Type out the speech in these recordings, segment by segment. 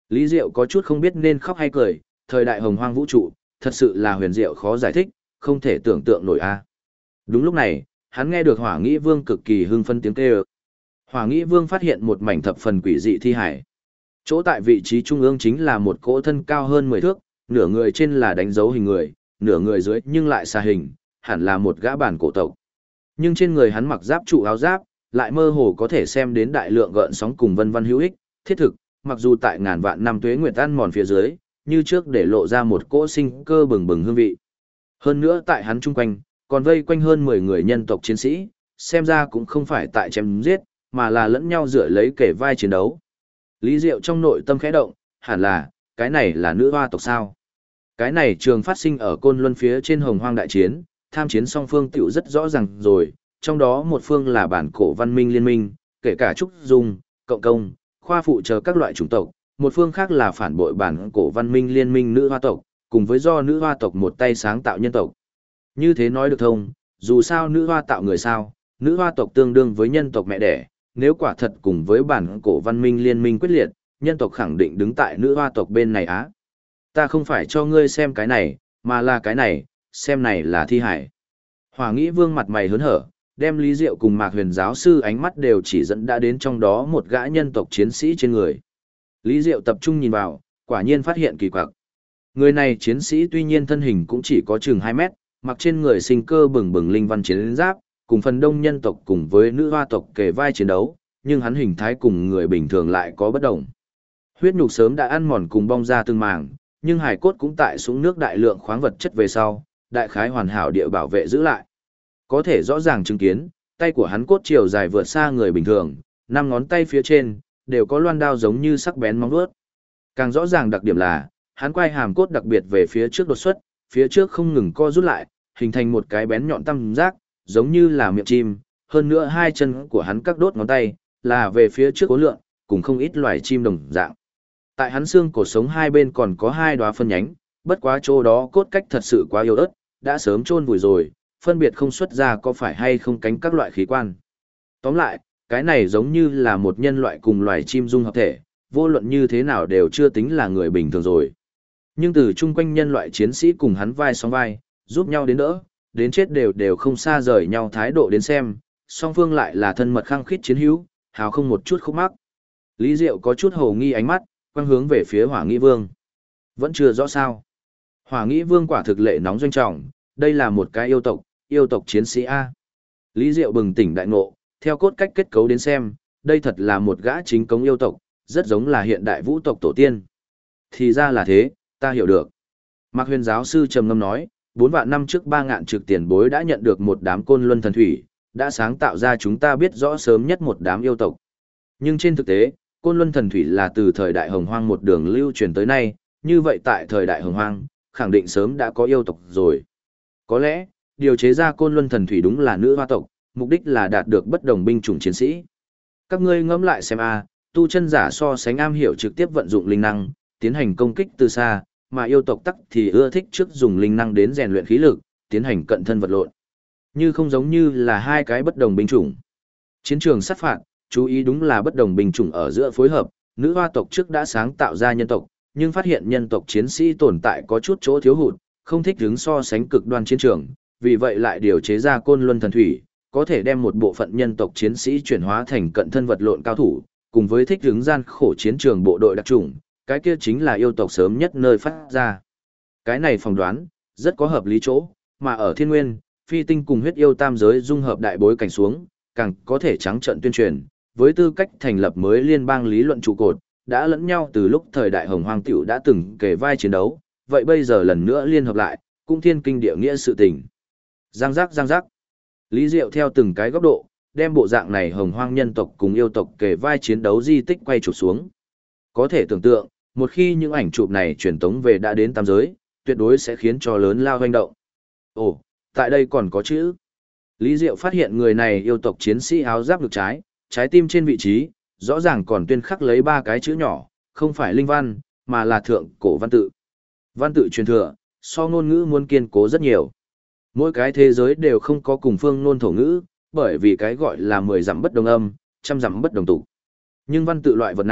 Lý Diệu có chút không biết nên khóc hay cười, thời đại hồng hoang vũ trụ, thật sự là huyền diệu khó giải thích, không thể tưởng tượng nổi a. Đúng lúc này, hắn nghe được Hỏa Nghĩ Vương cực kỳ hưng phấn tiếng kêu. Hỏa Nghĩ Vương phát hiện một mảnh thập phần quỷ dị thi hải. Chỗ tại vị trí trung ương chính là một cỗ thân cao hơn 10 thước, nửa người trên là đánh dấu hình người, nửa người dưới nhưng lại xa hình, hẳn là một gã bản cổ tộc. Nhưng trên người hắn mặc giáp trụ áo giáp, lại mơ hồ có thể xem đến đại lượng gợn sóng cùng vân vân hữu ích, thiết thực, mặc dù tại ngàn vạn năm tuế nguyệt ăn mòn phía dưới, như trước để lộ ra một cỗ sinh cơ bừng bừng hương vị. Hơn nữa tại hắn chung quanh, còn vây quanh hơn 10 người nhân tộc chiến sĩ, xem ra cũng không phải tại chém giết, mà là lẫn nhau dựa lấy kể vai chiến đấu. Lý Diệu trong nội tâm khẽ động, hẳn là, cái này là nữ hoa tộc sao? Cái này trường phát sinh ở Côn Luân phía trên Hồng Hoang đại chiến, tham chiến song phương tiểu rất rõ ràng rồi, trong đó một phương là bản cổ văn minh liên minh, kể cả Trúc Dung, Cộng Công, Khoa Phụ chờ các loại chủng tộc, một phương khác là phản bội bản cổ văn minh liên minh nữ hoa tộc, cùng với do nữ hoa tộc một tay sáng tạo nhân tộc. Như thế nói được thông, dù sao nữ hoa tạo người sao, nữ hoa tộc tương đương với nhân tộc mẹ đẻ, nếu quả thật cùng với bản cổ văn minh liên minh quyết liệt, nhân tộc khẳng định đứng tại nữ hoa tộc bên này á. Ta không phải cho ngươi xem cái này, mà là cái này, xem này là thi hải. Hỏa Nghĩ Vương mặt mày hớn hở, đem Lý Diệu cùng Mạc Huyền giáo sư ánh mắt đều chỉ dẫn đã đến trong đó một gã nhân tộc chiến sĩ trên người. Lý Diệu tập trung nhìn vào, quả nhiên phát hiện kỳ quặc. Người này chiến sĩ tuy nhiên thân hình cũng chỉ có chừng 2 mét, mặc trên người sinh cơ bừng bừng linh văn chiến giáp, cùng phần đông nhân tộc cùng với nữ hoa tộc kề vai chiến đấu, nhưng hắn hình thái cùng người bình thường lại có bất đồng. Huyết nhục sớm đã ăn mòn cùng bong ra từng màng, nhưng hải cốt cũng tại xuống nước đại lượng khoáng vật chất về sau, đại khái hoàn hảo địa bảo vệ giữ lại. Có thể rõ ràng chứng kiến, tay của hắn cốt chiều dài vượt xa người bình thường, 5 ngón tay phía trên đều có loan đao giống như sắc bén móng vuốt. Càng rõ ràng đặc điểm là, hắn quai hàm cốt đặc biệt về phía trước đột xuất, phía trước không ngừng co rút lại, hình thành một cái bén nhọn tam giác, giống như là miệng chim, hơn nữa hai chân của hắn các đốt ngón tay là về phía trước uốn lượn, cùng không ít loài chim đồng dạng. Tại hắn xương cổ sống hai bên còn có 2 đóa phân nhánh, bất quá chỗ đó cốt cách thật sự quá yếu ớt, đã sớm chôn vùi rồi, phân biệt không xuất ra có phải hay không cánh các loại khí quan. Tóm lại, cái này giống như là một nhân loại cùng loài chim dung hợp thể, vô luận như thế nào đều chưa tính là người bình thường rồi. Nhưng từ chung quanh nhân loại chiến sĩ cùng hắn vai song vai, giúp nhau đến đỡ, đến chết đều không xa rời nhau thái độ đến xem, song phương lại là thân mật khăng khít chiến hữu, hào không một chút khúc mắc. Lý Diệu có chút hồ nghi ánh mắt, quang hướng về phía Hỏa Nghĩ Vương. Vẫn chưa rõ sao. Hỏa Nghĩ Vương quả thực lệ nóng doanh trọng, đây là một cái yêu tộc chiến sĩ A. Lý Diệu bừng tỉnh đại ngộ, theo cốt cách kết cấu đến xem, đây thật là một gã chính cống yêu tộc, rất giống là hiện đại vũ tộc tổ tiên. Thì ra là thế, ta hiểu được. Mạc Huyền giáo sư trầm ngâm nói, 4 vạn năm trước 3 ngạn trực tiền bối đã nhận được một đám côn luân thần thủy, đã sáng tạo ra chúng ta biết rõ sớm nhất một đám yêu tộc. Nhưng trên thực tế, côn luân thần thủy là từ thời đại hồng hoang một đường lưu truyền tới nay, như vậy tại thời đại hồng hoang, khẳng định sớm đã có yêu tộc rồi. Có lẽ, điều chế ra côn luân thần thủy đúng là nữ hoa tộc, mục đích là đạt được bất đồng binh chủng chiến sĩ. Các ngươi ngẫm lại xem a, tu chân giả so sánh am hiểu trực tiếp vận dụng linh năng, tiến hành công kích từ xa, mà yêu tộc tắc thì ưa thích trước dùng linh năng đến rèn luyện khí lực, tiến hành cận thân vật lộn. Như không giống như là hai cái bất đồng binh chủng. Chiến trường sát phạt, chú ý đúng là bất đồng binh chủng ở giữa phối hợp, nữ hoa tộc trước đã sáng tạo ra nhân tộc, nhưng phát hiện nhân tộc chiến sĩ tồn tại có chút chỗ thiếu hụt, không thích đứng so sánh cực đoan chiến trường, vì vậy lại điều chế ra côn luân thần thủy, có thể đem một bộ phận nhân tộc chiến sĩ chuyển hóa thành cận thân vật lộn cao thủ, cùng với thích đứng gian khổ chiến trường bộ đội đặc chủng, cái kia chính là yêu tộc sớm nhất nơi phát ra. Cái này phỏng đoán, rất có hợp lý chỗ, mà ở thiên nguyên, phi tinh cùng huyết yêu tam giới dung hợp đại bối cảnh xuống, càng có thể trắng trận tuyên truyền, với tư cách thành lập mới liên bang lý luận trụ cột, đã lẫn nhau từ lúc thời đại hồng hoang tiểu đã từng kề vai chiến đấu, vậy bây giờ lần nữa liên hợp lại, cũng thiên kinh địa nghĩa sự tình. Giang giác. Lý Diệu theo từng cái góc độ, đem bộ dạng này hồng hoang nhân tộc cùng yêu tộc kề vai chiến đấu di tích quay chụp xuống. Có thể tưởng tượng, một khi những ảnh chụp này truyền tống về đã đến tam giới, tuyệt đối sẽ khiến cho lớn lao hoành động. Ồ, tại đây còn có chữ. Lý Diệu phát hiện người này yêu tộc chiến sĩ áo giáp ngực trái, trái tim trên vị trí, rõ ràng còn tuyên khắc lấy 3 cái chữ nhỏ, không phải linh văn, mà là thượng cổ văn tự. Văn tự truyền thừa, so ngôn ngữ muốn kiên cố rất nhiều. Mỗi cái thế giới đều không có cùng phương ngôn thổ ngữ, bởi vì cái gọi là 10 dặm bất đồng âm, trăm dặm bất đồng tục. Nhưng văn tự loại vật này,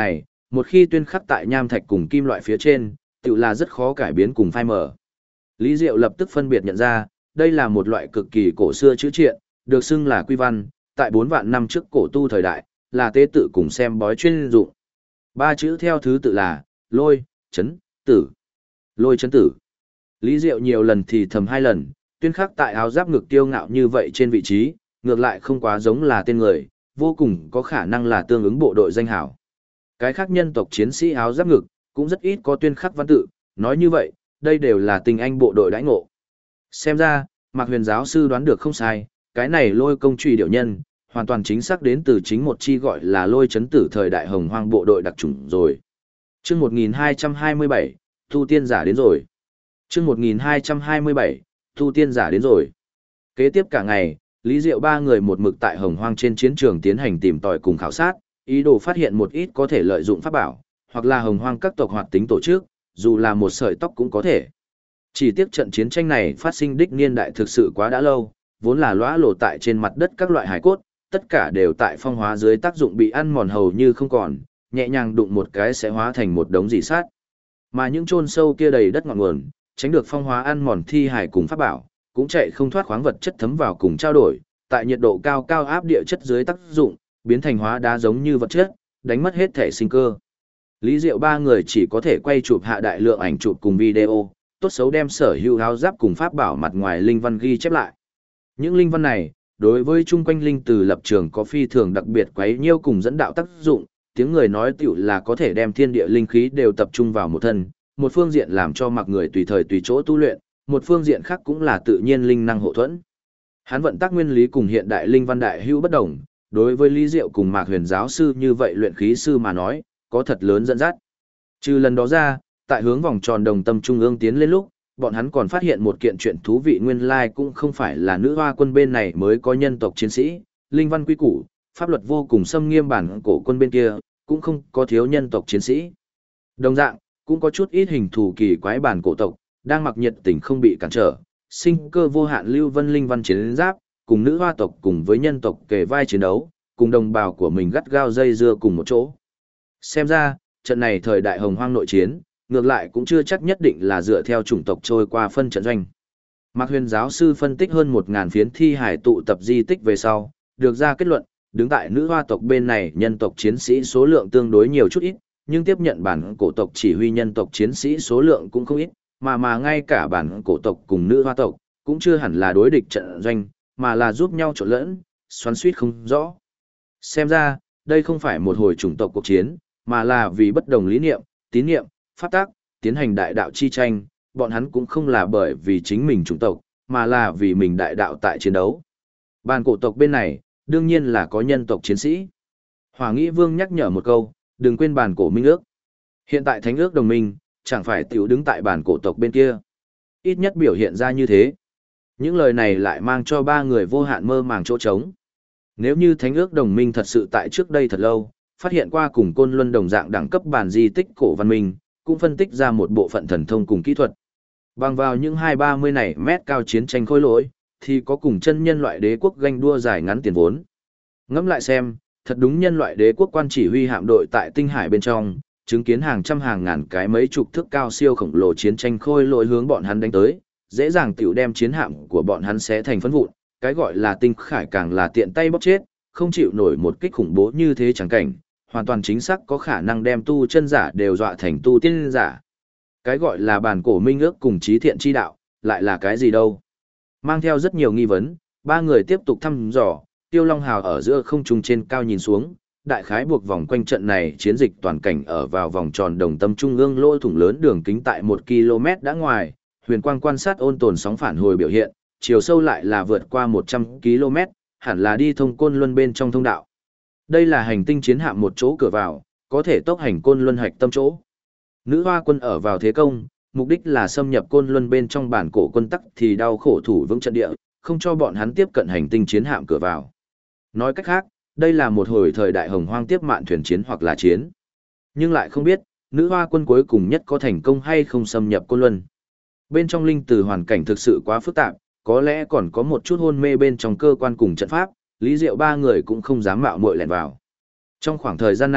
một khi tuyên khắc tại nham thạch cùng kim loại phía trên, tự là rất khó cải biến cùng phai mờ. Lý Diệu lập tức phân biệt nhận ra, đây là một loại cực kỳ cổ xưa chữ triện, được xưng là quy văn, tại 4 vạn năm trước cổ tu thời đại, là tế tự cùng xem bói chuyên dụng. 3 chữ theo thứ tự là lôi, chấn, tử. Lôi chấn tử. Lý Diệu nhiều lần thì thầm 2 lần, tuyên khắc tại áo giáp ngực tiêu ngạo như vậy trên vị trí, ngược lại không quá giống là tên người, vô cùng có khả năng là tương ứng bộ đội danh hảo. Cái khác nhân tộc chiến sĩ áo giáp ngực, cũng rất ít có tuyên khắc văn tự, nói như vậy, đây đều là tinh anh bộ đội đãi ngộ. Xem ra, Mạc Huyền giáo sư đoán được không sai, cái này lôi công truy điệu nhân, hoàn toàn chính xác đến từ chính một chi gọi là lôi chấn tử thời đại hồng hoang bộ đội đặc chủng rồi. Chương 1227, tu tiên giả đến rồi. Chương 1227, tu tiên giả đến rồi. Kế tiếp cả ngày, Lý Diệu 3 người một mực tại hồng hoang trên chiến trường tiến hành tìm tòi cùng khảo sát, ý đồ phát hiện một ít có thể lợi dụng pháp bảo, hoặc là hồng hoang các tộc hoạt tính tổ chức, dù là một sợi tóc cũng có thể. Chỉ tiếc trận chiến tranh này phát sinh đích niên đại thực sự quá đã lâu, vốn là lõa lổ tại trên mặt đất các loại hải cốt, tất cả đều tại phong hóa dưới tác dụng bị ăn mòn hầu như không còn, nhẹ nhàng đụng một cái sẽ hóa thành một đống rỉ sát. Mà những chôn sâu kia đầy đất ngọn nguồn, tránh được phong hóa ăn mòn thi hải cùng pháp bảo, cũng chạy không thoát khoáng vật chất thấm vào cùng trao đổi, tại nhiệt độ cao cao áp địa chất dưới tác dụng, biến thành hóa đá giống như vật chất, đánh mất hết thể sinh cơ. Lý Diệu 3 người chỉ có thể quay chụp hạ đại lượng ảnh chụp cùng video, tốt xấu đem sở hữu áo giáp cùng pháp bảo mặt ngoài linh văn ghi chép lại. Những linh văn này, đối với chung quanh linh từ lập trường có phi thường đặc biệt quấy nhiêu cùng dẫn đạo tác dụng, tiếng người nói tiểu là có thể đem thiên địa linh khí đều tập trung vào một thân, một phương diện làm cho mặc người tùy thời tùy chỗ tu luyện, một phương diện khác cũng là tự nhiên linh năng hộ thuẫn. Hắn vận tác nguyên lý cùng hiện đại linh văn đại hữu bất đồng, đối với Lý Diệu cùng Mạc Huyền giáo sư như vậy luyện khí sư mà nói, có thật lớn dẫn dắt. Trừ lần đó ra, tại hướng vòng tròn đồng tâm trung ương tiến lên lúc, bọn hắn còn phát hiện một kiện chuyện thú vị nguyên lai cũng không phải là nữ hoa quân bên này mới có nhân tộc chiến sĩ, linh văn quy củ, pháp luật vô cùng xâm nghiêm bản cổ quân bên kia, cũng không có thiếu nhân tộc chiến sĩ. Đồng dạng, cũng có chút ít hình thù kỳ quái bản cổ tộc, đang mặc nhiệt tình không bị cản trở, sinh cơ vô hạn lưu vân linh văn chiến giáp, cùng nữ hoa tộc cùng với nhân tộc kề vai chiến đấu, cùng đồng bào của mình gắt gao dây dưa cùng một chỗ. Xem ra, trận này thời đại hồng hoang nội chiến, ngược lại cũng chưa chắc nhất định là dựa theo chủng tộc trôi qua phân trận doanh. Mạc Huyền giáo sư phân tích hơn 1000 phiến thi hải tụ tập di tích về sau, được ra kết luận, đứng tại nữ hoa tộc bên này nhân tộc chiến sĩ số lượng tương đối nhiều chút ít, nhưng tiếp nhận bản cổ tộc chỉ huy nhân tộc chiến sĩ số lượng cũng không ít, mà ngay cả bản cổ tộc cùng nữ hoa tộc, cũng chưa hẳn là đối địch trận doanh, mà là giúp nhau trộn lẫn, xoắn suýt không rõ. Xem ra, đây không phải một hồi chủng tộc cuộc chiến, mà là vì bất đồng lý niệm, tín niệm, pháp tác, tiến hành đại đạo chi tranh, bọn hắn cũng không là bởi vì chính mình chủng tộc, mà là vì mình đại đạo tại chiến đấu. Bản cổ tộc bên này, đương nhiên là có nhân tộc chiến sĩ. Hỏa Nghĩ Vương nhắc nhở một câu, đừng quên bản cổ minh ước. Hiện tại thánh ước đồng minh, chẳng phải tiểu đứng tại bản cổ tộc bên kia. Ít nhất biểu hiện ra như thế. Những lời này lại mang cho 3 người vô hạn mơ màng chỗ trống. Nếu như thánh ước đồng minh thật sự tại trước đây thật lâu, phát hiện qua cùng Côn Luân đồng dạng đẳng cấp bản di tích cổ văn minh, cũng phân tích ra một bộ phận thần thông cùng kỹ thuật. Bằng vào những 2-30 này mét cao chiến tranh khối lỗi, thì có cùng chân nhân loại đế quốc ganh đua dài ngắn tiền vốn. Ngẫm lại xem, thật đúng nhân loại đế quốc quan chỉ huy hạm đội tại tinh hải bên trong, chứng kiến hàng trăm hàng ngàn cái mấy chục thước cao siêu khổng lồ chiến tranh khôi lỗi hướng bọn hắn đánh tới, dễ dàng tiểu đem chiến hạm của bọn hắn xé thành phấn vụn, cái gọi là tinh khải càng là tiện tay bóp chết, không chịu nổi một kích khủng bố như thế chẳng cảnh, hoàn toàn chính xác có khả năng đem tu chân giả đều dọa thành tu tiên giả. Cái gọi là bản cổ minh ước cùng trí thiện chi đạo, lại là cái gì đâu? Mang theo rất nhiều nghi vấn, 3 người tiếp tục thăm dò, Tiêu Long Hào ở giữa không trung trên cao nhìn xuống, đại khái buộc vòng quanh trận này chiến dịch toàn cảnh ở vào vòng tròn đồng tâm trung ương lỗ thủng lớn đường kính tại 1 km đã ngoài, huyền quang quan sát ôn tồn sóng phản hồi biểu hiện, chiều sâu lại là vượt qua 100 km, hẳn là đi thông Côn Luân bên trong thông đạo. Đây là hành tinh chiến hạm một chỗ cửa vào, có thể tốc hành Côn Luân hạch tâm chỗ. Nữ hoa quân ở vào thế công, mục đích là xâm nhập Côn Luân bên trong bản cổ quân tắc thì đau khổ thủ vững trận địa, không cho bọn hắn tiếp cận hành tinh chiến hạm cửa vào. Nói cách khác, đây là một hồi thời đại hồng hoang tiếp mạn thuyền chiến hoặc là chiến. Nhưng lại không biết, nữ hoa quân cuối cùng nhất có thành công hay không xâm nhập Côn Luân. Bên trong linh từ hoàn cảnh thực sự quá phức tạp, có lẽ còn có một chút hôn mê bên trong cơ quan cùng trận pháp, Lý Diệu 3 người cũng không dám mạo muội lẻn vào. Trong khoảng thời gian này,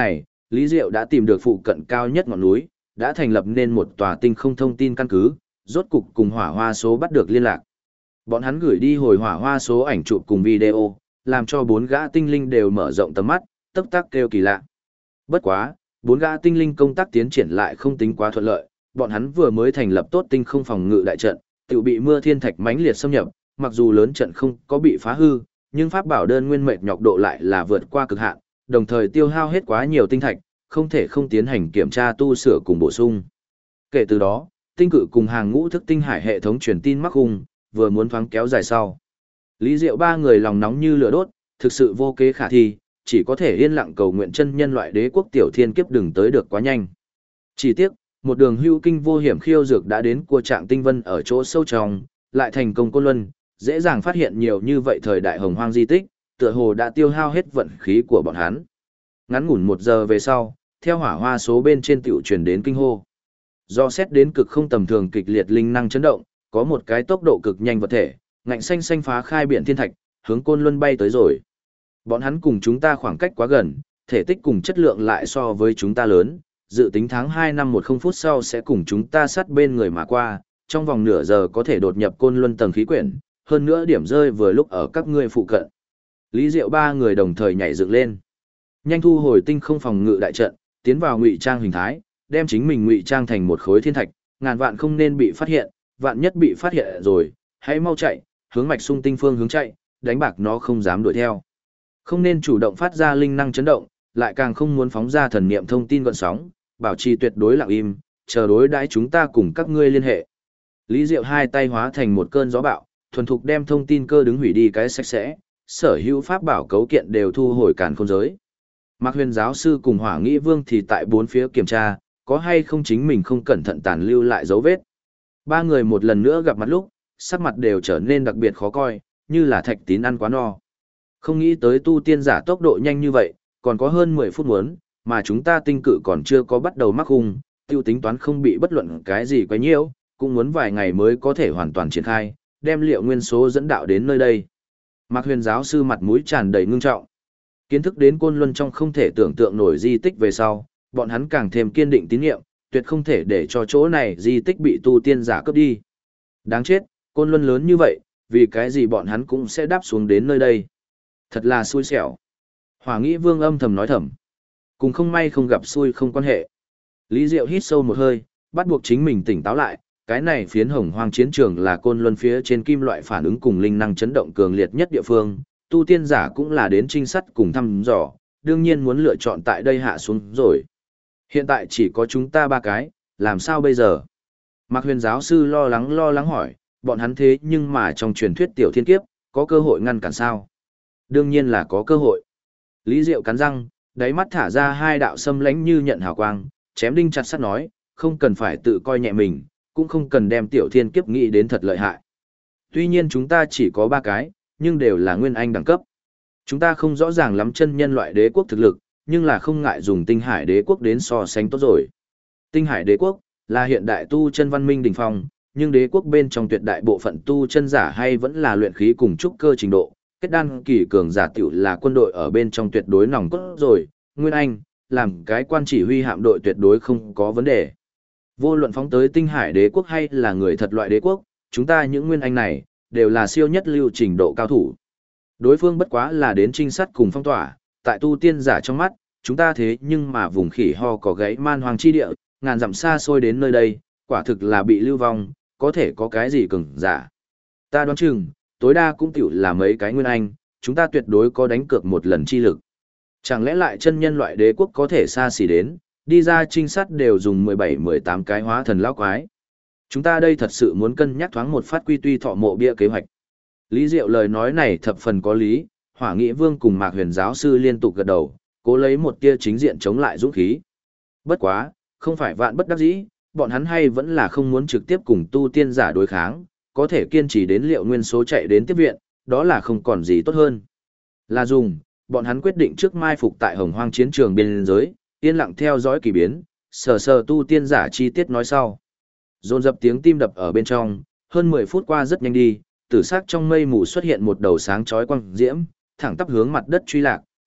Lý Diệu đã tìm được phụ cận cao nhất ngọn núi, đã thành lập nên một tòa tinh không thông tin căn cứ, rốt cục cùng hỏa hoa số bắt được liên lạc. Bọn hắn gửi đi hồi hỏa hoa số ảnh chụp cùng video, làm cho 4 gã tinh linh đều mở rộng tầm mắt, tấp tắc kêu kỳ lạ. Bất quá, 4 gã tinh linh công tác tiến triển lại không tính quá thuận lợi, bọn hắn vừa mới thành lập tốt tinh không phòng ngự đại trận, tự bị mưa thiên thạch mãnh liệt xâm nhập, mặc dù lớn trận không có bị phá hư, nhưng pháp bảo đơn nguyên mệt nhọc độ lại là vượt qua cực hạn, đồng thời tiêu hao hết quá nhiều tinh thạch, không thể không tiến hành kiểm tra tu sửa cùng bổ sung. Kể từ đó, tinh cự cùng hàng ngũ thức tinh hải hệ thống truyền tin mắc hung, vừa muốn thoáng kéo dài sau. Lý Diệu ba người lòng nóng như lửa đốt, thực sự vô kế khả thi, chỉ có thể yên lặng cầu nguyện chân nhân loại đế quốc tiểu thiên kiếp đừng tới được quá nhanh. Chỉ tiếc, một đường hưu kinh vô hiểm khiêu dược đã đến của Trạng Tinh Vân ở chỗ sâu trong, lại thành công Côn Luân, dễ dàng phát hiện nhiều như vậy thời đại hồng hoang di tích, tựa hồ đã tiêu hao hết vận khí của bọn hắn. Ngắn ngủn 1 giờ về sau, theo hỏa hoa số bên trên tiểu truyền đến kinh hô. Do xét đến cực không tầm thường kịch liệt linh năng chấn động, có một cái tốc độ cực nhanh vật thể, ngạnh xanh xanh phá khai biển thiên thạch, hướng Côn Luân bay tới rồi. Bọn hắn cùng chúng ta khoảng cách quá gần, thể tích cùng chất lượng lại so với chúng ta lớn, dự tính tháng 2 năm 10 phút sau sẽ cùng chúng ta sát bên người mà qua, trong vòng nửa giờ có thể đột nhập Côn Luân tầng khí quyển, hơn nữa điểm rơi vừa lúc ở các ngươi phụ cận. Lý Diệu ba người đồng thời nhảy dựng lên. Nhanh thu hồi tinh không phòng ngự đại trận, tiến vào ngụy trang hình thái, đem chính mình ngụy trang thành một khối thiên thạch, ngàn vạn không nên bị phát hiện, vạn nhất bị phát hiện rồi, hãy mau chạy, hướng mạch sung tinh phương hướng chạy, đánh bạc nó không dám đuổi theo. Không nên chủ động phát ra linh năng chấn động, lại càng không muốn phóng ra thần niệm thông tin gợn sóng, bảo trì tuyệt đối lặng im, chờ đối đãi chúng ta cùng các ngươi liên hệ. Lý Diệu hai tay hóa thành một cơn gió bạo, thuần thục đem thông tin cơ đứng hủy đi cái sạch sẽ, sở hữu pháp bảo cấu kiện đều thu hồi càn khôn giới. Mạc Huyền giáo sư cùng Hỏa Nghĩ Vương thì tại bốn phía kiểm tra, có hay không chính mình không cẩn thận tàn lưu lại dấu vết. Ba người một lần nữa gặp mặt lúc, sắc mặt đều trở nên đặc biệt khó coi, như là thạch tín ăn quá no. Không nghĩ tới tu tiên giả tốc độ nhanh như vậy, còn có hơn 10 phút muốn, mà chúng ta tinh cự còn chưa có bắt đầu mắc hung, tiêu tính toán không bị bất luận cái gì quấy nhiễu, cũng muốn vài ngày mới có thể hoàn toàn triển khai, đem liệu nguyên số dẫn đạo đến nơi đây. Mạc Huyền giáo sư mặt mũi tràn đầy ngưng trọng. Kiến thức đến Côn Luân trong không thể tưởng tượng nổi di tích về sau, bọn hắn càng thêm kiên định tín nhiệm, tuyệt không thể để cho chỗ này di tích bị tu tiên giả cướp đi. Đáng chết, Côn Luân lớn như vậy, vì cái gì bọn hắn cũng sẽ đáp xuống đến nơi đây. Thật là xui xẻo. Hỏa Nghĩ Vương âm thầm nói thầm. Cùng không may không gặp xui không quan hệ. Lý Diệu hít sâu một hơi, bắt buộc chính mình tỉnh táo lại, cái này phiến hồng hoang chiến trường là Côn Luân phía trên kim loại phản ứng cùng linh năng chấn động cường liệt nhất địa phương, tu tiên giả cũng là đến trinh sát cùng thăm dò, đương nhiên muốn lựa chọn tại đây hạ xuống rồi. Hiện tại chỉ có chúng ta ba cái, làm sao bây giờ? Mạc Huyền giáo sư lo lắng hỏi, bọn hắn thế nhưng mà trong truyền thuyết tiểu thiên kiếp, có cơ hội ngăn cản sao? Đương nhiên là có cơ hội. Lý Diệu cắn răng, đáy mắt thả ra hai đạo sâm lánh như nhận hào quang, chém đinh chặt sắt nói, không cần phải tự coi nhẹ mình, cũng không cần đem tiểu thiên kiếp nghĩ đến thật lợi hại. Tuy nhiên chúng ta chỉ có 3 cái, nhưng đều là nguyên anh đẳng cấp. Chúng ta không rõ ràng lắm chân nhân loại đế quốc thực lực, nhưng là không ngại dùng tinh hải đế quốc đến so sánh tốt rồi. Tinh hải đế quốc là hiện đại tu chân văn minh đỉnh phong, nhưng đế quốc bên trong tuyệt đại bộ phận tu chân giả hay vẫn là luyện khí cùng trúc cơ trình độ, kết đan kỳ cường giả tiểu là quân đội ở bên trong tuyệt đối nòng cốt rồi, Nguyên Anh, làm cái quan chỉ huy hạm đội tuyệt đối không có vấn đề. Vô luận phóng tới tinh hải đế quốc hay là người thật loại đế quốc, chúng ta những Nguyên Anh này, đều là siêu nhất lưu trình độ cao thủ. Đối phương bất quá là đến trinh sát cùng phong tỏa, tại tu tiên giả trong mắt, chúng ta thế nhưng mà vùng khỉ ho có gáy man hoàng chi địa, ngàn dặm xa xôi đến nơi đây, quả thực là bị lưu vong, có thể có cái gì cường giả. Ta đoán chừng, tối đa cũng tiểu là mấy cái Nguyên Anh, chúng ta tuyệt đối có đánh cược một lần chi lực. Chẳng lẽ lại chân nhân loại đế quốc có thể xa xỉ đến, đi ra trinh sát đều dùng 17-18 cái hóa thần lão quái. Chúng ta đây thật sự muốn cân nhắc thoáng một phát quy tuy thọ mộ bia kế hoạch. Lý Diệu lời nói này thập phần có lý, Hỏa Nghĩ Vương cùng Mạc Huyền giáo sư liên tục gật đầu, cố lấy một tia chính diện chống lại dũng khí. Bất quá, không phải vạn bất đắc dĩ, bọn hắn hay vẫn là không muốn trực tiếp cùng tu tiên giả đối kháng, có thể kiên trì đến liệu nguyên số chạy đến tiếp viện, đó là không còn gì tốt hơn. Là dùng, bọn hắn quyết định trước mai phục tại Hồng Hoang chiến trường biên giới, yên lặng theo dõi kỳ biến, sờ tu tiên giả chi tiết nói sau. Dồn dập tiếng tim đập ở bên trong, hơn 10 phút qua rất nhanh đi, tử sắc trong mây mù xuất hiện một đầu sáng chói quang diễm, thẳng tắp hướng mặt đất truy lạc,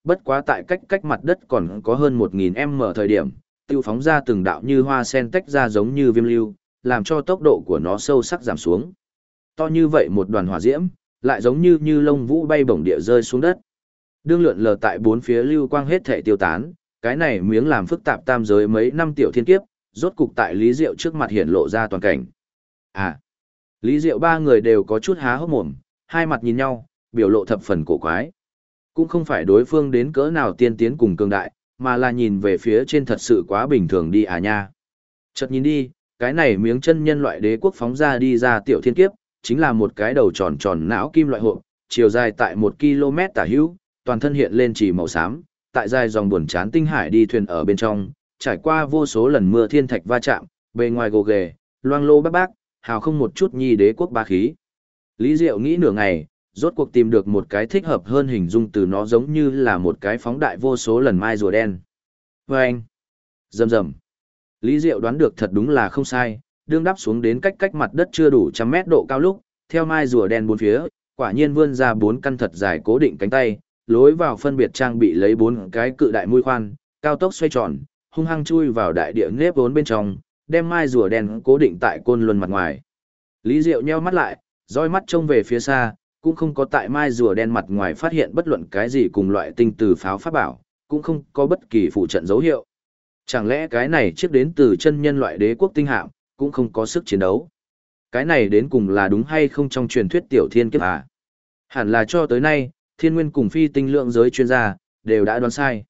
bất quá tại cách mặt đất còn có hơn 1000m thời điểm, tiêu phóng ra từng đạo như hoa sen tách ra giống như viêm lưu, làm cho tốc độ của nó sâu sắc giảm xuống. To như vậy một đoàn hỏa diễm, lại giống như lông vũ bay bổng địa rơi xuống đất. Đương lượn lờ tại bốn phía lưu quang hết thể tiêu tán, cái này miếng làm phức tạp tam giới mấy năm tiểu thiên kiếp, rốt cục tại Lý Diệu trước mặt hiện lộ ra toàn cảnh. À, Lý Diệu ba người đều có chút há hốc mồm, hai mặt nhìn nhau, biểu lộ thập phần cổ quái. Cũng không phải đối phương đến cỡ nào tiên tiến cùng cường đại, mà là nhìn về phía trên thật sự quá bình thường đi à nha. Chợt nhìn đi, cái này miếng chân nhân loại đế quốc phóng ra đi ra tiểu thiên kiếp, chính là một cái đầu tròn tròn não kim loại hộp, chiều dài tại 1 km tả hữu, toàn thân hiện lên chỉ màu xám, tại dài dòng buồn chán tinh hải đi thuyền ở bên trong, trải qua vô số lần mưa thiên thạch va chạm, bề ngoài gồ ghề, loang lô bác bác, hào không một chút nhi đế quốc bá khí. Lý Diệu nghĩ nửa ngày, rốt cuộc tìm được một cái thích hợp hơn hình dung từ nó giống như là một cái phóng đại vô số lần mai rùa đen. Vâng! Rầm rầm! Lý Diệu đoán được thật đúng là không sai, đương đáp xuống đến cách mặt đất chưa đủ 100 mét độ cao lúc, theo mai rùa đen bốn phía, quả nhiên vươn ra 4 căn thật dài cố định cánh tay, lối vào phân biệt trang bị lấy 4 cái cự đại mũi khoan, cao tốc xoay tròn, hung hăng chui vào đại địa nếp vốn bên trong, đem mai rùa đen cố định tại côn luân mặt ngoài. Lý Diệu nheo mắt lại, dõi mắt trông về phía xa, cũng không có tại mai rùa đen mặt ngoài phát hiện bất luận cái gì cùng loại tinh từ pháo pháp bảo, cũng không có bất kỳ phụ trận dấu hiệu. Chẳng lẽ cái này chiếc đến từ chân nhân loại đế quốc tinh hạm, cũng không có sức chiến đấu. Cái này đến cùng là đúng hay không trong truyền thuyết tiểu thiên kiếp à? Hẳn là cho tới nay, thiên nguyên cùng phi tinh lượng giới chuyên gia, đều đã đoán sai.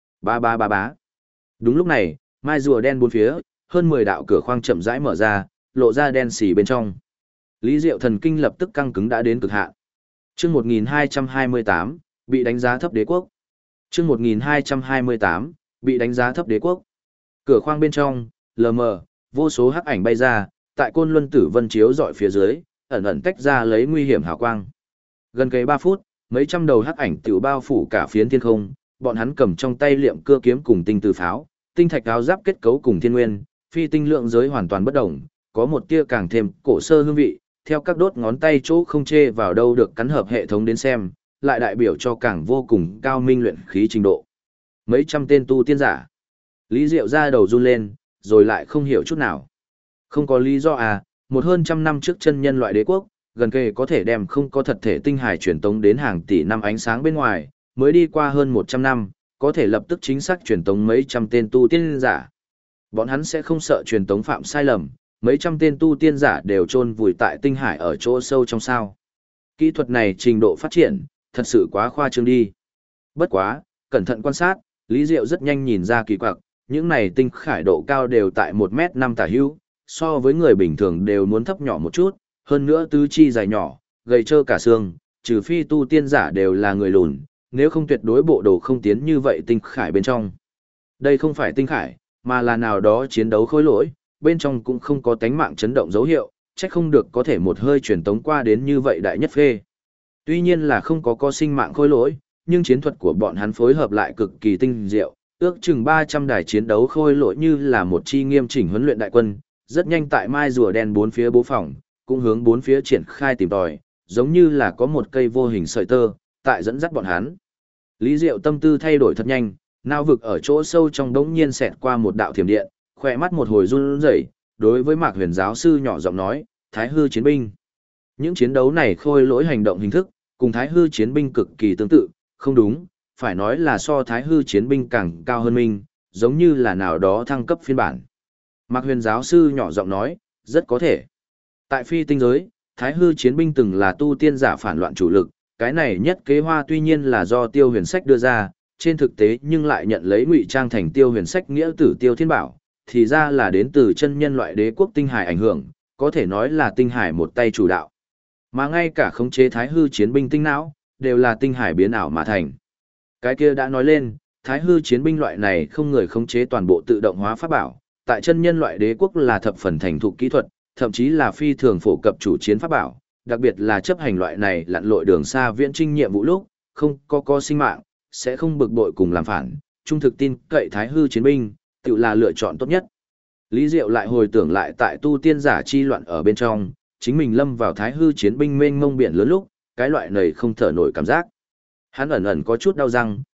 Bá. Đúng lúc này, mai rùa đen bốn phía, hơn 10 đạo cửa khoang chậm rãi mở ra, lộ ra đen xì bên trong. Lý Diệu thần kinh lập tức căng cứng đã đến cực hạn. Chương 1228, bị đánh giá thấp đế quốc. Chương 1228, bị đánh giá thấp đế quốc. Cửa khoang bên trong, lờ mờ, vô số hắc ảnh bay ra, tại côn luân tử vân chiếu dọi phía dưới, ẩn ẩn tách ra lấy nguy hiểm hào quang. Gần kề 3 phút, mấy trăm đầu hắc ảnh tiểu bao phủ cả phiến thiên không, bọn hắn cầm trong tay liệm cưa kiếm cùng tinh từ pháo, tinh thạch áo giáp kết cấu cùng thiên nguyên, phi tinh lượng giới hoàn toàn bất động, có một tia càng thêm cổ sơ hương vị, theo các đốt ngón tay chỗ không chê vào đâu được cắn hợp hệ thống đến xem, lại đại biểu cho càng vô cùng cao minh luyện khí trình độ. Mấy trăm tên tu tiên giả. Lý Diệu ra đầu run lên, rồi lại không hiểu chút nào. Không có lý do à, một hơn trăm năm trước chân nhân loại đế quốc, gần kề có thể đem không có thật thể tinh hải truyền tống đến hàng tỷ năm ánh sáng bên ngoài, mới đi qua hơn 100 năm, có thể lập tức chính xác truyền tống mấy trăm tên tu tiên giả. Bọn hắn sẽ không sợ truyền tống phạm sai lầm, mấy trăm tên tu tiên giả đều chôn vùi tại tinh hải ở chỗ sâu trong sao. Kỹ thuật này trình độ phát triển, thật sự quá khoa trương đi. Bất quá, cẩn thận quan sát, Lý Diệu rất nhanh nhìn ra kỳ quặc, những này tinh khải độ cao đều tại 1m5 tả hữu, so với người bình thường đều muốn thấp nhỏ một chút, hơn nữa tứ chi dài nhỏ, gầy trơ cả xương, trừ phi tu tiên giả đều là người lùn, nếu không tuyệt đối bộ đồ không tiến như vậy tinh khải bên trong. Đây không phải tinh khải, mà là nào đó chiến đấu khối lỗi, bên trong cũng không có tánh mạng chấn động dấu hiệu, chắc không được có thể một hơi truyền tống qua đến như vậy đại nhất phê. Tuy nhiên là không có sinh mạng khối lỗi, nhưng chiến thuật của bọn hắn phối hợp lại cực kỳ tinh diệu, ước chừng 300 đài chiến đấu khôi lỗi như là một chi nghiêm chỉnh huấn luyện đại quân, rất nhanh tại mai rùa đen bốn phía bố phòng, cũng hướng bốn phía triển khai tìm tòi, giống như là có một cây vô hình sợi tơ, tại dẫn dắt bọn hắn. Lý Diệu tâm tư thay đổi thật nhanh, não vực ở chỗ sâu trong đống nhiên xẹt qua một đạo thiểm điện, khỏe mắt một hồi run rẩy, đối với Mạc Huyền giáo sư nhỏ giọng nói, Thái hư chiến binh. Những chiến đấu này khôi lỗi hành động hình thức, cùng Thái hư chiến binh cực kỳ tương tự, không đúng, phải nói là so Thái hư chiến binh càng cao hơn mình, giống như là nào đó thăng cấp phiên bản. Mạc Huyền giáo sư nhỏ giọng nói, rất có thể. Tại phi tinh giới, Thái hư chiến binh từng là tu tiên giả phản loạn chủ lực, cái này nhất kế hoa tuy nhiên là do Tiêu Huyền Sách đưa ra, trên thực tế nhưng lại nhận lấy ngụy trang thành Tiêu Huyền Sách nghĩa tử Tiêu Thiên Bảo, thì ra là đến từ chân nhân loại đế quốc tinh hải ảnh hưởng, có thể nói là tinh hải một tay chủ đạo. Mà ngay cả khống chế Thái hư chiến binh tinh não, đều là tinh hải biến ảo mà thành. Cái kia đã nói lên, Thái hư chiến binh loại này không người khống chế toàn bộ tự động hóa pháp bảo, tại chân nhân loại đế quốc là thập phần thành thục kỹ thuật, thậm chí là phi thường phổ cập chủ chiến pháp bảo, đặc biệt là chấp hành loại này lặn lội đường xa viễn trinh nhiệm vụ lúc, không có sinh mạng, sẽ không bực bội cùng làm phản, trung thực tin cậy Thái hư chiến binh, tự là lựa chọn tốt nhất. Lý Diệu lại hồi tưởng lại tại tu tiên giả chi loạn ở bên trong, chính mình lâm vào Thái hư chiến binh mênh mông biển lớn lúc, cái loại này không thở nổi cảm giác. Hắn ẩn ẩn có chút đau răng,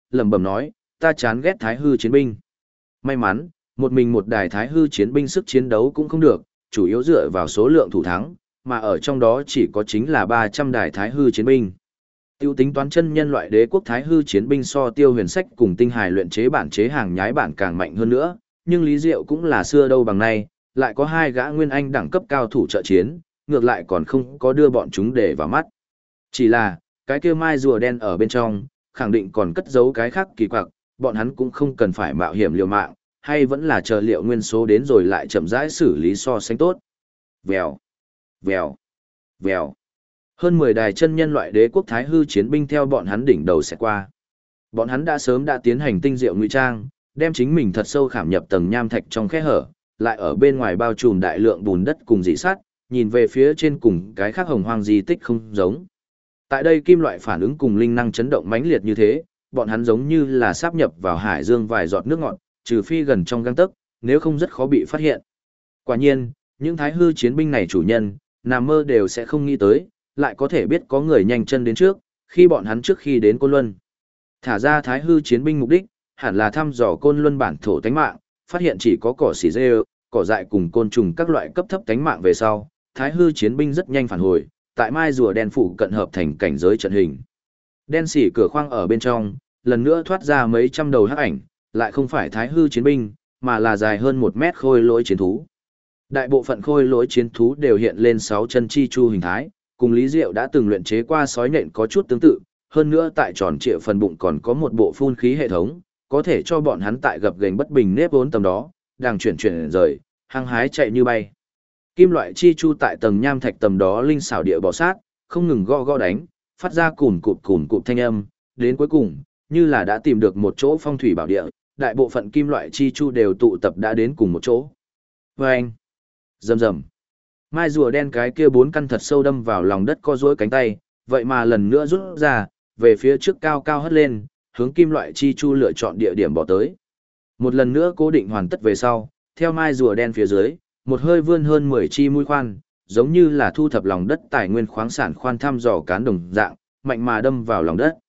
lẩm bẩm nói, ta chán ghét thái hư chiến binh. May mắn, một mình một đài thái hư chiến binh sức chiến đấu cũng không được, chủ yếu dựa vào số lượng thủ thắng, mà ở trong đó chỉ có chính là 300 đài thái hư chiến binh. Tiêu tính toán chân nhân loại đế quốc thái hư chiến binh so Tiêu Huyền Sách cùng tinh hài luyện chế bản chế hàng nhái bản càng mạnh hơn nữa, nhưng Lý Diệu cũng là xưa đâu bằng nay, lại có hai gã nguyên anh đẳng cấp cao thủ trợ chiến, ngược lại còn không có đưa bọn chúng để vào mắt. Chỉ là, cái kia mai rùa đen ở bên trong, khẳng định còn cất giấu cái khác kỳ quặc, bọn hắn cũng không cần phải mạo hiểm liều mạng, hay vẫn là chờ liệu nguyên số đến rồi lại chậm rãi xử lý so sánh tốt. Vèo, vèo, vèo. Hơn 10 đài chân nhân loại đế quốc thái hư chiến binh theo bọn hắn đỉnh đầu sẽ qua. Bọn hắn đã sớm đã tiến hành tinh diệu ngụy trang, đem chính mình thật sâu khảm nhập tầng nham thạch trong khe hở, lại ở bên ngoài bao trùm đại lượng bùn đất cùng dị sắt, nhìn về phía trên cùng cái khác hồng hoang di tích không giống. Tại đây kim loại phản ứng cùng linh năng chấn động mãnh liệt như thế, bọn hắn giống như là sáp nhập vào hải dương vài giọt nước ngọt, trừ phi gần trong gang tấc, nếu không rất khó bị phát hiện. Quả nhiên, những thái hư chiến binh này chủ nhân, nằm mơ đều sẽ không nghĩ tới, lại có thể biết có người nhanh chân đến trước, khi bọn hắn trước khi đến Côn Luân. Thả ra thái hư chiến binh mục đích, hẳn là thăm dò Côn Luân bản thổ tánh mạng, phát hiện chỉ có cỏ xỉ rêu, cỏ dại cùng côn trùng các loại cấp thấp tánh mạng về sau, thái hư chiến binh rất nhanh phản hồi, tại mai rùa đen phủ cận hợp thành cảnh giới trận hình. Đen xỉ cửa khoang ở bên trong, lần nữa thoát ra mấy trăm đầu hắc ảnh, lại không phải thái hư chiến binh, mà là dài hơn 1 mét khôi lỗi chiến thú. Đại bộ phận khôi lỗi chiến thú đều hiện lên 6 chân chi chu hình thái, cùng Lý Diệu đã từng luyện chế qua sói nhện có chút tương tự, hơn nữa tại tròn trịa phần bụng còn có một bộ phun khí hệ thống, có thể cho bọn hắn tại gập ghềnh bất bình nếp vốn tầm đó, đang chuyển rời, hăng hái chạy như bay. Kim loại chi chu tại tầng nham thạch tầm đó linh xảo địa bò sát, không ngừng gõ đánh, phát ra cùn cụm thanh âm, đến cuối cùng, như là đã tìm được một chỗ phong thủy bảo địa, đại bộ phận kim loại chi chu đều tụ tập đã đến cùng một chỗ. Vâng! Rầm rầm! Mai rùa đen cái kia 4 căn thật sâu đâm vào lòng đất co duỗi cánh tay, vậy mà lần nữa rút ra, về phía trước cao cao hất lên, hướng kim loại chi chu lựa chọn địa điểm bỏ tới. Một lần nữa cố định hoàn tất về sau, theo mai rùa đen phía dưới, một hơi vươn hơn 10 chi mũi khoan, giống như là thu thập lòng đất tài nguyên khoáng sản khoan thăm dò cán đồng dạng, mạnh mà đâm vào lòng đất.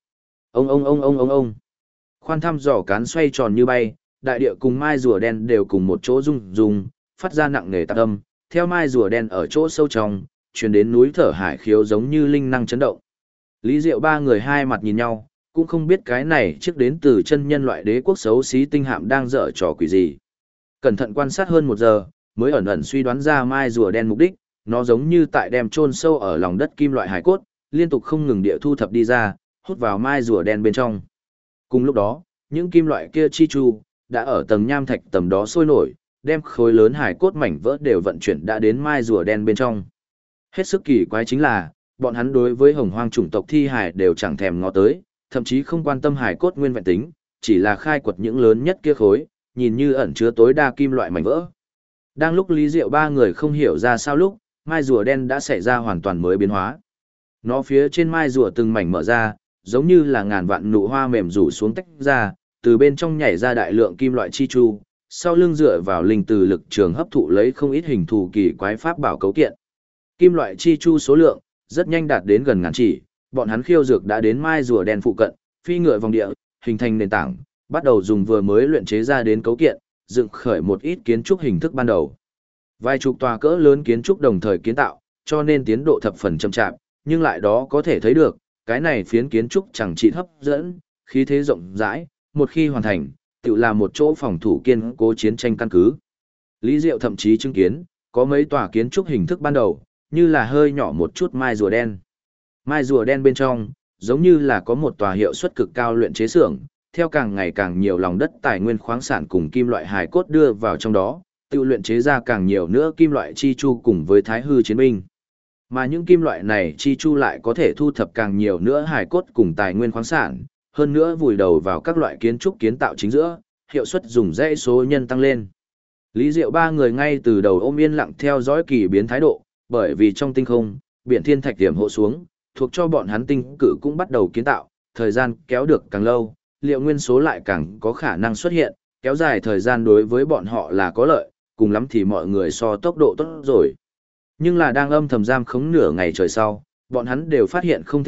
Ông. Khoan thăm dò cán xoay tròn như bay, đại địa cùng mai rùa đen đều cùng một chỗ rung, phát ra nặng nề tạp âm, theo mai rùa đen ở chỗ sâu trong, truyền đến núi thở hải khiếu giống như linh năng chấn động. Lý Diệu ba người hai mặt nhìn nhau, cũng không biết cái này trước đến từ chân nhân loại đế quốc xấu xí tinh hạm đang dở trò quỷ gì. Cẩn thận quan sát hơn 1 giờ, mới ẩn suy đoán ra mai rùa đen mục đích, nó giống như tại đem chôn sâu ở lòng đất kim loại hải cốt, liên tục không ngừng địa thu thập đi ra, hút vào mai rùa đen bên trong. Cùng lúc đó, những kim loại kia chi chu đã ở tầng nham thạch tầm đó sôi nổi, đem khối lớn hải cốt mảnh vỡ đều vận chuyển đã đến mai rùa đen bên trong. Hết sức kỳ quái chính là, bọn hắn đối với hồng hoang chủng tộc thi hải đều chẳng thèm ngó tới, thậm chí không quan tâm hải cốt nguyên vẹn tính, chỉ là khai quật những lớn nhất kia khối, nhìn như ẩn chứa tối đa kim loại mảnh vỡ. Đang lúc Lý Diệu ba người không hiểu ra sao lúc, mai rùa đen đã xảy ra hoàn toàn mới biến hóa. Nó phía trên mai rùa từng mảnh mở ra, giống như là ngàn vạn nụ hoa mềm rủ xuống tách ra, từ bên trong nhảy ra đại lượng kim loại chi chu, sau lưng dựa vào linh từ lực trường hấp thụ lấy không ít hình thù kỳ quái pháp bảo cấu kiện. Kim loại chi chu số lượng rất nhanh đạt đến gần ngàn chỉ, bọn hắn khiêu dược đã đến mai rùa đen phụ cận, phi ngựa vòng địa, hình thành nền tảng, bắt đầu dùng vừa mới luyện chế ra đến cấu kiện, dựng khởi một ít kiến trúc hình thức ban đầu. Vài chục tòa cỡ lớn kiến trúc đồng thời kiến tạo, cho nên tiến độ thập phần chậm chạp, nhưng lại đó có thể thấy được, cái này phiến kiến trúc chẳng chỉ hấp dẫn, khí thế rộng rãi, một khi hoàn thành, tự là một chỗ phòng thủ kiên cố chiến tranh căn cứ. Lý Diệu thậm chí chứng kiến, có mấy tòa kiến trúc hình thức ban đầu, như là hơi nhỏ một chút mai rùa đen. Mai rùa đen bên trong, giống như là có một tòa hiệu suất cực cao luyện chế xưởng, theo càng ngày càng nhiều lòng đất tài nguyên khoáng sản cùng kim loại hài cốt đưa vào trong đó, tự luyện chế ra càng nhiều nữa kim loại chi chu cùng với thái hư chiến binh. Mà những kim loại này chi chu lại có thể thu thập càng nhiều nữa hài cốt cùng tài nguyên khoáng sản, hơn nữa vùi đầu vào các loại kiến trúc kiến tạo chính giữa, hiệu suất dùng dãy số nhân tăng lên. Lý Diệu ba người ngay từ đầu ôm yên lặng theo dõi kỳ biến thái độ, bởi vì trong tinh không, biển thiên thạch điểm hộ xuống, thuộc cho bọn hắn tinh cự cũng bắt đầu kiến tạo, thời gian kéo được càng lâu, liệu nguyên số lại càng có khả năng xuất hiện, kéo dài thời gian đối với bọn họ là có lợi, cùng lắm thì mọi người so tốc độ tốt rồi. Nhưng là đang âm thầm giam khống nửa ngày trời sau, bọn hắn đều phát hiện không thích hợp,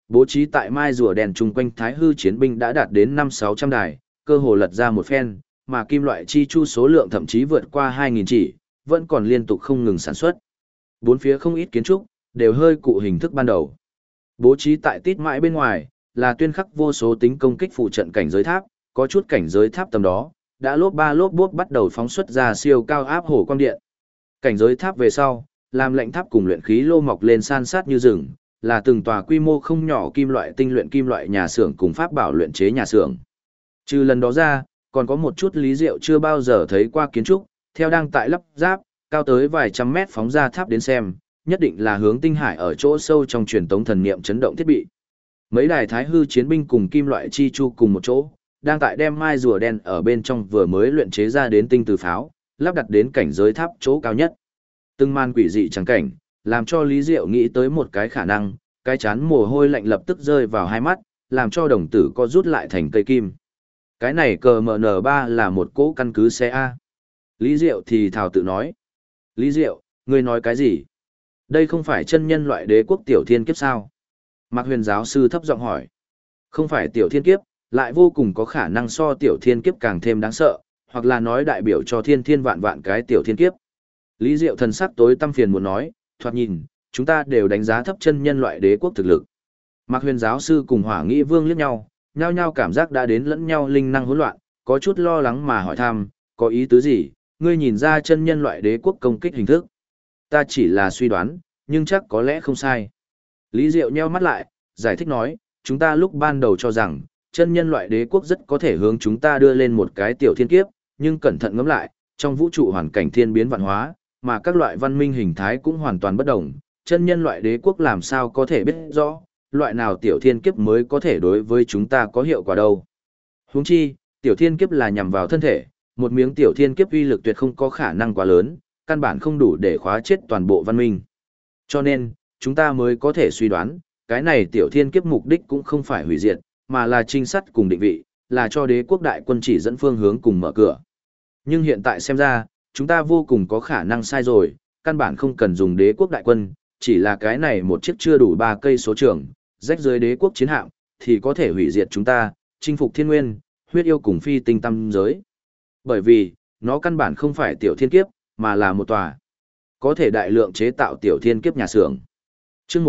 bố trí tại mai rùa đèn chung quanh thái hư chiến binh đã đạt đến 5-600 đài, cơ hồ lật ra một phen, mà kim loại chi chu số lượng thậm chí vượt qua 2.000 chỉ, vẫn còn liên tục không ngừng sản xuất. Bốn phía không ít kiến trúc, đều hơi cụ hình thức ban đầu. Bố trí tại tít mãi bên ngoài, là tuyên khắc vô số tính công kích phụ trận cảnh giới tháp, có chút cảnh giới tháp tầm đó, đã lốp ba lốp bốp bắt đầu phóng xuất ra siêu cao áp hồ quang điện. Cảnh giới tháp về sau, làm lệnh tháp cùng luyện khí lô mọc lên san sát như rừng, là từng tòa quy mô không nhỏ kim loại tinh luyện kim loại nhà xưởng cùng pháp bảo luyện chế nhà xưởng. Trừ lần đó ra, còn có một chút Lý Diệu chưa bao giờ thấy qua kiến trúc, theo đang tại lắp ráp, cao tới vài trăm mét phóng ra tháp đến xem, nhất định là hướng tinh hải ở chỗ sâu trong truyền tống thần niệm chấn động thiết bị. Mấy đài thái hư chiến binh cùng kim loại chi chu cùng một chỗ, đang tại đem mai rùa đen ở bên trong vừa mới luyện chế ra đến tinh từ pháo, lắp đặt đến cảnh giới tháp chỗ cao nhất. Từng màn quỷ dị chẳng cảnh, làm cho Lý Diệu nghĩ tới một cái khả năng, cái chán mồ hôi lạnh lập tức rơi vào hai mắt, làm cho đồng tử co rút lại thành cây kim. Cái này cờ MN3 là một cỗ căn cứ xe A. Lý Diệu thì thào tự nói. Lý Diệu, ngươi nói cái gì? Đây không phải chân nhân loại đế quốc tiểu thiên kiếp sao? Mạc Huyền giáo sư thấp giọng hỏi. Không phải tiểu thiên kiếp, lại vô cùng có khả năng so tiểu thiên kiếp càng thêm đáng sợ, hoặc là nói đại biểu cho thiên thiên vạn vạn cái tiểu thiên kiếp. Lý Diệu thần sắc tối tăm phiền muốn nói, thoạt nhìn, chúng ta đều đánh giá thấp chân nhân loại đế quốc thực lực. Mạc Huyền giáo sư cùng Hỏa Nghị Vương liếc nhau, nhao nhao cảm giác đã đến lẫn nhau linh năng hỗn loạn, có chút lo lắng mà hỏi thăm, có ý tứ gì, ngươi nhìn ra chân nhân loại đế quốc công kích hình thức. Ta chỉ là suy đoán, nhưng chắc có lẽ không sai. Lý Diệu nheo mắt lại, giải thích nói, chúng ta lúc ban đầu cho rằng, chân nhân loại đế quốc rất có thể hướng chúng ta đưa lên một cái tiểu thiên kiếp, nhưng cẩn thận ngẫm lại, trong vũ trụ hoàn cảnh thiên biến vạn hóa, mà các loại văn minh hình thái cũng hoàn toàn bất đồng, chân nhân loại đế quốc làm sao có thể biết rõ, loại nào tiểu thiên kiếp mới có thể đối với chúng ta có hiệu quả đâu. Huống chi, tiểu thiên kiếp là nhằm vào thân thể, một miếng tiểu thiên kiếp uy lực tuyệt không có khả năng quá lớn, căn bản không đủ để khóa chết toàn bộ văn minh. Cho nên, chúng ta mới có thể suy đoán, cái này tiểu thiên kiếp mục đích cũng không phải hủy diệt, mà là trinh sát cùng định vị, là cho đế quốc đại quân chỉ dẫn phương hướng cùng mở cửa. Nhưng hiện tại xem ra, chúng ta vô cùng có khả năng sai rồi, căn bản không cần dùng đế quốc đại quân, chỉ là cái này một chiếc chưa đủ 3 cây số trường, rách dưới đế quốc chiến hạm, thì có thể hủy diệt chúng ta, chinh phục thiên nguyên, huyết yêu cùng phi tinh tâm giới. Bởi vì, nó căn bản không phải tiểu thiên kiếp, mà là một tòa có thể đại lượng chế tạo tiểu thiên kiếp nhà xưởng. Chương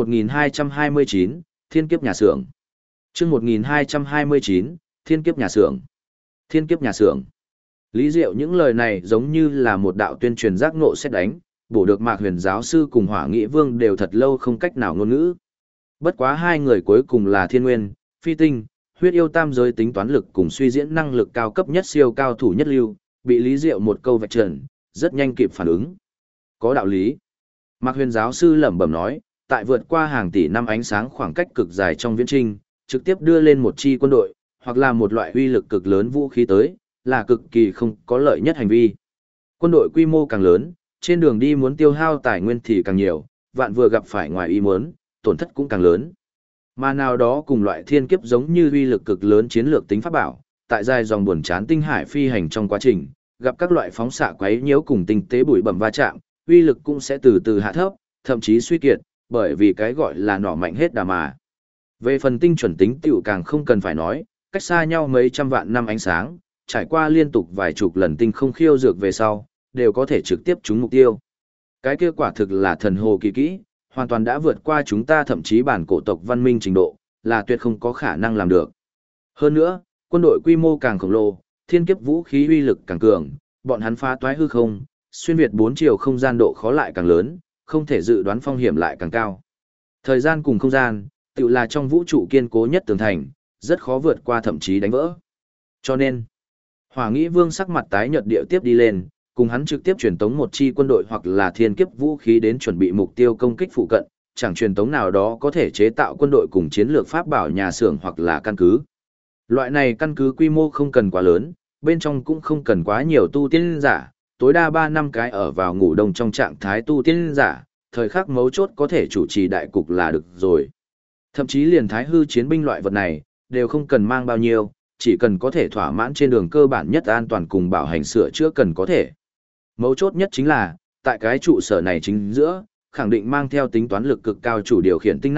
1229, Thiên kiếp nhà xưởng. Chương 1229, Thiên kiếp nhà xưởng. Thiên kiếp nhà xưởng. Lý Diệu những lời này giống như là một đạo tuyên truyền giác ngộ xét đánh, bổ được Mạc Huyền giáo sư cùng Hỏa Nghị Vương đều thật lâu không cách nào ngôn ngữ. Bất quá hai người cuối cùng là thiên nguyên, phi tinh, huyết yêu tam giới tính toán lực cùng suy diễn năng lực cao cấp nhất siêu cao thủ nhất lưu, bị Lý Diệu một câu vạch trần, rất nhanh kịp phản ứng. Có đạo lý. Mạc Huyền giáo sư lẩm bẩm nói, tại vượt qua hàng tỷ năm ánh sáng khoảng cách cực dài trong viễn trinh, trực tiếp đưa lên một chi quân đội, hoặc là một loại uy lực cực lớn vũ khí tới, là cực kỳ không có lợi nhất hành vi. Quân đội quy mô càng lớn, trên đường đi muốn tiêu hao tài nguyên thì càng nhiều, vạn vừa gặp phải ngoài ý muốn, tổn thất cũng càng lớn. Mà nào đó cùng loại thiên kiếp giống như uy lực cực lớn chiến lược tính pháp bảo, tại dài dòng buồn chán tinh hải phi hành trong quá trình, gặp các loại phóng xạ quấy nhiễu cùng tinh tế bụi bẩm va chạm, uy lực cũng sẽ từ từ hạ thấp, thậm chí suy kiệt, bởi vì cái gọi là nỏ mạnh hết đà mà. Về phần tinh chuẩn tính tiểu càng không cần phải nói, cách xa nhau mấy trăm vạn năm ánh sáng, trải qua liên tục vài chục lần tinh không khiêu dược về sau, đều có thể trực tiếp trúng mục tiêu. Cái kia quả thực là thần hồ kỳ kỹ, hoàn toàn đã vượt qua chúng ta thậm chí bản cổ tộc văn minh trình độ, là tuyệt không có khả năng làm được. Hơn nữa, quân đội quy mô càng khổng lồ, thiên kiếp vũ khí uy lực càng cường, bọn hắn phá toái hư không, xuyên việt 4 chiều không gian độ khó lại càng lớn, không thể dự đoán phong hiểm lại càng cao. Thời gian cùng không gian, tự là trong vũ trụ kiên cố nhất tường thành, rất khó vượt qua thậm chí đánh vỡ. Cho nên, Hỏa Nghĩ Vương sắc mặt tái nhợt điệu tiếp đi lên, cùng hắn trực tiếp truyền tống một chi quân đội hoặc là thiên kiếp vũ khí đến chuẩn bị mục tiêu công kích phụ cận, chẳng truyền tống nào đó có thể chế tạo quân đội cùng chiến lược pháp bảo nhà xưởng hoặc là căn cứ. Loại này căn cứ quy mô không cần quá lớn, bên trong cũng không cần quá nhiều tu tiên giả, tối đa 3 năm cái ở vào ngủ đông trong trạng thái tu tiên giả, thời khắc mấu chốt có thể chủ trì đại cục là được rồi. Thậm chí liền thái hư chiến binh loại vật này, đều không cần mang bao nhiêu, chỉ cần có thể thỏa mãn trên đường cơ bản nhất an toàn cùng bảo hành sửa chữa cần có thể. Mấu chốt nhất chính là, tại cái trụ sở này chính giữa, khẳng định mang theo tính toán lực cực cao chủ điều khiển tinh não,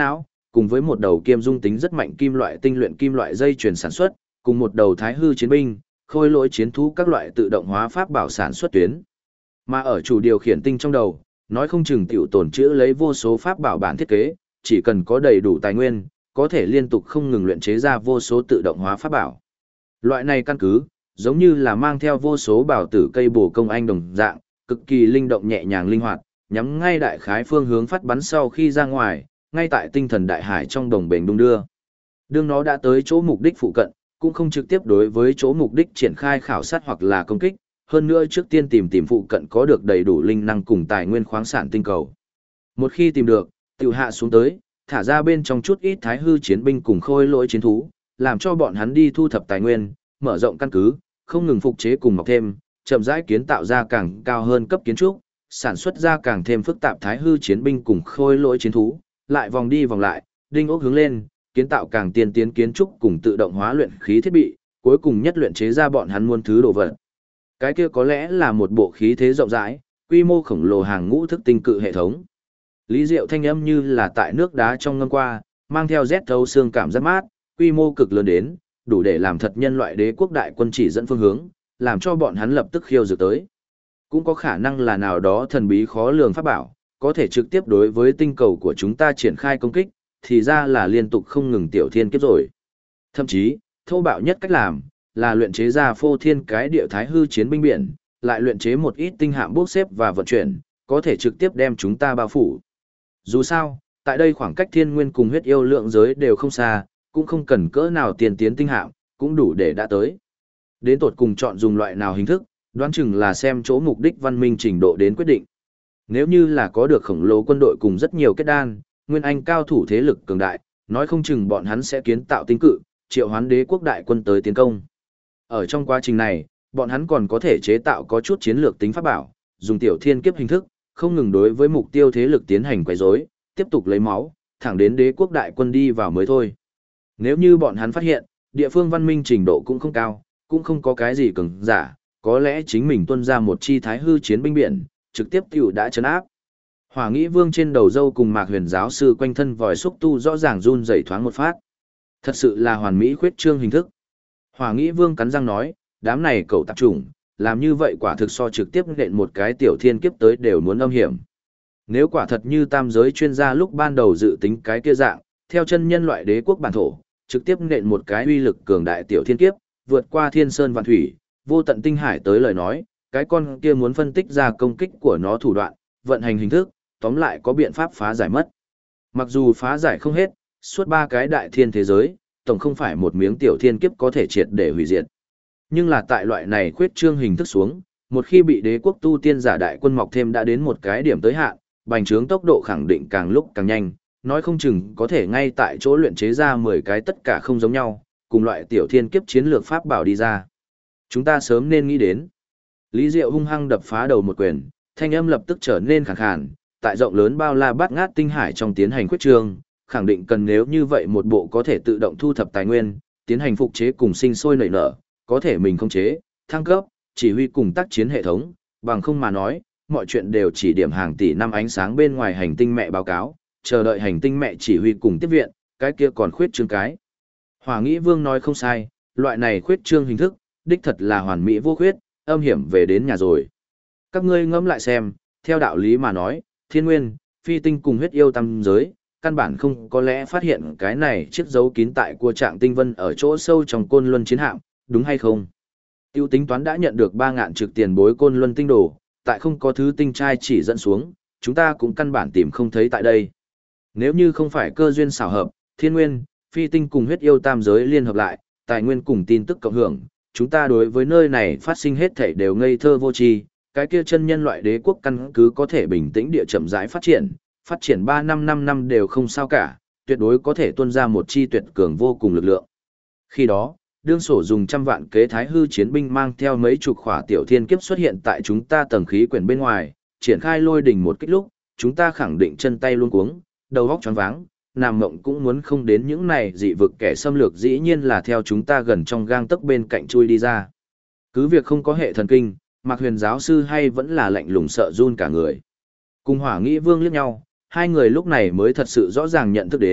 cùng với một đầu kiêm dung tính rất mạnh kim loại tinh luyện kim loại dây chuyền sản xuất, cùng một đầu thái hư chiến binh, khôi lỗi chiến thú các loại tự động hóa pháp bảo sản xuất tuyến. Mà ở chủ điều khiển tinh trong đầu, nói không chừng tiểu tồn trữ lấy vô số pháp bảo bản thiết kế, chỉ cần có đầy đủ tài nguyên, có thể liên tục không ngừng luyện chế ra vô số tự động hóa pháp bảo. Loại này căn cứ, giống như là mang theo vô số bảo tử cây bổ công anh đồng dạng, cực kỳ linh động nhẹ nhàng linh hoạt, nhắm ngay đại khái phương hướng phát bắn sau khi ra ngoài, ngay tại tinh thần đại hải trong đồng bền đung đưa. Đương nó đã tới chỗ mục đích phụ cận, cũng không trực tiếp đối với chỗ mục đích triển khai khảo sát hoặc là công kích, hơn nữa trước tiên tìm phụ cận có được đầy đủ linh năng cùng tài nguyên khoáng sản tinh cầu. Một khi tìm được, tiểu hạ xuống tới, thả ra bên trong chút ít thái hư chiến binh cùng khôi lỗi chiến thú, làm cho bọn hắn đi thu thập tài nguyên, mở rộng căn cứ, không ngừng phục chế cùng mọc thêm, chậm rãi kiến tạo ra càng cao hơn cấp kiến trúc, sản xuất ra càng thêm phức tạp thái hư chiến binh cùng khôi lỗi chiến thú, lại vòng đi vòng lại, đinh ốc hướng lên, kiến tạo càng tiên tiến kiến trúc cùng tự động hóa luyện khí thiết bị, cuối cùng nhất luyện chế ra bọn hắn muôn thứ đồ vật. Cái kia có lẽ là một bộ khí thế rộng rãi, quy mô khổng lồ hàng ngũ thức tinh cự hệ thống. Lý Diệu thanh âm như là tại nước đá trong ngâm qua, mang theo rét thấu xương cảm giác mát, quy mô cực lớn đến, đủ để làm thật nhân loại đế quốc đại quân chỉ dẫn phương hướng, làm cho bọn hắn lập tức khiêu dược tới. Cũng có khả năng là nào đó thần bí khó lường pháp bảo, có thể trực tiếp đối với tinh cầu của chúng ta triển khai công kích, thì ra là liên tục không ngừng tiểu thiên kiếp rồi. Thậm chí, thô bạo nhất cách làm, là luyện chế ra phô thiên cái địa thái hư chiến binh biển, lại luyện chế một ít tinh hạm bốc xếp và vận chuyển, có thể trực tiếp đem chúng ta bao phủ. Dù sao, tại đây khoảng cách thiên nguyên cùng huyết yêu lượng giới đều không xa, cũng không cần cỡ nào tiền tiến tinh hạm, cũng đủ để đã tới. Đến tột cùng chọn dùng loại nào hình thức, đoán chừng là xem chỗ mục đích văn minh trình độ đến quyết định. Nếu như là có được khổng lồ quân đội cùng rất nhiều kết đan, nguyên anh cao thủ thế lực cường đại, nói không chừng bọn hắn sẽ kiến tạo tinh cự, triệu hoán đế quốc đại quân tới tiến công. Ở trong quá trình này, bọn hắn còn có thể chế tạo có chút chiến lược tính pháp bảo, dùng tiểu thiên kiếp hình thức, không ngừng đối với mục tiêu thế lực tiến hành quấy rối, tiếp tục lấy máu, thẳng đến đế quốc đại quân đi vào mới thôi. Nếu như bọn hắn phát hiện, địa phương văn minh trình độ cũng không cao, cũng không có cái gì cường giả, có lẽ chính mình tuân ra một chi thái hư chiến binh biển, trực tiếp tiểu đã chấn áp. Hỏa Nghĩ Vương trên đầu râu cùng Mạc Huyền giáo sư quanh thân vòi xúc tu rõ ràng run rẩy thoáng một phát. Thật sự là hoàn mỹ khuyết trương hình thức. Hỏa Nghĩ Vương cắn răng nói, đám này cậu tạp chủng, làm như vậy quả thực so trực tiếp nện một cái tiểu thiên kiếp tới đều muốn âm hiểm. Nếu quả thật như tam giới chuyên gia lúc ban đầu dự tính cái kia dạng, theo chân nhân loại đế quốc bản thổ, trực tiếp nện một cái uy lực cường đại tiểu thiên kiếp, vượt qua thiên sơn vạn thủy, vô tận tinh hải tới lời nói, cái con kia muốn phân tích ra công kích của nó thủ đoạn, vận hành hình thức, tóm lại có biện pháp phá giải mất. Mặc dù phá giải không hết, suốt ba cái đại thiên thế giới, tổng không phải một miếng tiểu thiên kiếp có thể triệt để hủy diệt. Nhưng là tại loại này khuyết trương hình thức xuống, một khi bị đế quốc tu tiên giả đại quân mọc thêm đã đến một cái điểm tới hạn, bành trướng tốc độ khẳng định càng lúc càng nhanh, nói không chừng có thể ngay tại chỗ luyện chế ra 10 cái tất cả không giống nhau, cùng loại tiểu thiên kiếp chiến lược pháp bảo đi ra. Chúng ta sớm nên nghĩ đến. Lý Diệu hung hăng đập phá đầu một quyền, thanh âm lập tức trở nên khàn khàn, tại rộng lớn bao la bát ngát tinh hải trong tiến hành khuyết trương, khẳng định cần nếu như vậy một bộ có thể tự động thu thập tài nguyên, tiến hành phục chế cùng sinh sôi nảy nở, có thể mình khống chế, thăng cấp, chỉ huy cùng tác chiến hệ thống, bằng không mà nói, mọi chuyện đều chỉ điểm hàng tỷ năm ánh sáng bên ngoài hành tinh mẹ báo cáo, chờ đợi hành tinh mẹ chỉ huy cùng tiếp viện, cái kia còn khuyết trương cái. Hỏa Nghĩ Vương nói không sai, loại này khuyết trương hình thức, đích thật là hoàn mỹ vô khuyết, âm hiểm về đến nhà rồi. Các ngươi ngẫm lại xem, theo đạo lý mà nói, thiên nguyên, phi tinh cùng huyết yêu tam giới, căn bản không có lẽ phát hiện cái này chiếc dấu kín tại của trạng tinh vân ở chỗ sâu trong côn luân chiến hạm, đúng hay không? Tiêu tính toán đã nhận được 3 ngạn trực tiền bối côn luân tinh đồ, tại không có thứ tinh trai chỉ dẫn xuống, chúng ta cũng căn bản tìm không thấy tại đây. Nếu như không phải cơ duyên xảo hợp, thiên nguyên, phi tinh cùng huyết yêu tam giới liên hợp lại, tài nguyên cùng tin tức cộng hưởng, chúng ta đối với nơi này phát sinh hết thảy đều ngây thơ vô tri, cái kia chân nhân loại đế quốc căn cứ có thể bình tĩnh địa chậm rãi phát triển 3 năm 5 năm đều không sao cả, tuyệt đối có thể tuôn ra một chi tuyệt cường vô cùng lực lượng. Khi đó, đương sổ dùng trăm vạn kế thái hư chiến binh mang theo mấy chục khỏa tiểu thiên kiếp xuất hiện tại chúng ta tầng khí quyển bên ngoài, triển khai lôi đỉnh một kích lúc, chúng ta khẳng định chân tay luôn cuống, đầu óc choáng váng, nằm mộng cũng muốn không đến những này dị vực kẻ xâm lược dĩ nhiên là theo chúng ta gần trong gang tấc bên cạnh chui đi ra. Cứ việc không có hệ thần kinh, Mạc Huyền giáo sư hay vẫn là lạnh lùng sợ run cả người. Cùng Hỏa Nghĩ Vương liếc nhau, hai người lúc này mới thật sự rõ ràng nhận thức đến,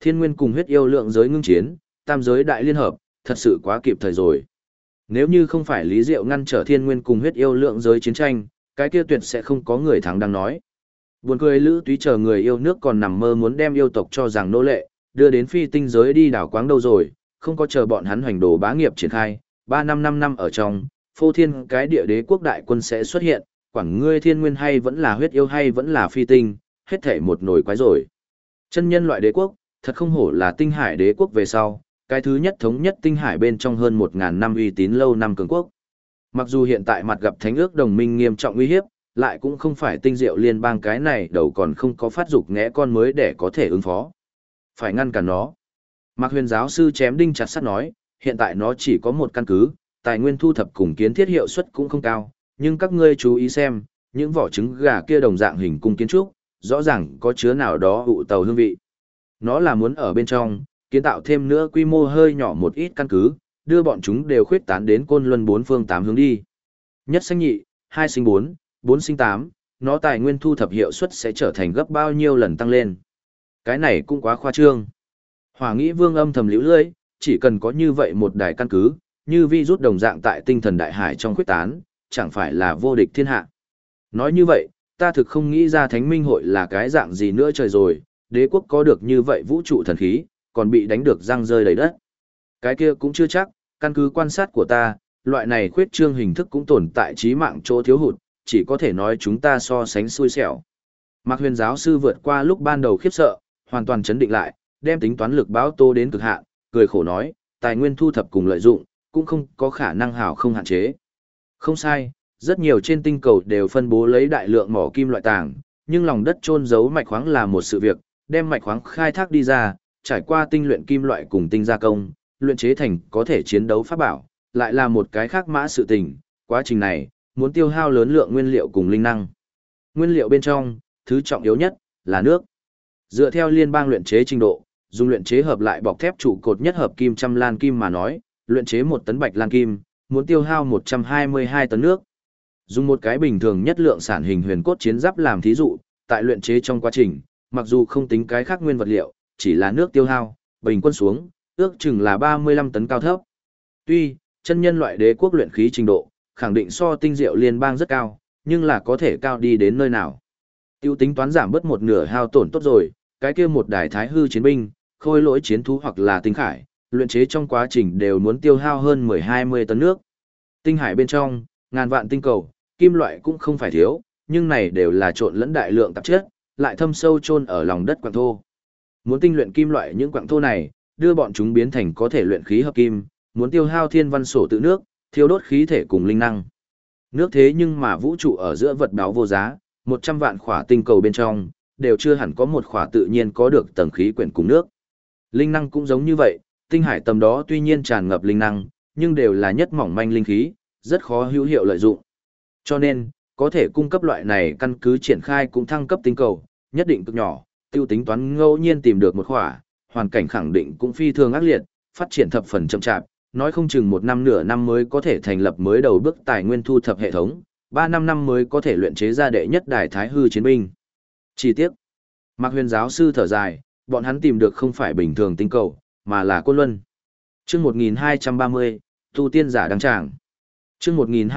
Thiên nguyên cùng huyết yêu lượng giới ngưng chiến, tam giới đại liên hợp, thật sự quá kịp thời rồi. Nếu như không phải Lý Diệu ngăn trở thiên nguyên cùng huyết yêu lượng giới chiến tranh, cái kia tuyệt sẽ không có người thắng đang nói. Buồn cười Lữ Túy chờ người yêu nước còn nằm mơ muốn đem yêu tộc cho rằng nô lệ, đưa đến phi tinh giới đi đảo quáng đâu rồi, không có chờ bọn hắn hoành đồ bá nghiệp triển khai, 3 năm ở trong, phô thiên cái địa đế quốc đại quân sẽ xuất hiện, quản ngươi thiên nguyên hay vẫn là huyết yêu hay vẫn là phi tinh, hết thể một nồi quái rồi. Chân nhân loại đế quốc, thật không hổ là tinh hải đế quốc về sau, cái thứ nhất thống nhất tinh hải bên trong hơn 1000 năm uy tín lâu năm cường quốc. Mặc dù hiện tại mặt gặp thánh ước đồng minh nghiêm trọng uy hiếp, lại cũng không phải tinh diệu liên bang cái này đầu còn không có phát dục ngẽ con mới để có thể ứng phó. Phải ngăn cản nó. Mạc Huyền giáo sư chém đinh chặt sắt nói, hiện tại nó chỉ có một căn cứ, tài nguyên thu thập cùng kiến thiết hiệu suất cũng không cao, nhưng các ngươi chú ý xem, những vỏ trứng gà kia đồng dạng hình cung kiến trúc, rõ ràng có chứa nào đó ụ tàu hương vị. Nó là muốn ở bên trong, kiến tạo thêm nữa quy mô hơi nhỏ một ít căn cứ, đưa bọn chúng đều khuyết tán đến côn luân 4 phương 8 hướng đi. Nhất sinh nhị, 2 sinh 4, 4 sinh 8, nó tài nguyên thu thập hiệu suất sẽ trở thành gấp bao nhiêu lần tăng lên. Cái này cũng quá khoa trương. Hỏa Nghĩ Vương âm thầm liễu lưỡi, chỉ cần có như vậy một đài căn cứ, như vi rút đồng dạng tại tinh thần đại hải trong khuyết tán, chẳng phải là vô địch thiên hạ. Nói như vậy, ta thực không nghĩ ra Thánh Minh hội là cái dạng gì nữa trời rồi, đế quốc có được như vậy vũ trụ thần khí, còn bị đánh được răng rơi đầy đất. Cái kia cũng chưa chắc, căn cứ quan sát của ta, loại này khuyết trương hình thức cũng tồn tại chí mạng chỗ thiếu hụt, chỉ có thể nói chúng ta so sánh xui xẻo. Mạc Huyền giáo sư vượt qua lúc ban đầu khiếp sợ, hoàn toàn chấn định lại, đem tính toán lực báo tô đến cực hạn, cười khổ nói, tài nguyên thu thập cùng lợi dụng, cũng không có khả năng hảo không hạn chế. Không sai, rất nhiều trên tinh cầu đều phân bố lấy đại lượng mỏ kim loại tàng, nhưng lòng đất chôn giấu mạch khoáng là một sự việc, đem mạch khoáng khai thác đi ra, trải qua tinh luyện kim loại cùng tinh gia công, luyện chế thành có thể chiến đấu pháp bảo, lại là một cái khác mã sự tình, quá trình này, muốn tiêu hao lớn lượng nguyên liệu cùng linh năng. Nguyên liệu bên trong, thứ trọng yếu nhất, là nước. Dựa theo liên bang luyện chế trình độ, dùng luyện chế hợp lại bọc thép trụ cột nhất hợp kim trăm lan kim mà nói, luyện chế 1 tấn bạch lan kim, muốn tiêu hao 122 tấn nước. Dùng một cái bình thường nhất lượng sản hình huyền cốt chiến giáp làm thí dụ, tại luyện chế trong quá trình, mặc dù không tính cái khác nguyên vật liệu, chỉ là nước tiêu hao, bình quân xuống, ước chừng là 35 tấn cao thấp. Tuy, chân nhân loại đế quốc luyện khí trình độ, khẳng định so tinh diệu liên bang rất cao, nhưng là có thể cao đi đến nơi nào. Tiêu tính toán giảm bớt một nửa hao tổn tốt rồi, cái kia một đài thái hư chiến binh, khôi lỗi chiến thú hoặc là tinh khải, luyện chế trong quá trình đều muốn tiêu hao hơn 10-20 tấn nước. Tinh hải bên trong, ngàn vạn tinh cầu, kim loại cũng không phải thiếu, nhưng này đều là trộn lẫn đại lượng tạp chất, lại thâm sâu chôn ở lòng đất quặng thô. Muốn tinh luyện kim loại những quặng thô này, đưa bọn chúng biến thành có thể luyện khí hợp kim, muốn tiêu hao thiên văn sổ tự nước, thiêu đốt khí thể cùng linh năng. Nước thế nhưng mà vũ trụ ở giữa vật báo vô giá, 100 vạn khỏa tinh cầu bên trong, đều chưa hẳn có một khỏa tự nhiên có được tầng khí quyển cùng nước. Linh năng cũng giống như vậy, tinh hải tầm đó tuy nhiên tràn ngập linh năng, nhưng đều là nhất mỏng manh linh khí, rất khó hữu hiệu lợi dụng. Cho nên, có thể cung cấp loại này căn cứ triển khai cũng thăng cấp tinh cầu, nhất định cực nhỏ, tiêu tính toán ngẫu nhiên tìm được một khỏa, hoàn cảnh khẳng định cũng phi thường ác liệt, phát triển thập phần chậm chạp, nói không chừng 1 năm nửa năm mới có thể thành lập mới đầu bước tài nguyên thu thập hệ thống, 3-5 năm mới có thể luyện chế ra đệ nhất đài thái hư chiến binh. Chi tiết. Mạc Huyền giáo sư thở dài, bọn hắn tìm được không phải bình thường tinh cầu, mà là Côn Luân. Chương 1230, tu tiên giả đăng tràng. Chương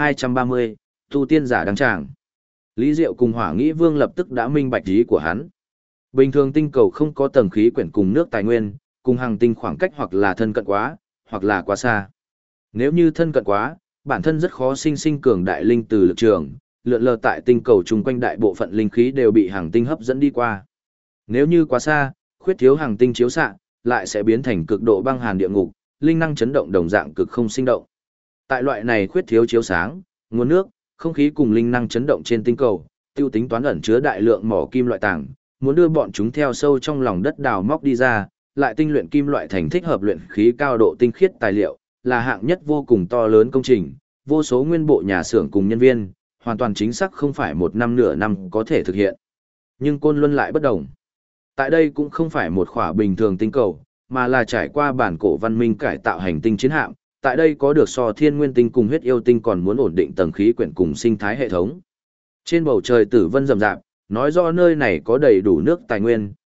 1230, tu tiên giả đăng tràng. Lý Diệu cùng Hỏa Nghĩ Vương lập tức đã minh bạch ý của hắn. Bình thường tinh cầu không có tầng khí quyển cùng nước tài nguyên, cùng hành tinh khoảng cách hoặc là thân cận quá, hoặc là quá xa. Nếu như thân cận quá, bản thân rất khó sinh cường đại linh từ lực trường, lượn lờ tại tinh cầu chung quanh đại bộ phận linh khí đều bị hành tinh hấp dẫn đi qua. Nếu như quá xa, khuyết thiếu hành tinh chiếu xạ, lại sẽ biến thành cực độ băng hàn địa ngục, linh năng chấn động đồng dạng cực không sinh động. Tại loại này khuyết thiếu chiếu sáng, nguồn nước, không khí cùng linh năng chấn động trên tinh cầu, tiêu tính toán ẩn chứa đại lượng mỏ kim loại tàng, muốn đưa bọn chúng theo sâu trong lòng đất đào móc đi ra, lại tinh luyện kim loại thành thích hợp luyện khí cao độ tinh khiết tài liệu, là hạng nhất vô cùng to lớn công trình, vô số nguyên bộ nhà xưởng cùng nhân viên, hoàn toàn chính xác không phải 1 năm nửa năm có thể thực hiện. Nhưng Côn Luân lại bất đồng. Tại đây cũng không phải một khỏa bình thường tinh cầu, mà là trải qua bản cổ văn minh cải tạo hành tinh chiến hạm, tại đây có được so thiên nguyên tinh cùng huyết yêu tinh còn muốn ổn định tầng khí quyển cùng sinh thái hệ thống. Trên bầu trời tử vân rậm rạp, nói rõ nơi này có đầy đủ nước tài nguyên,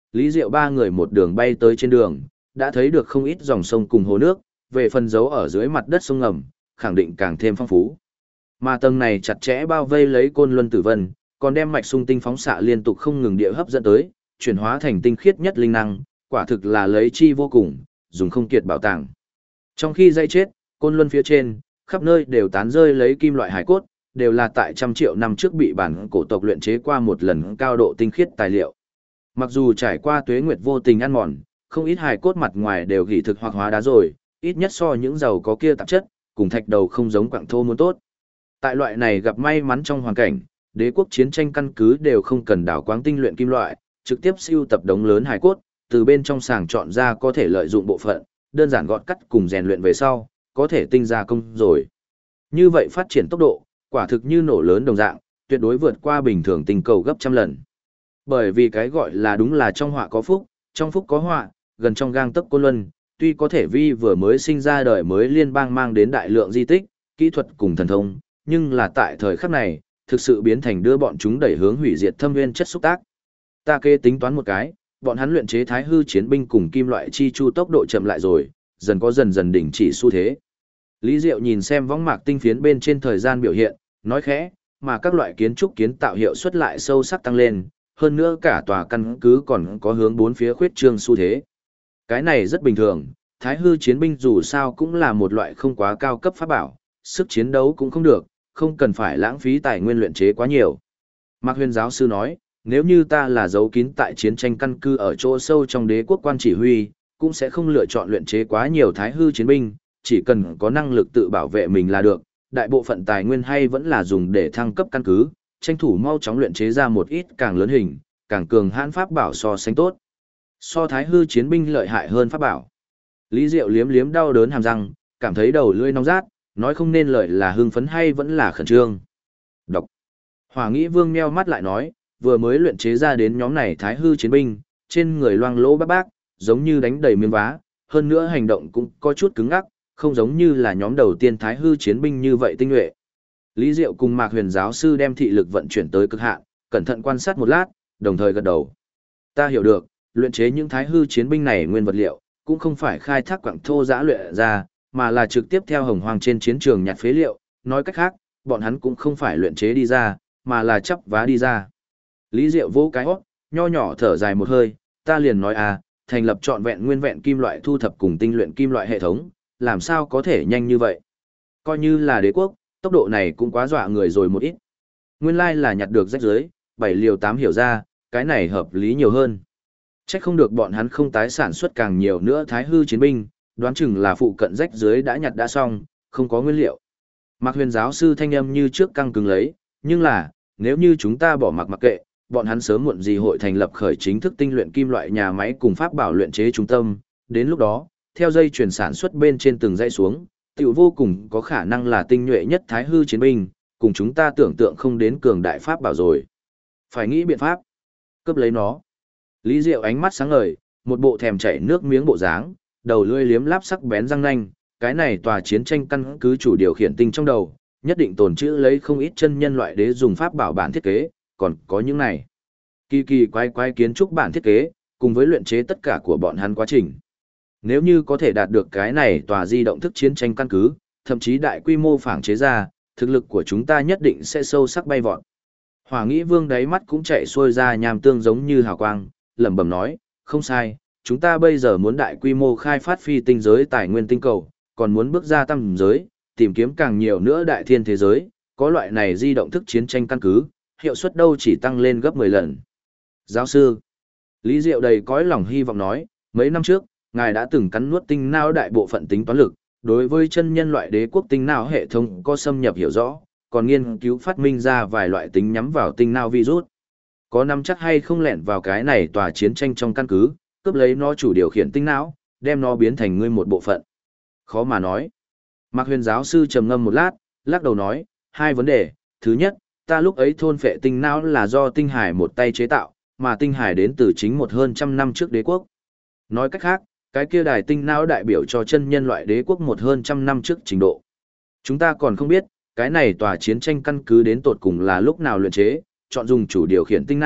Lý Diệu ba người một đường bay tới trên đường, đã thấy được không ít dòng sông cùng hồ nước, về phần dấu ở dưới mặt đất sông ngầm, khẳng định càng thêm phong phú. Mà tầng này chặt chẽ bao vây lấy Côn Luân Tử Vân, còn đem mạch sung tinh phóng xạ liên tục không ngừng địa hấp dẫn tới, chuyển hóa thành tinh khiết nhất linh năng, quả thực là lấy chi vô cùng, dùng không kiệt bảo tàng. Trong khi dây chết, Côn Luân phía trên, khắp nơi đều tán rơi lấy kim loại hải cốt, đều là tại trăm triệu năm trước bị bản cổ tộc luyện chế qua một lần cao độ tinh khiết tài liệu. Mặc dù trải qua tuế nguyệt vô tình ăn mòn, không ít hải cốt mặt ngoài đều gỉ thực hoặc hóa đá rồi, ít nhất so những dầu có kia tạp chất, cùng thạch đầu không giống quặng thô muốn tốt. Tại loại này gặp may mắn trong hoàn cảnh, đế quốc chiến tranh căn cứ đều không cần đào quáng tinh luyện kim loại, trực tiếp siêu tập đống lớn hải cốt, từ bên trong sàng chọn ra có thể lợi dụng bộ phận, đơn giản gọt cắt cùng rèn luyện về sau, có thể tinh gia công rồi. Như vậy phát triển tốc độ, quả thực như nổ lớn đồng dạng, tuyệt đối vượt qua bình thường tinh cầu gấp trăm lần. Bởi vì cái gọi là đúng là trong họa có phúc, trong phúc có họa, gần trong gang tấc Côn Luân, tuy có thể vi vừa mới sinh ra đời mới liên bang mang đến đại lượng di tích, kỹ thuật cùng thần thông, nhưng là tại thời khắc này, thực sự biến thành đưa bọn chúng đẩy hướng hủy diệt thâm nguyên chất xúc tác. Ta kê tính toán một cái, bọn hắn luyện chế thái hư chiến binh cùng kim loại chi chu tốc độ chậm lại rồi, dần có dần dần đỉnh chỉ xu thế. Lý Diệu nhìn xem võng mạc tinh phiến bên trên thời gian biểu hiện, nói khẽ, mà các loại kiến trúc kiến tạo hiệu suất lại sâu sắc tăng lên, hơn nữa cả tòa căn cứ còn có hướng bốn phía khuyết trương xu thế. Cái này rất bình thường, thái hư chiến binh dù sao cũng là một loại không quá cao cấp pháp bảo, sức chiến đấu cũng không được, không cần phải lãng phí tài nguyên luyện chế quá nhiều. Mạc Huyền giáo sư nói, nếu như ta là giấu kín tại chiến tranh căn cứ ở chỗ sâu trong đế quốc quan chỉ huy, cũng sẽ không lựa chọn luyện chế quá nhiều thái hư chiến binh, chỉ cần có năng lực tự bảo vệ mình là được, đại bộ phận tài nguyên hay vẫn là dùng để thăng cấp căn cứ, tranh thủ mau chóng luyện chế ra một ít càng lớn hình, càng cường hãn pháp bảo so sánh tốt. So thái hư chiến binh lợi hại hơn pháp bảo. Lý Diệu liếm liếm đau đớn hàm răng, cảm thấy đầu lưỡi nóng rát, nói không nên lợi là hưng phấn hay vẫn là khẩn trương. Đọc. Hỏa Nghĩ Vương nheo mắt lại nói, vừa mới luyện chế ra đến nhóm này thái hư chiến binh, trên người loang lỗ bác bác, giống như đánh đầy miếng vá, hơn nữa hành động cũng có chút cứng ngắc, không giống như là nhóm đầu tiên thái hư chiến binh như vậy tinh nhuệ. Lý Diệu cùng Mạc Huyền giáo sư đem thị lực vận chuyển tới cực hạn, cẩn thận quan sát một lát, đồng thời gật đầu. Ta hiểu được, luyện chế những thái hư chiến binh này nguyên vật liệu, cũng không phải khai thác quặng thô giã luyện ra, mà là trực tiếp theo hồng hoang trên chiến trường nhặt phế liệu, nói cách khác, bọn hắn cũng không phải luyện chế đi ra, mà là chắp vá đi ra. Lý Diệu vỗ cái hót, nho nhỏ thở dài một hơi, ta liền nói thành lập trọn vẹn nguyên vẹn kim loại thu thập cùng tinh luyện kim loại hệ thống, làm sao có thể nhanh như vậy? Coi như là đế quốc, tốc độ này cũng quá dọa người rồi một ít. Nguyên lai là nhặt được rách dưới, 7 liều 8 hiểu ra, cái này hợp lý nhiều hơn. Chắc không được bọn hắn không tái sản xuất càng nhiều nữa thái hư chiến binh, đoán chừng là phụ cận rách dưới đã nhặt đã xong, không có nguyên liệu. Mạc Huyền giáo sư thanh âm như trước căng cứng lấy, nhưng là, nếu như chúng ta bỏ mặc kệ, bọn hắn sớm muộn gì hội thành lập khởi chính thức tinh luyện kim loại nhà máy cùng pháp bảo luyện chế trung tâm, đến lúc đó, theo dây chuyển sản xuất bên trên từng dãy xuống, tiểu vô cùng có khả năng là tinh nhuệ nhất thái hư chiến binh, cùng chúng ta tưởng tượng không đến cường đại pháp bảo rồi. Phải nghĩ biện pháp, cướp lấy nó. Lý Diệu ánh mắt sáng ngời, một bộ thèm chảy nước miếng bộ dáng, đầu lưỡi liếm láp sắc bén răng nanh, cái này tòa chiến tranh căn cứ chủ điều khiển tinh trong đầu, nhất định tồn trữ lấy không ít chân nhân loại đế dùng pháp bảo bản thiết kế, còn có những này. Kỳ kỳ quái quái kiến trúc bản thiết kế, cùng với luyện chế tất cả của bọn hắn quá trình. Nếu như có thể đạt được cái này tòa di động thức chiến tranh căn cứ, thậm chí đại quy mô phảng chế ra, thực lực của chúng ta nhất định sẽ sâu sắc bay vọt. Hỏa Nghĩ Vương đáy mắt cũng chạy xuôi ra nham tương giống như hào quang, lẩm bẩm nói, không sai, chúng ta bây giờ muốn đại quy mô khai phát phi tinh giới tài nguyên tinh cầu, còn muốn bước ra tam giới, tìm kiếm càng nhiều nữa đại thiên thế giới, có loại này di động thức chiến tranh căn cứ, hiệu suất đâu chỉ tăng lên gấp 10 lần. Giáo sư, Lý Diệu đầy cõi lòng hy vọng nói, mấy năm trước, ngài đã từng cắn nuốt tinh não đại bộ phận tính toán lực, đối với chân nhân loại đế quốc tinh não hệ thống có xâm nhập hiểu rõ, còn nghiên cứu phát minh ra vài loại tính nhắm vào tinh não virus. Có nắm chắc hay không lẻn vào cái này tòa chiến tranh trong căn cứ, cướp lấy nó chủ điều khiển tinh não, đem nó biến thành ngươi một bộ phận. Khó mà nói. Mạc Huyền giáo sư trầm ngâm một lát, lắc đầu nói, hai vấn đề, thứ nhất, ta lúc ấy thôn phệ tinh não là do tinh hải một tay chế tạo, mà tinh hải đến từ chính một hơn trăm năm trước đế quốc. Nói cách khác, cái kia đài tinh não đại biểu cho chân nhân loại đế quốc một hơn trăm năm trước trình độ. Chúng ta còn không biết, cái này tòa chiến tranh căn cứ đến tột cùng là lúc nào luyện chế, chọn dùng chủ điều khiển tinh não,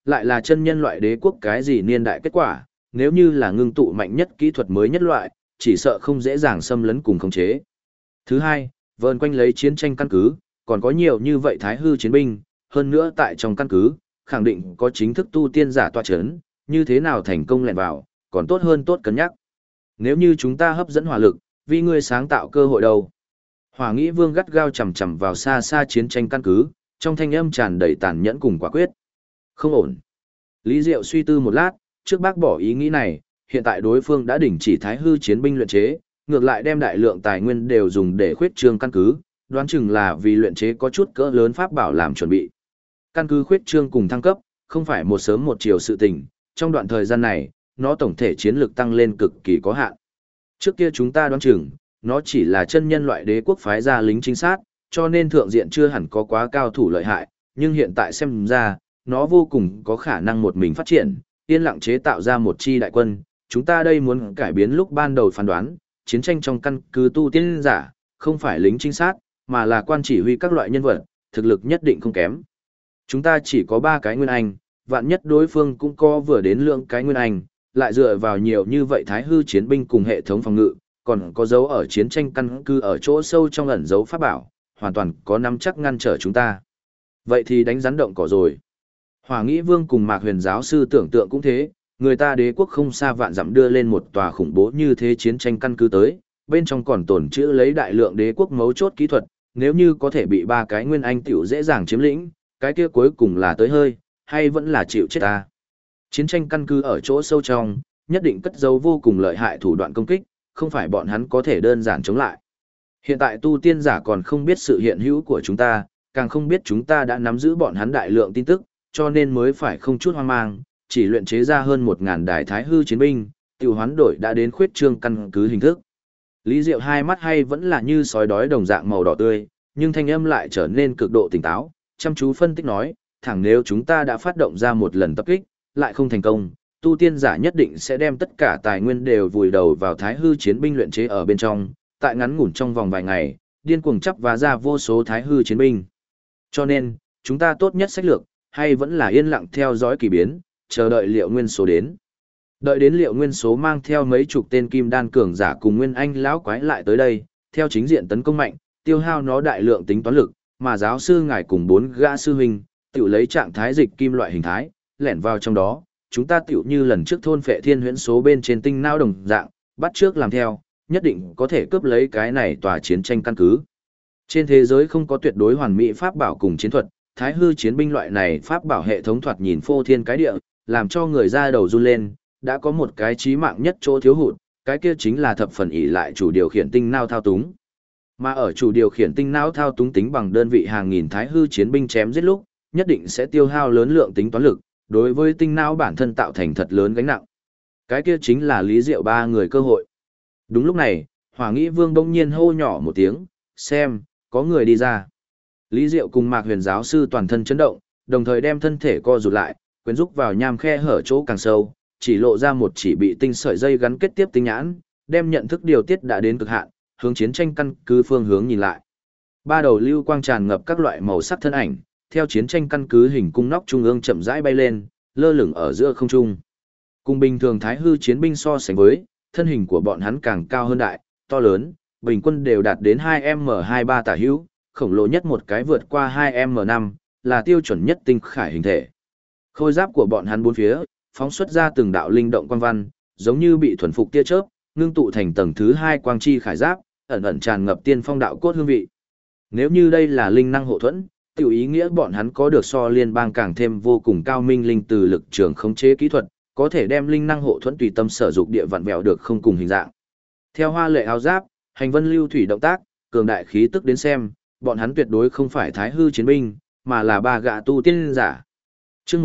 lại là chân nhân loại đế quốc cái gì niên đại kết quả, nếu như là ngưng tụ mạnh nhất kỹ thuật mới nhất loại, chỉ sợ không dễ dàng xâm lấn cùng khống chế. Thứ hai, vờn quanh lấy chiến tranh căn cứ, còn có nhiều như vậy thái hư chiến binh, hơn nữa tại trong căn cứ, khẳng định có chính thức tu tiên giả tọa chấn, như thế nào thành công lẻn vào, còn tốt hơn tốt cân nhắc. Nếu như chúng ta hấp dẫn hỏa lực, vì ngươi sáng tạo cơ hội đâu. Hỏa Nghĩ Vương gắt gao chầm chầm vào xa xa chiến tranh căn cứ, trong thanh âm tràn đầy tàn nhẫn cùng quả quyết. Không ổn. Lý Diệu suy tư một lát, trước bác bỏ ý nghĩ này, hiện tại đối phương đã đình chỉ thái hư chiến binh luyện chế, ngược lại đem đại lượng tài nguyên đều dùng để khuyết trương căn cứ, đoán chừng là vì luyện chế có chút cỡ lớn pháp bảo làm chuẩn bị. Căn cứ khuyết trương cùng thăng cấp, không phải một sớm một chiều sự tình, trong đoạn thời gian này, nó tổng thể chiến lược tăng lên cực kỳ có hạn. Trước kia chúng ta đoán chừng, nó chỉ là chân nhân loại đế quốc phái ra lính chính sát, cho nên thượng diện chưa hẳn có quá cao thủ lợi hại, nhưng hiện tại xem ra, nó vô cùng có khả năng một mình phát triển, yên lặng chế tạo ra một chi đại quân. Chúng ta đây muốn cải biến lúc ban đầu phán đoán, chiến tranh trong căn cứ tu tiên giả, không phải lính chính sát, mà là quan chỉ huy các loại nhân vật, thực lực nhất định không kém. Chúng ta chỉ có 3 cái nguyên anh, vạn nhất đối phương cũng có vừa đến lượng cái nguyên anh, lại dựa vào nhiều như vậy thái hư chiến binh cùng hệ thống phòng ngự, còn có dấu ở chiến tranh căn cứ ở chỗ sâu trong ẩn dấu pháp bảo, hoàn toàn có nắm chắc ngăn trở chúng ta. Vậy thì đánh rắn động cỏ rồi. Hỏa Nghĩ Vương cùng Mạc Huyền giáo sư tưởng tượng cũng thế, người ta đế quốc không xa vạn dặm đưa lên một tòa khủng bố như thế chiến tranh căn cứ tới, bên trong còn tồn trữ lấy đại lượng đế quốc mấu chốt kỹ thuật, nếu như có thể bị 3 cái nguyên anh tiểu dễ dàng chiếm lĩnh, cái kia cuối cùng là tới hơi, hay vẫn là chịu chết ta. Chiến tranh căn cứ ở chỗ sâu trong, nhất định cất giấu vô cùng lợi hại thủ đoạn công kích, không phải bọn hắn có thể đơn giản chống lại. Hiện tại tu tiên giả còn không biết sự hiện hữu của chúng ta, càng không biết chúng ta đã nắm giữ bọn hắn đại lượng tin tức, cho nên mới phải không chút hoang mang, chỉ luyện chế ra hơn 1000 đài thái hư chiến binh, tiểu hoán đổi đã đến khuyết trương căn cứ hình thức. Lý Diệu hai mắt hay vẫn là như sói đói đồng dạng màu đỏ tươi, nhưng thanh âm lại trở nên cực độ tỉnh táo, chăm chú phân tích nói, thẳng nếu chúng ta đã phát động ra một lần tập kích, lại không thành công, tu tiên giả nhất định sẽ đem tất cả tài nguyên đều vùi đầu vào thái hư chiến binh luyện chế ở bên trong, tại ngắn ngủn trong vòng vài ngày, điên cuồng chắp vá ra vô số thái hư chiến binh. Cho nên, chúng ta tốt nhất sách lược, hay vẫn là yên lặng theo dõi kỳ biến, chờ đợi liệu nguyên số đến. Đợi đến liệu nguyên số mang theo mấy chục tên kim đan cường giả cùng nguyên anh lão quái lại tới đây, theo chính diện tấn công mạnh, tiêu hao nó đại lượng tính toán lực, mà giáo sư ngài cùng 4 gã sư huynh, tiểu lấy trạng thái dịch kim loại hình thái, lẻn vào trong đó, chúng ta tiểu như lần trước thôn phệ thiên huyễn số bên trên tinh não đồng dạng, bắt trước làm theo, nhất định có thể cướp lấy cái này tòa chiến tranh căn cứ. Trên thế giới không có tuyệt đối hoàn mỹ pháp bảo cùng chiến thuật, thái hư chiến binh loại này pháp bảo hệ thống thoạt nhìn phô thiên cái địa, làm cho người ra đầu run lên, đã có một cái chí mạng nhất chỗ thiếu hụt, cái kia chính là thập phần ỷ lại chủ điều khiển tinh não thao túng. Mà ở chủ điều khiển tinh não thao túng tính bằng đơn vị hàng nghìn thái hư chiến binh chém giết lúc, nhất định sẽ tiêu hao lớn lượng tính toán lực, đối với tinh não bản thân tạo thành thật lớn gánh nặng. Cái kia chính là Lý Diệu 3 người cơ hội. Đúng lúc này, Hỏa Nghĩ Vương bỗng nhiên hô nhỏ một tiếng, xem, có người đi ra. Lý Diệu cùng Mạc Huyền giáo sư toàn thân chấn động, đồng thời đem thân thể co rụt lại, quyến rúc vào nham khe hở chỗ càng sâu, chỉ lộ ra một chỉ bị tinh sợi dây gắn kết tiếp tinh nhãn, đem nhận thức điều tiết đã đến cực hạn, hướng chiến tranh căn cứ phương hướng nhìn lại. 3 đầu lưu quang tràn ngập các loại màu sắc thân ảnh, theo chiến tranh căn cứ hình cung nóc trung ương chậm rãi bay lên, lơ lửng ở giữa không trung. Cùng bình thường thái hư chiến binh so sánh với, thân hình của bọn hắn càng cao hơn đại, to lớn, bình quân đều đạt đến 2m23 tả hữu, khổng lồ nhất một cái vượt qua 2m5, là tiêu chuẩn nhất tinh khải hình thể. Khôi giáp của bọn hắn bốn phía, phóng xuất ra từng đạo linh động quang văn, giống như bị thuần phục tia chớp, ngưng tụ thành tầng thứ 2 quang chi khải giáp, ẩn ẩn tràn ngập tiên phong đạo cốt hương vị. Nếu như đây là linh năng hộ thuẫn, tiểu ý nghĩa bọn hắn có được so liên bang càng thêm vô cùng cao minh linh từ lực trường khống chế kỹ thuật, có thể đem linh năng hộ thuẫn tùy tâm sở dụng địa vặn vẹo được không cùng hình dạng. Theo hoa lệ áo giáp, hành vân lưu thủy động tác, cường đại khí tức đến xem, bọn hắn tuyệt đối không phải thái hư chiến binh, mà là 3 gã tu tiên giả. Chương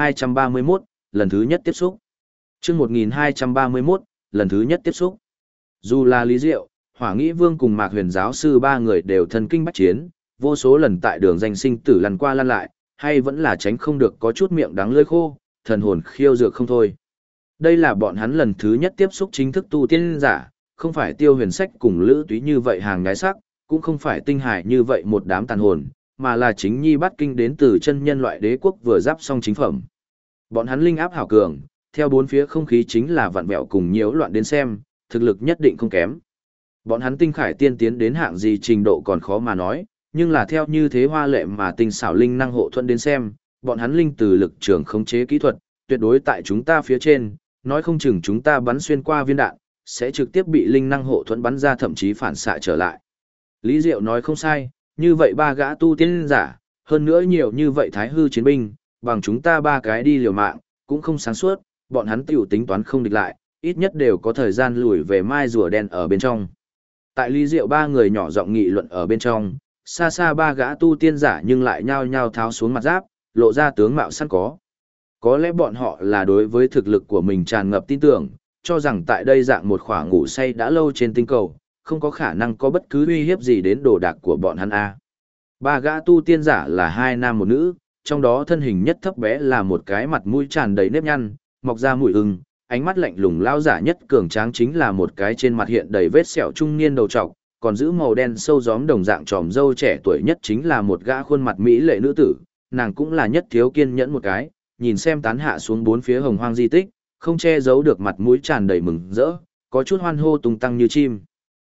1231, lần thứ nhất tiếp xúc. Chương 1231, lần thứ nhất tiếp xúc. Dù là Lý Diệu, Hỏa Nghĩ Vương cùng Mạc Huyền giáo sư 3 người đều thân kinh bách chiến, vô số lần tại đường danh sinh tử lăn qua lăn lại, hay vẫn là tránh không được có chút miệng đắng lưỡi khô, thần hồn khiêu dược không thôi. Đây là bọn hắn lần thứ nhất tiếp xúc chính thức tu tiên giả, không phải Tiêu Huyền Sách cùng Lữ Túy như vậy hàng nhái sắc, cũng không phải Tinh Hải như vậy một đám tàn hồn, mà là chính nhi bắt kinh đến từ chân nhân loại đế quốc vừa giáp xong chính phẩm. Bọn hắn linh áp hảo cường, theo bốn phía không khí chính là vặn vẹo cùng nhiễu loạn đến xem, thực lực nhất định không kém. Bọn hắn tinh khải tiên tiến đến hạng gì trình độ còn khó mà nói, nhưng là theo như thế hoa lệ mà tinh xảo linh năng hộ thuẫn đến xem, bọn hắn linh từ lực trường khống chế kỹ thuật, tuyệt đối tại chúng ta phía trên, nói không chừng chúng ta bắn xuyên qua viên đạn, sẽ trực tiếp bị linh năng hộ thuẫn bắn ra thậm chí phản xạ trở lại. Lý Diệu nói không sai, như vậy ba gã tu tiên giả, hơn nữa nhiều như vậy thái hư chiến binh, bằng chúng ta ba cái đi liều mạng, cũng không sáng suốt, bọn hắn tiểu tính toán không địch lại, ít nhất đều có thời gian lùi về mai rùa đen ở bên trong. Tại Lý Diệu ba người nhỏ giọng nghị luận ở bên trong, xa xa ba gã tu tiên giả nhưng lại nhao nhao tháo xuống mặt giáp, lộ ra tướng mạo sẵn có. Có lẽ bọn họ là đối với thực lực của mình tràn ngập tin tưởng, cho rằng tại đây dạng một khỏa ngủ say đã lâu trên tinh cầu, không có khả năng có bất cứ uy hiếp gì đến đồ đạc của bọn hắn a. Ba gã tu tiên giả là hai nam một nữ, trong đó thân hình nhất thấp bé là một cái mặt mũi tràn đầy nếp nhăn, mọc ra mũi ưng, ánh mắt lạnh lùng lao giả nhất cường tráng chính là một cái trên mặt hiện đầy vết sẹo trung niên đầu trọc, còn giữ màu đen sâu gióm đồng dạng tròm râu trẻ tuổi nhất chính là một gã khuôn mặt mỹ lệ nữ tử, nàng cũng là nhất thiếu kiên nhẫn một cái, nhìn xem tán hạ xuống bốn phía hồng hoang di tích, không che giấu được mặt mũi tràn đầy mừng rỡ, có chút hoan hô tung tăng như chim.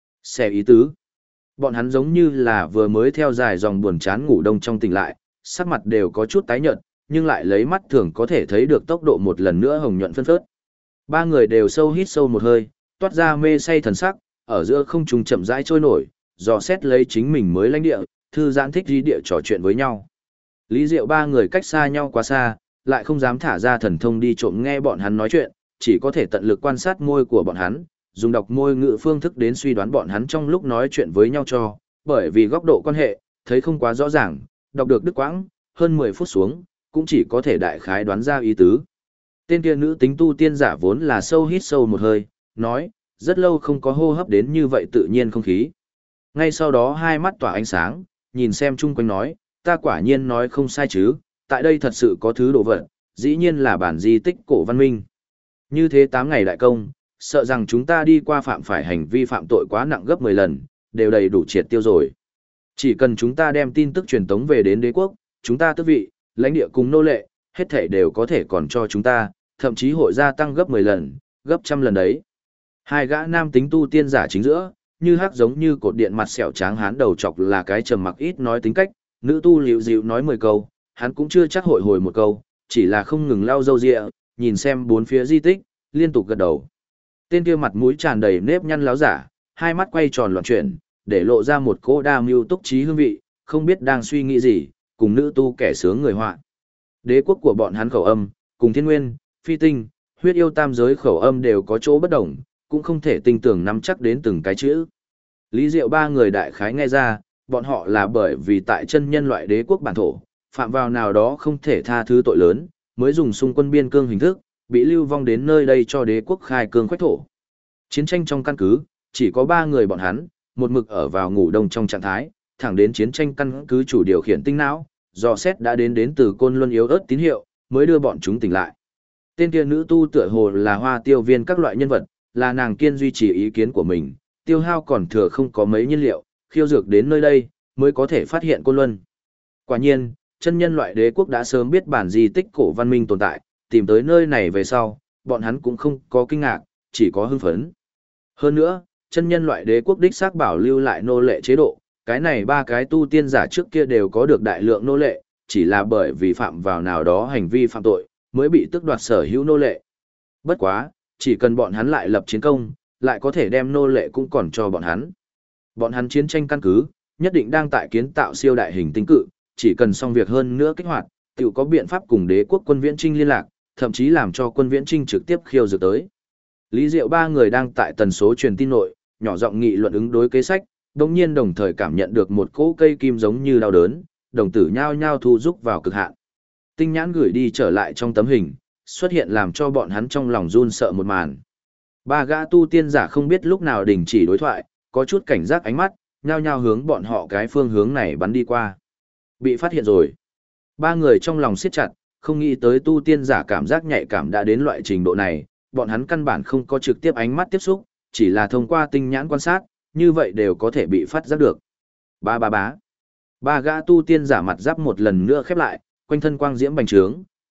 Xẻ ý tứ. Bọn hắn giống như là vừa mới theo dài dòng buồn chán ngủ đông trong tỉnh lại, sắc mặt đều có chút tái nhợt, nhưng lại lấy mắt thường có thể thấy được tốc độ một lần nữa hồng nhuận phân phớt. Ba người đều sâu hít sâu một hơi, toát ra mê say thần sắc, ở giữa không trung chậm rãi trôi nổi, dò xét lấy chính mình mới lãnh địa, thư giãn thích di địa trò chuyện với nhau. Lý Diệu ba người cách xa nhau quá xa, lại không dám thả ra thần thông đi trộm nghe bọn hắn nói chuyện, chỉ có thể tận lực quan sát môi của bọn hắn, dùng đọc môi ngữ phương thức đến suy đoán bọn hắn trong lúc nói chuyện với nhau cho, bởi vì góc độ quan hệ, thấy không quá rõ ràng, đọc được đứt quãng, hơn 10 phút xuống, cũng chỉ có thể đại khái đoán ra ý tứ. Tên kia nữ tính tu tiên giả vốn là sâu hít sâu một hơi, nói, rất lâu không có hô hấp đến như vậy tự nhiên không khí. Ngay sau đó hai mắt tỏa ánh sáng, nhìn xem chung quanh nói, ta quả nhiên nói không sai chứ, tại đây thật sự có thứ đồ vật, dĩ nhiên là bản di tích cổ văn minh. Như thế 8 ngày đại công, sợ rằng chúng ta đi qua phạm phải hành vi phạm tội quá nặng gấp 10 lần, đều đầy đủ triệt tiêu rồi. Chỉ cần chúng ta đem tin tức truyền tống về đến đế quốc, chúng ta tước vị, lãnh địa cùng nô lệ, hết thảy đều có thể còn cho chúng ta, thậm chí hội gia tăng gấp 10 lần, gấp trăm lần đấy. Hai gã nam tính tu tiên giả chính giữa, như hắc giống như cột điện mặt sẹo tráng hán đầu chọc là cái trầm mặc ít nói tính cách, nữ tu liễu dịu nói 10 câu, hắn cũng chưa chắc hội hồi một câu, chỉ là không ngừng lau râu ria, nhìn xem bốn phía di tích, liên tục gật đầu. Tên kia mặt mũi tràn đầy nếp nhăn láo giả, hai mắt quay tròn loạn chuyển, để lộ ra một cỗ đa mưu túc trí hương vị, không biết đang suy nghĩ gì, cùng nữ tu kẻ sướng người họa. Đế quốc của bọn hắn khẩu âm, cùng thiên nguyên, phi tinh, huyết yêu tam giới khẩu âm đều có chỗ bất đồng, cũng không thể tinh tưởng nắm chắc đến từng cái chữ. Lý Diệu ba người đại khái nghe ra, bọn họ là bởi vì tại chân nhân loại đế quốc bản thổ, phạm vào nào đó không thể tha thứ tội lớn, mới dùng xung quân biên cương hình thức, bị lưu vong đến nơi đây cho đế quốc khai cương khoách thổ. Chiến tranh trong căn cứ, chỉ có 3 người bọn hắn, một mực ở vào ngủ đông trong trạng thái, thẳng đến chiến tranh căn cứ chủ điều khiển tinh não, dò xét đã đến từ Côn Luân yếu ớt tín hiệu, mới đưa bọn chúng tỉnh lại. Tên kia nữ tu tựa hồ là Hoa Tiêu Viên các loại nhân vật, là nàng kiên duy trì ý kiến của mình, tiêu hao còn thừa không có mấy nhiên liệu, khiêu dược đến nơi đây, mới có thể phát hiện Côn Luân. Quả nhiên, chân nhân loại đế quốc đã sớm biết bản di tích cổ văn minh tồn tại, tìm tới nơi này về sau, bọn hắn cũng không có kinh ngạc, chỉ có hưng phấn. Hơn nữa, chân nhân loại đế quốc đích xác bảo lưu lại nô lệ chế độ, cái này 3 cái tu tiên giả trước kia đều có được đại lượng nô lệ, chỉ là bởi vì phạm vào nào đó hành vi phạm tội, mới bị tước đoạt sở hữu nô lệ. Bất quá, chỉ cần bọn hắn lại lập chiến công, lại có thể đem nô lệ cũng còn cho bọn hắn. Bọn hắn chiến tranh căn cứ, nhất định đang tại kiến tạo siêu đại hình tinh cự, chỉ cần xong việc hơn nữa kích hoạt, tự có biện pháp cùng đế quốc quân viễn trinh liên lạc, thậm chí làm cho quân viễn trinh trực tiếp khiêu dược tới. Lý Diệu 3 người đang tại tần số truyền tin nội, nhỏ giọng nghị luận ứng đối kế sách, đồng nhiên đồng thời cảm nhận được một cỗ cây kim giống như đau đớn, đồng tử nhao nhao thu rúc vào cực hạn. Tinh nhãn gửi đi trở lại trong tấm hình, xuất hiện làm cho bọn hắn trong lòng run sợ một màn. 3 gã tu tiên giả không biết lúc nào đình chỉ đối thoại, có chút cảnh giác ánh mắt, nhao nhao hướng bọn họ cái phương hướng này bắn đi qua. Bị phát hiện rồi. 3 người trong lòng siết chặt, không nghĩ tới tu tiên giả cảm giác nhạy cảm đã đến loại trình độ này, bọn hắn căn bản không có trực tiếp ánh mắt tiếp xúc, chỉ là thông qua tinh nhãn quan sát, như vậy đều có thể bị phát giác được. Ba gã tu tiên giả mặt giáp một lần nữa khép lại, quanh thân quang diễm bành trướng,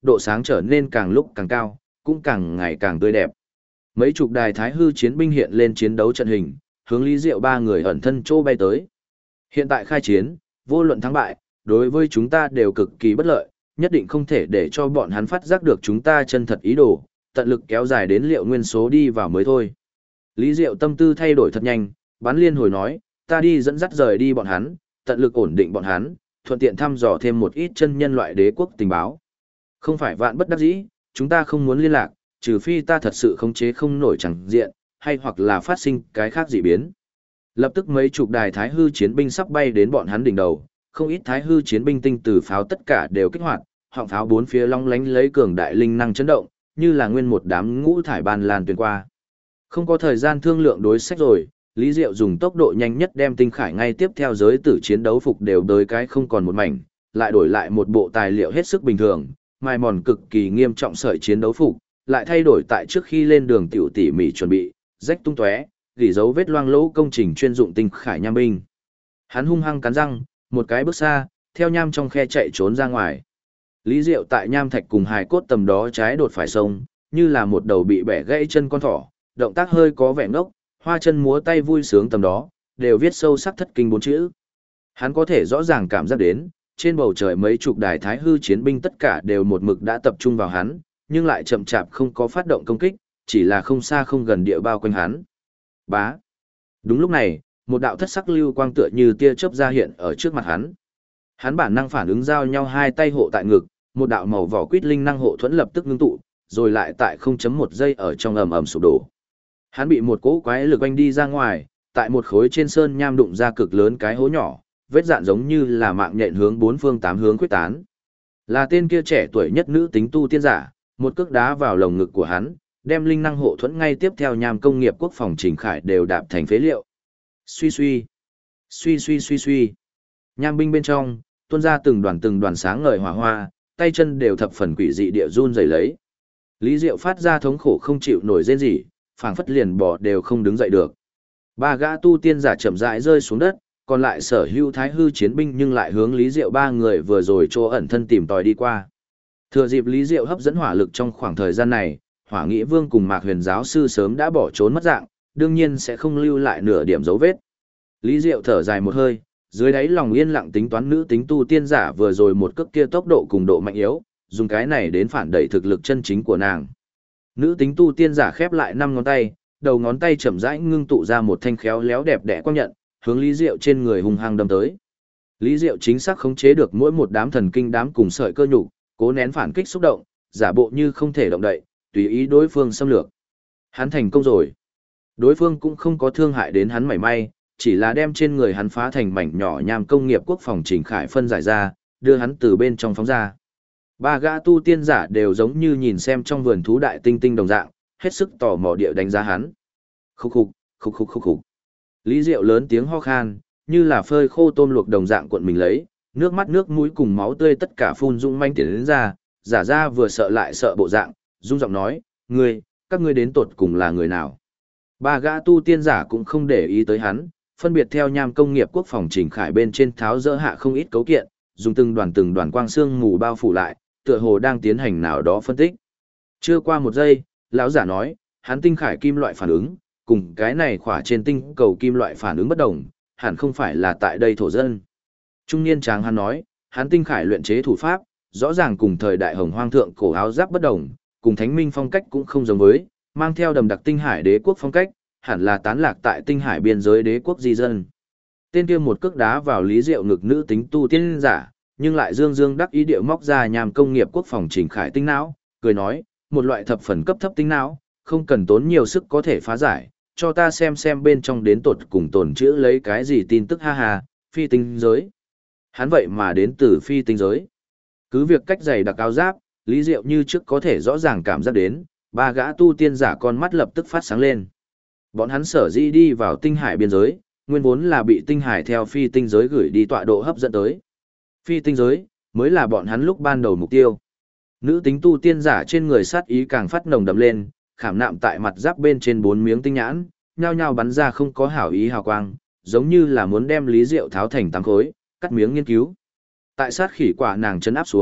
độ sáng trở nên càng lúc càng cao, cũng càng ngày càng tươi đẹp. Mấy chục đài thái hư chiến binh hiện lên chiến đấu trận hình, hướng Lý Diệu ba người ẩn thân chỗ bay tới. Hiện tại khai chiến, vô luận thắng bại, đối với chúng ta đều cực kỳ bất lợi, nhất định không thể để cho bọn hắn phát giác được chúng ta chân thật ý đồ, tận lực kéo dài đến liệu nguyên số đi vào mới thôi. Lý Diệu tâm tư thay đổi thật nhanh, bắn liên hồi nói, ta đi dẫn dắt rời đi bọn hắn, tận lực ổn định bọn hắn, thuận tiện thăm dò thêm một ít chân nhân loại đế quốc tình báo. Không phải vạn bất đắc dĩ, chúng ta không muốn liên lạc, trừ phi ta thật sự khống chế không nổi chẳng diện, hay hoặc là phát sinh cái khác dị biến. Lập tức mấy chục đài thái hư chiến binh sắp bay đến bọn hắn đỉnh đầu, không ít thái hư chiến binh tinh từ pháo tất cả đều kích hoạt, họng pháo bốn phía long lánh lấy cường đại linh năng chấn động, như là nguyên một đám ngũ thải ban lan tuyền qua. Không có thời gian thương lượng đối sách rồi, Lý Diệu dùng tốc độ nhanh nhất đem tinh khải ngay tiếp theo giới tử chiến đấu phục đều đới cái không còn một mảnh, lại đổi lại một bộ tài liệu hết sức bình thường, mài mòn cực kỳ nghiêm trọng sợi chiến đấu phục, lại thay đổi tại trước khi lên đường tiểu tỉ mỉ chuẩn bị, rách tung tóe, gỉ dấu vết loang lỗ công trình chuyên dụng tinh khải nham binh. Hắn hung hăng cắn răng, một cái bước xa, theo nham trong khe chạy trốn ra ngoài. Lý Diệu tại nham thạch cùng hài cốt tầm đó trái đột phải sông, như là một đầu bị bẻ gãy chân con thỏ, động tác hơi có vẻ ngốc, hoa chân múa tay vui sướng tầm đó, đều viết sâu sắc thất kinh bốn chữ. Hắn có thể rõ ràng cảm giác đến, trên bầu trời mấy chục đài thái hư chiến binh tất cả đều một mực đã tập trung vào hắn, nhưng lại chậm chạp không có phát động công kích, chỉ là không xa không gần địa bao quanh hắn. Bá. Đúng lúc này, một đạo thất sắc lưu quang tựa như tia chớp ra hiện ở trước mặt hắn. Hắn bản năng phản ứng giao nhau hai tay hộ tại ngực, một đạo màu vỏ quýt linh năng hộ thuẫn lập tức ngưng tụ, rồi lại tại 0.1 giây ở trong ầm ầm sụp đổ. Hắn bị một cỗ quái lực oanh đi ra ngoài, tại một khối trên sơn nham đụng ra cực lớn cái hố nhỏ, vết dạn giống như là mạng nhện hướng bốn phương tám hướng khuếch tán. Là tên kia trẻ tuổi nhất nữ tính tu tiên giả, một cước đá vào lồng ngực của hắn, đem linh năng hộ thuẫn ngay tiếp theo nham công nghiệp quốc phòng Trình Khải đều đạp thành phế liệu. Suy suy, suy suy suy suy. Nham binh bên trong, tuôn ra từng đoàn sáng ngời hỏa hoa, tay chân đều thập phần quỷ dị địa run rẩy lấy. Lý Diệu phát ra thống khổ không chịu nổi rên rỉ, phảng phất liền bỏ đều không đứng dậy được. Ba gã tu tiên giả chậm rãi rơi xuống đất, còn lại sở hữu thái hư chiến binh nhưng lại hướng Lý Diệu ba người vừa rồi chỗ ẩn thân tìm tòi đi qua. Thừa dịp Lý Diệu hấp dẫn hỏa lực trong khoảng thời gian này, Hỏa Nghị Vương cùng Mạc Huyền giáo sư sớm đã bỏ trốn mất dạng, đương nhiên sẽ không lưu lại nửa điểm dấu vết. Lý Diệu thở dài một hơi, dưới đáy lòng yên lặng tính toán nữ tính tu tiên giả vừa rồi một cước kia tốc độ cùng độ mạnh yếu, dùng cái này đến phản đẩy thực lực chân chính của nàng. Nữ tính tu tiên giả khép lại 5 ngón tay, đầu ngón tay chậm rãi ngưng tụ ra một thanh khéo léo đẹp đẽ quang nhận, hướng Lý Diệu trên người hung hăng đâm tới. Lý Diệu chính xác khống chế được mỗi một đám thần kinh đám cùng sợi cơ nhục, cố nén phản kích xúc động, giả bộ như không thể động đậy, tùy ý đối phương xâm lược. Hắn thành công rồi. Đối phương cũng không có thương hại đến hắn mảy may, chỉ là đem trên người hắn phá thành mảnh nhỏ nham công nghiệp quốc phòng Trình Khải phân giải ra, đưa hắn từ bên trong phóng ra. Ba gã tu tiên giả đều giống như nhìn xem trong vườn thú đại tinh tinh đồng dạng, hết sức tò mò địa đánh giá hắn. Khúc khục, khúc khục khúc khục. Lý Diệu lớn tiếng ho khan, như là phơi khô tôm luộc đồng dạng cuộn mình lấy, nước mắt nước mũi cùng máu tươi tất cả phun dũng manh tiến đến ra, giả ra vừa sợ lại sợ bộ dạng, rung giọng nói, các ngươi đến tột cùng là người nào? Ba gã tu tiên giả cũng không để ý tới hắn, phân biệt theo nham công nghiệp quốc phòng Trình Khải bên trên tháo dỡ hạ không ít cấu kiện, dùng từng đoàn quang xương mù bao phủ lại, tựa hồ đang tiến hành nào đó phân tích. Chưa qua một giây, lão giả nói, hắn tinh khải kim loại phản ứng, cùng cái này khỏa trên tinh cầu kim loại phản ứng bất đồng, hẳn không phải là tại đây thổ dân. Trung niên tráng hắn nói, hắn tinh khải luyện chế thủ pháp, rõ ràng cùng thời đại hồng hoang thượng cổ áo giáp bất đồng, cùng thánh minh phong cách cũng không giống với, mang theo đầm đặc tinh hải đế quốc phong cách, hẳn là tán lạc tại tinh hải biên giới đế quốc di dân. Tên kia một cước đá vào Lý Diệu ngực nữ tính tu tiên giả, nhưng lại dương đắc ý điệu móc ra nhàm công nghiệp quốc phòng Trình Khải tinh não, cười nói, một loại thập phần cấp thấp tinh não, không cần tốn nhiều sức có thể phá giải, cho ta xem bên trong đến tột cùng tồn chữ lấy cái gì tin tức ha ha, phi tinh giới. Hắn vậy mà đến từ phi tinh giới. Cứ việc cách giày đặc áo giáp, Lý Diệu như trước có thể rõ ràng cảm giác đến, ba gã tu tiên giả con mắt lập tức phát sáng lên. Bọn hắn sở dĩ đi vào tinh hải biên giới, nguyên vốn là bị tinh hải theo phi tinh giới gửi đi tọa độ hấp dẫn tới. Phi tinh giới, mới là bọn hắn lúc ban đầu mục tiêu. Nữ tính tu tiên giả trên người sát ý càng phát nồng đậm lên, khảm nạm tại mặt giáp bên trên 4 miếng tinh nhãn, nhao nhao bắn ra không có hảo ý hào quang, giống như là muốn đem Lý Diệu tháo thành 8 khối, cắt miếng nghiên cứu. Tại sát khỉ quả nàng chấn áp xuống,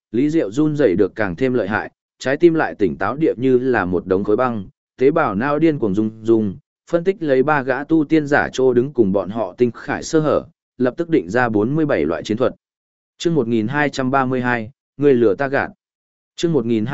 Lý Diệu run rẩy được càng thêm lợi hại, trái tim lại tỉnh táo địa như là một đống khối băng, tế bào não điên cuồng rung rung, phân tích lấy ba gã tu tiên giả trô đứng cùng bọn họ tinh khải sơ hở, lập tức định ra 47 loại chiến thuật. Chương 1232, người lừa ta gạt. Chương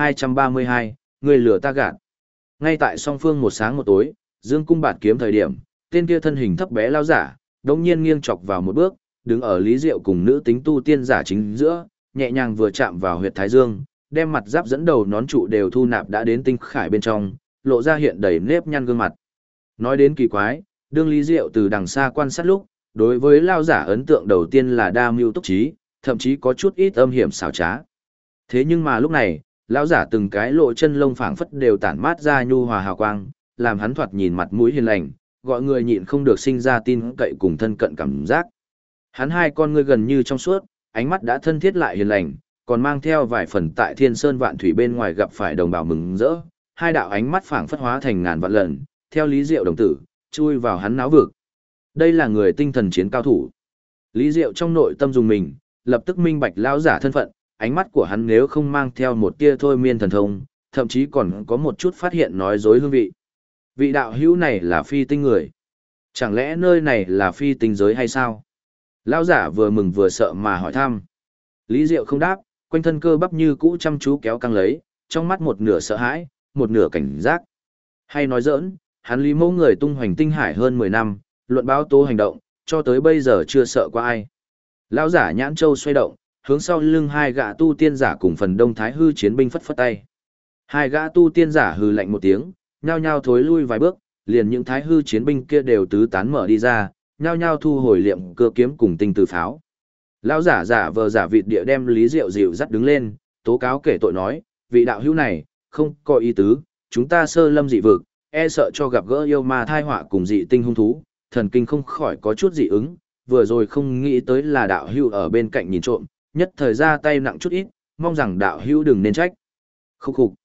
1232, người lừa ta gạt. Ngay tại song phương một sáng một tối, dương cung bạt kiếm thời điểm, tên kia thân hình thấp bé lao giả, đột nhiên nghiêng chọc vào một bước, đứng ở Lý Diệu cùng nữ tính tu tiên giả chính giữa, nhẹ nhàng vừa chạm vào huyệt thái dương, đem mặt giáp dẫn đầu nón trụ đều thu nạp đã đến tinh khải bên trong, lộ ra hiện đầy nếp nhăn gương mặt. Nói đến kỳ quái, đương Lý Diệu từ đằng xa quan sát lúc, đối với lao giả ấn tượng đầu tiên là đa mưu túc trí, thậm chí có chút ít âm hiểm xảo trá. Thế nhưng mà lúc này, lão giả từng cái lộ chân lông phảng phất đều tản mát ra nhu hòa hào quang, làm hắn thoạt nhìn mặt mũi hiền lành, gọi người nhịn không được sinh ra tin cậy cùng thân cận cảm giác. Hắn hai con ngươi gần như trong suốt, ánh mắt đã thân thiết lại hiền lành, còn mang theo vài phần tại Thiên Sơn Vạn Thủy bên ngoài gặp phải đồng bào mừng rỡ, hai đạo ánh mắt phảng phất hóa thành ngàn vạn lần, theo Lý Diệu đồng tử, chui vào hắn náo vực. Đây là người tinh thần chiến cao thủ. Lý Diệu trong nội tâm dùng mình, lập tức minh bạch lão giả thân phận, ánh mắt của hắn nếu không mang theo một tia thôi miên thần thông, thậm chí còn có một chút phát hiện nói dối hương vị. Vị đạo hữu này là phi tinh người. Chẳng lẽ nơi này là phi tinh giới hay sao? Lão giả vừa mừng vừa sợ mà hỏi thăm. Lý Diệu không đáp, quanh thân cơ bắp như cũ chăm chú kéo căng lấy, trong mắt một nửa sợ hãi, một nửa cảnh giác. Hay nói giỡn, hắn Lý Mẫu người tung hoành tinh hải hơn 10 năm, luận báo tố hành động, cho tới bây giờ chưa sợ qua ai. Lão giả nhãn châu xoay động, hướng sau lưng hai gã tu tiên giả cùng phần đông thái hư chiến binh phất phất tay. Hai gã tu tiên giả hừ lạnh một tiếng, nhao nhao thối lui vài bước, liền những thái hư chiến binh kia đều tứ tán mở đi ra, nhao nhao thu hồi liệm cơ kiếm cùng tinh từ pháo. Lão giả giả vờ giả vịt địa đem Lý Diệu dịu dắt đứng lên, tố cáo kể tội nói, vị đạo hữu này, không có ý tứ, chúng ta sơ lâm dị vực, e sợ cho gặp gỡ yêu ma thai họa cùng dị tinh hung thú, thần kinh không khỏi có chút dị ứng, vừa rồi không nghĩ tới là đạo hữu ở bên cạnh nhìn trộm, nhất thời ra tay nặng chút ít, mong rằng đạo hữu đừng nên trách. Khúc khục,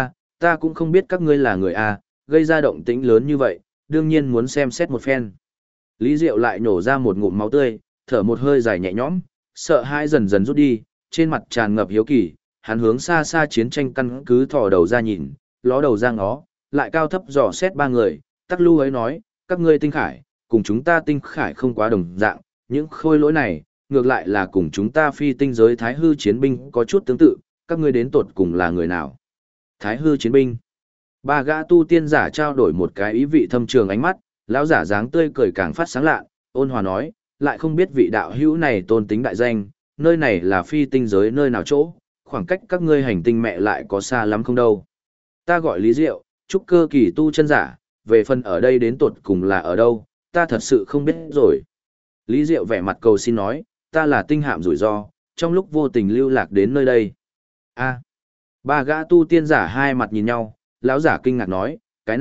ta cũng không biết các ngươi là người A, gây ra động tĩnh lớn như vậy, đương nhiên muốn xem xét một phen. Lý Diệu lại nổ ra một ngụm máu tươi, thở một hơi dài nhẹ nhõm, sợ hãi dần dần rút đi, trên mặt tràn ngập hiếu kỳ, hắn hướng xa xa chiến tranh căn cứ thò đầu ra nhìn, ló đầu ra ngó, lại cao thấp dò xét ba người, tắc lưu ấy nói, các ngươi tinh khải, cùng chúng ta tinh khải không quá đồng dạng, những khôi lỗi này, ngược lại là cùng chúng ta phi tinh giới thái hư chiến binh có chút tương tự, các ngươi đến tột cùng là người nào? Thái hư chiến binh. Ba gã tu tiên giả trao đổi một cái ý vị thâm trường ánh mắt, lão giả dáng tươi cười càng phát sáng lạ, ôn hòa nói, lại không biết vị đạo hữu này tôn tính đại danh, nơi này là phi tinh giới nơi nào chỗ, khoảng cách các ngươi hành tinh mẹ lại có xa lắm không đâu. Ta gọi Lý Diệu, trúc cơ kỳ tu chân giả, về phần ở đây đến tột cùng là ở đâu, ta thật sự không biết rồi. Lý Diệu vẻ mặt cầu xin nói, ta là tinh hạm rủi ro, trong lúc vô tình lưu lạc đến nơi đây. A. Ba gã tu tiên giả hai mặt nhìn nhau, lão giả kinh ngạc nói,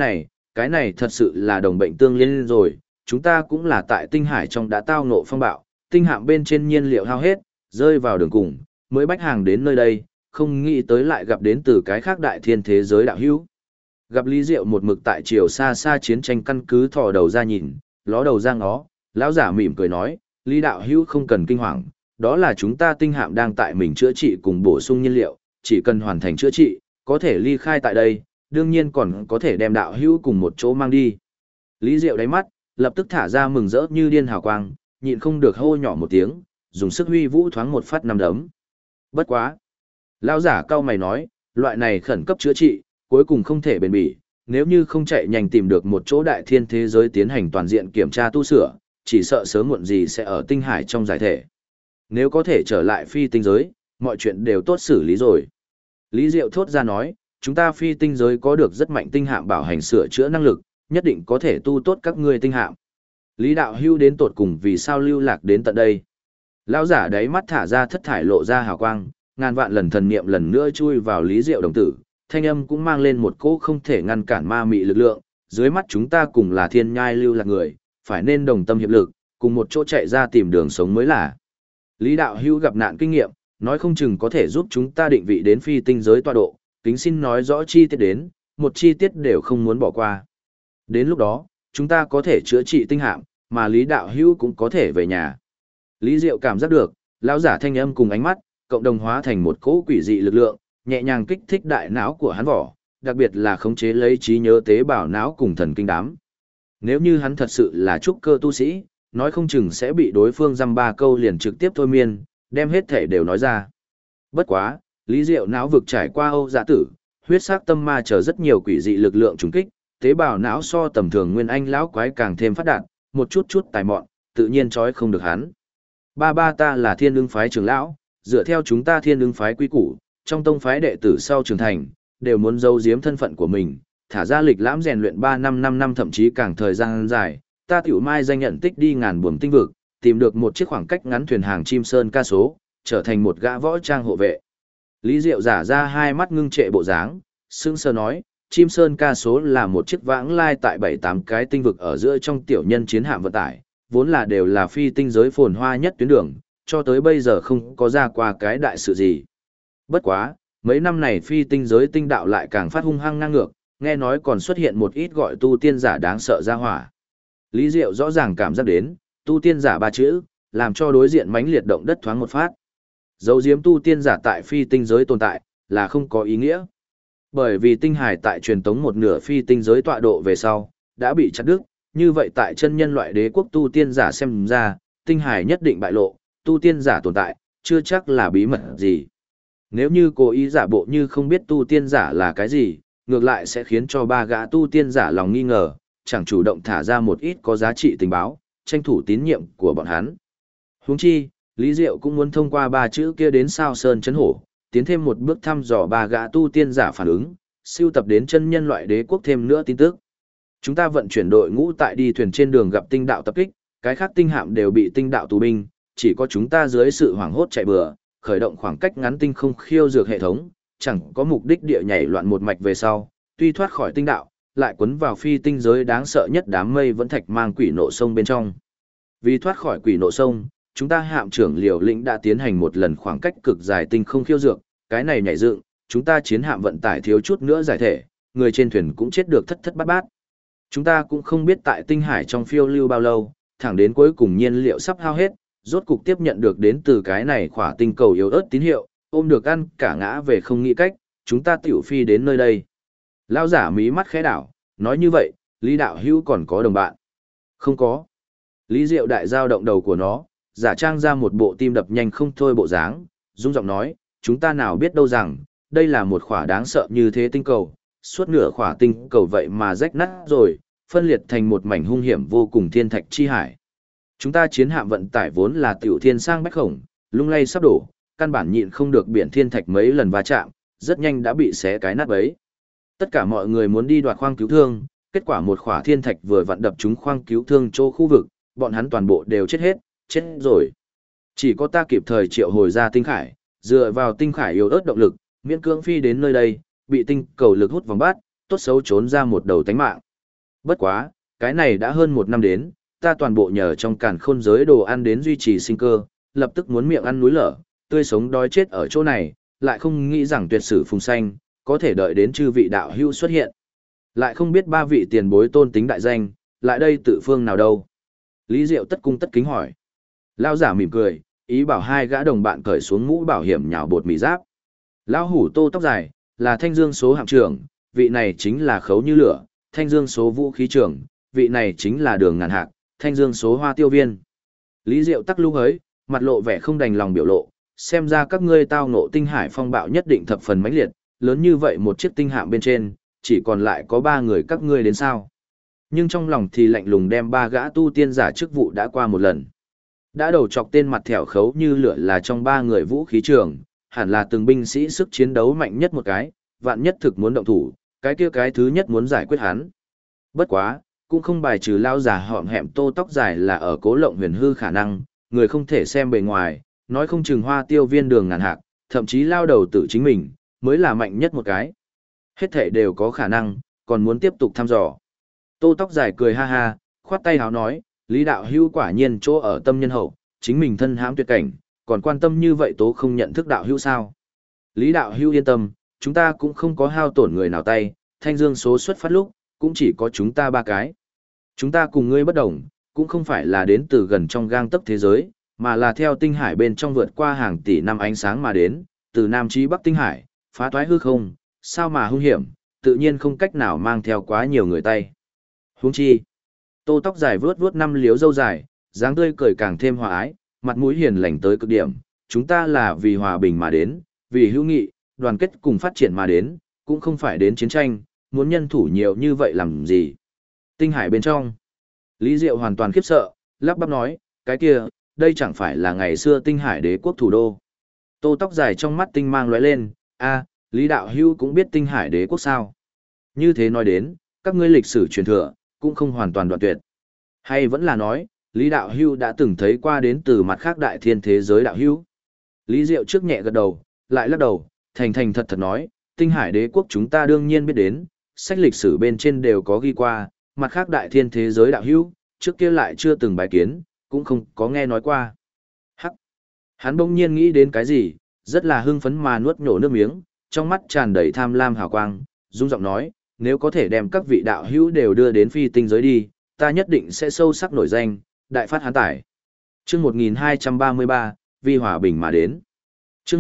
cái này thật sự là đồng bệnh tương liên rồi, chúng ta cũng là tại tinh hải trong đã tao ngộ phong bạo, tinh hạm bên trên nhiên liệu hao hết, rơi vào đường cùng, mới bách hàng đến nơi đây, không nghĩ tới lại gặp đến từ cái khác đại thiên thế giới đạo hữu. Gặp Lý Diệu một mực tại chiều xa xa chiến tranh căn cứ thò đầu ra nhìn, ló đầu ra ngó, lão giả mỉm cười nói, Lý đạo hữu không cần kinh hoàng, đó là chúng ta tinh hạm đang tại mình chữa trị cùng bổ sung nhiên liệu, chỉ cần hoàn thành chữa trị, có thể ly khai tại đây, đương nhiên còn có thể đem đạo hữu cùng một chỗ mang đi. Lý Diệu đáy mắt, lập tức thả ra mừng rỡ như điên hào quang, nhịn không được hô nhỏ một tiếng, dùng sức huy vũ thoáng một phát nắm đấm. Bất quá. Lão giả cao mày nói, loại này khẩn cấp chữa trị, cuối cùng không thể bền bỉ, nếu như không chạy nhanh tìm được một chỗ đại thiên thế giới tiến hành toàn diện kiểm tra tu sửa, chỉ sợ sớm muộn gì sẽ ở tinh hải trong giải thể. Nếu có thể trở lại phi tinh giới, mọi chuyện đều tốt xử lý rồi. Lý Diệu thốt ra nói, chúng ta phi tinh giới có được rất mạnh tinh hạm bảo hành sửa chữa năng lực, nhất định có thể tu tốt các ngươi tinh hạm. Lý đạo hưu đến tột cùng vì sao lưu lạc đến tận đây. Lão giả đáy mắt thả ra thất thải lộ ra hào quang, ngàn vạn lần thần niệm lần nữa chui vào Lý Diệu đồng tử, thanh âm cũng mang lên một cỗ không thể ngăn cản ma mị lực lượng, dưới mắt chúng ta cùng là thiên nhai lưu lạc người, phải nên đồng tâm hiệp lực, cùng một chỗ chạy ra tìm đường sống mới là. Lý đạo hưu gặp nạn kinh nghiệm, nói không chừng có thể giúp chúng ta định vị đến phi tinh giới tọa độ, kính xin nói rõ chi tiết đến, một chi tiết đều không muốn bỏ qua. Đến lúc đó, chúng ta có thể chữa trị tinh hạm, mà Lý đạo hưu cũng có thể về nhà. Lý Diệu cảm giác được, lão giả thanh âm cùng ánh mắt, cộng đồng hóa thành một cỗ quỷ dị lực lượng, nhẹ nhàng kích thích đại não của hắn vỏ, đặc biệt là khống chế lấy trí nhớ tế bào não cùng thần kinh đám. Nếu như hắn thật sự là trúc cơ tu sĩ, nói không chừng sẽ bị đối phương dăm ba câu liền trực tiếp thôi miên, đem hết thể đều nói ra. Bất quá, Lý Diệu não vực trải qua Âu Dạ Tử, huyết sắc tâm ma chờ rất nhiều quỷ dị lực lượng trùng kích, tế bào não so tầm thường nguyên anh lão quái càng thêm phát đạt, một chút chút tài mọn, tự nhiên trói không được hắn. Ba ta là Thiên Ưng phái trưởng lão, dựa theo chúng ta Thiên Ưng phái quy củ, trong tông phái đệ tử sau trưởng thành, đều muốn giấu giếm thân phận của mình, thả ra lịch lãm rèn luyện 3 năm 5 năm thậm chí càng thời gian dài, ta tiểu mai danh nhận tích đi ngàn buồm tinh vực, tìm được một chiếc khoảng cách ngắn thuyền hàng chim sơn ca số, trở thành một gã võ trang hộ vệ. Lý Diệu giả ra hai mắt ngưng trệ bộ dáng, sững sờ nói, chim sơn ca số là một chiếc vãng lai tại 7-8 cái tinh vực ở giữa trong tiểu nhân chiến hạm vận tải, vốn là đều là phi tinh giới phồn hoa nhất tuyến đường, cho tới bây giờ không có ra qua cái đại sự gì. Bất quá, mấy năm này phi tinh giới tinh đạo lại càng phát hung hăng ngang ngược, nghe nói còn xuất hiện một ít gọi tu tiên giả đáng sợ ra hỏa. Lý Diệu rõ ràng cảm giác đến, tu tiên giả ba chữ, làm cho đối diện mãnh liệt động đất thoáng một phát. Dấu diếm tu tiên giả tại phi tinh giới tồn tại, là không có ý nghĩa. Bởi vì tinh hải tại truyền tống một nửa phi tinh giới tọa độ về sau, đã bị chặt đứt, như vậy tại chân nhân loại đế quốc tu tiên giả xem ra, tinh hải nhất định bại lộ, tu tiên giả tồn tại, chưa chắc là bí mật gì. Nếu như cố ý giả bộ như không biết tu tiên giả là cái gì, ngược lại sẽ khiến cho ba gã tu tiên giả lòng nghi ngờ, chẳng chủ động thả ra một ít có giá trị tình báo, tranh thủ tín nhiệm của bọn hắn. Huống chi, Lý Diệu cũng muốn thông qua ba chữ kia đến sao sơn chấn hổ, tiến thêm một bước thăm dò ba gã tu tiên giả phản ứng, siêu tập đến chân nhân loại đế quốc thêm nữa tin tức. Chúng ta vận chuyển đội ngũ tại đi thuyền trên đường gặp tinh đạo tập kích, cái khác tinh hạm đều bị tinh đạo tù binh, chỉ có chúng ta dưới sự hoảng hốt chạy bừa, khởi động khoảng cách ngắn tinh không khiêu dược hệ thống, chẳng có mục đích địa nhảy loạn một mạch về sau, tuy thoát khỏi tinh đạo, lại quấn vào phi tinh giới đáng sợ nhất đám mây vẫn thạch mang quỷ nộ sông bên trong. Vì thoát khỏi quỷ nộ sông, chúng ta hạm trưởng Liều Lĩnh đã tiến hành một lần khoảng cách cực dài tinh không khiêu dược, cái này nhảy dựng, chúng ta chiến hạm vận tải thiếu chút nữa giải thể, người trên thuyền cũng chết được thất thất bát bát. Chúng ta cũng không biết tại tinh hải trong phiêu lưu bao lâu, thẳng đến cuối cùng nhiên liệu sắp hao hết, rốt cục tiếp nhận được đến từ cái này khỏa tinh cầu yếu ớt tín hiệu, ôm được ăn cả ngã về không nghĩ cách, chúng ta tiểu phi đến nơi đây. Lao giả mí mắt khẽ đảo, nói như vậy, Lý đạo hữu còn có đồng bạn? Không có. Lý Diệu đại giao động đầu của nó, giả trang ra một bộ tim đập nhanh không thôi bộ dáng, rung giọng nói, chúng ta nào biết đâu rằng, đây là một khỏa đáng sợ như thế tinh cầu, suốt nửa khỏa tinh cầu vậy mà rách nát rồi, phân liệt thành một mảnh hung hiểm vô cùng thiên thạch chi hải. Chúng ta chiến hạm vận tải vốn là tiểu thiên sang bách khổng, lung lay sắp đổ, căn bản nhịn không được biển thiên thạch mấy lần va chạm, rất nhanh đã bị xé cái nát bấy. Tất cả mọi người muốn đi đoạt khoang cứu thương, kết quả một khỏa thiên thạch vừa vặn đập trúng khoang cứu thương chỗ khu vực, bọn hắn toàn bộ đều chết hết, chết rồi. Chỉ có ta kịp thời triệu hồi ra tinh khải, dựa vào tinh khải yếu ớt động lực, miễn cưỡng phi đến nơi đây, bị tinh cầu lực hút vòng bát, tốt xấu trốn ra một đầu tánh mạng. Bất quá, cái này đã hơn một năm đến, ta toàn bộ nhờ trong càn khôn giới đồ ăn đến duy trì sinh cơ, lập tức muốn miệng ăn núi lở, tươi sống đói chết ở chỗ này, lại không nghĩ rằng tuyệt sử phùng xanh, có thể đợi đến chư vị đạo hữu xuất hiện. Lại không biết ba vị tiền bối tôn tính đại danh, lại đây tự phương nào đâu. Lý Diệu tất cung tất kính hỏi. Lao giả mỉm cười, ý bảo hai gã đồng bạn cởi xuống mũ bảo hiểm nhào bột mì giáp. Lão hủ tô tóc dài, là thanh dương số hạm trưởng, vị này chính là khấu như lửa, thanh dương số vũ khí trưởng, vị này chính là đường ngàn hạc, thanh dương số hoa tiêu viên. Lý Diệu tắc lưu hới, mặt lộ vẻ không đành lòng biểu lộ, xem ra các ngươi tao ngộ tinh hải phong bạo nhất định thập phần mãnh liệt, lớn như vậy một chiếc tinh hạm bên trên, chỉ còn lại có 3 người các ngươi đến sao. Nhưng trong lòng thì lạnh lùng đem 3 gã tu tiên giả chức vụ đã qua một lần. Đã đầu chọc tên mặt thẻo khấu như lửa là trong 3 người vũ khí trường, hẳn là từng binh sĩ sức chiến đấu mạnh nhất một cái, vạn nhất thực muốn động thủ, cái kia cái thứ nhất muốn giải quyết hắn. Bất quá, cũng không bài trừ lao giả họm hẹm tô tóc dài là ở cố lộng huyền hư khả năng, người không thể xem bề ngoài, nói không chừng hoa tiêu viên đường ngàn hạc, thậm chí lao đầu tự chính mình, mới là mạnh nhất một cái. Hết thể đều có khả năng, còn muốn tiếp tục thăm dò. Tô tóc dài cười ha ha, khoát tay háo nói, Lý đạo hưu quả nhiên chỗ ở tâm nhân hậu, chính mình thân hãm tuyệt cảnh, còn quan tâm như vậy tố không nhận thức đạo hưu sao. Lý đạo hưu yên tâm, chúng ta cũng không có hao tổn người nào tay, thanh dương số xuất phát lúc, cũng chỉ có chúng ta 3 cái. Chúng ta cùng ngươi bất đồng, cũng không phải là đến từ gần trong gang tấc thế giới, mà là theo tinh hải bên trong vượt qua hàng tỷ năm ánh sáng mà đến, từ Nam chí Bắc tinh hải, phá toái hư không, sao mà hung hiểm, tự nhiên không cách nào mang theo quá nhiều người tay. Huống chi, Tô tóc dài vuốt vuốt năm liếu râu dài, dáng tươi cười càng thêm hòa ái, mặt mũi hiền lành tới cực điểm, chúng ta là vì hòa bình mà đến, vì hữu nghị, đoàn kết cùng phát triển mà đến, cũng không phải đến chiến tranh, muốn nhân thủ nhiều như vậy làm gì. Tinh hải bên trong, Lý Diệu hoàn toàn khiếp sợ, lắp bắp nói, cái kia, đây chẳng phải là ngày xưa tinh hải đế quốc thủ đô. Tô tóc dài trong mắt tinh mang lóe lên, a, Lý Đạo Hưu cũng biết tinh hải đế quốc sao. Như thế nói đến, các ngươi lịch sử truyền thừa, cũng không hoàn toàn đoạn tuyệt. Hay vẫn là nói, Lý Đạo Hưu đã từng thấy qua đến từ mặt khác đại thiên thế giới đạo hưu. Lý Diệu trước nhẹ gật đầu, lại lắc đầu, thành thành thật thật nói, tinh hải đế quốc chúng ta đương nhiên biết đến, sách lịch sử bên trên đều có ghi qua, mặt khác đại thiên thế giới đạo hưu, trước kia lại chưa từng bài kiến, cũng không có nghe nói qua. Hắc! Hắn bỗng nhiên nghĩ đến cái gì, rất là hưng phấn mà nuốt nhổ nước miếng, trong mắt tràn đầy tham lam hào quang, rung giọng nói, nếu có thể đem các vị đạo hữu đều đưa đến phi tinh giới đi, ta nhất định sẽ sâu sắc nổi danh, đại phát hán tải. Chương 1233, vì hòa bình mà đến. Chương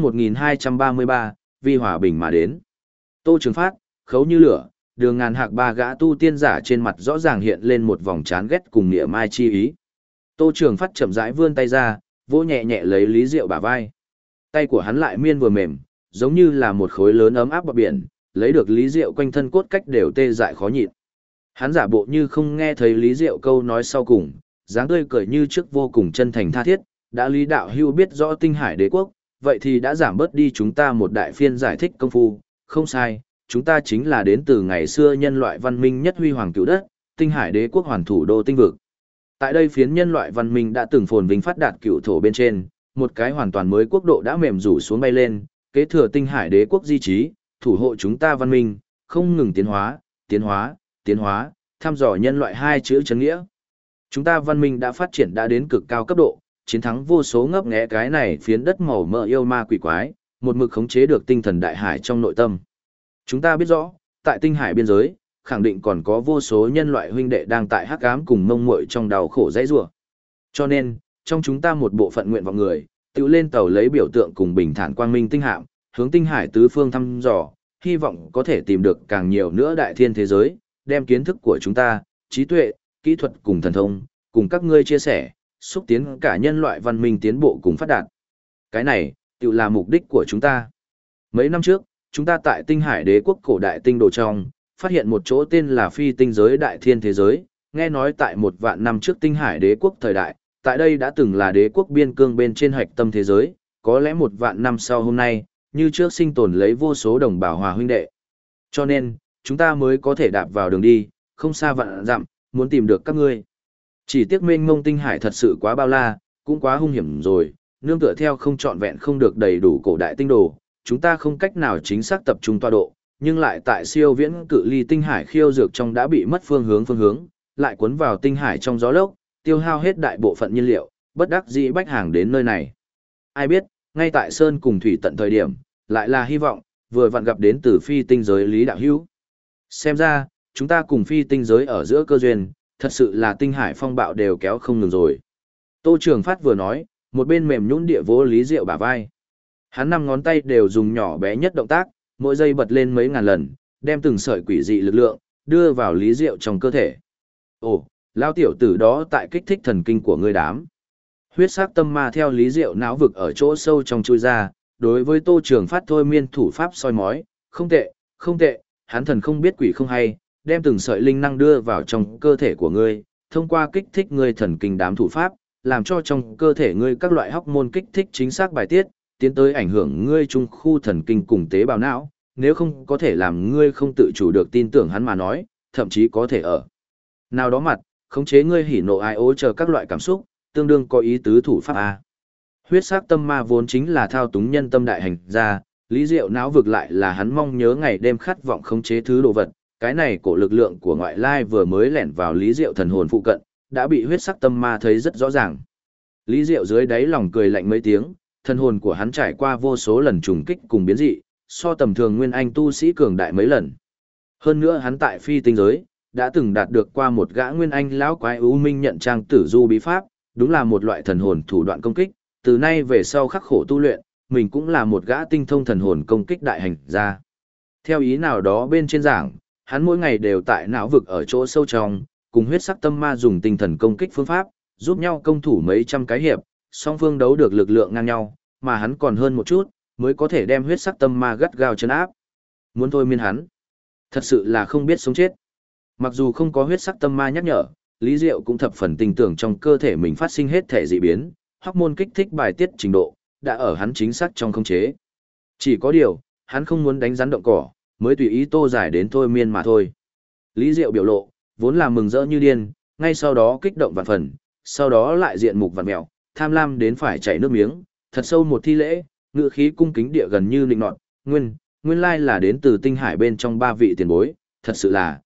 1233, vì hòa bình mà đến. Tô Trường Phát, khấu như lửa, Đường Ngàn Hạc ba gã tu tiên giả trên mặt rõ ràng hiện lên một vòng chán ghét cùng niệm mai chi ý. Tô Trường Phát chậm rãi vươn tay ra, vỗ nhẹ nhẹ lấy Lý Diệu bả vai. Tay của hắn lại miên vừa mềm, giống như là một khối lớn ấm áp bờ biển, lấy được Lý Diệu quanh thân cốt cách đều tê dại khó nhịn. Hắn giả bộ như không nghe thấy Lý Diệu câu nói sau cùng, dáng tươi cười như trước vô cùng chân thành tha thiết, đã Lý Đạo Hưu biết rõ tinh hải đế quốc, vậy thì đã giảm bớt đi chúng ta một đại phiên giải thích công phu, không sai, chúng ta chính là đến từ ngày xưa nhân loại văn minh nhất huy hoàng cựu đất, tinh hải đế quốc hoàn thủ đô tinh vực. Tại đây phiến nhân loại văn minh đã từng phồn vinh phát đạt cựu thổ bên trên, một cái hoàn toàn mới quốc độ đã mềm rủ xuống bay lên, kế thừa tinh hải đế quốc di trí, thủ hộ chúng ta văn minh, không ngừng tiến hóa, tiến hóa, tiến hóa, thăm dò nhân loại hai chữ chân nghĩa. Chúng ta văn minh đã phát triển đã đến cực cao cấp độ, chiến thắng vô số ngấp nghé cái này phiến đất màu mỡ yêu ma quỷ quái, một mực khống chế được tinh thần đại hải trong nội tâm. Chúng ta biết rõ, tại tinh hải biên giới, khẳng định còn có vô số nhân loại huynh đệ đang tại hắc ám cùng mông muội trong đau khổ dãy rủa. Cho nên, trong chúng ta một bộ phận nguyện vọng người, tự lên tàu lấy biểu tượng cùng bình thản quang minh tinh hạm, hướng tinh hải tứ phương thăm dò, hy vọng có thể tìm được càng nhiều nữa đại thiên thế giới, đem kiến thức của chúng ta, trí tuệ, kỹ thuật cùng thần thông, cùng các ngươi chia sẻ, xúc tiến cả nhân loại văn minh tiến bộ cùng phát đạt. Cái này, tự là mục đích của chúng ta. Mấy năm trước, chúng ta tại tinh hải đế quốc cổ đại tinh đồ trong, phát hiện một chỗ tên là phi tinh giới đại thiên thế giới, nghe nói tại 1.000 năm trước tinh hải đế quốc thời đại, tại đây đã từng là đế quốc biên cương bên trên hạch tâm thế giới, có lẽ 1.000 năm sau hôm nay, như trước sinh tồn lấy vô số đồng bào hòa huynh đệ. Cho nên, chúng ta mới có thể đạp vào đường đi, không xa vạn dặm, muốn tìm được các ngươi. Chỉ tiếc mênh mông tinh hải thật sự quá bao la, cũng quá hung hiểm rồi, nương tựa theo không trọn vẹn không được đầy đủ cổ đại tinh đồ, chúng ta không cách nào chính xác tập trung tọa độ, nhưng lại tại siêu viễn cự ly tinh hải khiêu dược trong đã bị mất phương hướng, lại cuốn vào tinh hải trong gió lốc, tiêu hao hết đại bộ phận nhiên liệu, bất đắc dĩ bách hàng đến nơi này. Ai biết, ngay tại sơn cùng thủy tận thời điểm, lại là hy vọng, vừa vặn gặp đến từ phi tinh giới Lý Đạo Hữu. Xem ra, chúng ta cùng phi tinh giới ở giữa cơ duyên, thật sự là tinh hải phong bạo đều kéo không ngừng rồi. Tô Trường Phát vừa nói, một bên mềm nhũn địa vỗ Lý Diệu bả vai. Hắn 5 ngón tay đều dùng nhỏ bé nhất động tác, mỗi giây bật lên mấy ngàn lần, đem từng sợi quỷ dị lực lượng đưa vào Lý Diệu trong cơ thể. Ồ, lao tiểu tử đó tại kích thích thần kinh của ngươi đám. Huyết sắc tâm ma theo Lý Diệu não vực ở chỗ sâu trong chui ra, đối với Tô Trường Phát thôi miên thủ pháp soi mói, không tệ, không tệ, hắn thần không biết quỷ không hay, đem từng sợi linh năng đưa vào trong cơ thể của ngươi, thông qua kích thích ngươi thần kinh đám thủ pháp, làm cho trong cơ thể ngươi các loại hormone kích thích chính xác bài tiết, tiến tới ảnh hưởng ngươi trung khu thần kinh cùng tế bào não, nếu không có thể làm ngươi không tự chủ được tin tưởng hắn mà nói, thậm chí có thể ở nào đó mặt, khống chế ngươi hỉ nộ ai ố chờ các loại cảm xúc, tương đương có ý tứ thủ pháp A. Huyết sắc tâm ma vốn chính là thao túng nhân tâm đại hành ra, Lý Diệu não vực lại là hắn mong nhớ ngày đêm khát vọng khống chế thứ đồ vật, cái này cổ lực lượng của ngoại lai vừa mới lẻn vào Lý Diệu thần hồn phụ cận, đã bị huyết sắc tâm ma thấy rất rõ ràng. Lý Diệu dưới đáy lòng cười lạnh mấy tiếng, thần hồn của hắn trải qua vô số lần trùng kích cùng biến dị, so tầm thường nguyên anh tu sĩ cường đại mấy lần. Hơn nữa hắn tại phi tinh giới, đã từng đạt được qua một gã nguyên anh lão quái ưu minh nhận trang tử du bí pháp, đúng là một loại thần hồn thủ đoạn công kích, từ nay về sau khắc khổ tu luyện, mình cũng là một gã tinh thông thần hồn công kích đại hành gia. Theo ý nào đó bên trên giảng, hắn mỗi ngày đều tại não vực ở chỗ sâu trong, cùng huyết sắc tâm ma dùng tinh thần công kích phương pháp, giúp nhau công thủ mấy trăm cái hiệp, song phương đấu được lực lượng ngang nhau, mà hắn còn hơn một chút, mới có thể đem huyết sắc tâm ma gắt gao trấn áp. Muốn thôi miên hắn, thật sự là không biết sống chết. Mặc dù không có huyết sắc tâm ma nhắc nhở, Lý Diệu cũng thập phần tin tưởng trong cơ thể mình phát sinh hết thể dị biến, hormone kích thích bài tiết trình độ, đã ở hắn chính xác trong khống chế. Chỉ có điều, hắn không muốn đánh rắn động cỏ, mới tùy ý tô giải đến thôi miên mà thôi. Lý Diệu biểu lộ, vốn là mừng rỡ như điên, ngay sau đó kích động vạn phần, sau đó lại diện mục vặn mẹo, tham lam đến phải chảy nước miếng, thật sâu một thi lễ, ngựa khí cung kính địa gần như nịnh nọt, nguyên lai là đến từ tinh hải bên trong ba vị tiền bối, thật sự là,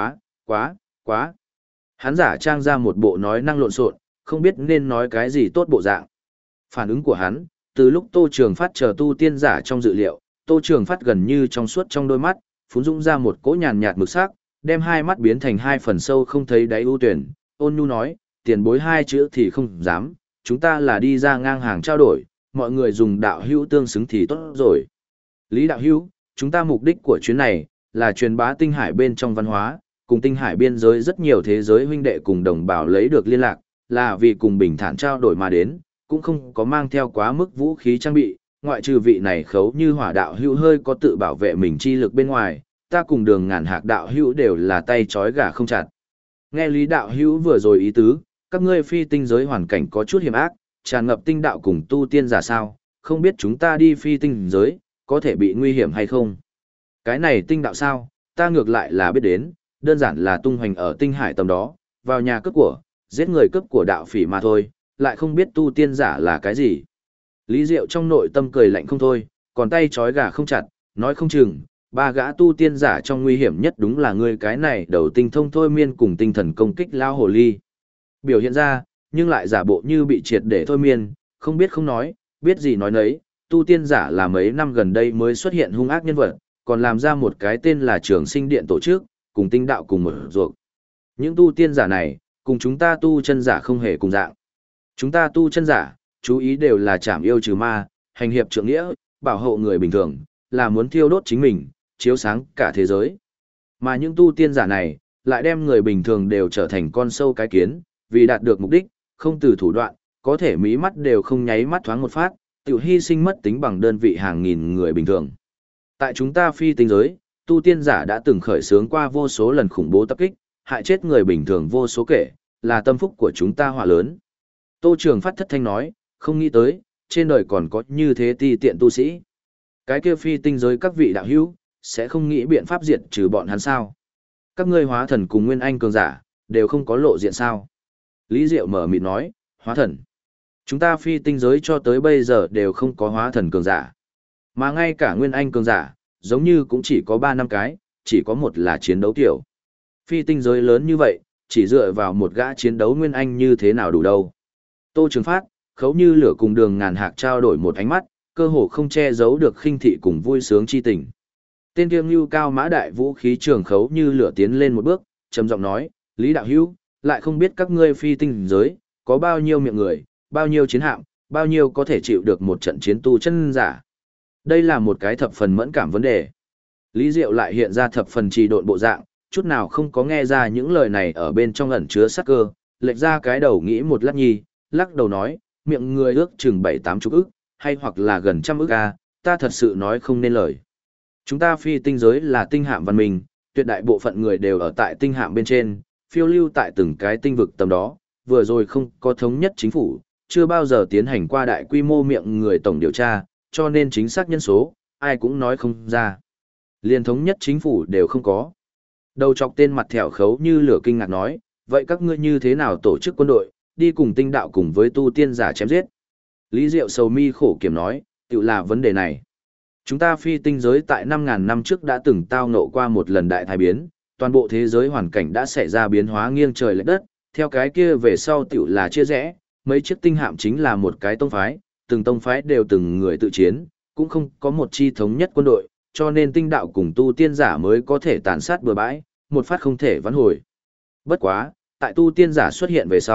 quá. Hắn giả trang ra một bộ nói năng lộn xộn, không biết nên nói cái gì tốt bộ dạng. Phản ứng của hắn, từ lúc Tô Trường Phát chờ tu tiên giả trong dự liệu, Tô Trường Phát gần như trong suốt trong đôi mắt, phún dũng ra một cỗ nhàn nhạt mực sắc, đem hai mắt biến thành hai phần sâu không thấy đáy ưu tuyển, ôn nhu nói, tiền bối hai chữ thì không dám, chúng ta là đi ra ngang hàng trao đổi, mọi người dùng đạo hữu tương xứng thì tốt rồi. Lý đạo hữu, chúng ta mục đích của chuyến này, là truyền bá tinh hải bên trong văn hóa, cùng tinh hải biên giới rất nhiều thế giới huynh đệ cùng đồng bào lấy được liên lạc, là vì cùng bình thản trao đổi mà đến, cũng không có mang theo quá mức vũ khí trang bị, ngoại trừ vị này khấu như hỏa đạo hữu hơi có tự bảo vệ mình chi lực bên ngoài, ta cùng Đường Ngàn Hạc đạo hữu đều là tay trói gà không chặt. Nghe Lý đạo hữu vừa rồi ý tứ, các ngươi phi tinh giới hoàn cảnh có chút hiểm ác, tràn ngập tinh đạo cùng tu tiên giả sao, không biết chúng ta đi phi tinh giới, có thể bị nguy hiểm hay không? Cái này tinh đạo sao, ta ngược lại là biết đến, đơn giản là tung hoành ở tinh hải tầm đó, vào nhà cướp của, giết người cướp của đạo phỉ mà thôi, lại không biết tu tiên giả là cái gì. Lý Diệu trong nội tâm cười lạnh không thôi, còn tay trói gà không chặt, nói không chừng, ba gã tu tiên giả trong nguy hiểm nhất đúng là ngươi cái này đầu tinh thông thôi miên cùng tinh thần công kích lao hồ ly. Biểu hiện ra, nhưng lại giả bộ như bị triệt để thôi miên, không biết không nói, biết gì nói nấy, tu tiên giả là mấy năm gần đây mới xuất hiện hung ác nhân vật, còn làm ra một cái tên là Trường Sinh Điện tổ chức, cùng tinh đạo cùng một ruột. Những tu tiên giả này, cùng chúng ta tu chân giả không hề cùng dạng. Chúng ta tu chân giả, chú ý đều là trảm yêu trừ ma, hành hiệp trượng nghĩa, bảo hộ người bình thường, là muốn thiêu đốt chính mình, chiếu sáng cả thế giới. Mà những tu tiên giả này, lại đem người bình thường đều trở thành con sâu cái kiến, vì đạt được mục đích, không từ thủ đoạn, có thể mí mắt đều không nháy mắt thoáng một phát, tự hy sinh mất tính bằng đơn vị hàng nghìn người bình thường. Tại chúng ta phi tinh giới, tu tiên giả đã từng khởi xướng qua vô số lần khủng bố tập kích, hại chết người bình thường vô số kể, là tâm phúc của chúng ta họa lớn. Tô Trường Phát thất thanh nói, không nghĩ tới, trên đời còn có như thế ti tiện tu sĩ. Cái kia phi tinh giới các vị đạo hữu, sẽ không nghĩ biện pháp diệt trừ bọn hắn sao. Các ngươi hóa thần cùng nguyên anh cường giả, đều không có lộ diện sao. Lý Diệu mở mịt nói, hóa thần. Chúng ta phi tinh giới cho tới bây giờ đều không có hóa thần cường giả. Mà ngay cả nguyên anh cường giả, giống như cũng chỉ có 3 năm cái, chỉ có một là chiến đấu tiểu. Phi tinh giới lớn như vậy, chỉ dựa vào một gã chiến đấu nguyên anh như thế nào đủ đâu. Tô Trường Phát, khấu như lửa cùng Đường Ngàn Hạc trao đổi một ánh mắt, cơ hồ không che giấu được khinh thị cùng vui sướng chi tình. Tên kiêm lưu cao mã đại vũ khí trường khấu như lửa tiến lên một bước, trầm giọng nói, Lý đạo hữu, lại không biết các ngươi phi tinh giới, có bao nhiêu miệng người, bao nhiêu chiến hạm, bao nhiêu có thể chịu được một trận chiến tu chân giả. Đây là một cái thập phần mẫn cảm vấn đề. Lý Diệu lại hiện ra thập phần trì độn bộ dạng, chút nào không có nghe ra những lời này ở bên trong ẩn chứa sắc cơ, lệch ra cái đầu nghĩ một lát nhi, lắc đầu nói, miệng người ước chừng 7-8 chục ức, hay hoặc là gần trăm ức a, ta thật sự nói không nên lời. Chúng ta phi tinh giới là tinh hạm văn minh, tuyệt đại bộ phận người đều ở tại tinh hạm bên trên, phiêu lưu tại từng cái tinh vực tầm đó, vừa rồi không có thống nhất chính phủ, chưa bao giờ tiến hành qua đại quy mô miệng người tổng điều tra, cho nên chính xác nhân số, ai cũng nói không ra. Liên thống nhất chính phủ đều không có. Đầu chọc tên mặt thẻo khấu như lửa kinh ngạc nói, vậy các ngươi như thế nào tổ chức quân đội, đi cùng tinh đạo cùng với tu tiên giả chém giết? Lý Diệu sầu mi khổ kiểm nói, tự là vấn đề này. Chúng ta phi tinh giới tại 5.000 năm trước đã từng tao ngộ qua một lần đại thái biến, toàn bộ thế giới hoàn cảnh đã xảy ra biến hóa nghiêng trời lệch đất, theo cái kia về sau tiểu là chia rẽ, mấy chiếc tinh hạm chính là một cái tông phái, từng tông phái đều từng người tự chiến, cũng không có một chi thống nhất quân đội, cho nên tinh đạo cùng tu tiên giả mới có thể tàn sát bừa bãi, một phát không thể vãn hồi. Bất quá, tại tu tiên giả xuất hiện về sau,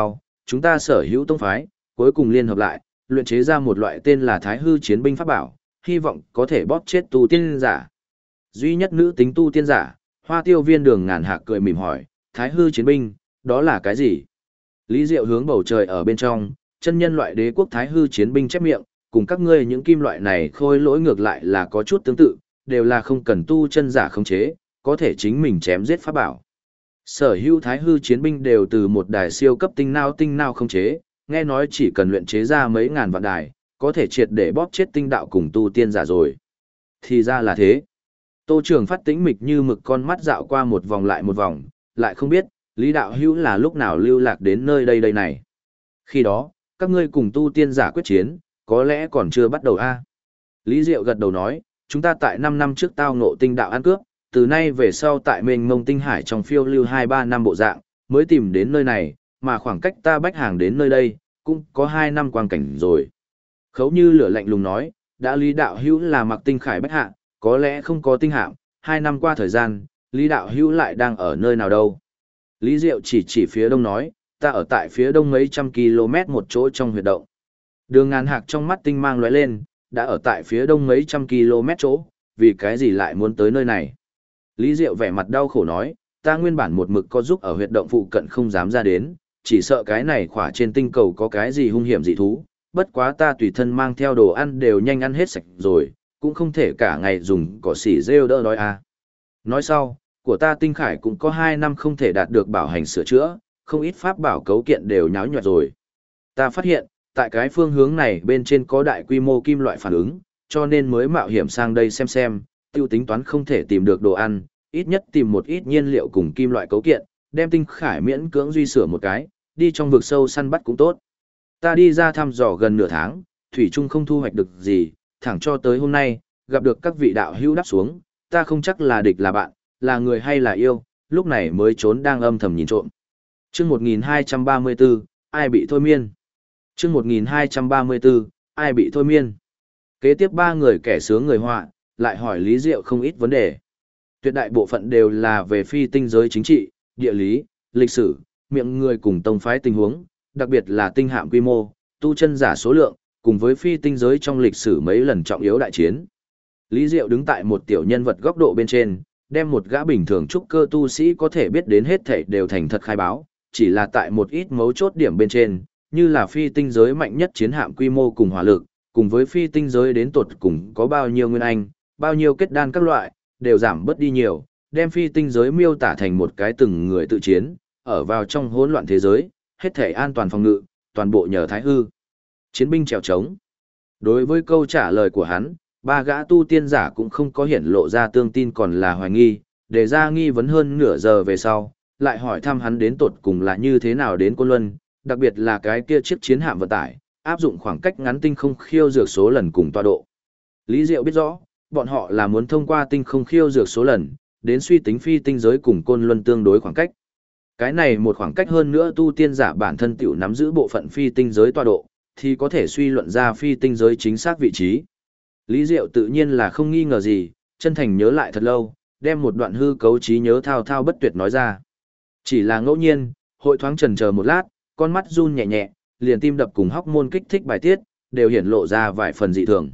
chúng ta sở hữu tông phái, cuối cùng liên hợp lại, luyện chế ra một loại tên là Thái Hư chiến binh pháp bảo, hy vọng có thể bóp chết tu tiên giả. Duy nhất nữ tính tu tiên giả, Hoa Tiêu Viên Đường Ngàn Hạc cười mỉm hỏi, Thái Hư chiến binh, đó là cái gì? Lý Diệu hướng bầu trời ở bên trong, chân nhân loại đế quốc Thái Hư chiến binh chép miệng, cùng các ngươi những kim loại này khôi lỗi ngược lại là có chút tương tự, đều là không cần tu chân giả khống chế, có thể chính mình chém giết pháp bảo. Sở hữu Thái Hư chiến binh đều từ một đài siêu cấp tinh nao khống chế, nghe nói chỉ cần luyện chế ra mấy ngàn vạn đài, có thể triệt để bóp chết tinh đạo cùng tu tiên giả rồi. Thì ra là thế. Tô Trường Phát tĩnh mịch như mực con mắt dạo qua một vòng, lại không biết, Lý Đạo Hữu là lúc nào lưu lạc đến nơi đây này. Khi đó, các ngươi cùng tu tiên giả quyết chiến, có lẽ còn chưa bắt đầu a. Lý Diệu gật đầu nói, chúng ta tại 5 năm trước tao ngộ tinh đạo ăn cướp, từ nay về sau tại mênh mông tinh hải trong phiêu lưu 2-3 năm bộ dạng, mới tìm đến nơi này, mà khoảng cách ta bách hàng đến nơi đây, cũng có 2 năm quang cảnh rồi. Khấu Như lửa lạnh lùng nói, đã Lý Đạo Hữu là mặc tinh khải bách hạ, có lẽ không có tinh hạm, 2 năm qua thời gian, Lý Đạo Hữu lại đang ở nơi nào đâu. Lý Diệu chỉ phía đông nói, ta ở tại phía đông mấy trăm km một chỗ trong huyệt động. Đường Ngàn Hạc trong mắt tinh mang lóe lên, đã ở tại phía đông mấy trăm km chỗ, vì cái gì lại muốn tới nơi này. Lý Diệu vẻ mặt đau khổ nói, ta nguyên bản một mực có giúp ở huyệt động phụ cận không dám ra đến, chỉ sợ cái này khỏa trên tinh cầu có cái gì hung hiểm dị thú, bất quá ta tùy thân mang theo đồ ăn đều nhanh ăn hết sạch rồi, cũng không thể cả ngày dùng cỏ xỉ rêu đỡ đói à. Nói sau, của ta tinh khải cũng có 2 năm không thể đạt được bảo hành sửa chữa, không ít pháp bảo cấu kiện đều nháo nhọt rồi. Ta phát hiện, tại cái phương hướng này bên trên có đại quy mô kim loại phản ứng, cho nên mới mạo hiểm sang đây xem, tiêu tính toán không thể tìm được đồ ăn, ít nhất tìm một ít nhiên liệu cùng kim loại cấu kiện, đem tinh khải miễn cưỡng duy sửa một cái, đi trong vực sâu săn bắt cũng tốt. Ta đi ra thăm dò gần nửa tháng, thủy chung không thu hoạch được gì, thẳng cho tới hôm nay, gặp được các vị đạo hữu đáp xuống, ta không chắc là địch là bạn, là người hay là yêu, lúc này mới trốn đang âm thầm nhìn trộm. Chương 1234, ai bị thôi miên? Chương 1234, ai bị thôi miên? Kế tiếp 3 người kẻ sướng người họa, lại hỏi Lý Diệu không ít vấn đề. Tuyệt đại bộ phận đều là về phi tinh giới chính trị, địa lý, lịch sử, miệng người cùng tông phái tình huống, đặc biệt là tinh hạm quy mô, tu chân giả số lượng, cùng với phi tinh giới trong lịch sử mấy lần trọng yếu đại chiến. Lý Diệu đứng tại một tiểu nhân vật góc độ bên trên, đem một gã bình thường trúc cơ tu sĩ có thể biết đến hết thảy đều thành thật khai báo, chỉ là tại một ít mấu chốt điểm bên trên, như là phi tinh giới mạnh nhất chiến hạm quy mô cùng hỏa lực, cùng với phi tinh giới đến tột cùng có bao nhiêu nguyên anh, bao nhiêu kết đan các loại, đều giảm bớt đi nhiều, đem phi tinh giới miêu tả thành một cái từng người tự chiến, ở vào trong hỗn loạn thế giới, hết thảy an toàn phòng ngự, toàn bộ nhờ Thái Hư chiến binh trèo trống. Đối với câu trả lời của hắn, 3 gã tu tiên giả cũng không có hiển lộ ra tương tin còn là hoài nghi, để ra nghi vấn hơn nửa giờ về sau, lại hỏi thăm hắn đến tột cùng là như thế nào đến Côn Luân, đặc biệt là cái kia chiếc chiến hạm vận tải, áp dụng khoảng cách ngắn tinh không khiêu dược số lần cùng tọa độ. Lý Diệu biết rõ, bọn họ là muốn thông qua tinh không khiêu dược số lần, đến suy tính phi tinh giới cùng Côn Luân tương đối khoảng cách. Cái này một khoảng cách hơn nữa tu tiên giả bản thân tiểu nắm giữ bộ phận phi tinh giới tọa độ, thì có thể suy luận ra phi tinh giới chính xác vị trí. Lý Diệu tự nhiên là không nghi ngờ gì, chân thành nhớ lại thật lâu, đem một đoạn hư cấu trí nhớ thao thao bất tuyệt nói ra. Chỉ là ngẫu nhiên, hội thoáng chần chờ một lát, con mắt run nhẹ nhẹ, liền tim đập cùng hóc môn kích thích bài tiết, đều hiển lộ ra vài phần dị thường.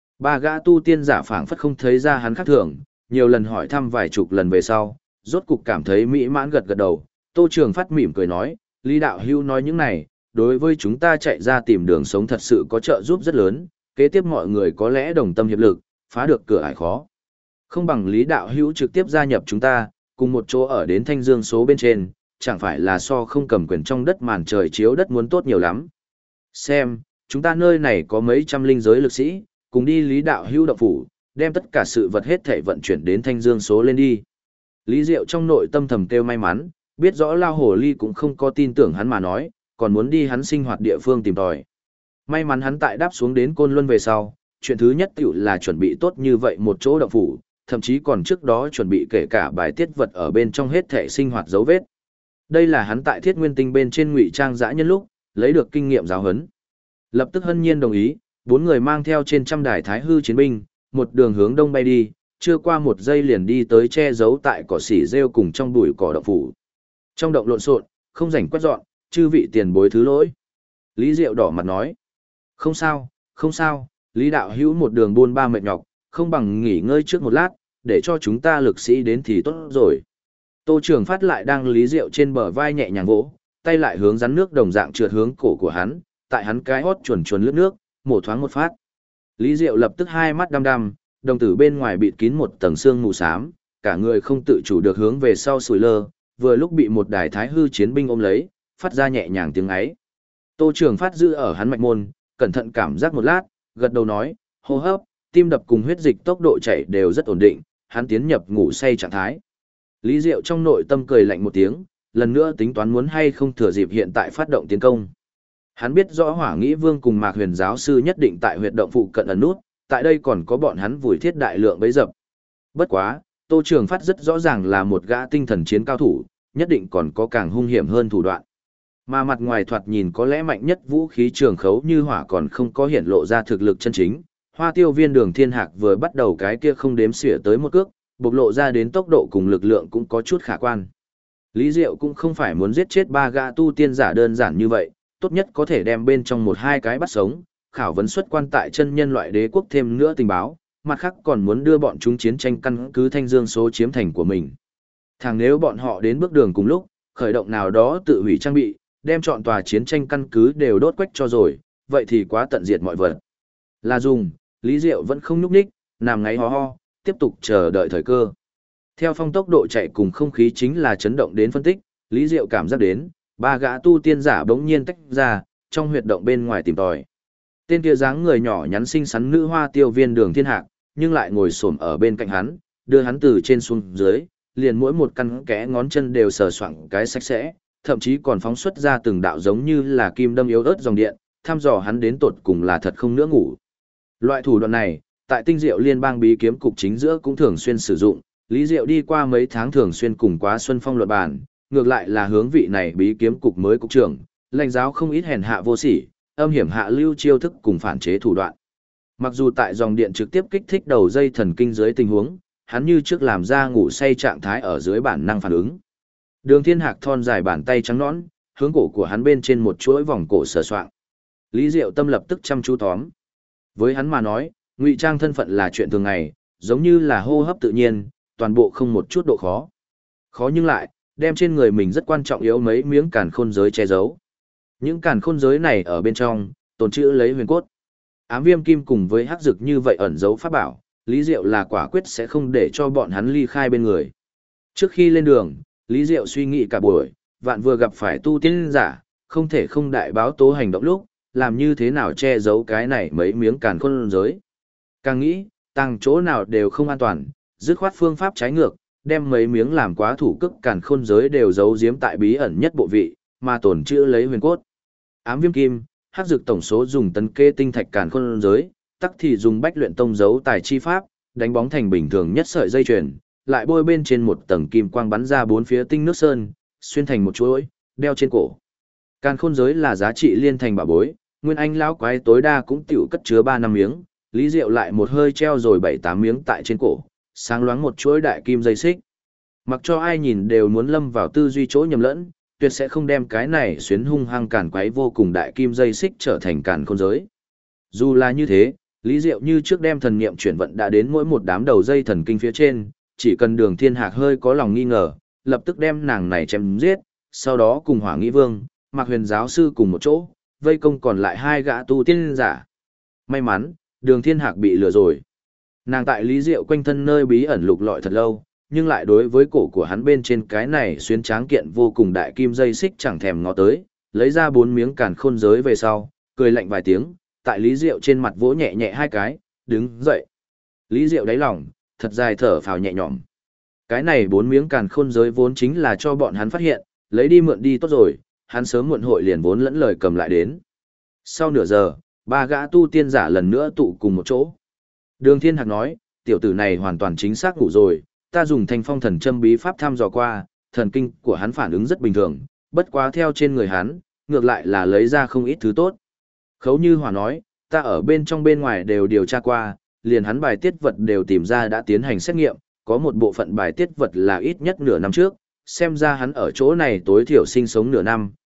3 gã tu tiên giả phảng phất không thấy ra hắn khác thường, nhiều lần hỏi thăm vài chục lần về sau, rốt cục cảm thấy mỹ mãn gật gật đầu. Tô Trường Phát mỉm cười nói, Lý Đạo Hữu nói những này, đối với chúng ta chạy ra tìm đường sống thật sự có trợ giúp rất lớn, kế tiếp mọi người có lẽ đồng tâm hiệp lực, phá được cửa ải khó. Không bằng Lý Đạo Hữu trực tiếp gia nhập chúng ta, cùng một chỗ ở đến Thanh Dương số bên trên, chẳng phải là so không cầm quyền trong đất màn trời chiếu đất muốn tốt nhiều lắm. Xem, chúng ta nơi này có mấy trăm linh giới lực sĩ, cùng đi Lý Đạo Hữu động phủ, đem tất cả sự vật hết thảy vận chuyển đến Thanh Dương số lên đi. Lý Diệu trong nội tâm thầm kêu may mắn, biết rõ Lao Hồ Ly cũng không có tin tưởng hắn mà nói, còn muốn đi hắn sinh hoạt địa phương tìm tòi. May mắn hắn tại đáp xuống đến Côn Luân về sau, chuyện thứ nhất tiểu là chuẩn bị tốt như vậy một chỗ động phủ, thậm chí còn trước đó chuẩn bị kể cả bài tiết vật ở bên trong hết thể sinh hoạt dấu vết. Đây là hắn tại Thiết Nguyên Tinh bên trên ngụy trang dã nhân lúc, lấy được kinh nghiệm giáo huấn. Lập tức hân nhiên đồng ý, 4 người mang theo trên trăm đài Thái Hư chiến binh, một đường hướng đông bay đi, chưa qua 1 giây liền đi tới che giấu tại cỏ xỉ rêu cùng trong bụi cỏ động phủ. Trong động lộn xộn, không rảnh quét dọn, chư vị tiền bối thứ lỗi. Lý Diệu đỏ mặt nói. Không sao, không sao, Lý đạo hữu một đường buôn ba mệt nhọc, không bằng nghỉ ngơi trước một lát, để cho chúng ta lực sĩ đến thì tốt rồi. Tô Trường Phát lại đang Lý Diệu trên bờ vai nhẹ nhàng vỗ, tay lại hướng rắn nước đồng dạng trượt hướng cổ của hắn, tại hắn cái hót chuồn chuồn lướt nước, mổ thoáng một phát. Lý Diệu lập tức hai mắt đăm đăm, đồng tử bên ngoài bịt kín một tầng xương mù xám, cả người không tự chủ được hướng về sau sùi lơ, vừa lúc bị một đài thái hư chiến binh ôm lấy, phát ra nhẹ nhàng tiếng ấy. Tô Trường Phát giữ ở hắn mạch môn, cẩn thận cảm giác một lát, gật đầu nói, hô hấp, tim đập cùng huyết dịch tốc độ chảy đều rất ổn định, hắn tiến nhập ngủ say trạng thái. Lý Diệu trong nội tâm cười lạnh một tiếng, lần nữa tính toán muốn hay không thừa dịp hiện tại phát động tiến công. Hắn biết rõ Hỏa Nghĩ Vương cùng Mạc Huyền giáo sư nhất định tại huyệt động phụ cận ẩn nút, tại đây còn có bọn hắn vùi thiết đại lượng bấy dập. Bất quá, Tô Trường Phát rất rõ ràng là một gã tinh thần chiến cao thủ, nhất định còn có càng hung hiểm hơn thủ đoạn. Mà mặt ngoài thoạt nhìn có lẽ mạnh nhất vũ khí trường khấu như hỏa còn không có hiện lộ ra thực lực chân chính. Hoa Tiêu Viên Đường Thiên Hạc vừa bắt đầu cái kia không đếm xỉa tới một cước, bộc lộ ra đến tốc độ cùng lực lượng cũng có chút khả quan. Lý Diệu cũng không phải muốn giết chết ba gã tu tiên giả đơn giản như vậy, tốt nhất có thể đem bên trong một hai cái bắt sống, khảo vấn xuất quan tại chân nhân loại đế quốc thêm nữa tình báo, mặt khác còn muốn đưa bọn chúng chiến tranh căn cứ Thanh Dương số chiếm thành của mình. Thằng nếu bọn họ đến bước đường cùng lúc, khởi động nào đó tự hủy trang bị, đem chọn tòa chiến tranh căn cứ đều đốt quách cho rồi, vậy thì quá tận diệt mọi vật. Là dùng, Lý Diệu vẫn không nhúc nhích, nằm ngáy ho ho, tiếp tục chờ đợi thời cơ. Theo phong tốc độ chạy cùng không khí chính là chấn động đến phân tích, Lý Diệu cảm giác đến, ba gã tu tiên giả bỗng nhiên tách ra, trong huyệt động bên ngoài tìm tòi. Tên kia dáng người nhỏ nhắn xinh xắn nữ Hoa Tiêu Viên Đường Thiên Hạc, nhưng lại ngồi xổm ở bên cạnh hắn, đưa hắn từ trên xuống dưới, liền mỗi một căn kẽ ngón chân đều sờ soạng cái sạch sẽ, thậm chí còn phóng xuất ra từng đạo giống như là kim đâm yếu ớt dòng điện, thăm dò hắn đến tột cùng là thật không nữa ngủ. Loại thủ đoạn này, tại Tinh Diệu Liên bang bí kiếm cục chính giữa cũng thường xuyên sử dụng, Lý Diệu đi qua mấy tháng thường xuyên cùng Quá Xuân Phong luận bàn, ngược lại là hướng vị này bí kiếm cục mới cục trưởng, lãnh giáo không ít hèn hạ vô sỉ, âm hiểm hạ lưu chiêu thức cùng phản chế thủ đoạn. Mặc dù tại dòng điện trực tiếp kích thích đầu dây thần kinh dưới tình huống, hắn như trước làm ra ngủ say trạng thái ở dưới bản năng phản ứng. Đường Thiên Hạc thon dài bàn tay trắng nõn, hướng cổ của hắn bên trên một chuỗi vòng cổ sờ soạng. Lý Diệu Tâm lập tức chăm chú tóm. Với hắn mà nói, ngụy trang thân phận là chuyện thường ngày, giống như là hô hấp tự nhiên, toàn bộ không một chút độ khó. Khó nhưng lại, đem trên người mình rất quan trọng yếu mấy miếng càn khôn giới che giấu. Những càn khôn giới này ở bên trong, tồn trữ lấy huyền cốt. Ám viêm kim cùng với hắc dực như vậy ẩn giấu pháp bảo, Lý Diệu là quả quyết sẽ không để cho bọn hắn ly khai bên người. Trước khi lên đường, Lý Diệu suy nghĩ cả buổi, vạn vừa gặp phải tu tiên giả, không thể không đại báo tố hành động lúc, làm như thế nào che giấu cái này mấy miếng càn khôn giới. Càng nghĩ, tăng chỗ nào đều không an toàn, dứt khoát phương pháp trái ngược, đem mấy miếng làm quá thủ cức càn khôn giới đều giấu giếm tại bí ẩn nhất bộ vị, mà tổn trữ lấy huyền cốt. Ám viêm kim, hắc dược tổng số dùng tấn kê tinh thạch càn khôn giới, tắc thì dùng bách luyện tông giấu tài chi pháp, đánh bóng thành bình thường nhất sợi dây chuyền, lại bôi bên trên một tầng kim quang bắn ra bốn phía tinh nước sơn, xuyên thành một chuỗi, đeo trên cổ. Càn khôn giới là giá trị liên thành bảo bối, nguyên anh lão quái tối đa cũng tiểu cất chứa 3 năm miếng, Lý Diệu lại một hơi treo rồi 7-8 miếng tại trên cổ, sáng loáng một chuỗi đại kim dây xích. Mặc cho ai nhìn đều muốn lâm vào tư duy chỗ nhầm lẫn, tuyệt sẽ không đem cái này xuyến hung hăng càn quái vô cùng đại kim dây xích trở thành càn khôn giới. Dù là như thế, Lý Diệu như trước đem thần niệm chuyển vận đã đến mỗi một đám đầu dây thần kinh phía trên, chỉ cần Đường Thiên Hạc hơi có lòng nghi ngờ, lập tức đem nàng này chém giết, sau đó cùng Hỏa Nghĩ Vương, Mạc Huyền giáo sư cùng một chỗ, vây công còn lại hai gã tu tiên giả. May mắn, Đường Thiên Hạc bị lừa rồi. Nàng tại Lý Diệu quanh thân nơi bí ẩn lục lọi thật lâu, nhưng lại đối với cổ của hắn bên trên cái này xuyên tráng kiện vô cùng đại kim dây xích chẳng thèm ngó tới, lấy ra 4 miếng càn khôn giới về sau, cười lạnh vài tiếng, tại Lý Diệu trên mặt vỗ nhẹ nhẹ 2 cái, đứng dậy. Lý Diệu đáy lòng, thật dài thở phào nhẹ nhõm. Cái này 4 miếng càn khôn giới vốn chính là cho bọn hắn phát hiện, lấy đi mượn đi tốt rồi, hắn sớm muộn hội liền vốn lẫn lời cầm lại đến. Sau nửa giờ, 3 gã tu tiên giả lần nữa tụ cùng một chỗ. Đường Thiên Hạc nói, tiểu tử này hoàn toàn chính xác ngủ rồi, ta dùng Thanh Phong thần châm bí pháp thăm dò qua, thần kinh của hắn phản ứng rất bình thường, bất quá theo trên người hắn, ngược lại là lấy ra không ít thứ tốt. Khấu Như Hỏa nói, ta ở bên trong bên ngoài đều điều tra qua, liền hắn bài tiết vật đều tìm ra đã tiến hành xét nghiệm, có một bộ phận bài tiết vật là ít nhất nửa năm trước, xem ra hắn ở chỗ này tối thiểu sinh sống nửa năm,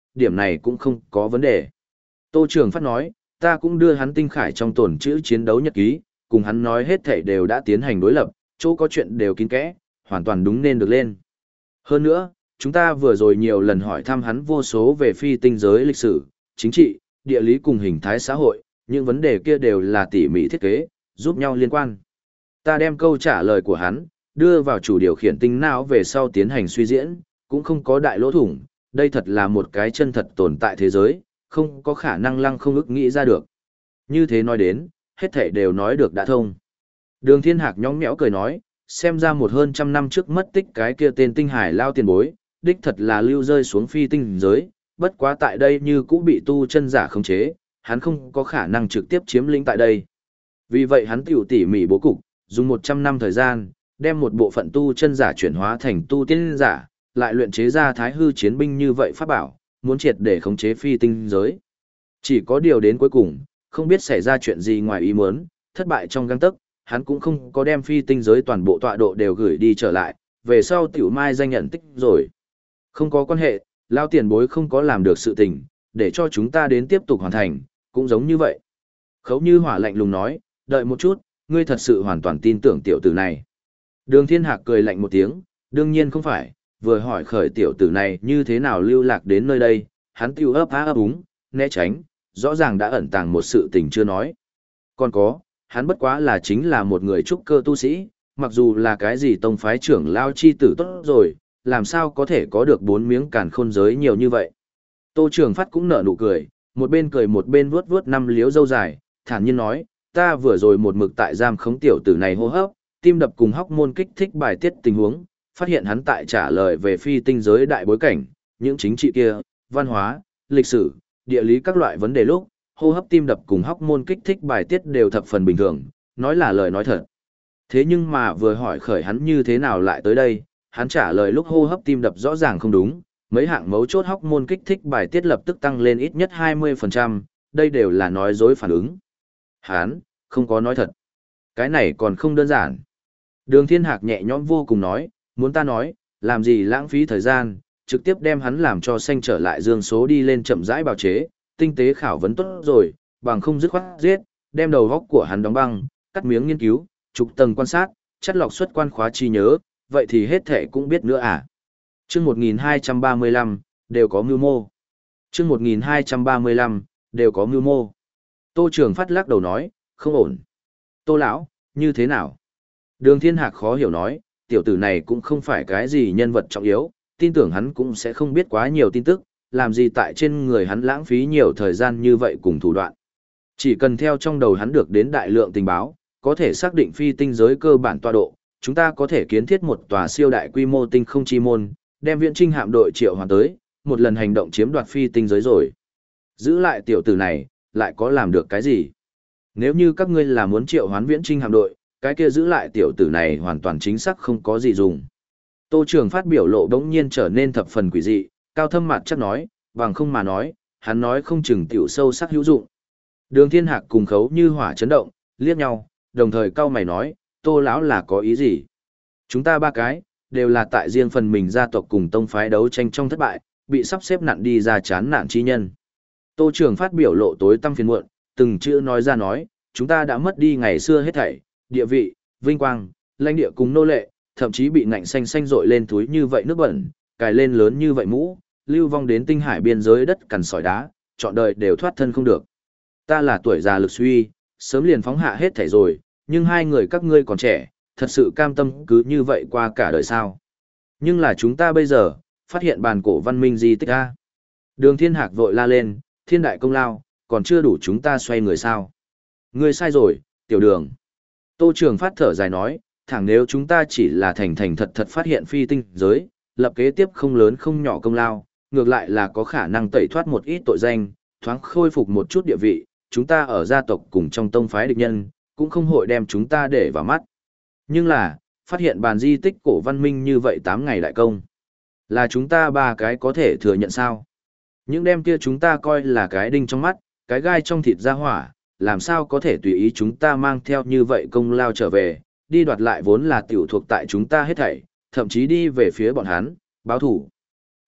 điểm này cũng không có vấn đề. Tô Trường Phát nói, ta cũng đưa hắn tinh khải trong tổn chữ chiến đấu nhật ký, cùng hắn nói hết thảy đều đã tiến hành đối lập, chỗ có chuyện đều kín kẽ, hoàn toàn đúng nên được lên. Hơn nữa, chúng ta vừa rồi nhiều lần hỏi thăm hắn vô số về phi tinh giới lịch sử, chính trị, địa lý cùng hình thái xã hội, những vấn đề kia đều là tỉ mỉ thiết kế, giúp nhau liên quan. Ta đem câu trả lời của hắn, đưa vào chủ điều khiển tinh não về sau tiến hành suy diễn, cũng không có đại lỗ thủng, đây thật là một cái chân thật tồn tại thế giới, không có khả năng lăng không ức nghĩ ra được. Như thế nói đến, hết thảy đều nói được đã thông. Đường Thiên Hạc nhõng nhẽo cười nói, xem ra một hơn trăm năm trước mất tích cái kia tên tinh hải lao tiền bối, đích thật là lưu rơi xuống phi tinh giới, bất quá tại đây như cũ bị tu chân giả khống chế, hắn không có khả năng trực tiếp chiếm lĩnh tại đây. Vì vậy hắn tiểu tỉ mỉ bố cục, dùng 100 năm thời gian, đem một bộ phận tu chân giả chuyển hóa thành tu tiên giả, lại luyện chế ra thái hư chiến binh như vậy pháp bảo, muốn triệt để khống chế phi tinh giới. Chỉ có điều đến cuối cùng, không biết xảy ra chuyện gì ngoài ý muốn, thất bại trong gang tấc, hắn cũng không có đem phi tinh giới toàn bộ tọa độ đều gửi đi trở lại, về sau tiểu mai danh nhận tích rồi. Không có quan hệ, lao tiền bối không có làm được sự tình, để cho chúng ta đến tiếp tục hoàn thành, cũng giống như vậy. Khấu Như Hỏa lạnh lùng nói, đợi một chút, ngươi thật sự hoàn toàn tin tưởng tiểu tử này. Đường Thiên Hạc cười lạnh một tiếng, đương nhiên không phải, vừa hỏi khởi tiểu tử này như thế nào lưu lạc đến nơi đây, hắn tiêu ấp á ấp úng, né tránh, rõ ràng đã ẩn tàng một sự tình chưa nói. Còn có, hắn bất quá là chính là một người trúc cơ tu sĩ, mặc dù là cái gì tông phái trưởng lao chi tử tốt rồi, làm sao có thể có được 4 miếng càn khôn giới nhiều như vậy. Tô Trường Phát cũng nở nụ cười một bên vuốt vuốt năm liếu râu dài, thản nhiên nói, ta vừa rồi một mực tại giam khống tiểu tử này hô hấp, tim đập cùng hóc môn kích thích bài tiết tình huống, phát hiện hắn tại trả lời về phi tinh giới đại bối cảnh, những chính trị kia, văn hóa, lịch sử, địa lý các loại vấn đề lúc, hô hấp tim đập cùng hóc môn kích thích bài tiết đều thập phần bình thường, nói là lời nói thật. Thế nhưng mà vừa hỏi khởi hắn như thế nào lại tới đây, hắn trả lời lúc hô hấp tim đập rõ ràng không đúng, mấy hạng mấu chốt hóc môn kích thích bài tiết lập tức tăng lên ít nhất 20%, đây đều là nói dối phản ứng. Hắn, không có nói thật. Cái này còn không đơn giản. Đường Thiên Hạc nhẹ nhõm vô cùng nói, muốn ta nói, làm gì lãng phí thời gian, trực tiếp đem hắn làm cho xanh trở lại dương số đi lên chậm rãi bào chế, tinh tế khảo vấn tốt rồi, bằng không dứt khoát giết, đem đầu góc của hắn đóng băng, cắt miếng nghiên cứu, trục tầng quan sát, chất lọc xuất quan khóa chi nhớ, vậy thì hết thể cũng biết nữa à. Chương 1235, đều có mưu mô. Chương 1235, đều có mưu mô. Tô Trường Phát lắc đầu nói, không ổn. Tô lão, như thế nào? Đường Thiên Hạc khó hiểu nói, tiểu tử này cũng không phải cái gì nhân vật trọng yếu, tin tưởng hắn cũng sẽ không biết quá nhiều tin tức, làm gì tại trên người hắn lãng phí nhiều thời gian như vậy cùng thủ đoạn. Chỉ cần theo trong đầu hắn được đến đại lượng tình báo, có thể xác định phi tinh giới cơ bản tọa độ, chúng ta có thể kiến thiết một tòa siêu đại quy mô tinh không chi môn, đem Viễn Trinh hạm đội triệu hoàn tới, một lần hành động chiếm đoạt phi tinh giới rồi. Giữ lại tiểu tử này, lại có làm được cái gì? Nếu như các ngươi là muốn triệu hoán Viễn Trinh hạm đội, cái kia giữ lại tiểu tử này hoàn toàn chính xác không có gì dùng. Tô Trường Phát biểu lộ đống nhiên trở nên thập phần quỷ dị, cao thâm mặt chắc nói, bằng không mà nói, hắn nói không chừng tiểu sâu sắc hữu dụng. Đường Thiên Hạc cùng Khấu Như Hỏa chấn động, liếc nhau, đồng thời cau mày nói, Tô lão là có ý gì? Chúng ta ba cái, đều là tại riêng phần mình gia tộc cùng tông phái đấu tranh trong thất bại, bị sắp xếp nặn đi ra chán nản chi nhân. Tô Trường Phát biểu lộ tối tăm phiền muộn, từng chữ nói ra nói, chúng ta đã mất đi ngày xưa hết thảy, địa vị, vinh quang, lãnh địa cùng nô lệ, thậm chí bị ngạnh xanh xanh rội lên túi như vậy nước bẩn, cài lên lớn như vậy mũ, lưu vong đến tinh hải biên giới đất cằn sỏi đá, trọn đời đều thoát thân không được. Ta là tuổi già lực suy, sớm liền phóng hạ hết thảy rồi, nhưng hai người các ngươi còn trẻ, thật sự cam tâm cứ như vậy qua cả đời sao. Nhưng là chúng ta bây giờ, phát hiện bàn cổ văn minh di tích A. Đường Thiên Hạc vội la lên, thiên đại công lao, còn chưa đủ chúng ta xoay người sao. Ngươi sai rồi, tiểu đường. Tô Trường Phát thở dài nói, thẳng nếu chúng ta chỉ là thành thành thật thật phát hiện phi tinh giới, lập kế tiếp không lớn không nhỏ công lao, ngược lại là có khả năng tẩy thoát một ít tội danh, thoáng khôi phục một chút địa vị, chúng ta ở gia tộc cùng trong tông phái địch nhân, cũng không hội đem chúng ta để vào mắt. Nhưng là, phát hiện bàn di tích cổ văn minh như vậy 8 ngày đại công. Là chúng ta ba cái có thể thừa nhận sao? Những đem kia chúng ta coi là cái đinh trong mắt, cái gai trong thịt ra hỏa, làm sao có thể tùy ý chúng ta mang theo như vậy công lao trở về, đi đoạt lại vốn là tiểu thuộc tại chúng ta hết thảy, thậm chí đi về phía bọn hắn, báo thủ.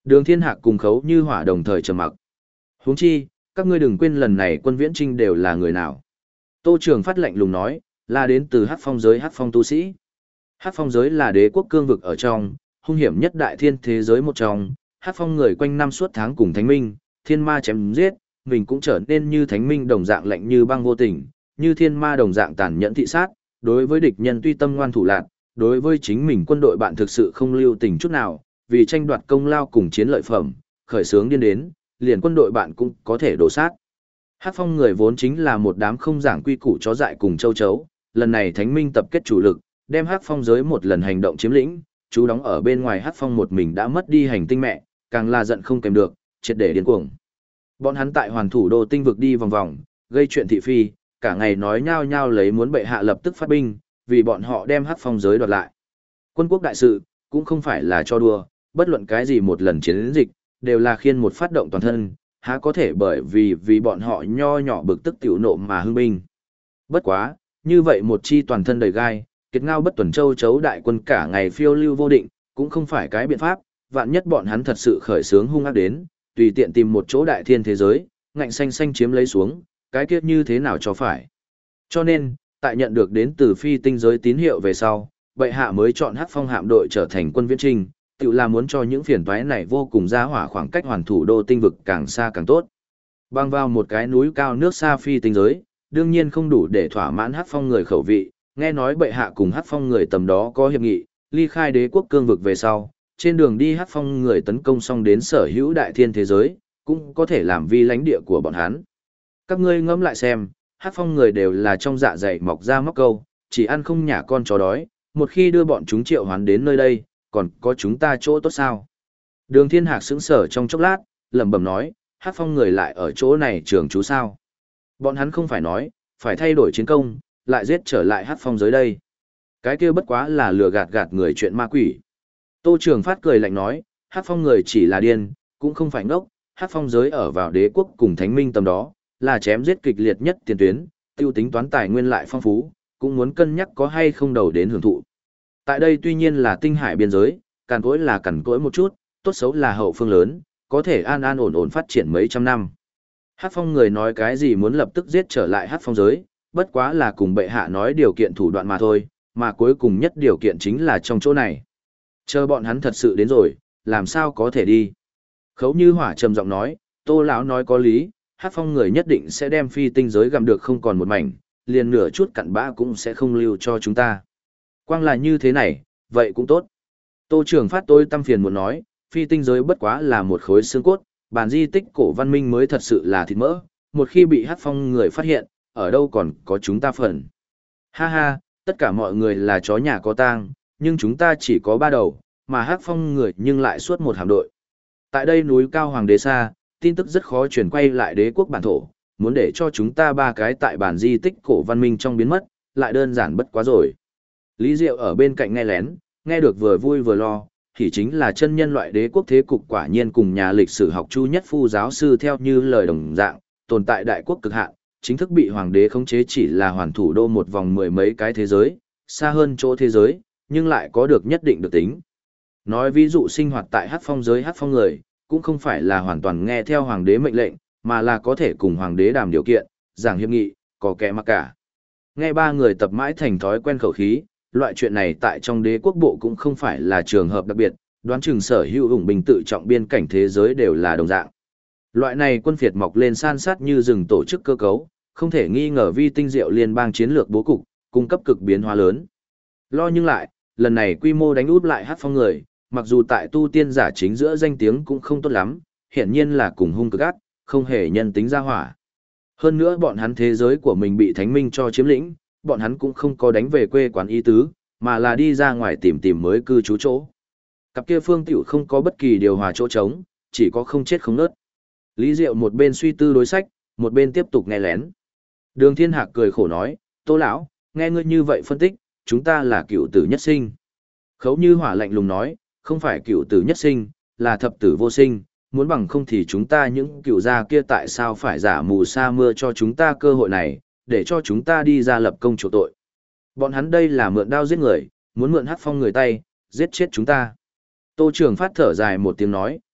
Đường Thiên Hạc cùng Khấu Như Hỏa đồng thời trầm mặc. Huống chi, các ngươi đừng quên lần này quân viễn trinh đều là người nào. Tô Trường Phát lạnh lùng nói, là đến từ Hắc Phong giới Hắc Phong tu sĩ. Hắc Phong giới là đế quốc cương vực ở trong, hung hiểm nhất đại thiên thế giới một trong, Hắc Phong người quanh năm suốt tháng cùng Thánh Minh, thiên ma chém giết, mình cũng trở nên như Thánh Minh đồng dạng lạnh như băng vô tình, như thiên ma đồng dạng tàn nhẫn thị sát, đối với địch nhân tuy tâm ngoan thủ lạn, đối với chính mình quân đội bạn thực sự không lưu tình chút nào, vì tranh đoạt công lao cùng chiến lợi phẩm, khởi sướng điên đến, liền quân đội bạn cũng có thể đổ sát. Hắc Phong người vốn chính là một đám không giảng quy củ chó dại cùng châu chấu, lần này Thánh Minh tập kết chủ lực, đem Hắc Phong giới một lần hành động chiếm lĩnh, chú đóng ở bên ngoài Hắc Phong một mình đã mất đi hành tinh mẹ, càng là giận không kèm được, triệt để điên cuồng. Bọn hắn tại Hoàn Thủ Đô tinh vực đi vòng vòng, gây chuyện thị phi, cả ngày nói nhao nhao lấy muốn bệ hạ lập tức phát binh, vì bọn họ đem Hắc Phong giới đoạt lại. Quân quốc đại sự cũng không phải là cho đùa, bất luận cái gì một lần chiến dịch, đều là khiên một phát động toàn thân, há có thể bởi vì bọn họ nho nhỏ bực tức tiểu nộ mà hưng binh. Bất quá, như vậy một chi toàn thân đầy gai, kiệt ngao bất tuần châu chấu đại quân cả ngày phiêu lưu vô định, cũng không phải cái biện pháp, vạn nhất bọn hắn thật sự khởi sướng hung ác đến, tùy tiện tìm một chỗ đại thiên thế giới, ngạnh xanh xanh chiếm lấy xuống, cái kia như thế nào cho phải. Cho nên, tại nhận được đến từ phi tinh giới tín hiệu về sau, bệ hạ mới chọn Hắc Phong hạm đội trở thành quân viễn trinh, tự là muốn cho những phiền toái này vô cùng ra hỏa khoảng cách Hoàn Thủ Đô tinh vực càng xa càng tốt. Băng vào một cái núi cao nước xa phi tinh giới, đương nhiên không đủ để thỏa mãn Hắc Phong người khẩu vị, nghe nói bệ hạ cùng Hắc Phong người tầm đó có hiệp nghị, ly khai đế quốc cương vực về sau, trên đường đi Hắc Phong người tấn công xong đến sở hữu đại thiên thế giới, cũng có thể làm vi lãnh địa của bọn hắn. Các ngươi ngẫm lại xem, Hắc Phong người đều là trong dạ dày mọc ra móc câu, chỉ ăn không nhả con chó đói, một khi đưa bọn chúng triệu hoán đến nơi đây, còn có chúng ta chỗ tốt sao? Đường Thiên Hạc sững sờ trong chốc lát, lẩm bẩm nói, Hắc Phong người lại ở chỗ này trường trú sao? Bọn hắn không phải nói, phải thay đổi chiến công, lại giết trở lại Hắc Phong giới đây. Cái kia bất quá là lừa gạt gạt người chuyện ma quỷ. Tô Trường Phát cười lạnh nói, Hắc Phong người chỉ là điên, cũng không phải ngốc, Hắc Phong giới ở vào đế quốc cùng Thánh Minh tầm đó, là chém giết kịch liệt nhất tiền tuyến, tiêu tính toán tài nguyên lại phong phú, cũng muốn cân nhắc có hay không đầu đến hưởng thụ. Tại đây tuy nhiên là tinh hải biên giới, cằn cỗi là cằn cỗi một chút, tốt xấu là hậu phương lớn, có thể an an ổn ổn phát triển mấy trăm năm. Hắc Phong người nói cái gì muốn lập tức giết trở lại Hắc Phong giới, bất quá là cùng bệ hạ nói điều kiện thủ đoạn mà thôi, mà cuối cùng nhất điều kiện chính là trong chỗ này. Chờ bọn hắn thật sự đến rồi, làm sao có thể đi. Khấu Như Hỏa trầm giọng nói, Tô lão nói có lý, Hắc Phong người nhất định sẽ đem phi tinh giới gặm được không còn một mảnh, liền nửa chút cặn bã cũng sẽ không lưu cho chúng ta. Quang là như thế này, vậy cũng tốt. Tô Trường Phát tôi tâm phiền muốn nói, phi tinh giới bất quá là một khối xương cốt, bản di tích cổ văn minh mới thật sự là thịt mỡ, một khi bị Hắc Phong người phát hiện, ở đâu còn có chúng ta phần. Ha ha, tất cả mọi người là chó nhà có tang, nhưng chúng ta chỉ có 3 đầu, mà Hắc Phong người nhưng lại suốt một hạm đội. Tại đây núi cao hoàng đế xa, tin tức rất khó chuyển quay lại đế quốc bản thổ, muốn để cho chúng ta 3 cái tại bản di tích cổ văn minh trong biến mất, lại đơn giản bất quá rồi. Lý Diệu ở bên cạnh nghe lén, nghe được vừa vui vừa lo, thì chính là chân nhân loại đế quốc thế cục quả nhiên cùng nhà lịch sử học Chu Nhất Phu giáo sư theo như lời đồng dạng, tồn tại đại quốc cực hạn, chính thức bị hoàng đế khống chế chỉ là Hoàn Thủ Đô một vòng mười mấy cái thế giới, xa hơn chỗ thế giới, nhưng lại có được nhất định được tính. Nói ví dụ sinh hoạt tại Hắc Phong giới Hắc Phong người, cũng không phải là hoàn toàn nghe theo hoàng đế mệnh lệnh, mà là có thể cùng hoàng đế đàm điều kiện, giảng hiệp nghị, có kẻ mặc cả. Nghe 3 người tập mãi thành thói quen khẩu khí, loại chuyện này tại trong đế quốc bộ cũng không phải là trường hợp đặc biệt, đoán chừng sở hữu ủng bình tự trọng biên cảnh thế giới đều là đồng dạng. Loại này quân phiệt mọc lên san sát như rừng tổ chức cơ cấu, không thể nghi ngờ vi tinh diệu liên bang chiến lược bố cục, cung cấp cực biến hóa lớn. Lo nhưng lại, lần này quy mô đánh út lại Hắc Phong người, mặc dù tại tu tiên giả chính giữa danh tiếng cũng không tốt lắm, hiển nhiên là cùng hung cực ác, không hề nhân tính ra hỏa. Hơn nữa bọn hắn thế giới của mình bị Thánh Minh cho chiếm lĩnh, bọn hắn cũng không có đánh về quê quán ý tứ, mà là đi ra ngoài tìm mới cư trú chỗ. Cặp kia phương tiểu không có bất kỳ điều hòa chỗ trống, chỉ có không chết không nớt. Lý Diệu một bên suy tư đối sách, một bên tiếp tục nghe lén. Đường Thiên Hạc cười khổ nói, Tô lão, nghe ngươi như vậy phân tích, chúng ta là cựu tử nhất sinh. Khấu Như Hỏa lạnh lùng nói, không phải cựu tử nhất sinh, là thập tử vô sinh, muốn bằng không thì chúng ta những cựu gia kia tại sao phải giả mù sa mưa cho chúng ta cơ hội này, để cho chúng ta đi ra lập công chuộc tội. Bọn hắn đây là mượn đao giết người, muốn mượn Hắc Phong người tay, giết chết chúng ta. Tô Trường Phát thở dài một tiếng nói,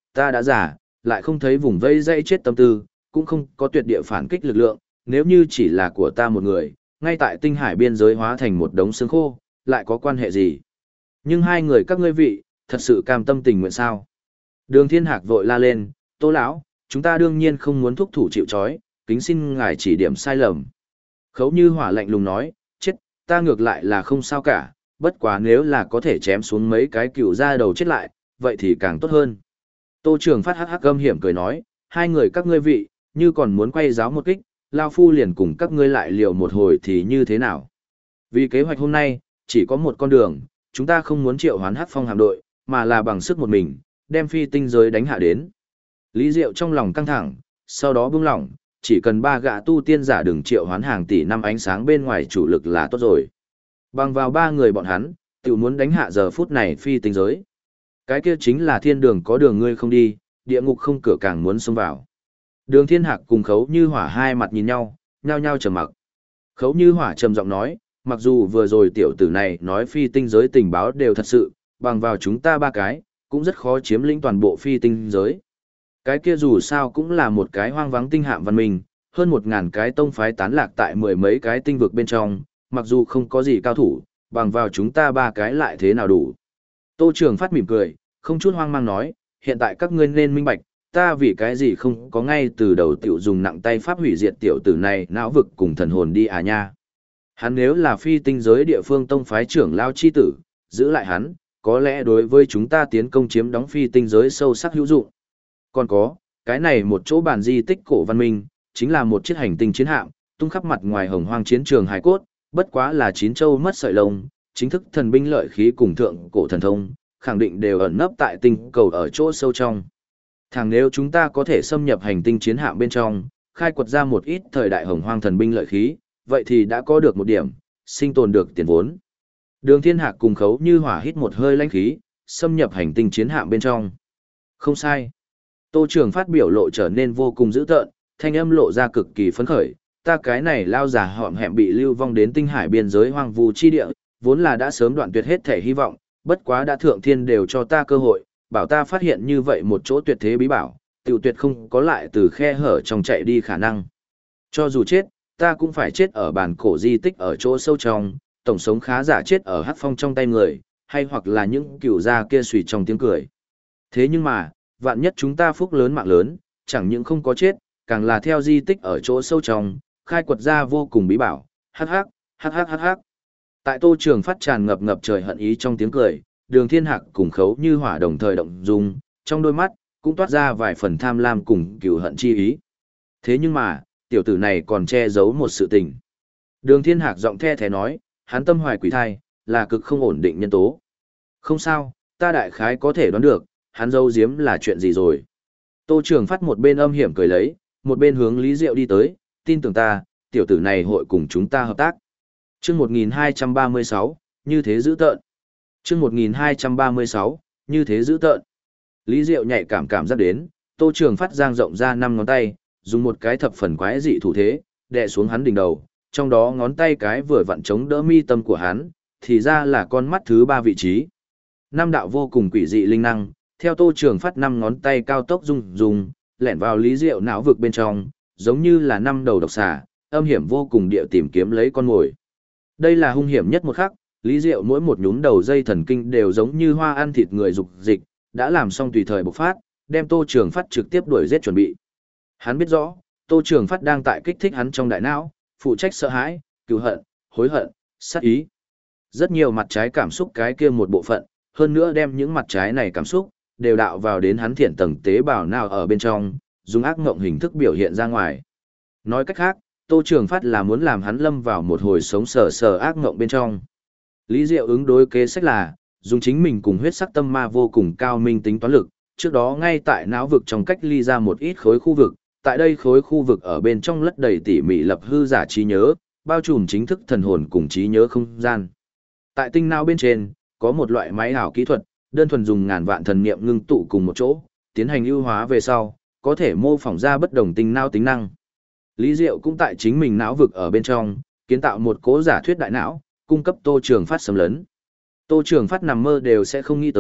ta đã giả, lại không thấy vùng vây dây chết tâm tư, cũng không có tuyệt địa phản kích lực lượng, nếu như chỉ là của ta một người, ngay tại tinh hải biên giới hóa thành một đống xương khô, lại có quan hệ gì? Nhưng hai người các ngươi vị, thật sự cam tâm tình nguyện sao? Đường Thiên Hạc vội la lên, Tô lão, chúng ta đương nhiên không muốn thúc thủ chịu trói, kính xin ngài chỉ điểm sai lầm. Khấu Như Hỏa lạnh lùng nói, chết, ta ngược lại là không sao cả, bất quá nếu là có thể chém xuống mấy cái cựu ra đầu chết lại, vậy thì càng tốt hơn. Tô Trường Phát hắc hắc âm hiểm cười nói, hai người các ngươi vị, như còn muốn quay giáo một kích, Lao Phu liền cùng các ngươi lại liều một hồi thì như thế nào? Vì kế hoạch hôm nay, chỉ có một con đường, chúng ta không muốn triệu hoán hắc phong hạm đội, mà là bằng sức một mình, đem phi tinh giới đánh hạ đến. Lý Diệu trong lòng căng thẳng, sau đó buông lỏng, chỉ cần ba gã tu tiên giả đừng triệu hoán hàng tỷ năm ánh sáng bên ngoài chủ lực là tốt rồi. Bằng vào ba người bọn hắn, tự muốn đánh hạ giờ phút này phi tinh giới. Cái kia chính là thiên đường có đường ngươi không đi, địa ngục không cửa càng muốn xông vào. Đường Thiên Hạc cùng Khấu Như Hỏa hai mặt nhìn nhau, nhao nhao trầm mặc. Khấu Như Hỏa trầm giọng nói, mặc dù vừa rồi tiểu tử này nói phi tinh giới tình báo đều thật sự, bằng vào chúng ta ba cái, cũng rất khó chiếm lĩnh toàn bộ phi tinh giới. Cái kia dù sao cũng là một cái hoang vắng tinh hạm văn minh, hơn 1.000 cái tông phái tán lạc tại mười mấy cái tinh vực bên trong, mặc dù không có gì cao thủ, bằng vào chúng ta ba cái lại thế nào đủ. Tô Trường Phát mỉm cười, không chút hoang mang nói, hiện tại các ngươi nên minh bạch, ta vì cái gì không có ngay từ đầu tiểu dùng nặng tay pháp hủy diệt tiểu tử này não vực cùng thần hồn đi à nha. Hắn nếu là phi tinh giới địa phương tông phái trưởng lao chi tử, giữ lại hắn, có lẽ đối với chúng ta tiến công chiếm đóng phi tinh giới sâu sắc hữu dụng. Còn có, cái này một chỗ bản di tích cổ văn minh, chính là một chiếc hành tinh chiến hạm, tung khắp mặt ngoài hồng hoang chiến trường hải cốt, bất quá là chín châu mất sợi lông, chính thức thần binh lợi khí cùng thượng cổ thần thông, khẳng định đều ẩn nấp tại tinh cầu ở chỗ sâu trong. Thẳng nếu chúng ta có thể xâm nhập hành tinh chiến hạm bên trong, khai quật ra một ít thời đại hồng hoang thần binh lợi khí, vậy thì đã có được một điểm, sinh tồn được tiền vốn. Đường Thiên Hạc cùng Khấu Như Hỏa hít một hơi lãnh khí, xâm nhập hành tinh chiến hạm bên trong. Không sai. Tô Trường Phát biểu lộ trở nên vô cùng dữ tợn, thanh âm lộ ra cực kỳ phấn khởi, ta cái này lao già họm hẹm bị lưu vong đến tinh hải biên giới hoang vu chi địa, vốn là đã sớm đoạn tuyệt hết thể hy vọng, bất quá đã thượng thiên đều cho ta cơ hội, bảo ta phát hiện như vậy một chỗ tuyệt thế bí bảo, tiểu tuyệt không có lại từ khe hở trong chạy đi khả năng. Cho dù chết, ta cũng phải chết ở bản cổ di tích ở chỗ sâu trong, tổng sống khá giả chết ở hắc phong trong tay người, hay hoặc là những cửu gia kia suy trong tiếng cười. Thế nhưng mà, vạn nhất chúng ta phúc lớn mạng lớn, chẳng những không có chết, càng là theo di tích ở chỗ sâu trong, khai quật ra vô cùng bí bảo, hắc hắc, hắc hắc hắc hắc. Tại Tô Trường Phát tràn ngập ngập trời hận ý trong tiếng cười, Đường Thiên Hạc cùng Khấu Như Hỏa đồng thời động dung, trong đôi mắt cũng toát ra vài phần tham lam cùng cừu hận chi ý. Thế nhưng mà, tiểu tử này còn che giấu một sự tình. Đường Thiên Hạc giọng the thế nói, hắn tâm hoài quỷ thai, là cực không ổn định nhân tố. Không sao, ta đại khái có thể đoán được, hắn giấu giếm là chuyện gì rồi. Tô Trường Phát một bên âm hiểm cười lấy, một bên hướng Lý Diệu đi tới, tin tưởng ta, tiểu tử này hội cùng chúng ta hợp tác. Chương 1236, như thế giữ tợn. Chương 1236, như thế giữ tợn. Lý Diệu nhạy cảm giác đến, Tô Trường Phát giang rộng ra 5 ngón tay, dùng một cái thập phần quái dị thủ thế, đè xuống hắn đỉnh đầu, trong đó ngón tay cái vừa vặn chống đỡ mi tâm của hắn, thì ra là con mắt thứ 3 vị trí. Năm đạo vô cùng quỷ dị linh năng, theo Tô Trường Phát 5 ngón tay cao tốc rung, lẻn vào Lý Diệu não vực bên trong, giống như là 5 đầu độc xà, âm hiểm vô cùng địa tìm kiếm lấy con mồi. Đây là hung hiểm nhất một khắc, Lý Diệu mỗi một nhún đầu dây thần kinh đều giống như hoa ăn thịt người dục dịch, đã làm xong tùy thời bộc phát, đem Tô Trường Phát trực tiếp đuổi giết chuẩn bị. Hắn biết rõ, Tô Trường Phát đang tại kích thích hắn trong đại não, phụ trách sợ hãi, cừu hận, hối hận, sát ý. Rất nhiều mặt trái cảm xúc cái kia một bộ phận, hơn nữa đem những mặt trái này cảm xúc đều đạo vào đến hắn thiện tầng tế bào nào ở bên trong, dùng ác ngộng hình thức biểu hiện ra ngoài. Nói cách khác, Tô Trường Phát là muốn làm hắn lâm vào một hồi sống sờ ác ngộng bên trong. Lý Diệu ứng đối kế sách là, dùng chính mình cùng huyết sắc tâm ma vô cùng cao minh tính toán lực, trước đó ngay tại não vực trong cách ly ra một ít khối khu vực, tại đây khối khu vực ở bên trong lất đầy tỉ mỉ lập hư giả trí nhớ, bao trùm chính thức thần hồn cùng trí nhớ không gian. Tại tinh não bên trên, có một loại máy ảo kỹ thuật, đơn thuần dùng ngàn vạn thần niệm ngưng tụ cùng một chỗ, tiến hành ưu hóa về sau, có thể mô phỏng ra bất đồng tinh não tính năng. Lý Diệu cũng tại chính mình não vực ở bên trong, kiến tạo một cố giả thuyết đại não, cung cấp Tô Trường Phát xâm lấn. Tô Trường Phát nằm mơ đều sẽ không nghĩ tới,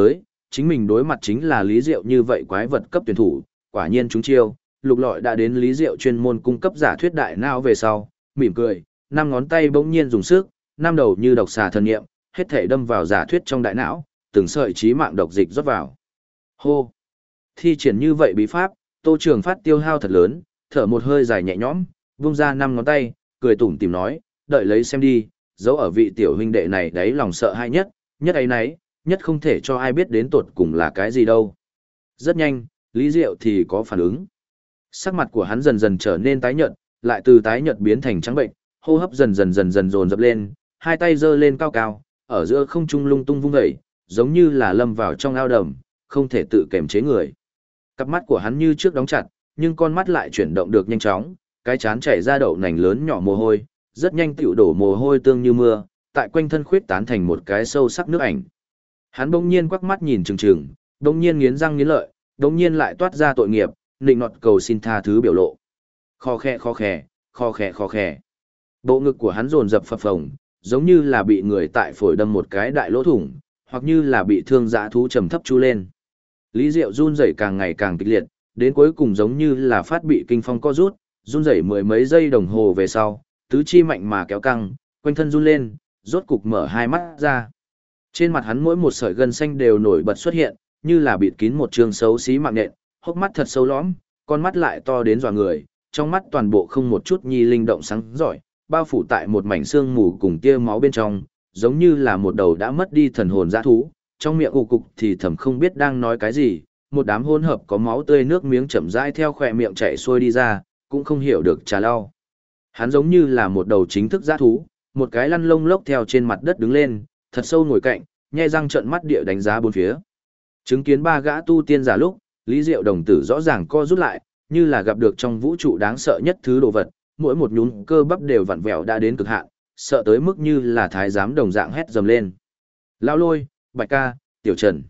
chính mình đối mặt chính là Lý Diệu như vậy quái vật cấp tuyển thủ, quả nhiên chúng chiêu, lục lọi đã đến Lý Diệu chuyên môn cung cấp giả thuyết đại não về sau, mỉm cười, năm ngón tay bỗng nhiên dùng sức, năm đầu như độc xà thần nghiệm, hết thể đâm vào giả thuyết trong đại não, từng sợi chí mạng độc dịch rót vào. Hô! Thi triển như vậy bí pháp, Tô Trường Phát tiêu hao thật lớn, thở một hơi dài nhẹ nhõm, vung ra năm ngón tay, cười tủm tỉm nói, đợi lấy xem đi, dấu ở vị tiểu huynh đệ này đấy lòng sợ hãi nhất, nhất ấy nấy, nhất không thể cho ai biết đến tột cùng là cái gì đâu. Rất nhanh, Lý Diệu thì có phản ứng. Sắc mặt của hắn dần dần trở nên tái nhợt, lại từ tái nhợt biến thành trắng bệnh, hô hấp dần dần dồn dập lên, hai tay giơ lên cao cao, ở giữa không trung lung tung vung dậy, giống như là lâm vào trong ao đầm, không thể tự kiềm chế người. Cặp mắt của hắn như trước đóng chặt, nhưng con mắt lại chuyển động được nhanh chóng, cái chán chảy ra đậu nành lớn nhỏ mồ hôi, rất nhanh tiểu đổ mồ hôi tương như mưa, tại quanh thân khuyết tán thành một cái sâu sắc nước ảnh. Hắn bỗng nhiên quắc mắt nhìn chừng chừng, bỗng nhiên nghiến răng nghiến lợi, bỗng nhiên lại toát ra tội nghiệp, nịnh nọt cầu xin tha thứ biểu lộ. Kho khẽ kho khẽ, kho khẽ kho khẽ. Bộ ngực của hắn dồn dập phập phồng, giống như là bị người tại phổi đâm một cái đại lỗ thủng, hoặc như là bị thương dã thú trầm thấp chu lên. Lý Diệu run rẩy càng ngày càng kịch liệt, đến cuối cùng giống như là phát bị kinh phong co rút, run rẩy mười mấy giây đồng hồ về sau, tứ chi mạnh mà kéo căng, quanh thân run lên, rốt cục mở hai mắt ra. Trên mặt hắn mỗi một sợi gân xanh đều nổi bật xuất hiện, như là bịt kín một trường xấu xí mạng nhện, hốc mắt thật sâu lõm, con mắt lại to đến dọa người, trong mắt toàn bộ không một chút nhi linh động sáng giỏi, bao phủ tại một mảnh xương mù cùng tia máu bên trong, giống như là một đầu đã mất đi thần hồn dã thú, trong miệng ù cục thì thầm không biết đang nói cái gì, một đám hỗn hợp có máu tươi nước miếng chậm rãi theo khỏe miệng chảy xuôi đi ra, cũng không hiểu được trà lau. Hắn giống như là một đầu chính thức dã thú, một cái lăn lông lốc theo trên mặt đất đứng lên, thật sâu ngồi cạnh, nhe răng trợn mắt địa đánh giá bốn phía. Chứng kiến ba gã tu tiên giả lúc, Lý Diệu đồng tử rõ ràng co rút lại, như là gặp được trong vũ trụ đáng sợ nhất thứ đồ vật, mỗi một nhún cơ bắp đều vặn vẹo đã đến cực hạn, sợ tới mức như là thái giám đồng dạng hét dầm lên. Lão Lôi, Bạch Ca, Tiểu Trần,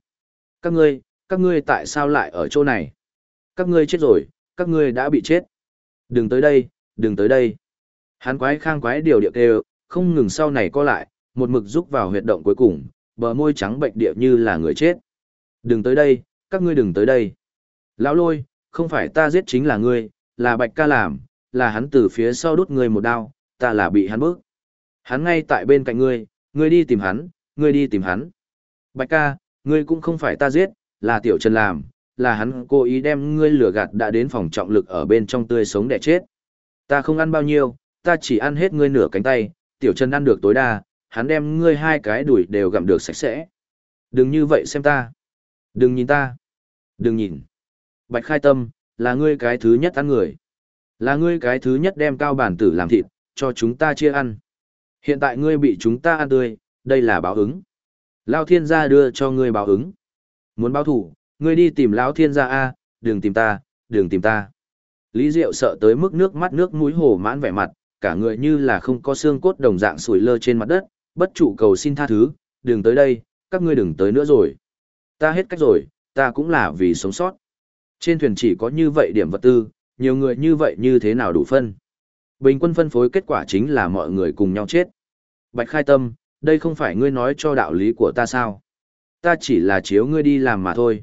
các ngươi tại sao lại ở chỗ này? Các ngươi chết rồi, các ngươi đã bị chết. Đừng tới đây, đừng tới đây. Hắn quái khang quái điều điệu kêu, không ngừng sau này co lại, một mực rúc vào huyệt động cuối cùng, bờ môi trắng bệnh địa như là người chết. Đừng tới đây, các ngươi đừng tới đây. Lão Lôi, không phải ta giết chính là ngươi, là Bạch Ca làm, là hắn từ phía sau đút ngươi một đao, ta là bị hắn bức. Hắn ngay tại bên cạnh ngươi đi tìm hắn, ngươi đi tìm hắn. Bạch Ca, ngươi cũng không phải ta giết, là Tiểu Trần làm, là hắn cố ý đem ngươi lừa gạt đã đến phòng trọng lực ở bên trong tươi sống để chết. Ta không ăn bao nhiêu, ta chỉ ăn hết ngươi nửa cánh tay, Tiểu Trần ăn được tối đa, hắn đem ngươi hai cái đùi đều gặm được sạch sẽ. Đừng như vậy xem ta. Đừng nhìn ta. Đừng nhìn. Bạch Khai Tâm, là ngươi cái thứ nhất ăn người. Là ngươi cái thứ nhất đem cao bản tử làm thịt, cho chúng ta chia ăn. Hiện tại ngươi bị chúng ta ăn tươi, đây là báo ứng. Lão Thiên gia đưa cho ngươi báo ứng. Muốn báo thủ, ngươi đi tìm Lão Thiên gia a, đừng tìm ta, đừng tìm ta. Lý Diệu sợ tới mức nước mắt nước mũi hồ mãn vẻ mặt, cả người như là không có xương cốt đồng dạng sủi lơ trên mặt đất, bất trụ cầu xin tha thứ, đừng tới đây, các ngươi đừng tới nữa rồi. Ta hết cách rồi, ta cũng là vì sống sót. Trên thuyền chỉ có như vậy điểm vật tư, nhiều người như vậy như thế nào đủ phân. Bình quân phân phối kết quả chính là mọi người cùng nhau chết. Bạch Khai Tâm, đây không phải ngươi nói cho đạo lý của ta sao? Ta chỉ là chiếu ngươi đi làm mà thôi.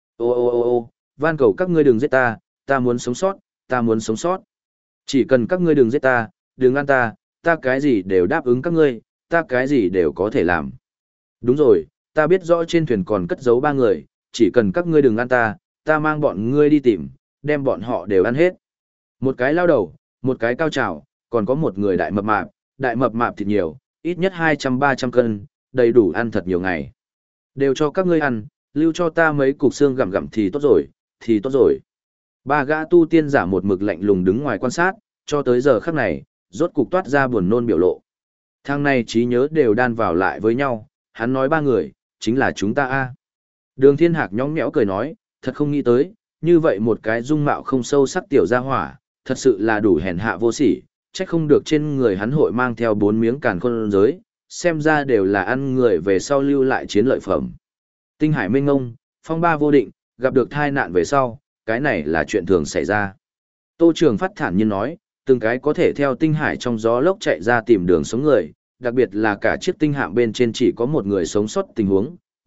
Ô, van cầu các ngươi đừng giết ta, ta muốn sống sót, ta muốn sống sót. Chỉ cần các ngươi đừng giết ta, đừng ăn ta cái gì đều đáp ứng các ngươi, ta cái gì đều có thể làm. Đúng rồi, ta biết rõ trên thuyền còn cất giấu 3 người, chỉ cần các ngươi đừng ăn ta mang bọn ngươi đi tìm, đem bọn họ đều ăn hết. Một cái lao đầu, một cái cao trào, còn có một người đại mập mạp thịt nhiều, ít nhất 200-300 cân, đầy đủ ăn thật nhiều ngày. Đều cho các ngươi ăn, lưu cho ta mấy cục xương gặm gặm thì tốt rồi. 3 gã tu tiên giả một mực lạnh lùng đứng ngoài quan sát, cho tới giờ khắc này, rốt cục toát ra buồn nôn biểu lộ. Thằng này trí nhớ đều đan vào lại với nhau, hắn nói 3 người, chính là chúng ta a. Đường Thiên Hạc nhõng nhẽo cười nói, thật không nghĩ tới, như vậy một cái dung mạo không sâu sắc tiểu gia hỏa, thật sự là đủ hèn hạ vô sỉ, trách không được trên người hắn hội mang theo 4 miếng càn khôn giới, xem ra đều là ăn người về sau lưu lại chiến lợi phẩm. Tinh hải mênh ngông, phong ba vô định, gặp được tai nạn về sau, cái này là chuyện thường xảy ra. Tô Trường Phát thản nhiên nói, từng cái có thể theo tinh hải trong gió lốc chạy ra tìm đường sống người, đặc biệt là cả chiếc tinh hạm bên trên chỉ có một người sống sót tình huống,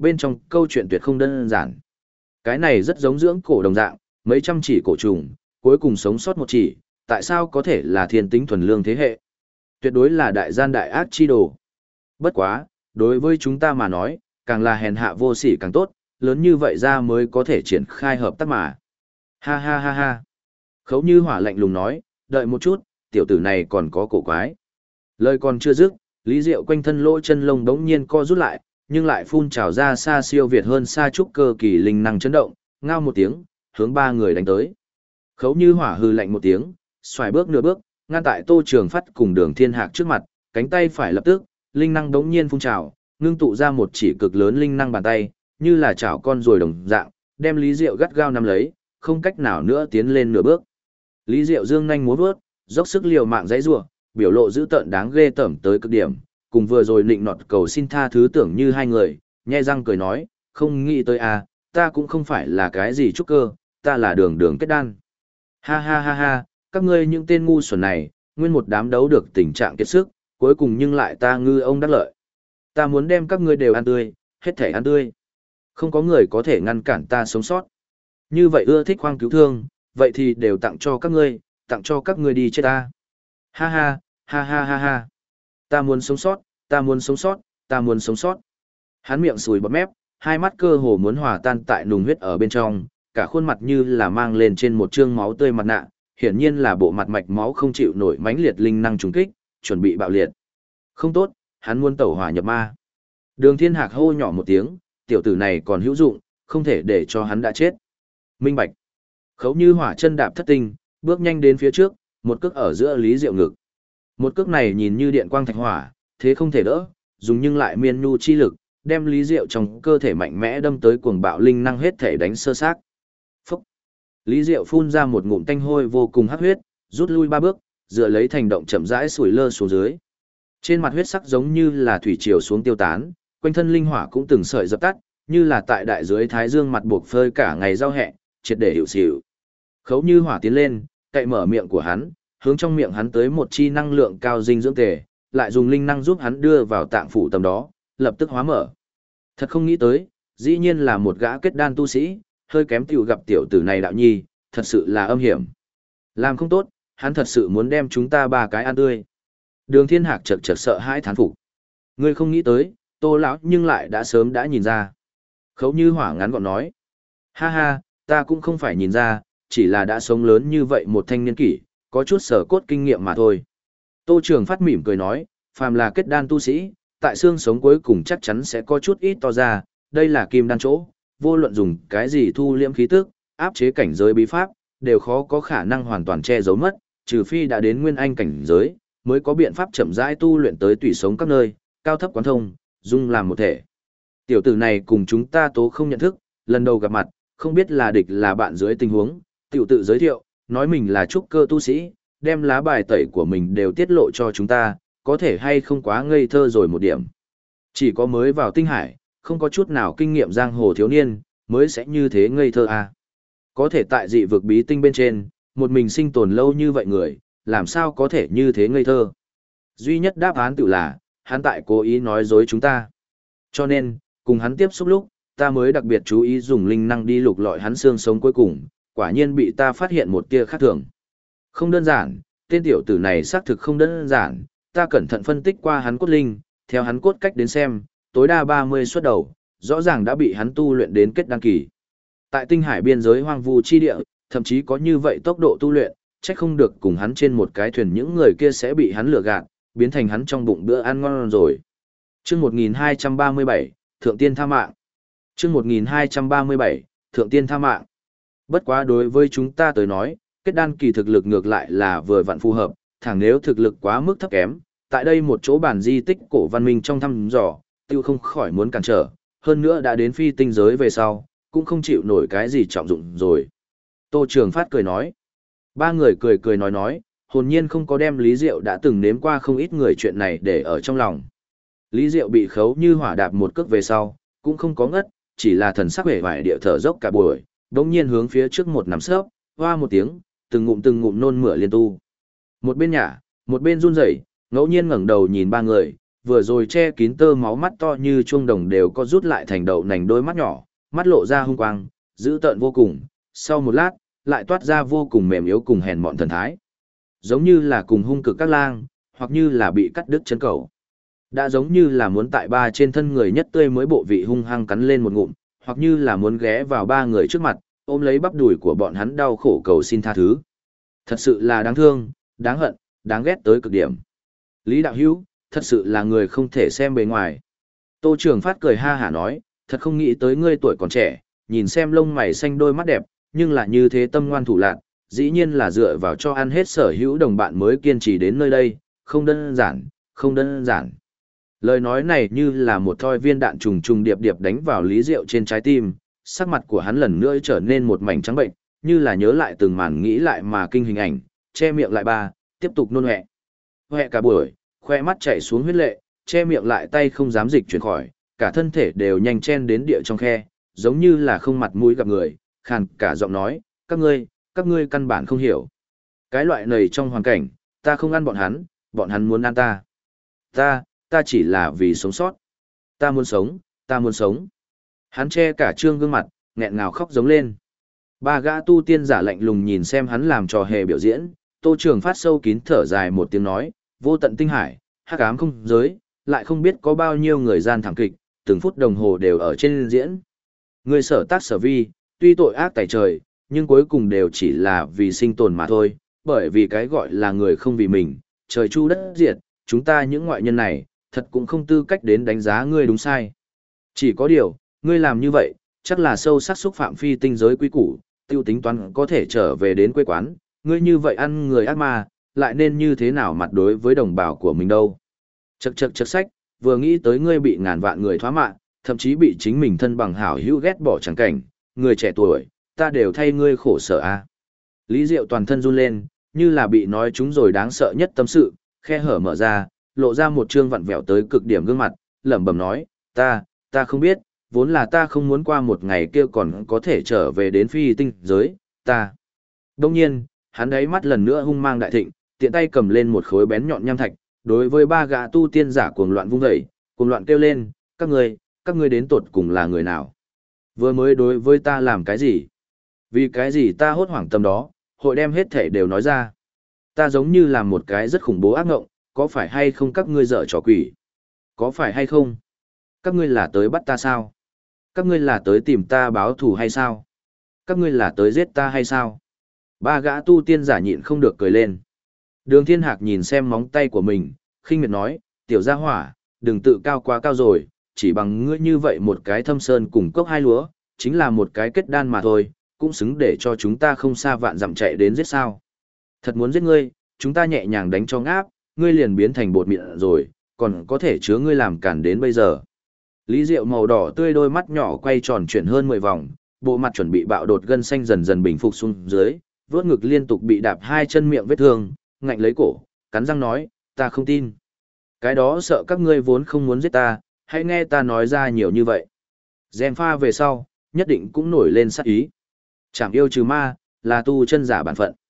bên trong câu chuyện tuyệt không đơn giản. Cái này rất giống dưỡng cổ đồng dạng, mấy trăm chỉ cổ trùng, cuối cùng sống sót một chỉ, tại sao có thể là thiên tính thuần lương thế hệ? Tuyệt đối là đại gian đại ác chi đồ. Bất quá, đối với chúng ta mà nói, càng là hèn hạ vô sỉ càng tốt, lớn như vậy ra mới có thể triển khai hợp tác mà. Ha ha ha ha. Khấu Như Hỏa lạnh lùng nói, đợi một chút, tiểu tử này còn có cổ quái. Lời còn chưa dứt, Lý Diệu quanh thân lỗ chân lông đống nhiên co rút lại, nhưng lại phun trào ra xa siêu việt hơn xa trúc cơ kỳ linh năng chấn động, ngao một tiếng, hướng ba người đánh tới. Khấu Như Hỏa hừ lạnh một tiếng, xoài bước nửa bước, ngăn tại Tô Trường Phát cùng Đường Thiên Hạc trước mặt, cánh tay phải lập tức, linh năng đống nhiên phun trào, ngưng tụ ra một chỉ cực lớn linh năng bàn tay, như là chảo con ruồi đồng dạng, đem Lý Diệu gắt gao nắm lấy, không cách nào nữa tiến lên nửa bước. Lý Diệu dương nhanh múa vớt, dốc sức liều mạng giãy giụa, biểu lộ dữ tợn đáng ghê tởm tới cực điểm, cùng vừa rồi nịnh nọt cầu xin tha thứ tưởng như hai người, nhe răng cười nói, không nghĩ tới à, ta cũng không phải là cái gì trúc cơ, ta là đường đường kết đan. Ha ha ha ha, các ngươi những tên ngu xuẩn này, nguyên một đám đấu được tình trạng kiệt sức, cuối cùng nhưng lại ta ngư ông đắc lợi. Ta muốn đem các ngươi đều ăn tươi, hết thể ăn tươi. Không có người có thể ngăn cản ta sống sót. Như vậy ưa thích hoang cứu thương, vậy thì đều tặng cho các ngươi đi chết ta. Ha ha, ha ha ha ha. Ta muốn sống sót, ta muốn sống sót, ta muốn sống sót. Hắn miệng sùi bọt mép, hai mắt cơ hồ muốn hòa tan tại nùng huyết ở bên trong, cả khuôn mặt như là mang lên trên một trương máu tươi mặt nạ, hiển nhiên là bộ mặt mạch máu không chịu nổi mãnh liệt linh năng trùng kích, chuẩn bị bạo liệt. Không tốt, hắn muốn tẩu hỏa nhập ma. Đường Thiên Hạc hô nhỏ một tiếng, tiểu tử này còn hữu dụng, không thể để cho hắn đã chết. Minh bạch. Khấu Như Hỏa chân đạp thất tinh, bước nhanh đến phía trước, một cước ở giữa Lý Diệu ngực. Một cước này nhìn như điện quang thạch hỏa, thế không thể đỡ, dùng nhưng lại miên nhu chi lực, đem Lý Diệu trong cơ thể mạnh mẽ đâm tới cuồng bạo linh năng hết thể đánh sơ xác. Phúc! Lý Diệu phun ra một ngụm tanh hôi vô cùng hắc huyết, rút lui ba bước, dựa lấy thành động chậm rãi sủi lơ xuống dưới. Trên mặt huyết sắc giống như là thủy triều xuống tiêu tán, quanh thân linh hỏa cũng từng sợi dập tắt, như là tại đại dưới thái dương mặt buộc phơi cả ngày giao hẹ, triệt để hiểu xỉu. Khấu Như Hỏa tiến lên, cậy mở miệng của hắn, hướng trong miệng hắn tới một chi năng lượng cao dinh dưỡng tề, lại dùng linh năng giúp hắn đưa vào tạng phủ tầm đó, lập tức hóa mở. Thật không nghĩ tới, dĩ nhiên là một gã kết đan tu sĩ, hơi kém tiểu gặp tiểu tử này đạo nhi, thật sự là âm hiểm. Làm không tốt, hắn thật sự muốn đem chúng ta ba cái ăn tươi. Đường Thiên Hạc chật chật sợ hãi thán phục. Ngươi không nghĩ tới, Tô lão nhưng lại đã sớm đã nhìn ra. Khấu Như Hỏa ngắn gọn nói. Ha ha, ta cũng không phải nhìn ra, chỉ là đã sống lớn như vậy một thanh niên kỷ, có chút sở cốt kinh nghiệm mà thôi. Tô Trường Phát mỉm cười nói, phàm là kết đan tu sĩ, tại xương sống cuối cùng chắc chắn sẽ có chút ít to ra, đây là kim đan chỗ, vô luận dùng cái gì thu liễm khí tức, áp chế cảnh giới bí pháp, đều khó có khả năng hoàn toàn che giấu mất, trừ phi đã đến nguyên anh cảnh giới, mới có biện pháp chậm rãi tu luyện tới tùy sống các nơi, cao thấp quán thông, dung làm một thể. Tiểu tử này cùng chúng ta tố không nhận thức, lần đầu gặp mặt, không biết là địch là bạn dưới tình huống, tiểu tự giới thiệu, nói mình là trúc cơ tu sĩ, đem lá bài tẩy của mình đều tiết lộ cho chúng ta, có thể hay không quá ngây thơ rồi một điểm. Chỉ có mới vào tinh hải, không có chút nào kinh nghiệm giang hồ thiếu niên, mới sẽ như thế ngây thơ à. Có thể tại dị vực bí tinh bên trên, một mình sinh tồn lâu như vậy người, làm sao có thể như thế ngây thơ. Duy nhất đáp án tự là, hắn tại cố ý nói dối chúng ta. Cho nên, cùng hắn tiếp xúc lúc, ta mới đặc biệt chú ý dùng linh năng đi lục lọi hắn xương sống cuối cùng, quả nhiên bị ta phát hiện một tia khác thường. Không đơn giản, tên tiểu tử này xác thực không đơn giản, ta cẩn thận phân tích qua hắn cốt linh, theo hắn cốt cách đến xem, tối đa 30 xuất đầu, rõ ràng đã bị hắn tu luyện đến kết đăng kỳ. Tại tinh hải biên giới hoang vu chi địa, thậm chí có như vậy tốc độ tu luyện, chắc không được cùng hắn trên một cái thuyền những người kia sẽ bị hắn lừa gạt, biến thành hắn trong bụng bữa ăn ngon rồi. Chương 1237, Thượng Tiên tha mạng. Chương 1237, Thượng Tiên tha mạng. Bất quá đối với chúng ta tới nói, kết đan kỳ thực lực ngược lại là vừa vặn phù hợp, thẳng nếu thực lực quá mức thấp kém, tại đây một chỗ bản di tích cổ văn minh trong thăm dò, tiêu không khỏi muốn cản trở, hơn nữa đã đến phi tinh giới về sau, cũng không chịu nổi cái gì trọng dụng rồi. Tô Trường Phát cười nói. Ba người cười cười nói, hồn nhiên không có đem Lý Diệu đã từng nếm qua không ít người chuyện này để ở trong lòng. Lý Diệu bị Khấu Như Hỏa đạp một cước về sau, cũng không có ngất, chỉ là thần sắc vẻ vải địa thở dốc cả buổi, đống nhiên hướng phía trước một nằm sấp, hoa một tiếng, từng ngụm nôn mửa liên tu. Một bên nhả, một bên run rẩy, ngẫu nhiên ngẩng đầu nhìn ba người, vừa rồi che kín tơ máu mắt to như chuông đồng đều có rút lại thành đậu nành đôi mắt nhỏ, mắt lộ ra hung quang, dữ tợn vô cùng, sau một lát, lại toát ra vô cùng mềm yếu cùng hèn mọn thần thái. Giống như là cùng hung cực các lang, hoặc như là bị cắt đứt chân cầu. Đã giống như là muốn tại ba trên thân người nhất tươi mới bộ vị hung hăng cắn lên một ngụm, hoặc như là muốn ghé vào ba người trước mặt, ôm lấy bắp đùi của bọn hắn đau khổ cầu xin tha thứ. Thật sự là đáng thương, đáng hận, đáng ghét tới cực điểm. Lý Đạo Hữu, thật sự là người không thể xem bề ngoài. Tô Trường Phát cười ha hả nói, thật không nghĩ tới ngươi tuổi còn trẻ, nhìn xem lông mày xanh đôi mắt đẹp, nhưng là như thế tâm ngoan thủ lạn, dĩ nhiên là dựa vào cho ăn hết sở hữu đồng bạn mới kiên trì đến nơi đây, không đơn giản, không đơn giản. Lời nói này như là một thoi viên đạn trùng trùng điệp điệp đánh vào Lý Diệu trên trái tim, sắc mặt của hắn lần nữa trở nên một mảnh trắng bệnh, như là nhớ lại từng màn nghĩ lại mà kinh hình ảnh, che miệng lại ba, tiếp tục nôn ọe. Ọe cả buổi, khoe mắt chảy xuống huyết lệ, che miệng lại tay không dám dịch chuyển khỏi, cả thân thể đều nhanh chen đến địa trong khe, giống như là không mặt mũi gặp người, khàn cả giọng nói, các ngươi căn bản không hiểu. Cái loại này trong hoàn cảnh, ta không ăn bọn hắn muốn ăn ta. Ta chỉ là vì sống sót. Ta muốn sống, ta muốn sống. Hắn che cả trương gương mặt, nghẹn ngào khóc giống lên. Ba gã tu tiên giả lạnh lùng nhìn xem hắn làm trò hề biểu diễn, Tô Trường Phát sâu kín thở dài một tiếng nói, vô tận tinh hải, hắc ám không giới, lại không biết có bao nhiêu người gian thảm kịch, từng phút đồng hồ đều ở trên diễn. Người sở tác sở vi, tuy tội ác tày trời, nhưng cuối cùng đều chỉ là vì sinh tồn mà thôi, bởi vì cái gọi là người không vì mình, trời chu đất diệt, chúng ta những ngoại nhân này, thật cũng không tư cách đến đánh giá ngươi đúng sai. Chỉ có điều, ngươi làm như vậy, chắc là sâu sắc xúc phạm phi tinh giới quý củ, tiêu tính toán có thể trở về đến quê quán, ngươi như vậy ăn người ác ma, lại nên như thế nào mặt đối với đồng bào của mình đâu. Chậc sách, vừa nghĩ tới ngươi bị ngàn vạn người thoá mạ, thậm chí bị chính mình thân bằng hảo hữu ghét bỏ chẳng cảnh, người trẻ tuổi, ta đều thay ngươi khổ sở a. Lý Diệu toàn thân run lên, như là bị nói chúng rồi đáng sợ nhất tâm sự, khe hở mở ra, lộ ra một trương vặn vẹo tới cực điểm gương mặt, lẩm bẩm nói, ta không biết, vốn là ta không muốn qua một ngày kia còn có thể trở về đến phi tinh giới, ta. Đông nhiên, hắn đáy mắt lần nữa hung mang đại thịnh, tiện tay cầm lên một khối bén nhọn nham thạch, đối với ba gã tu tiên giả cuồng loạn vung dậy, cuồng loạn kêu lên, các ngươi đến tột cùng là người nào? Vừa mới đối với ta làm cái gì? Vì cái gì ta hốt hoảng tâm đó, hội đem hết thể đều nói ra. Ta giống như là một cái rất khủng bố ác ngộng, có phải hay không các ngươi dở trò quỷ? Có phải hay không? Các ngươi là tới bắt ta sao? Các ngươi là tới tìm ta báo thù hay sao? Các ngươi là tới giết ta hay sao? Ba gã tu tiên giả nhịn không được cười lên. Đường Thiên Hạc nhìn xem móng tay của mình, khinh miệt nói, tiểu gia hỏa, đừng tự cao quá cao rồi, chỉ bằng ngươi như vậy một cái thâm sơn cùng cốc hai lúa, chính là một cái kết đan mà thôi, cũng xứng để cho chúng ta không xa vạn dặm chạy đến giết sao. Thật muốn giết ngươi, chúng ta nhẹ nhàng đánh cho ngáp, ngươi liền biến thành bột mịn rồi, còn có thể chứa ngươi làm cản đến bây giờ. Lý Diệu màu đỏ tươi đôi mắt nhỏ quay tròn chuyển hơn 10 vòng, bộ mặt chuẩn bị bạo đột gân xanh dần dần bình phục xuống dưới, vớt ngực liên tục bị đạp hai chân miệng vết thương, ngạnh lấy cổ, cắn răng nói, ta không tin. Cái đó sợ các ngươi vốn không muốn giết ta, hãy nghe ta nói ra nhiều như vậy. Gèm pha về sau, nhất định cũng nổi lên sát ý. Chảm yêu trừ ma, là tu chân giả bản phận.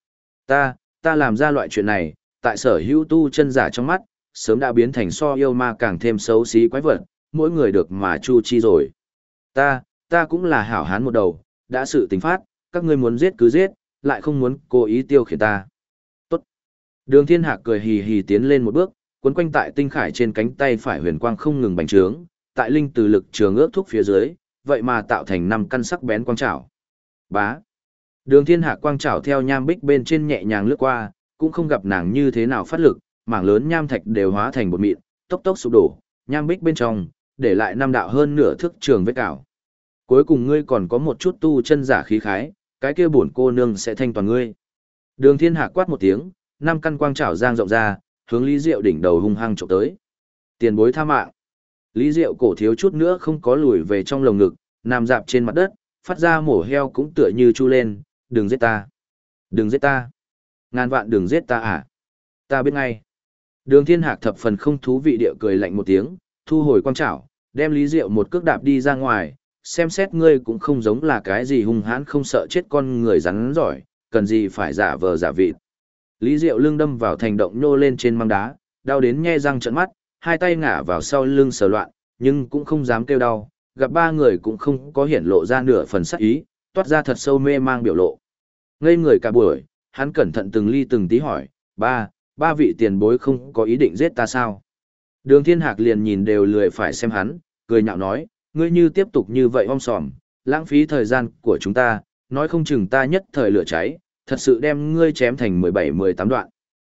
Ta làm ra loại chuyện này, tại sở hữu tu chân giả trong mắt, sớm đã biến thành so yêu ma càng thêm xấu xí quái vật, mỗi người được mà chu chi rồi. Ta cũng là hảo hán một đầu, đã sự tình phát, các ngươi muốn giết cứ giết, lại không muốn cố ý tiêu khiển ta. Tốt. Đường Thiên Hạc cười hì hì tiến lên một bước, quấn quanh tại tinh khải trên cánh tay phải huyền quang không ngừng bành trướng, tại linh từ lực trường ước thúc phía dưới, vậy mà tạo thành 5 căn sắc bén quang trảo. Bá. Đường Thiên Hạc quang trảo theo nham bích bên trên nhẹ nhàng lướt qua, cũng không gặp nàng như thế nào phát lực, mảng lớn nham thạch đều hóa thành bột mịn, tốc tốc sụp đổ, nham bích bên trong, để lại 5 đạo hơn nửa thước trường vết cào. Cuối cùng ngươi còn có một chút tu chân giả khí khái, cái kia bổn cô nương sẽ thanh toàn ngươi. Đường Thiên Hạc quát một tiếng, 5 căn quang trảo giang rộng ra, hướng Lý Diệu đỉnh đầu hung hăng chụp tới. Tiền bối tha mạng. Lý Diệu cổ thiếu chút nữa không có lùi về trong lồng ngực, nằm dạp trên mặt đất, phát ra mổ heo cũng tựa như chu lên, đừng giết ta. Đừng giết ta. Ngàn vạn đừng giết ta à. Ta biết ngay. Đường Thiên Hạc thập phần không thú vị địa cười lạnh một tiếng, thu hồi quang trảo, đem Lý Diệu một cước đạp đi ra ngoài, xem xét ngươi cũng không giống là cái gì hung hãn không sợ chết con người rắn giỏi, cần gì phải giả vờ giả vịt. Lý Diệu lưng đâm vào thành động nhô lên trên măng đá, đau đến nhe răng trợn mắt, hai tay ngả vào sau lưng sờ loạn, nhưng cũng không dám kêu đau, gặp ba người cũng không có hiển lộ ra nửa phần sắc ý, toát ra thật sâu mê mang biểu lộ. Ngây người cả buổi, hắn cẩn thận từng ly từng tí hỏi, ba vị tiền bối không có ý định giết ta sao? Đường Thiên Hạc liền nhìn đều lười phải xem hắn, cười nhạo nói, ngươi như tiếp tục như vậy om sòm, lãng phí thời gian của chúng ta, nói không chừng ta nhất thời lửa cháy, thật sự đem ngươi chém thành 17-18 đoạn.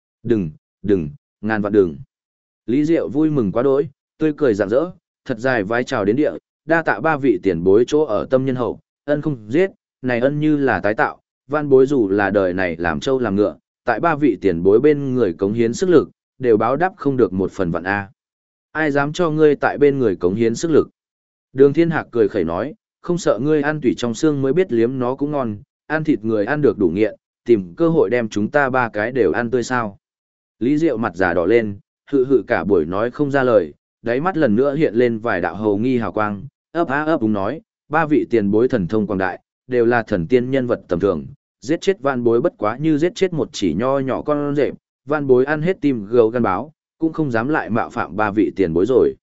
Đừng, ngàn vạn đừng. Lý Diệu vui mừng quá đỗi, tươi cười rạng rỡ, thật dài vái chào đến địa, đa tạ ba vị tiền bối chỗ ở tâm nhân hậu, ân không giết, này ân như là tái tạo, van bối dù là đời này làm trâu làm ngựa, tại ba vị tiền bối bên người cống hiến sức lực, đều báo đáp không được một phần vạn A. Ai dám cho ngươi tại bên người cống hiến sức lực? Đường Thiên Hạc cười khẩy nói, không sợ ngươi ăn tủy trong xương mới biết liếm nó cũng ngon, ăn thịt người ăn được đủ nghiện, tìm cơ hội đem chúng ta ba cái đều ăn tươi sao. Lý Diệu mặt già đỏ lên, hự cả buổi nói không ra lời, đáy mắt lần nữa hiện lên vài đạo hầu nghi hào quang, ấp úng nói, ba vị tiền bối thần thông quang đại, đều là thần tiên nhân vật tầm thường, giết chết van bối bất quá như giết chết một chỉ nho nhỏ con rệp, van bối ăn hết tim gấu gan báo, cũng không dám lại mạo phạm ba vị tiền bối rồi.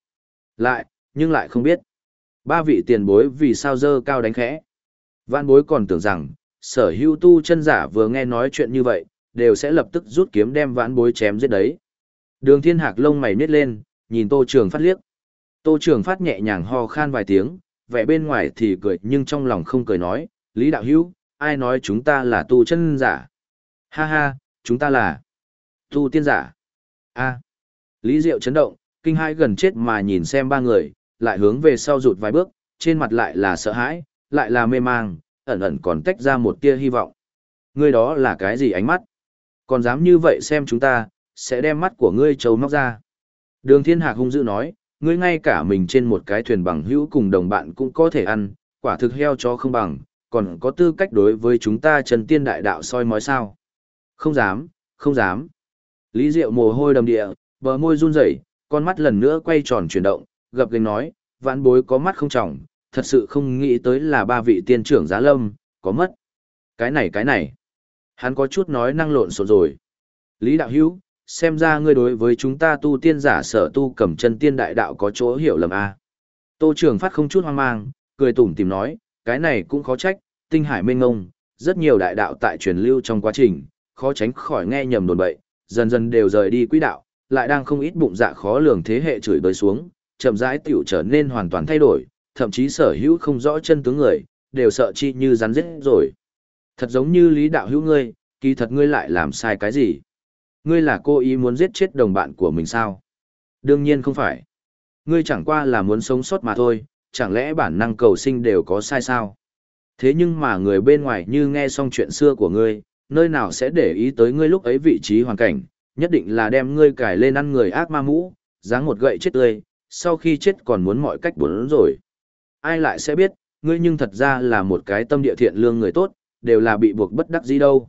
Nhưng lại không biết, ba vị tiền bối vì sao dơ cao đánh khẽ. Van bối còn tưởng rằng, sở hữu tu chân giả vừa nghe nói chuyện như vậy, đều sẽ lập tức rút kiếm đem vãn bối chém giết đấy. Đường Thiên Hạc lông mày nhếch lên, nhìn Tô Trường Phát liếc. Tô Trường Phát nhẹ nhàng ho khan vài tiếng, vẻ bên ngoài thì cười nhưng trong lòng không cười nói, Lý đạo hữu, ai nói chúng ta là tu chân giả? Ha ha, chúng ta là tu tiên giả. A. Lý Diệu chấn động, kinh hãi gần chết mà nhìn xem ba người, lại hướng về sau rụt vài bước, trên mặt lại là sợ hãi, lại là mê mang, ẩn ẩn còn tách ra một tia hy vọng. Ngươi đó là cái gì ánh mắt? Còn dám như vậy xem chúng ta, sẽ đem mắt của ngươi trâu móc ra. Đường Thiên Hạc hung dữ nói, ngươi ngay cả mình trên một cái thuyền bằng hữu cùng đồng bạn cũng có thể ăn, quả thực heo chó không bằng, còn có tư cách đối với chúng ta Trần Tiên Đại Đạo soi mói sao. Không dám. Lý Diệu mồ hôi đầm địa, bờ môi run rẩy, con mắt lần nữa quay tròn chuyển động, gập ghềnh nói, vãn bối có mắt không tròng, thật sự không nghĩ tới là ba vị tiên trưởng giá lâm, có mất. Cái này. Hắn có chút nói năng lộn xộn rồi. Lý đạo hữu, xem ra ngươi đối với chúng ta tu tiên giả sở tu cầm chân tiên đại đạo có chỗ hiểu lầm a. Tô Trường Phát không chút hoang mang, cười tủm tỉm nói, cái này cũng khó trách, tinh hải mênh mông, rất nhiều đại đạo tại truyền lưu trong quá trình, khó tránh khỏi nghe nhầm đồn bậy, dần dần đều rời đi quỹ đạo, lại đang không ít bụng dạ khó lường thế hệ chửi bới xuống, chậm rãi tiểu trở nên hoàn toàn thay đổi, thậm chí sở hữu không rõ chân tướng người, đều sợ chi như rắn rết rồi. Thật giống như Lý đạo hữu ngươi, kỳ thật ngươi lại làm sai cái gì? Ngươi là cố ý muốn giết chết đồng bạn của mình sao? Đương nhiên không phải. Ngươi chẳng qua là muốn sống sót mà thôi, chẳng lẽ bản năng cầu sinh đều có sai sao? Thế nhưng mà người bên ngoài như nghe xong chuyện xưa của ngươi, nơi nào sẽ để ý tới ngươi lúc ấy vị trí hoàn cảnh, nhất định là đem ngươi cài lên ăn người ác ma mũ, giáng một gậy chết tươi, sau khi chết còn muốn mọi cách bốn rồi. Ai lại sẽ biết, ngươi nhưng thật ra là một cái tâm địa thiện lương người tốt, đều là bị buộc bất đắc dĩ đâu.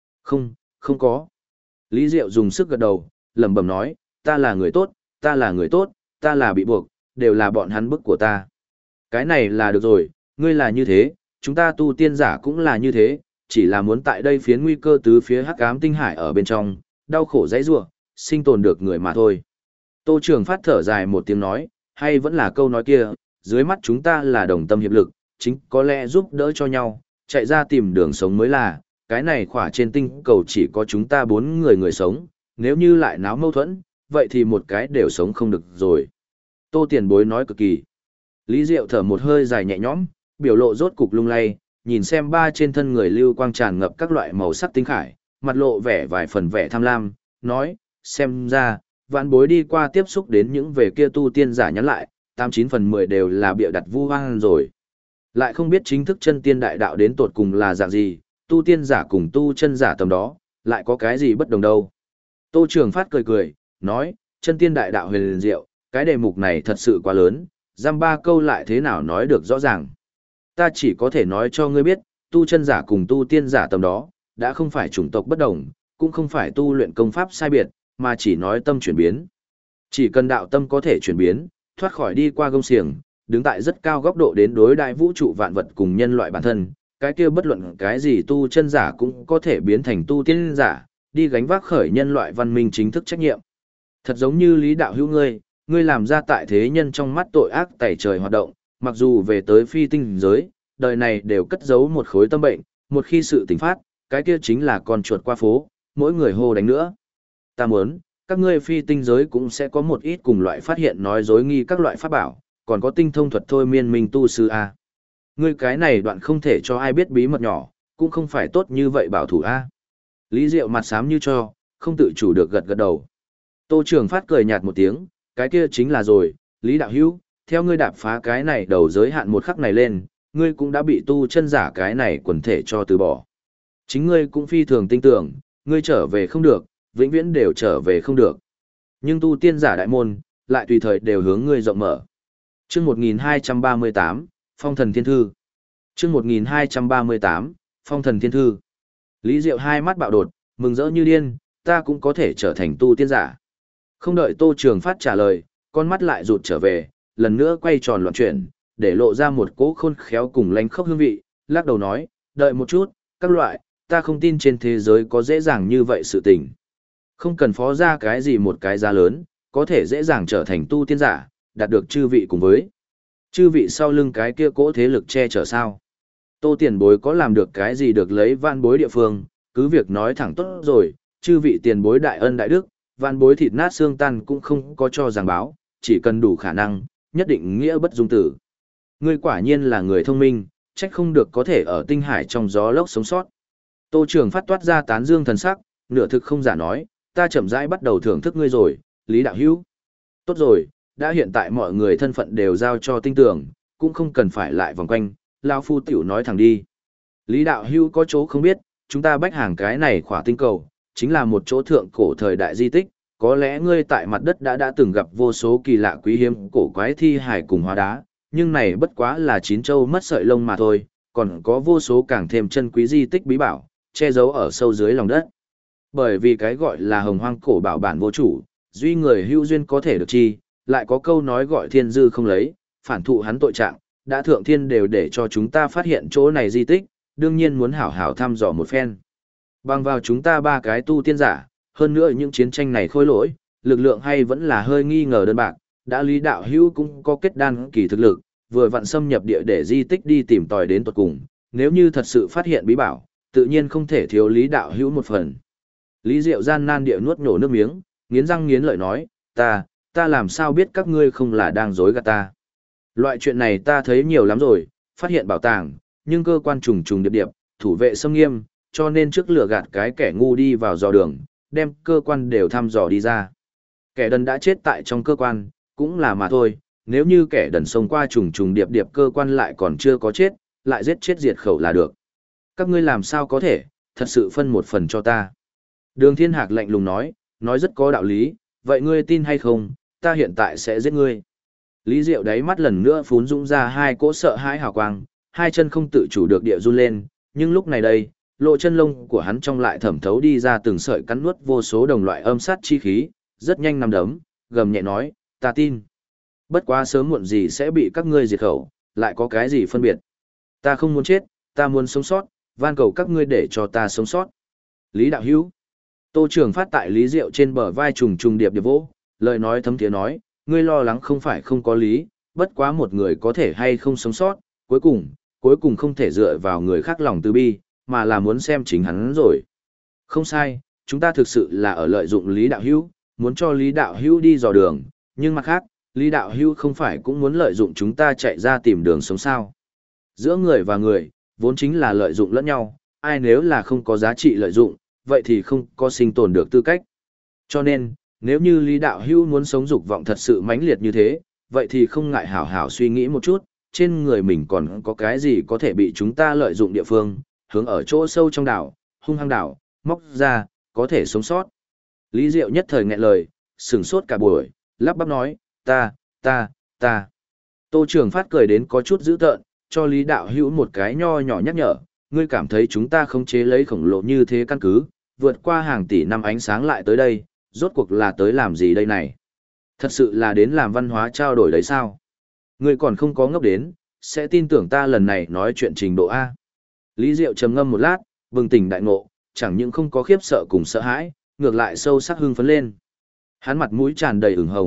Không có. Lý Diệu dùng sức gật đầu, lẩm bẩm nói, ta là người tốt, ta là bị buộc, đều là bọn hắn bức của ta. Cái này là được rồi, ngươi là như thế, chúng ta tu tiên giả cũng là như thế, chỉ là muốn tại đây phiến nguy cơ tứ phía hắc ám tinh hải ở bên trong, đau khổ dãy rủa, sinh tồn được người mà thôi. Tô Trường Phát thở dài một tiếng nói, hay vẫn là câu nói kia, dưới mắt chúng ta là đồng tâm hiệp lực, chính có lẽ giúp đỡ cho nhau, chạy ra tìm đường sống mới là, cái này khỏa trên tinh cầu chỉ có chúng ta 4 người sống, nếu như lại náo mâu thuẫn, vậy thì một cái đều sống không được rồi. Tô Tiền Bối nói cực kỳ. Lý Diệu thở một hơi dài nhẹ nhõm, biểu lộ rốt cục lung lay, nhìn xem ba trên thân người lưu quang tràn ngập các loại màu sắc tinh khải, mặt lộ vẻ vài phần vẻ tham lam, nói, xem ra, vạn bối đi qua tiếp xúc đến những về kia tu tiên giả nhắn lại, 89 phần 10 đều là bịa đặt vu hoang rồi. Lại không biết chính thức chân tiên đại đạo đến tột cùng là dạng gì, tu tiên giả cùng tu chân giả tầm đó, lại có cái gì bất đồng đâu. Tô Trường Phát cười, nói, chân tiên đại đạo huyền diệu, cái đề mục này thật sự quá lớn, giam ba câu lại thế nào nói được rõ ràng. Ta chỉ có thể nói cho ngươi biết, tu chân giả cùng tu tiên giả tầm đó, đã không phải chủng tộc bất đồng, cũng không phải tu luyện công pháp sai biệt, mà chỉ nói tâm chuyển biến. Chỉ cần đạo tâm có thể chuyển biến, thoát khỏi đi qua gông xiềng, đứng tại rất cao góc độ đến đối đại vũ trụ vạn vật cùng nhân loại bản thân, cái kia bất luận cái gì tu chân giả cũng có thể biến thành tu tiên giả, đi gánh vác khởi nhân loại văn minh chính thức trách nhiệm. Thật giống như Lý đạo hữu ngươi, ngươi làm ra tại thế nhân trong mắt tội ác tẩy trời hoạt động, mặc dù về tới phi tinh giới, đời này đều cất giấu một khối tâm bệnh, một khi sự tỉnh phát, cái kia chính là con chuột qua phố, mỗi người hô đánh nữa. Ta muốn, các ngươi phi tinh giới cũng sẽ có một ít cùng loại phát hiện nói dối nghi các loại pháp bảo, còn có tinh thông thuật thôi miên minh tu sư A. Ngươi cái này đoạn không thể cho ai biết bí mật nhỏ, cũng không phải tốt như vậy bảo thủ A. Lý Diệu mặt xám như cho, không tự chủ được gật gật đầu. Tô Trường Phát cười nhạt một tiếng, cái kia chính là rồi, Lý Đạo Hữu, theo ngươi đạp phá cái này đầu giới hạn một khắc này lên, ngươi cũng đã bị tu chân giả cái này quần thể cho từ bỏ. Chính ngươi cũng phi thường tin tưởng, ngươi trở về không được, vĩnh viễn đều trở về không được. Nhưng tu tiên giả đại môn, lại tùy thời đều hướng ngươi rộng mở. Chương 1238, Phong Thần Thiên Thư. Chương 1238, Phong Thần Thiên Thư. Lý Diệu hai mắt bạo đột, mừng rỡ như điên, ta cũng có thể trở thành tu tiên giả. Không đợi Tô Trường Phát trả lời, con mắt lại rụt trở về, lần nữa quay tròn loạn chuyển, để lộ ra một cỗ khôn khéo cùng lánh khốc hương vị, lắc đầu nói, đợi một chút, các loại, ta không tin trên thế giới có dễ dàng như vậy sự tình. Không cần phó ra cái gì một cái giá lớn, có thể dễ dàng trở thành tu tiên giả, đạt được chư vị cùng với. Chư vị sau lưng cái kia cỗ thế lực che chở sao. Tô tiền bối có làm được cái gì được lấy van bối địa phương, cứ việc nói thẳng tốt rồi, chư vị tiền bối đại ân đại đức, van bối thịt nát xương tan cũng không có cho giảng báo, chỉ cần đủ khả năng, nhất định nghĩa bất dung tử. Ngươi quả nhiên là người thông minh, trách không được có thể ở tinh hải trong gió lốc sống sót. Tô Trường Phát toát ra tán dương thần sắc, nửa thực không giả nói, ta chậm rãi bắt đầu thưởng thức ngươi rồi, Lý Đạo Hữu. Tốt rồi, đã hiện tại mọi người thân phận đều giao cho tinh tưởng, cũng không cần phải lại vòng quanh, Lao Phu tiểu nói thẳng đi. Lý Đạo Hữu có chỗ không biết, chúng ta bách hàng cái này khỏa tinh cầu, chính là một chỗ thượng cổ thời đại di tích, có lẽ ngươi tại mặt đất đã từng gặp vô số kỳ lạ quý hiếm cổ quái thi hải cùng hóa đá, nhưng này bất quá là chín châu mất sợi lông mà thôi, còn có vô số càng thêm chân quý di tích bí bảo, che giấu ở sâu dưới lòng đất. Bởi vì cái gọi là hồng hoang cổ bảo bản vô chủ, duy người hữu duyên có thể được chi, lại có câu nói gọi thiên dư không lấy, phản thụ hắn tội trạng, đã thượng thiên đều để cho chúng ta phát hiện chỗ này di tích, đương nhiên muốn hảo hảo thăm dò một phen. Bằng vào chúng ta ba cái tu tiên giả, hơn nữa những chiến tranh này khôi lỗi, lực lượng hay vẫn là hơi nghi ngờ đơn bạc, đã Lý Đạo Hữu cũng có kết đan kỳ thực lực, vừa vặn xâm nhập địa để di tích đi tìm tòi đến tuột cùng, nếu như thật sự phát hiện bí bảo, tự nhiên không thể thiếu Lý Đạo Hữu một phần. Lý Diệu gian nan địa nuốt nhổ nước miếng, nghiến răng nghiến lợi nói, ta làm sao biết các ngươi không là đang dối gạt ta. Loại chuyện này ta thấy nhiều lắm rồi, phát hiện bảo tàng, nhưng cơ quan trùng trùng điệp điệp, thủ vệ xâm nghiêm, cho nên trước lừa gạt cái kẻ ngu đi vào dò đường, đem cơ quan đều thăm dò đi ra. Kẻ đần đã chết tại trong cơ quan, cũng là mà thôi, nếu như kẻ đần xông qua trùng trùng điệp điệp cơ quan lại còn chưa có chết, lại giết chết diệt khẩu là được. Các ngươi làm sao có thể, thật sự phân một phần cho ta. Đường Thiên Hạc lạnh lùng nói rất có đạo lý, vậy ngươi tin hay không, ta hiện tại sẽ giết ngươi. Lý Diệu đáy mắt lần nữa phún dũng ra hai cỗ sợ hãi hào quang, hai chân không tự chủ được địa run lên, nhưng lúc này đây, lộ chân lông của hắn trong lại thẩm thấu đi ra từng sợi cắn nuốt vô số đồng loại âm sát chi khí, rất nhanh nằm đấm, gầm nhẹ nói, ta tin. Bất quá sớm muộn gì sẽ bị các ngươi diệt khẩu, lại có cái gì phân biệt. Ta không muốn chết, ta muốn sống sót, van cầu các ngươi để cho ta sống sót. Lý Đạo Hữu. Tô Trường Phát tại Lý Diệu trên bờ vai trùng trùng điệp điệp vỗ, lời nói thấm thiế nói, ngươi lo lắng không phải không có lý, bất quá một người có thể hay không sống sót, cuối cùng không thể dựa vào người khác lòng từ bi, mà là muốn xem chính hắn rồi. Không sai, chúng ta thực sự là ở lợi dụng Lý Đạo Hữu, muốn cho Lý Đạo Hữu đi dò đường, nhưng mặt khác, Lý Đạo Hữu không phải cũng muốn lợi dụng chúng ta chạy ra tìm đường sống sao. Giữa người và người, vốn chính là lợi dụng lẫn nhau, ai nếu là không có giá trị lợi dụng, vậy thì không có sinh tồn được tư cách. Cho nên, nếu như Lý Đạo Hữu muốn sống dục vọng thật sự mãnh liệt như thế, vậy thì không ngại hảo hảo suy nghĩ một chút, trên người mình còn có cái gì có thể bị chúng ta lợi dụng địa phương, hướng ở chỗ sâu trong đảo, hung hăng đảo, móc ra, có thể sống sót. Lý Diệu nhất thời nghẹn lời, sửng sốt cả buổi, lắp bắp nói, ta. Tô Trường Phát cười đến có chút dữ tợn, cho Lý Đạo Hữu một cái nho nhỏ nhắc nhở, ngươi cảm thấy chúng ta khống chế lấy khổng lồ như thế căn cứ, vượt qua hàng tỷ năm ánh sáng lại tới đây, rốt cuộc là tới làm gì đây này? Thật sự là đến làm văn hóa trao đổi đấy sao? Ngươi còn không có ngốc đến, sẽ tin tưởng ta lần này nói chuyện trình độ A. Lý Diệu trầm ngâm một lát, bừng tỉnh đại ngộ, chẳng những không có khiếp sợ cùng sợ hãi, ngược lại sâu sắc hưng phấn lên. Hắn mặt mũi tràn đầy ửng hồng,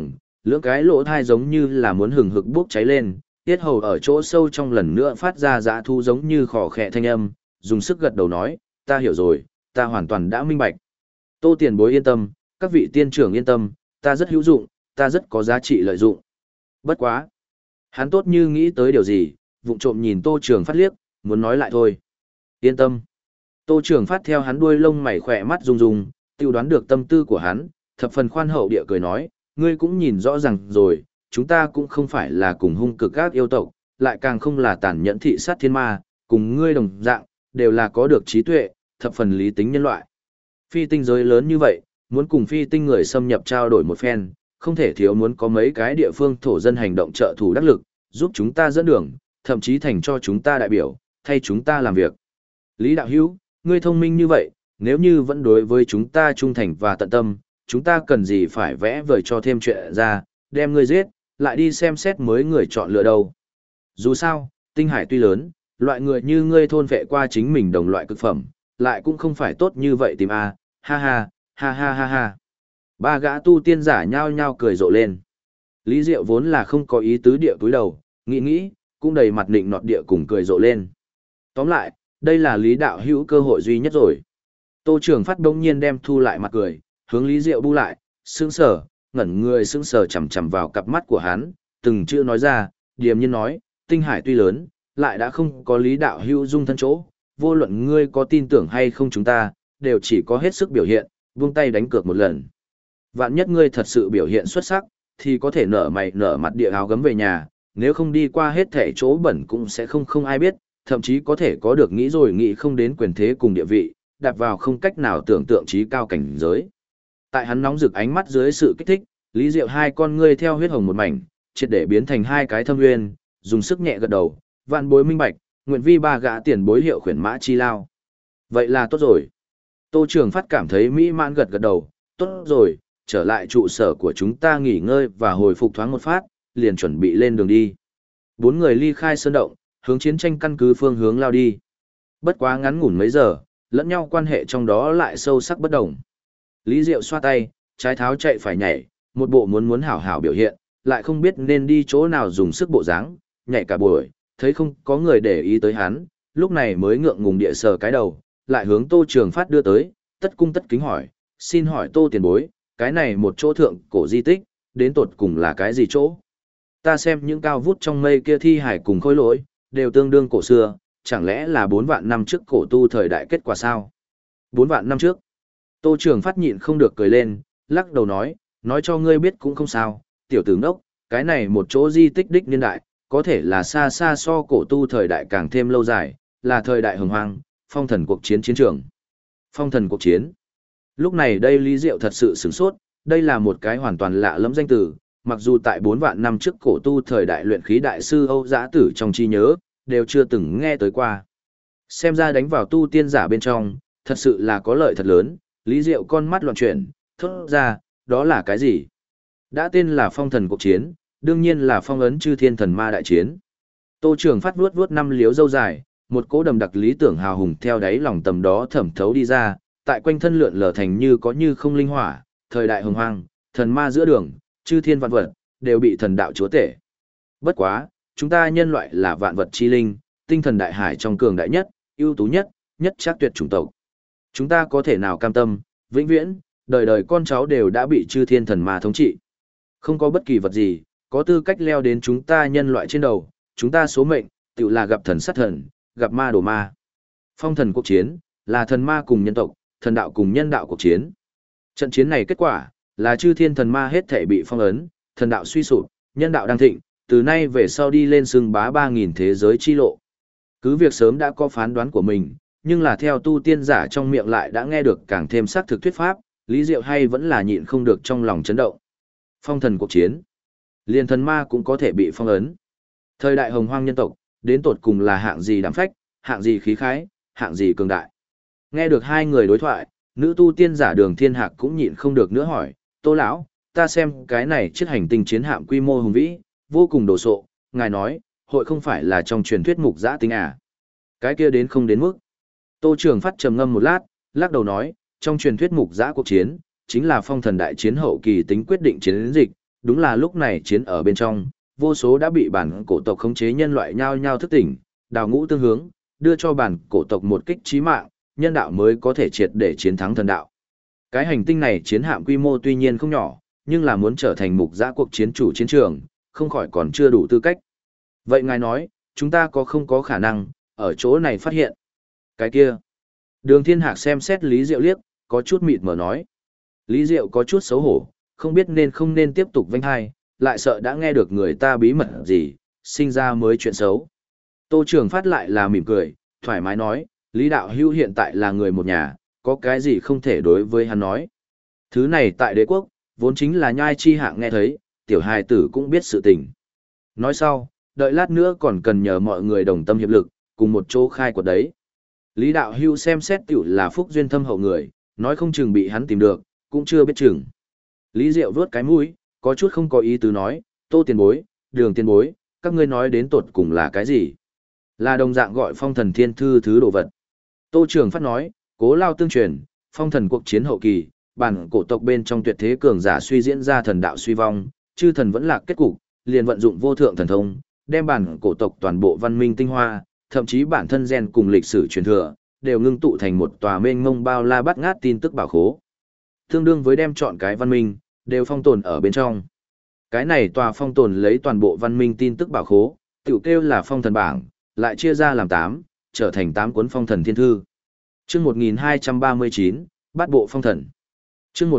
Lưỡng cái lỗ thai giống như là muốn hừng hực bốc cháy lên, tiết hầu ở chỗ sâu trong lần nữa phát ra dã thu giống như khò khẽ thanh âm, dùng sức gật đầu nói, ta hiểu rồi, ta hoàn toàn đã minh bạch. Tô tiền bối yên tâm, các vị tiên trưởng yên tâm, ta rất hữu dụng, ta rất có giá trị lợi dụng. Bất quá. Hắn tốt như nghĩ tới điều gì, vụng trộm nhìn Tô Trường Phát liếc, muốn nói lại thôi. Yên tâm. Tô Trường Phát theo hắn đuôi lông mày khỏe mắt rung rung, tiêu đoán được tâm tư của hắn, thập phần khoan hậu địa cười nói, ngươi cũng nhìn rõ ràng rồi, chúng ta cũng không phải là cùng hung cực các yêu tộc, lại càng không là tàn nhẫn thị sát thiên ma, cùng ngươi đồng dạng, đều là có được trí tuệ, thập phần lý tính nhân loại. Phi tinh giới lớn như vậy, muốn cùng phi tinh người xâm nhập trao đổi một phen, không thể thiếu muốn có mấy cái địa phương thổ dân hành động trợ thủ đắc lực, giúp chúng ta dẫn đường, thậm chí thành cho chúng ta đại biểu, thay chúng ta làm việc. Lý Đạo Hữu, ngươi thông minh như vậy, nếu như vẫn đối với chúng ta trung thành và tận tâm, chúng ta cần gì phải vẽ vời cho thêm chuyện ra, đem ngươi giết, lại đi xem xét mới người chọn lựa đâu. Dù sao, tinh hải tuy lớn, loại người như ngươi thôn vệ qua chính mình đồng loại cực phẩm, lại cũng không phải tốt như vậy tìm a. Ha ha, ha ha ha ha. Ba gã tu tiên giả nhao nhao cười rộ lên. Lý Diệu vốn là không có ý tứ địa túi đầu, nghĩ, cũng đầy mặt nịnh nọt địa cùng cười rộ lên. Tóm lại, đây là Lý Đạo Hữu cơ hội duy nhất rồi. Tô Trường Phát đông nhiên đem thu lại mặt cười, hướng Lý Diệu bu lại, sững sờ, ngẩn người sững sờ chằm chằm vào cặp mắt của hắn, từng chữ nói ra, điềm nhiên nói, tinh hải tuy lớn, lại đã không có Lý Đạo Hữu dung thân chỗ, vô luận ngươi có tin tưởng hay không chúng ta, đều chỉ có hết sức biểu hiện, buông tay đánh cược một lần. Vạn nhất ngươi thật sự biểu hiện xuất sắc, thì có thể nở mày nở mặt địa áo gấm về nhà, nếu không đi qua hết thể chỗ bẩn cũng sẽ không ai biết, thậm chí có thể có được nghĩ rồi nghĩ không đến quyền thế cùng địa vị, đạp vào không cách nào tưởng tượng trí cao cảnh giới. Tại hắn nóng rực ánh mắt dưới sự kích thích, Lý Diệu hai con ngươi theo huyết hồng một mảnh, triệt để biến thành hai cái thâm nguyên, dùng sức nhẹ gật đầu, vạn bối minh bạch, nguyện vi ba gã tiền bối hiệu khuyển mã chi lao. Vậy là tốt rồi. Tô Trường Phát cảm thấy mỹ mãn gật gật đầu, tốt rồi, trở lại trụ sở của chúng ta nghỉ ngơi và hồi phục thoáng một phát, liền chuẩn bị lên đường đi. Bốn người ly khai sơn động, hướng chiến tranh căn cứ phương hướng lao đi. Bất quá ngắn ngủn mấy giờ, lẫn nhau quan hệ trong đó lại sâu sắc bất đồng. Lý Diệu xoa tay, trái tháo chạy phải nhảy, một bộ muốn hảo hảo biểu hiện, lại không biết nên đi chỗ nào dùng sức bộ dáng, nhảy cả buổi, thấy không có người để ý tới hắn, lúc này mới ngượng ngùng địa sờ cái đầu, lại hướng Tô Trường Phát đưa tới, tất cung tất kính hỏi, xin hỏi Tô tiền bối, cái này một chỗ thượng cổ di tích, đến tột cùng là cái gì chỗ? Ta xem những cao vút trong mây kia thi hải cùng khối lỗi, đều tương đương cổ xưa, chẳng lẽ là 4 vạn năm trước cổ tu thời đại kết quả sao? 4 vạn năm trước. Tô Trường Phát nhịn không được cười lên, lắc đầu nói cho ngươi biết cũng không sao, tiểu tử ngốc, cái này một chỗ di tích đích niên đại, có thể là xa xa so cổ tu thời đại càng thêm lâu dài, là thời đại hồng hoang, phong thần cuộc chiến chiến trường. Phong thần cuộc chiến. Lúc này đây Lý Diệu thật sự sửng sốt, đây là một cái hoàn toàn lạ lẫm danh từ, mặc dù tại 4 vạn năm trước cổ tu thời đại luyện khí đại sư Âu Giã Tử trong trí nhớ, đều chưa từng nghe tới qua. Xem ra đánh vào tu tiên giả bên trong, thật sự là có lợi thật lớn, Lý Diệu con mắt loạn chuyển, thốt ra, đó là cái gì? Đã tên là phong thần cuộc chiến, đương nhiên là phong ấn chư thiên thần ma đại chiến. Tô Trường Phát vuốt năm liếu râu dài, một cỗ đầm đặc lý tưởng hào hùng theo đáy lòng tầm đó thẩm thấu đi ra, tại quanh thân lượn lờ thành như có như không linh hỏa, thời đại hồng hoang, thần ma giữa đường, chư thiên vạn vật, đều bị thần đạo chúa tể. Bất quá, chúng ta nhân loại là vạn vật chi linh, tinh thần đại hải trong cường đại nhất, ưu tú nhất, nhất chắc tuyệt chủng tộc. Chúng ta có thể nào cam tâm, vĩnh viễn, đời đời con cháu đều đã bị chư thiên thần ma thống trị. Không có bất kỳ vật gì, có tư cách leo đến chúng ta nhân loại trên đầu, chúng ta số mệnh, tự là gặp thần sát thần, gặp ma đổ ma. Phong thần cuộc chiến, là thần ma cùng nhân tộc, thần đạo cùng nhân đạo cuộc chiến. Trận chiến này kết quả, là chư thiên thần ma hết thể bị phong ấn, thần đạo suy sụp, nhân đạo đang thịnh, từ nay về sau đi lên xưng bá 3.000 thế giới chi lộ. Cứ việc sớm đã có phán đoán của mình, nhưng là theo tu tiên giả trong miệng lại đã nghe được càng thêm xác thực thuyết pháp, Lý Diệu hay vẫn là nhịn không được trong lòng chấn động. Phong thần cuộc chiến, liền thần ma cũng có thể bị phong ấn. Thời đại hồng hoang nhân tộc, đến tột cùng là hạng gì đảm phách, hạng gì khí khái, hạng gì cường đại. Nghe được hai người đối thoại, nữ tu tiên giả Đường Thiên Hạc cũng nhịn không được nữa hỏi, Tô lão, ta xem cái này chiếc hành tinh chiến hạm quy mô hùng vĩ, vô cùng đồ sộ, ngài nói, hội không phải là trong truyền thuyết mục giã tính à? Cái kia đến không đến mức. Tô Trường Phát trầm ngâm một lát, lắc đầu nói, trong truyền thuyết mục giã cuộc chiến, chính là phong thần đại chiến hậu kỳ tính quyết định chiến dịch, đúng là lúc này chiến ở bên trong, vô số đã bị bản cổ tộc khống chế nhân loại nhao nhao thức tỉnh, đào ngũ tương hướng, đưa cho bản cổ tộc một kích chí mạng, nhân đạo mới có thể triệt để chiến thắng thần đạo. Cái hành tinh này chiến hạm quy mô tuy nhiên không nhỏ, nhưng là muốn trở thành mục giã cuộc chiến chủ chiến trường, không khỏi còn chưa đủ tư cách. Vậy ngài nói, chúng ta có không có khả năng, ở chỗ này phát hiện? Cái kia. Đường Thiên Hạc xem xét Lý Diệu liếc, có chút mịt mờ nói. Lý Diệu có chút xấu hổ, không biết nên không nên tiếp tục vênh hai, lại sợ đã nghe được người ta bí mật gì, sinh ra mới chuyện xấu. Tô Trường Phát lại là mỉm cười, thoải mái nói, Lý Đạo Hữu hiện tại là người một nhà, có cái gì không thể đối với hắn nói. Thứ này tại đế quốc, vốn chính là nhai chi hạng nghe thấy, tiểu hài tử cũng biết sự tình. Nói sau, đợi lát nữa còn cần nhờ mọi người đồng tâm hiệp lực, cùng một chỗ khai quật đấy. Lý Đạo Hưu xem xét tiểu là phúc duyên thâm hậu người, nói không chừng bị hắn tìm được, cũng chưa biết chừng. Lý Diệu vuốt cái mũi, có chút không có ý tứ nói, Tô tiền bối, Đường tiền bối, các ngươi nói đến tột cùng là cái gì? Là đồng dạng gọi phong thần thiên thư thứ đồ vật. Tô Trường Phát nói, cố lao tương truyền, phong thần cuộc chiến hậu kỳ, bản cổ tộc bên trong tuyệt thế cường giả suy diễn ra thần đạo suy vong, chư thần vẫn là kết cục, liền vận dụng vô thượng thần thông, đem bản cổ tộc toàn bộ văn minh tinh hoa, thậm chí bản thân gen cùng lịch sử truyền thừa, đều ngưng tụ thành một tòa mênh mông bao la bát ngát tin tức bảo khố. Tương đương với đem chọn cái văn minh, đều phong tồn ở bên trong. Cái này tòa phong tồn lấy toàn bộ văn minh tin tức bảo khố, tiểu kêu là phong thần bảng, lại chia ra làm 8, trở thành 8 cuốn phong thần thiên thư. Chương 1239, Bát bộ phong thần. Chương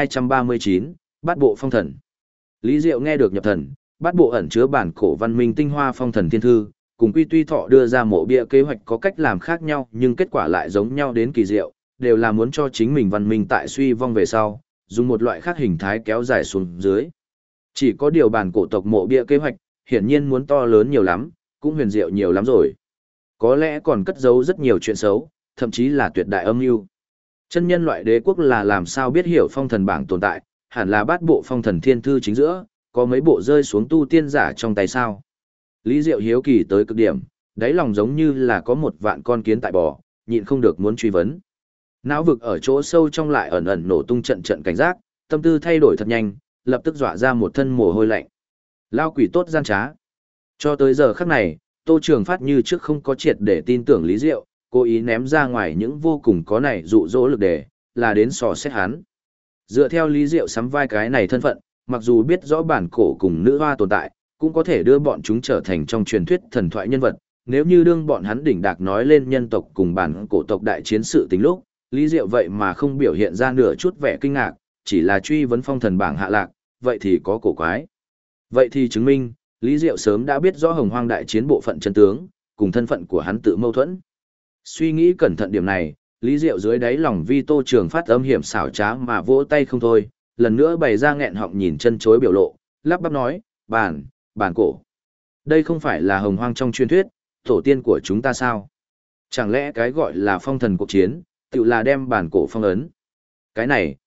1239, Bát bộ phong thần. Lý Diệu nghe được nhập thần, Bát bộ ẩn chứa bản cổ văn minh tinh hoa phong thần thiên thư, cùng Quy Tuy Thọ đưa ra mộ bia kế hoạch có cách làm khác nhau, nhưng kết quả lại giống nhau đến kỳ diệu, đều là muốn cho chính mình văn minh tại suy vong về sau, dùng một loại khác hình thái kéo dài xuống dưới. Chỉ có điều bản cổ tộc mộ bia kế hoạch, hiển nhiên muốn to lớn nhiều lắm, cũng huyền diệu nhiều lắm rồi. Có lẽ còn cất giấu rất nhiều chuyện xấu, thậm chí là tuyệt đại âm mưu. Chân nhân loại đế quốc là làm sao biết hiểu phong thần bảng tồn tại, hẳn là bát bộ phong thần thiên thư chính giữa, có mấy bộ rơi xuống tu tiên giả trong tay sao. Lý Diệu hiếu kỳ tới cực điểm, đáy lòng giống như là có một vạn con kiến tại bò, nhịn không được muốn truy vấn. Não vực ở chỗ sâu trong lại ẩn ẩn nổ tung trận trận cảnh giác, tâm tư thay đổi thật nhanh, lập tức dọa ra một thân mồ hôi lạnh. Lao quỷ tốt gian trá. Cho tới giờ khắc này, Tô Trường Phát như trước không có triệt để tin tưởng Lý Diệu, cố ý ném ra ngoài những vô cùng có này dụ dỗ lực để, là đến sò xét hắn. Dựa theo Lý Diệu sắm vai cái này thân phận, mặc dù biết rõ bản cổ cùng nữ hoa tồn tại, cũng có thể đưa bọn chúng trở thành trong truyền thuyết thần thoại nhân vật. Nếu như đương bọn hắn đỉnh đạc nói lên nhân tộc cùng bản cổ tộc đại chiến sự tính lúc, Lý Diệu vậy mà không biểu hiện ra nửa chút vẻ kinh ngạc, chỉ là truy vấn phong thần bảng hạ lạc, vậy thì có cổ quái. Vậy thì chứng minh, Lý Diệu sớm đã biết rõ hồng hoang đại chiến bộ phận chân tướng, cùng thân phận của hắn tự mâu thuẫn. Suy nghĩ cẩn thận điểm này, Lý Diệu dưới đáy lòng vi Tô Trường Phát âm hiểm xảo trá mà vỗ tay không thôi, lần nữa bày ra nghẹn họng nhìn chân chối biểu lộ, lắp bắp nói, bản cổ. Đây không phải là hồng hoang trong truyền thuyết, tổ tiên của chúng ta sao? Chẳng lẽ cái gọi là phong thần cuộc chiến, tự là đem bản cổ phong ấn? Cái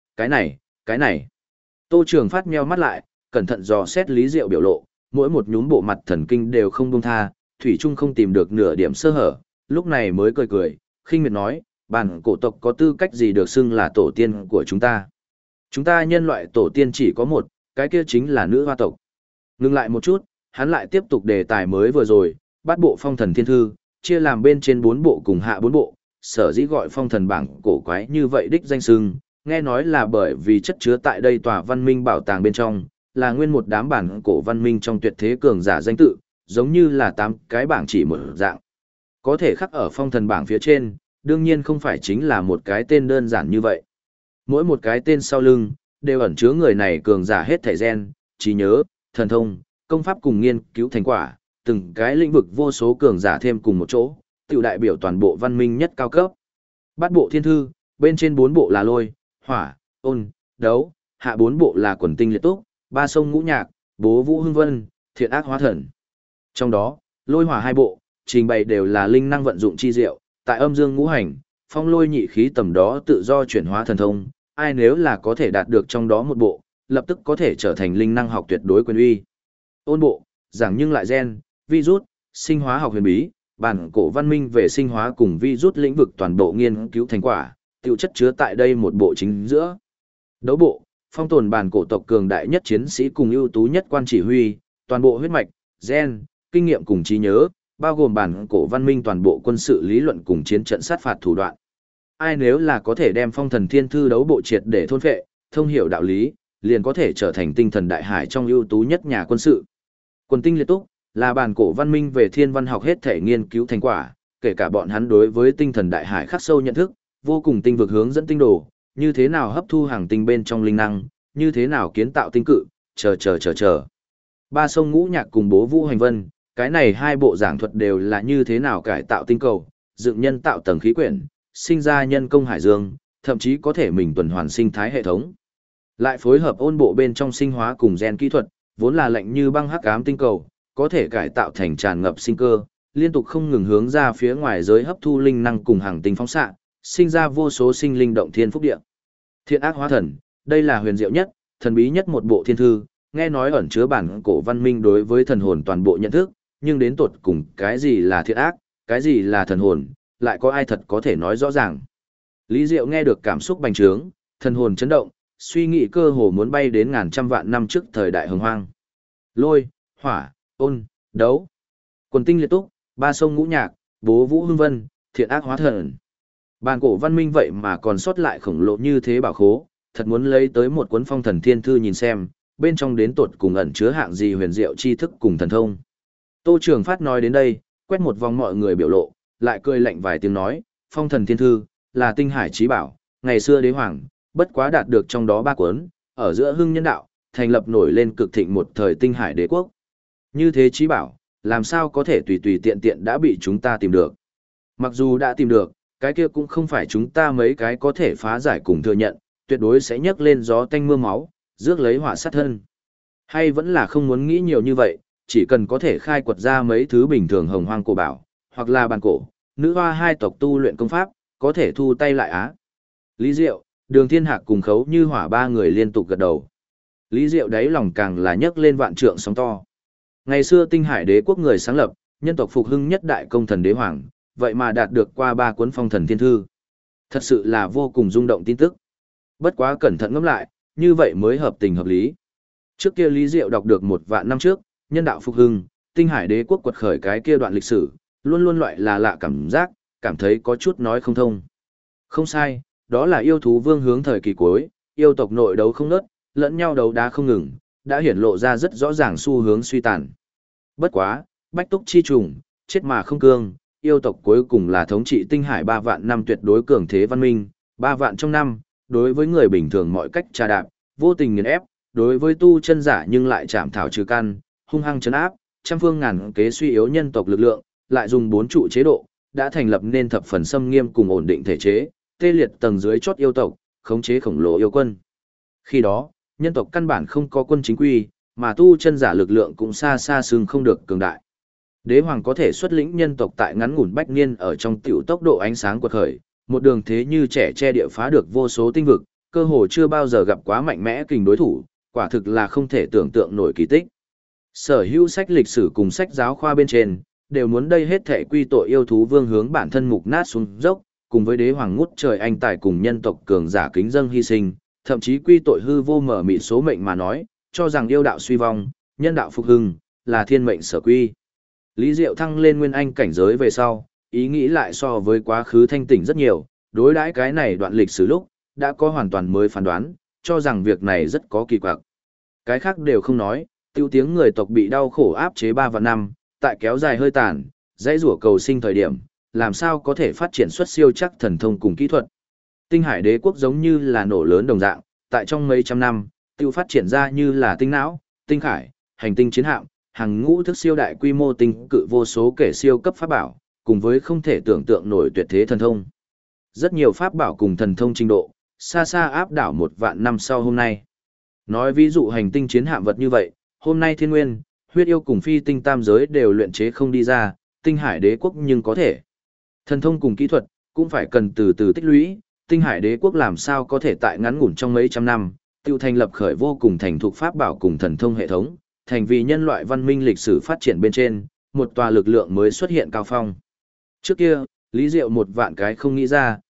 này. Tô Trường Phát nheo mắt lại, cẩn thận dò xét Lý Diệu biểu lộ, mỗi một nhúm bộ mặt thần kinh đều không buông tha, thủy chung không tìm được nửa điểm sơ hở, lúc này mới cười, khinh miệt nói, bản cổ tộc có tư cách gì được xưng là tổ tiên của chúng ta? Chúng ta nhân loại tổ tiên chỉ có một, cái kia chính là nữ hoa tộc. Ngừng lại một chút, hắn lại tiếp tục đề tài mới vừa rồi, bát bộ phong thần thiên thư, chia làm bên trên 4 bộ cùng hạ 4 bộ, sở dĩ gọi phong thần bảng cổ quái như vậy đích danh xưng, nghe nói là bởi vì chất chứa tại đây tòa văn minh bảo tàng bên trong, là nguyên một đám bản cổ văn minh trong tuyệt thế cường giả danh tự, giống như là 8 cái bảng chỉ một dạng. Có thể khắc ở phong thần bảng phía trên, đương nhiên không phải chính là một cái tên đơn giản như vậy. Mỗi một cái tên sau lưng, đều ẩn chứa người này cường giả hết thảy gen, trí nhớ, thần thông, công pháp cùng nghiên cứu thành quả, từng cái lĩnh vực vô số cường giả thêm cùng một chỗ, tiểu đại biểu toàn bộ văn minh nhất cao cấp. Bát bộ thiên thư, bên trên 4 bộ là lôi, hỏa, ôn, đấu, hạ 4 bộ là quần tinh liệt túc, ba sông ngũ nhạc, bố vũ hưng vân, thiện ác hóa thần. Trong đó, lôi hỏa 2 bộ, trình bày đều là linh năng vận dụng chi diệu, tại âm dương ngũ hành, phong lôi nhị khí tầm đó tự do chuyển hóa thần thông, ai nếu là có thể đạt được trong đó một bộ, lập tức có thể trở thành linh năng học tuyệt đối quyền uy. Ôn bộ, giảng nhưng lại gen, virus, sinh hóa học huyền bí, bản cổ văn minh về sinh hóa cùng virus lĩnh vực toàn bộ nghiên cứu thành quả, tiêu chất chứa tại đây một bộ chính giữa. Đấu bộ, phong tồn bản cổ tộc cường đại nhất chiến sĩ cùng ưu tú nhất quan chỉ huy, toàn bộ huyết mạch, gen, kinh nghiệm cùng trí nhớ, bao gồm bản cổ văn minh toàn bộ quân sự lý luận cùng chiến trận sát phạt thủ đoạn. Ai nếu là có thể đem phong thần thiên thư đấu bộ triệt để thôn phệ, thông hiểu đạo lý, liền có thể trở thành tinh thần đại hải trong ưu tú nhất nhà quân sự. Quần tinh liệt túc là bản cổ văn minh về thiên văn học hết thể nghiên cứu thành quả, kể cả bọn hắn đối với tinh thần đại hải khắc sâu nhận thức, vô cùng tinh vực hướng dẫn tinh đồ, như thế nào hấp thu hàng tinh bên trong linh năng, như thế nào kiến tạo tinh cự, chờ. Ba sông Ngũ Nhạc cùng Bố Vũ Hành Vân, cái này hai bộ giảng thuật đều là như thế nào cải tạo tinh cầu, dựng nhân tạo tầng khí quyển, sinh ra nhân công hải dương, thậm chí có thể mình tuần hoàn sinh thái hệ thống. Lại phối hợp ôn bộ bên trong sinh hóa cùng gen kỹ thuật, vốn là lạnh như băng hắc ám tinh cầu, có thể cải tạo thành tràn ngập sinh cơ, liên tục không ngừng hướng ra phía ngoài giới hấp thu linh năng cùng hàng tinh phóng xạ, sinh ra vô số sinh linh động thiên phúc địa. Thiện ác hóa thần, đây là huyền diệu nhất, thần bí nhất một bộ thiên thư, nghe nói ẩn chứa bản cổ văn minh đối với thần hồn toàn bộ nhận thức, nhưng đến tột cùng cái gì là thiện ác, cái gì là thần hồn, lại có ai thật có thể nói rõ ràng. Lý Diệu nghe được cảm xúc bành trướng, thần hồn chấn động, suy nghĩ cơ hồ muốn bay đến ngàn trăm vạn năm trước thời đại hồng hoang. Lôi, hỏa, ôn, đấu. Quần tinh liệt túc, ba sông Ngũ Nhạc, Bố Vũ Hưng Vân, thiện ác hóa thần. Bản cổ văn minh vậy mà còn sót lại khổng lồ như thế bảo khố, thật muốn lấy tới một cuốn phong thần thiên thư nhìn xem, bên trong đến tột cùng ẩn chứa hạng gì huyền diệu tri thức cùng thần thông. Tô Trường Phát nói đến đây, quét một vòng mọi người biểu lộ, lại cười lạnh vài tiếng nói, phong thần thiên thư, là tinh hải trí bảo, ngày xưa đế hoàng, bất quá đạt được trong đó ba cuốn, ở giữa hưng nhân đạo, thành lập nổi lên cực thịnh một thời tinh hải đế quốc. Như thế trí bảo, làm sao có thể tùy tùy tiện tiện đã bị chúng ta tìm được. Mặc dù đã tìm được, cái kia cũng không phải chúng ta mấy cái có thể phá giải cùng thừa nhận, tuyệt đối sẽ nhấc lên gió tanh mưa máu, rước lấy họa sát thân. Hay vẫn là không muốn nghĩ nhiều như vậy, chỉ cần có thể khai quật ra mấy thứ bình thường hồng hoang cổ bảo, hoặc là bàn cổ, nữ hoa hai tộc tu luyện công pháp, có thể thu tay lại á. Lý Diệu, Đường Thiên Hạc cùng Khấu Như Hỏa ba người liên tục gật đầu. Lý Diệu đáy lòng càng là nhấc lên vạn trượng sóng to. Ngày xưa tinh hải đế quốc người sáng lập, nhân tộc phục hưng nhất đại công thần đế hoàng, vậy mà đạt được qua ba cuốn phong thần thiên thư. Thật sự là vô cùng rung động tin tức. Bất quá cẩn thận ngẫm lại, như vậy mới hợp tình hợp lý. Trước kia Lý Diệu đọc được 1 vạn năm trước, nhân đạo phục hưng, tinh hải đế quốc quật khởi cái kia đoạn lịch sử, luôn luôn loại là lạ cảm giác, cảm thấy có chút nói không thông. Không sai, đó là yêu thú vương hướng thời kỳ cuối, yêu tộc nội đấu không ngớt, lẫn nhau đấu đá không ngừng, đã hiển lộ ra rất rõ ràng xu hướng suy tàn. Bất quá, bách túc chi trùng, chết mà không cương, yêu tộc cuối cùng là thống trị tinh hải 3 vạn năm tuyệt đối cường thế văn minh, 3 vạn trong năm, đối với người bình thường mọi cách trà đạp, vô tình nghiền ép, đối với tu chân giả nhưng lại chạm thảo trừ căn, hung hăng trấn áp, trăm phương ngàn kế suy yếu nhân tộc lực lượng, lại dùng 4 trụ chế độ, đã thành lập nên thập phần xâm nghiêm cùng ổn định thể chế, tê liệt tầng dưới chót yêu tộc, khống chế khổng lồ yêu quân. Khi đó, nhân tộc căn bản không có quân chính quy, mà tu chân giả lực lượng cũng xa xa xưng không được cường đại. Đế hoàng có thể xuất lĩnh nhân tộc tại ngắn ngủn bách niên ở trong tiểu tốc độ ánh sáng quật khởi, một đường thế như trẻ che địa phá được vô số tinh vực, cơ hồ chưa bao giờ gặp quá mạnh mẽ kình đối thủ, quả thực là không thể tưởng tượng nổi kỳ tích. Sở hữu sách lịch sử cùng sách giáo khoa bên trên, đều muốn đây hết thể quy tội yêu thú vương hướng bản thân mục nát xuống dốc, cùng với đế hoàng ngút trời anh tài cùng nhân tộc cường giả kính dâng hy sinh, thậm chí quy tội hư vô mở mịt số mệnh mà nói, cho rằng yêu đạo suy vong, nhân đạo phục hưng, là thiên mệnh sở quy. Lý Diệu thăng lên nguyên anh cảnh giới về sau, ý nghĩ lại so với quá khứ thanh tỉnh rất nhiều, đối đãi cái này đoạn lịch sử lúc, đã có hoàn toàn mới phán đoán, cho rằng việc này rất có kỳ quặc. Cái khác đều không nói, tiêu tiếng người tộc bị đau khổ áp chế 3 vạn năm, tại kéo dài hơi tàn, dãy rủa cầu sinh thời điểm, làm sao có thể phát triển xuất siêu chắc thần thông cùng kỹ thuật. Tinh hải đế quốc giống như là nổ lớn đồng dạng, tại trong mấy trăm năm, tiêu phát triển ra như là tinh não, tinh khải, hành tinh chiến hạm, hàng ngũ thức siêu đại quy mô tinh cự vô số kể siêu cấp pháp bảo, cùng với không thể tưởng tượng nổi tuyệt thế thần thông. Rất nhiều pháp bảo cùng thần thông trình độ, xa xa áp đảo 1 vạn năm sau hôm nay. Nói ví dụ hành tinh chiến hạm vật như vậy, hôm nay thiên nguyên, huyết yêu cùng phi tinh tam giới đều luyện chế không đi ra, tinh hải đế quốc nhưng có thể. Thần thông cùng kỹ thuật, cũng phải cần từ từ tích lũy, tinh hải đế quốc làm sao có thể tại ngắn ngủn trong mấy trăm năm, tiêu thành lập khởi vô cùng thành thục pháp bảo cùng thần thông hệ thống, thành vì nhân loại văn minh lịch sử phát triển bên trên, một tòa lực lượng mới xuất hiện cao phong. Trước kia, Lý Diệu 1 vạn cái không nghĩ ra,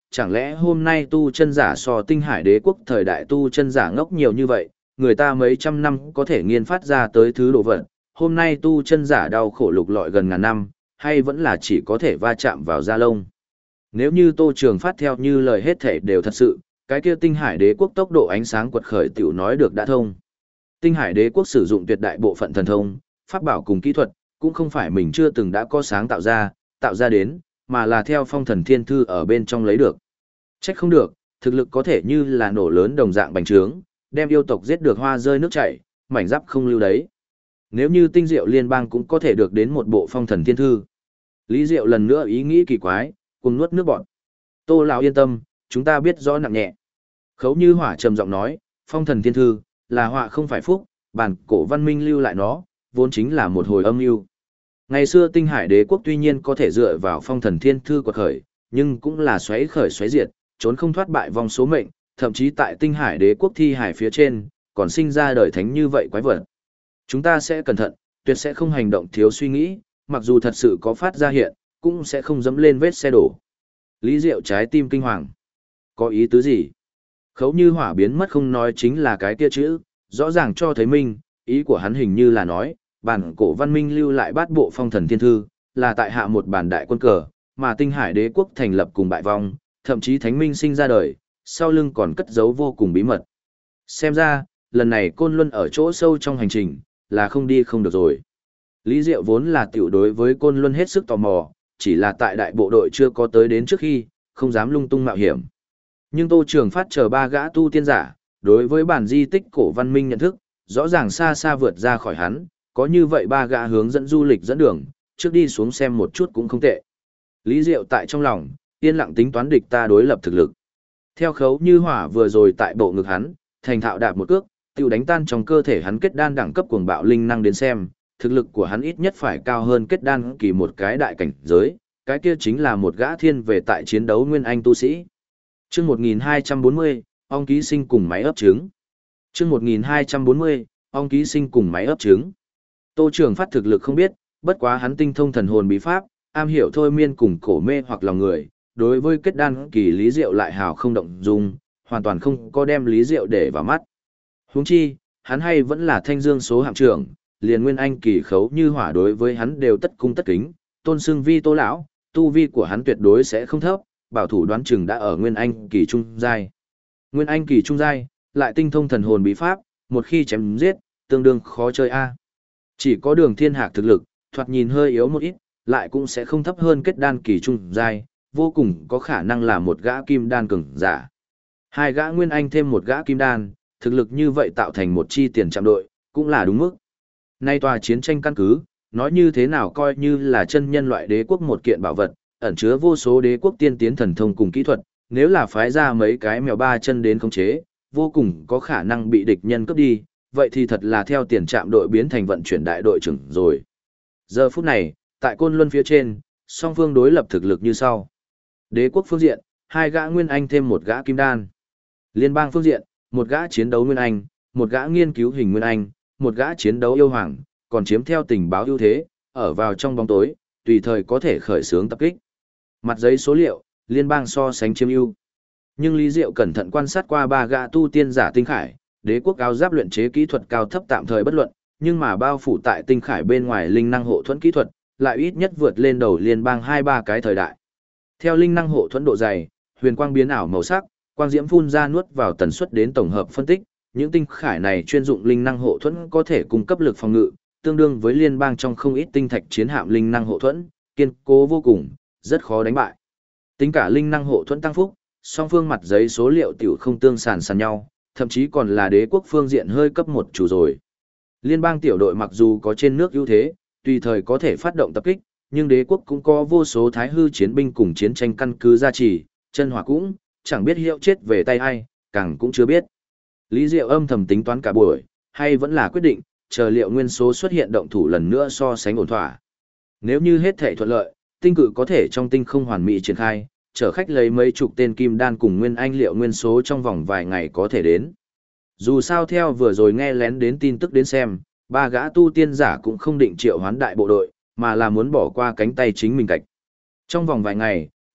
chẳng lẽ hôm nay tu chân giả so Tinh Hải Đế quốc thời đại tu chân giả ngốc nhiều như vậy, người ta mấy trăm năm có thể nghiên phát ra tới thứ đồ vật, hôm nay tu chân giả đau khổ lục lọi gần ngàn năm, hay vẫn là chỉ có thể va chạm vào da lông. Nếu như Tô Trường Phát theo như lời hết thể đều thật sự, cái kia Tinh Hải Đế quốc tốc độ ánh sáng quật khởi tiểu nói được đã thông. Tinh Hải Đế quốc sử dụng tuyệt đại bộ phận thần thông, pháp bảo cùng kỹ thuật, cũng không phải mình chưa từng đã có sáng tạo ra đến, mà là theo Phong Thần Thiên Thư ở bên trong lấy được. Trách không được, thực lực có thể như là nổ lớn đồng dạng bành trướng, đem yêu tộc giết được hoa rơi nước chảy, mảnh giáp không lưu đấy. Nếu như Tinh Diệu Liên bang cũng có thể được đến một bộ Phong Thần Thiên Thư. Lý Diệu lần nữa ý nghĩ kỳ quái, cùng nuốt nước bọt. Tô lão yên tâm, chúng ta biết rõ nặng nhẹ. Khấu Như Hỏa trầm giọng nói, Phong Thần Thiên Thư là họa không phải phúc, bản cổ văn minh lưu lại nó, vốn chính là một hồi âm mưu. Ngày xưa Tinh Hải Đế quốc tuy nhiên có thể dựa vào Phong Thần Thiên Thư quật khởi, nhưng cũng là xoáy khởi xoáy diệt, trốn không thoát bại vong số mệnh, thậm chí tại Tinh Hải Đế quốc thi hải phía trên, còn sinh ra đời thánh như vậy quái vật. Chúng ta sẽ cẩn thận, tuyệt sẽ không hành động thiếu suy nghĩ, mặc dù thật sự có phát ra hiện, cũng sẽ không dẫm lên vết xe đổ. Lý Diệu trái tim kinh hoàng. Có ý tứ gì? Khấu Như Hỏa biến mất không nói chính là cái kia chữ, rõ ràng cho thấy minh, ý của hắn hình như là nói, bản cổ văn minh lưu lại bát bộ Phong Thần Thiên Thư, là tại hạ một bản đại quân cờ, mà Tinh Hải Đế quốc thành lập cùng bại vong, thậm chí thánh minh sinh ra đời, sau lưng còn cất giấu vô cùng bí mật. Xem ra, lần này Côn Luân ở chỗ sâu trong hành trình, là không đi không được rồi. Lý Diệu vốn là tiểu đối với Côn Luân hết sức tò mò, chỉ là tại đại bộ đội chưa có tới đến trước khi, không dám lung tung mạo hiểm. Nhưng Tô Trường Phát chờ ba gã tu tiên giả, đối với bản di tích cổ văn minh nhận thức, rõ ràng xa xa vượt ra khỏi hắn, có như vậy ba gã hướng dẫn du lịch dẫn đường, trước đi xuống xem một chút cũng không tệ. Lý Diệu tại trong lòng, yên lặng tính toán địch ta đối lập thực lực. Theo Khấu Như Hỏa vừa rồi tại bộ ngực hắn, thành thạo đạp một cước, tiêu đánh tan trong cơ thể hắn kết đan đẳng cấp cuồng bạo linh năng đến xem, thực lực của hắn ít nhất phải cao hơn kết đan kỳ một cái đại cảnh giới, cái kia chính là một gã thiên về tại chiến đấu nguyên anh tu sĩ. Chương 1240, ong ký sinh cùng máy ấp trứng. Chương 1240, ong ký sinh cùng máy ấp trứng. Tô Trường Phát thực lực không biết, bất quá hắn tinh thông thần hồn bí pháp, am hiểu thôi miên cùng cổ mê hoặc lòng người, đối với kết đan kỳ Lý Diệu lại hào không động dung, hoàn toàn không có đem Lý Diệu để vào mắt. Huống chi, hắn hay vẫn là thanh dương số hạm trưởng, liền nguyên anh kỳ Khấu Như Hỏa đối với hắn đều tất cung tất kính, tôn xưng vi Tô lão, tu vi của hắn tuyệt đối sẽ không thấp, bảo thủ đoán chừng đã ở nguyên anh kỳ trung giai. Nguyên anh kỳ trung giai, lại tinh thông thần hồn bí pháp, một khi chém giết, tương đương khó chơi a. Chỉ có Đường Thiên Hạc thực lực, thoạt nhìn hơi yếu một ít, lại cũng sẽ không thấp hơn kết đan kỳ trung giai, vô cùng có khả năng là một gã kim đan cường giả. Hai gã nguyên anh thêm một gã kim đan, thực lực như vậy tạo thành một chi tiền trạm đội, cũng là đúng mức. Nay tòa chiến tranh căn cứ, nói như thế nào coi như là chân nhân loại đế quốc một kiện bảo vật, ẩn chứa vô số đế quốc tiên tiến thần thông cùng kỹ thuật, nếu là phái ra mấy cái mèo ba chân đến khống chế, vô cùng có khả năng bị địch nhân cướp đi, vậy thì thật là theo tiền trạm đội biến thành vận chuyển đại đội trưởng rồi. Giờ phút này, tại Côn Luân phía trên, song phương đối lập thực lực như sau. Đế quốc phương diện, hai gã nguyên anh thêm một gã kim đan. Liên bang phương diện, một gã chiến đấu nguyên anh, một gã nghiên cứu hình nguyên anh, một gã chiến đấu yêu hoàng, còn chiếm theo tình báo ưu thế, ở vào trong bóng tối, tùy thời có thể khởi xướng tập kích. Mặt giấy số liệu, liên bang so sánh chiếm ưu. Nhưng Lý Diệu cẩn thận quan sát qua ba gã tu tiên giả tinh khải, đế quốc áo giáp luyện chế kỹ thuật cao thấp tạm thời bất luận, nhưng mà bao phủ tại tinh khải bên ngoài linh năng hộ thuẫn kỹ thuật, lại ít nhất vượt lên đầu liên bang 2-3 cái thời đại. Theo linh năng hộ thuẫn độ dày, huyền quang biến ảo màu sắc, quang diễm phun ra nuốt vào tần suất đến tổng hợp phân tích, những tinh khải này chuyên dụng linh năng hộ thuẫn có thể cung cấp lực phòng ngự, tương đương với liên bang trong không ít tinh thạch chiến hạm linh năng hộ thuẫn, kiên cố vô cùng, rất khó đánh bại. Tính cả linh năng hộ thuẫn tăng phúc, song phương mặt giấy số liệu tiểu không tương sàn sàn nhau, thậm chí còn là đế quốc phương diện hơi cấp một chủ rồi. Liên bang tiểu đội mặc dù có trên nước ưu thế, tùy thời có thể phát động tập kích, nhưng đế quốc cũng có vô số thái hư chiến binh cùng chiến tranh căn cứ gia trì, chân hỏa cũng chẳng biết hiệu chết về tay ai, càng cũng chưa biết. Lý Diệu âm thầm tính toán cả buổi, hay vẫn là quyết định, chờ liệu nguyên số xuất hiện động thủ lần nữa so sánh ổn thỏa. Nếu như hết thể thuận lợi, tinh cử có thể trong tinh không hoàn mỹ triển khai, chở khách lấy mấy chục tên kim đan cùng nguyên anh liệu nguyên số trong vòng vài ngày có thể đến. Dù sao theo vừa rồi nghe lén đến tin tức đến xem, ba gã tu tiên giả cũng không định triệu hoán đại bộ đội, mà là muốn bỏ qua cánh tay chính mình cạch. Trong vòng vài ngày,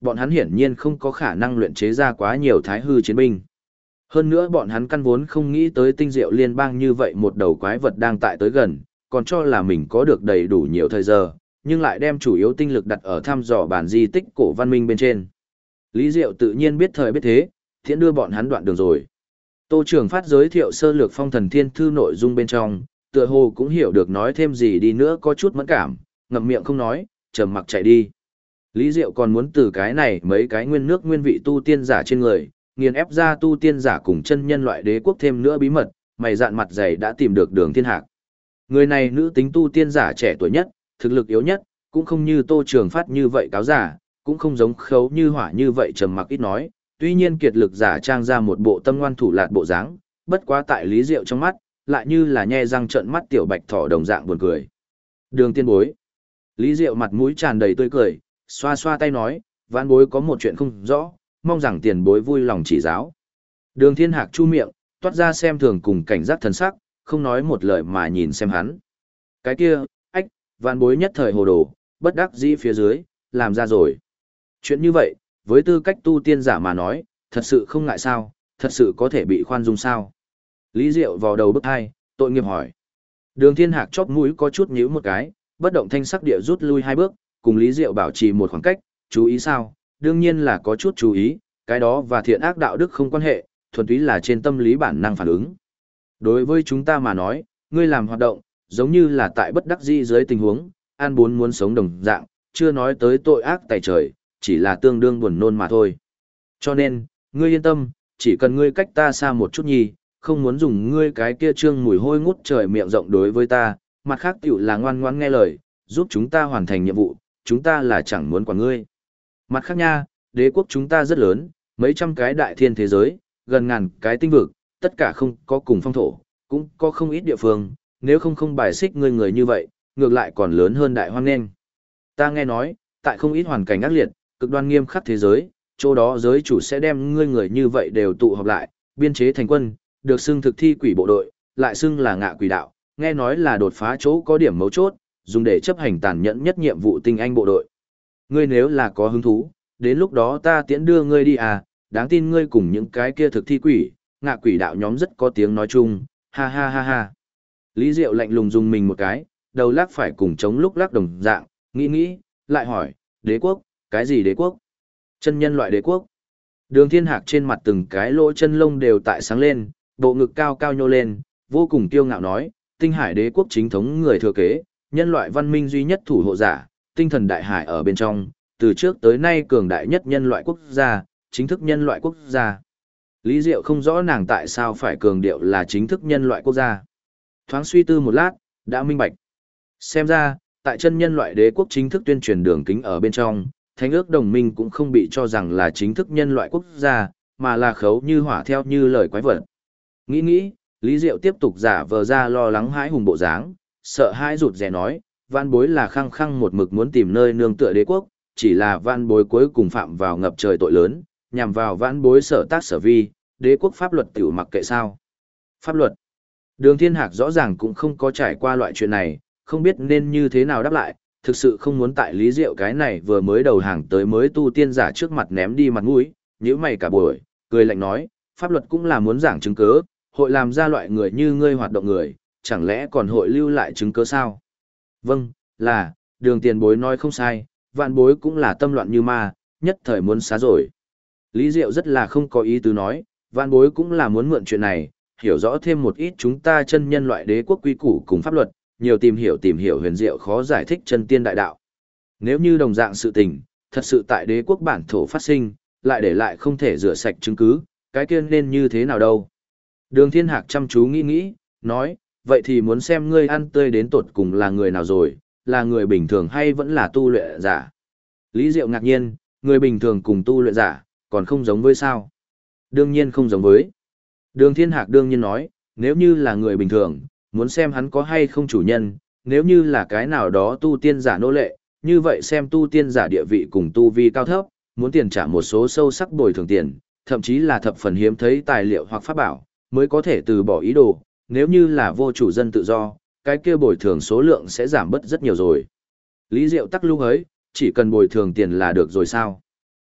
bọn hắn hiển nhiên không có khả năng luyện chế ra quá nhiều thái hư chiến binh. Hơn nữa bọn hắn căn vốn không nghĩ tới tinh diệu liên bang như vậy một đầu quái vật đang tại tới gần, còn cho là mình có được đầy đủ nhiều thời giờ, nhưng lại đem chủ yếu tinh lực đặt ở thăm dò bản di tích cổ văn minh bên trên. Lý Diệu tự nhiên biết thời biết thế, thiện đưa bọn hắn đoạn đường rồi. Tô Trường Phát giới thiệu sơ lược Phong Thần Thiên Thư nội dung bên trong, tựa hồ cũng hiểu được nói thêm gì đi nữa có chút mẫn cảm, ngậm miệng không nói, trầm mặc chạy đi. Lý Diệu còn muốn từ cái này mấy cái nguyên nước nguyên vị tu tiên giả trên người, nghiền ép ra tu tiên giả cùng chân nhân loại đế quốc thêm nữa bí mật, mày dạn mặt dày đã tìm được Đường Thiên Hạc. Người này nữ tính tu tiên giả trẻ tuổi nhất, thực lực yếu nhất, cũng không như Tô Trường Phát như vậy cáo giả, cũng không giống Khấu Như Hỏa như vậy trầm mặc ít nói, tuy nhiên kiệt lực giả trang ra một bộ tâm ngoan thủ lạt bộ dáng, bất quá tại Lý Diệu trong mắt, lại như là nhe răng trợn mắt tiểu bạch thỏ đồng dạng buồn cười. Đường tiên bối. Lý Diệu mặt mũi tràn đầy tươi cười, xoa xoa tay nói, vãn bối có một chuyện không rõ, mong rằng tiền bối vui lòng chỉ giáo. Đường Thiên Hạc chu miệng, toát ra xem thường cùng cảnh giác thần sắc, không nói một lời mà nhìn xem hắn. Cái kia, ách, vãn bối nhất thời hồ đồ, bất đắc dĩ phía dưới, làm ra rồi. Chuyện như vậy, với tư cách tu tiên giả mà nói, thật sự không ngại sao, thật sự có thể bị khoan dung sao. Lý Diệu vào đầu bức hai, tội nghiệp hỏi. Đường Thiên Hạc chóp mũi có chút nhíu một cái, bất động thanh sắc địa rút lui hai bước, cùng Lý Diệu bảo trì một khoảng cách, chú ý sao, đương nhiên là có chút chú ý, cái đó và thiện ác đạo đức không quan hệ, thuần túy là trên tâm lý bản năng phản ứng. Đối với chúng ta mà nói, ngươi làm hoạt động, giống như là tại bất đắc dĩ dưới tình huống, an bốn muốn sống đồng dạng, chưa nói tới tội ác tại trời, chỉ là tương đương buồn nôn mà thôi. Cho nên, ngươi yên tâm, chỉ cần ngươi cách ta xa một chút nhi, không muốn dùng ngươi cái kia trương mùi hôi ngút trời miệng rộng đối với ta, mặt khác tiểu là ngoan ngoãn nghe lời, giúp chúng ta hoàn thành nhiệm vụ, chúng ta là chẳng muốn quản ngươi. Mặt khác nha, đế quốc chúng ta rất lớn, mấy trăm cái đại thiên thế giới, gần ngàn cái tinh vực, tất cả không có cùng phong thổ, cũng có không ít địa phương, nếu không bài xích ngươi người như vậy, ngược lại còn lớn hơn đại hoan nghênh. Ta nghe nói, tại không ít hoàn cảnh ác liệt, cực đoan nghiêm khắc thế giới, chỗ đó giới chủ sẽ đem ngươi người như vậy đều tụ họp lại, biên chế thành quân, được xưng thực thi quỷ bộ đội, lại xưng là ngạ quỷ đạo, nghe nói là đột phá chỗ có điểm mấu chốt, dùng để chấp hành tàn nhẫn nhất nhiệm vụ tinh anh bộ đội. Ngươi nếu là có hứng thú, đến lúc đó ta tiễn đưa ngươi đi à, đáng tin ngươi cùng những cái kia thực thi quỷ, ngạ quỷ đạo nhóm rất có tiếng nói chung, ha ha ha ha. Lý Diệu lạnh lùng dùng mình một cái, đầu lắc phải cùng chống lúc lắc đồng dạng, nghĩ, lại hỏi, đế quốc, cái gì đế quốc? Chân nhân loại đế quốc. Đường Thiên Hạc trên mặt từng cái lỗ chân lông đều tại sáng lên, bộ ngực cao cao nhô lên, vô cùng kiêu ngạo nói, tinh hải đế quốc chính thống người thừa kế, nhân loại văn minh duy nhất thủ hộ giả, tinh thần đại hải ở bên trong, từ trước tới nay cường đại nhất nhân loại quốc gia, chính thức nhân loại quốc gia. Lý Diệu không rõ nàng tại sao phải cường điệu là chính thức nhân loại quốc gia. Thoáng suy tư một lát, đã minh bạch. Xem ra, tại chân nhân loại đế quốc chính thức tuyên truyền đường kính ở bên trong, Thánh ước đồng minh cũng không bị cho rằng là chính thức nhân loại quốc gia, mà là Khấu Như Hỏa theo như lời quái vật. Nghĩ, Lý Diệu tiếp tục giả vờ ra lo lắng hãi hùng bộ dáng, sợ hãi rụt rè nói, Vãn Bối là khăng khăng một mực muốn tìm nơi nương tựa đế quốc, chỉ là Vãn Bối cuối cùng phạm vào ngập trời tội lớn, nhằm vào Vãn Bối sở tác sở vi, đế quốc pháp luật tiểu mặc kệ sao. Pháp luật. Đường Thiên Hạc rõ ràng cũng không có trải qua loại chuyện này, không biết nên như thế nào đáp lại, thực sự không muốn tại Lý Diệu cái này vừa mới đầu hàng tới mới tu tiên giả trước mặt ném đi mặt mũi, nhíu mày cả buổi, cười lạnh nói, pháp luật cũng là muốn giảng chứng cứ, hội làm ra loại người như ngươi hoạt động người, chẳng lẽ còn hội lưu lại chứng cứ sao? Vâng, là, Đường tiền bối nói không sai, Vạn Bối cũng là tâm loạn như ma, nhất thời muốn xá rồi. Lý Diệu rất là không có ý tứ nói, Vạn Bối cũng là muốn mượn chuyện này, hiểu rõ thêm một ít chúng ta chân nhân loại đế quốc quy củ cùng pháp luật, nhiều tìm hiểu huyền diệu khó giải thích chân tiên đại đạo. Nếu như đồng dạng sự tình, thật sự tại đế quốc bản thổ phát sinh, lại để lại không thể rửa sạch chứng cứ, cái kia nên như thế nào đâu. Đường Thiên Hạc chăm chú nghĩ, nói, vậy thì muốn xem ngươi ăn tươi đến tột cùng là người nào rồi, là người bình thường hay vẫn là tu luyện giả. Lý Diệu ngạc nhiên, người bình thường cùng tu luyện giả, còn không giống với sao? Đương nhiên không giống với. Đường Thiên Hạc đương nhiên nói, nếu như là người bình thường, muốn xem hắn có hay không chủ nhân, nếu như là cái nào đó tu tiên giả nô lệ, như vậy xem tu tiên giả địa vị cùng tu vi cao thấp, muốn tiền trả một số sâu sắc bồi thường tiền, thậm chí là thập phần hiếm thấy tài liệu hoặc pháp bảo, mới có thể từ bỏ ý đồ, nếu như là vô chủ dân tự do, cái kia bồi thường số lượng sẽ giảm bớt rất nhiều rồi. Lý Diệu tắc lưu hới, chỉ cần bồi thường tiền là được rồi sao?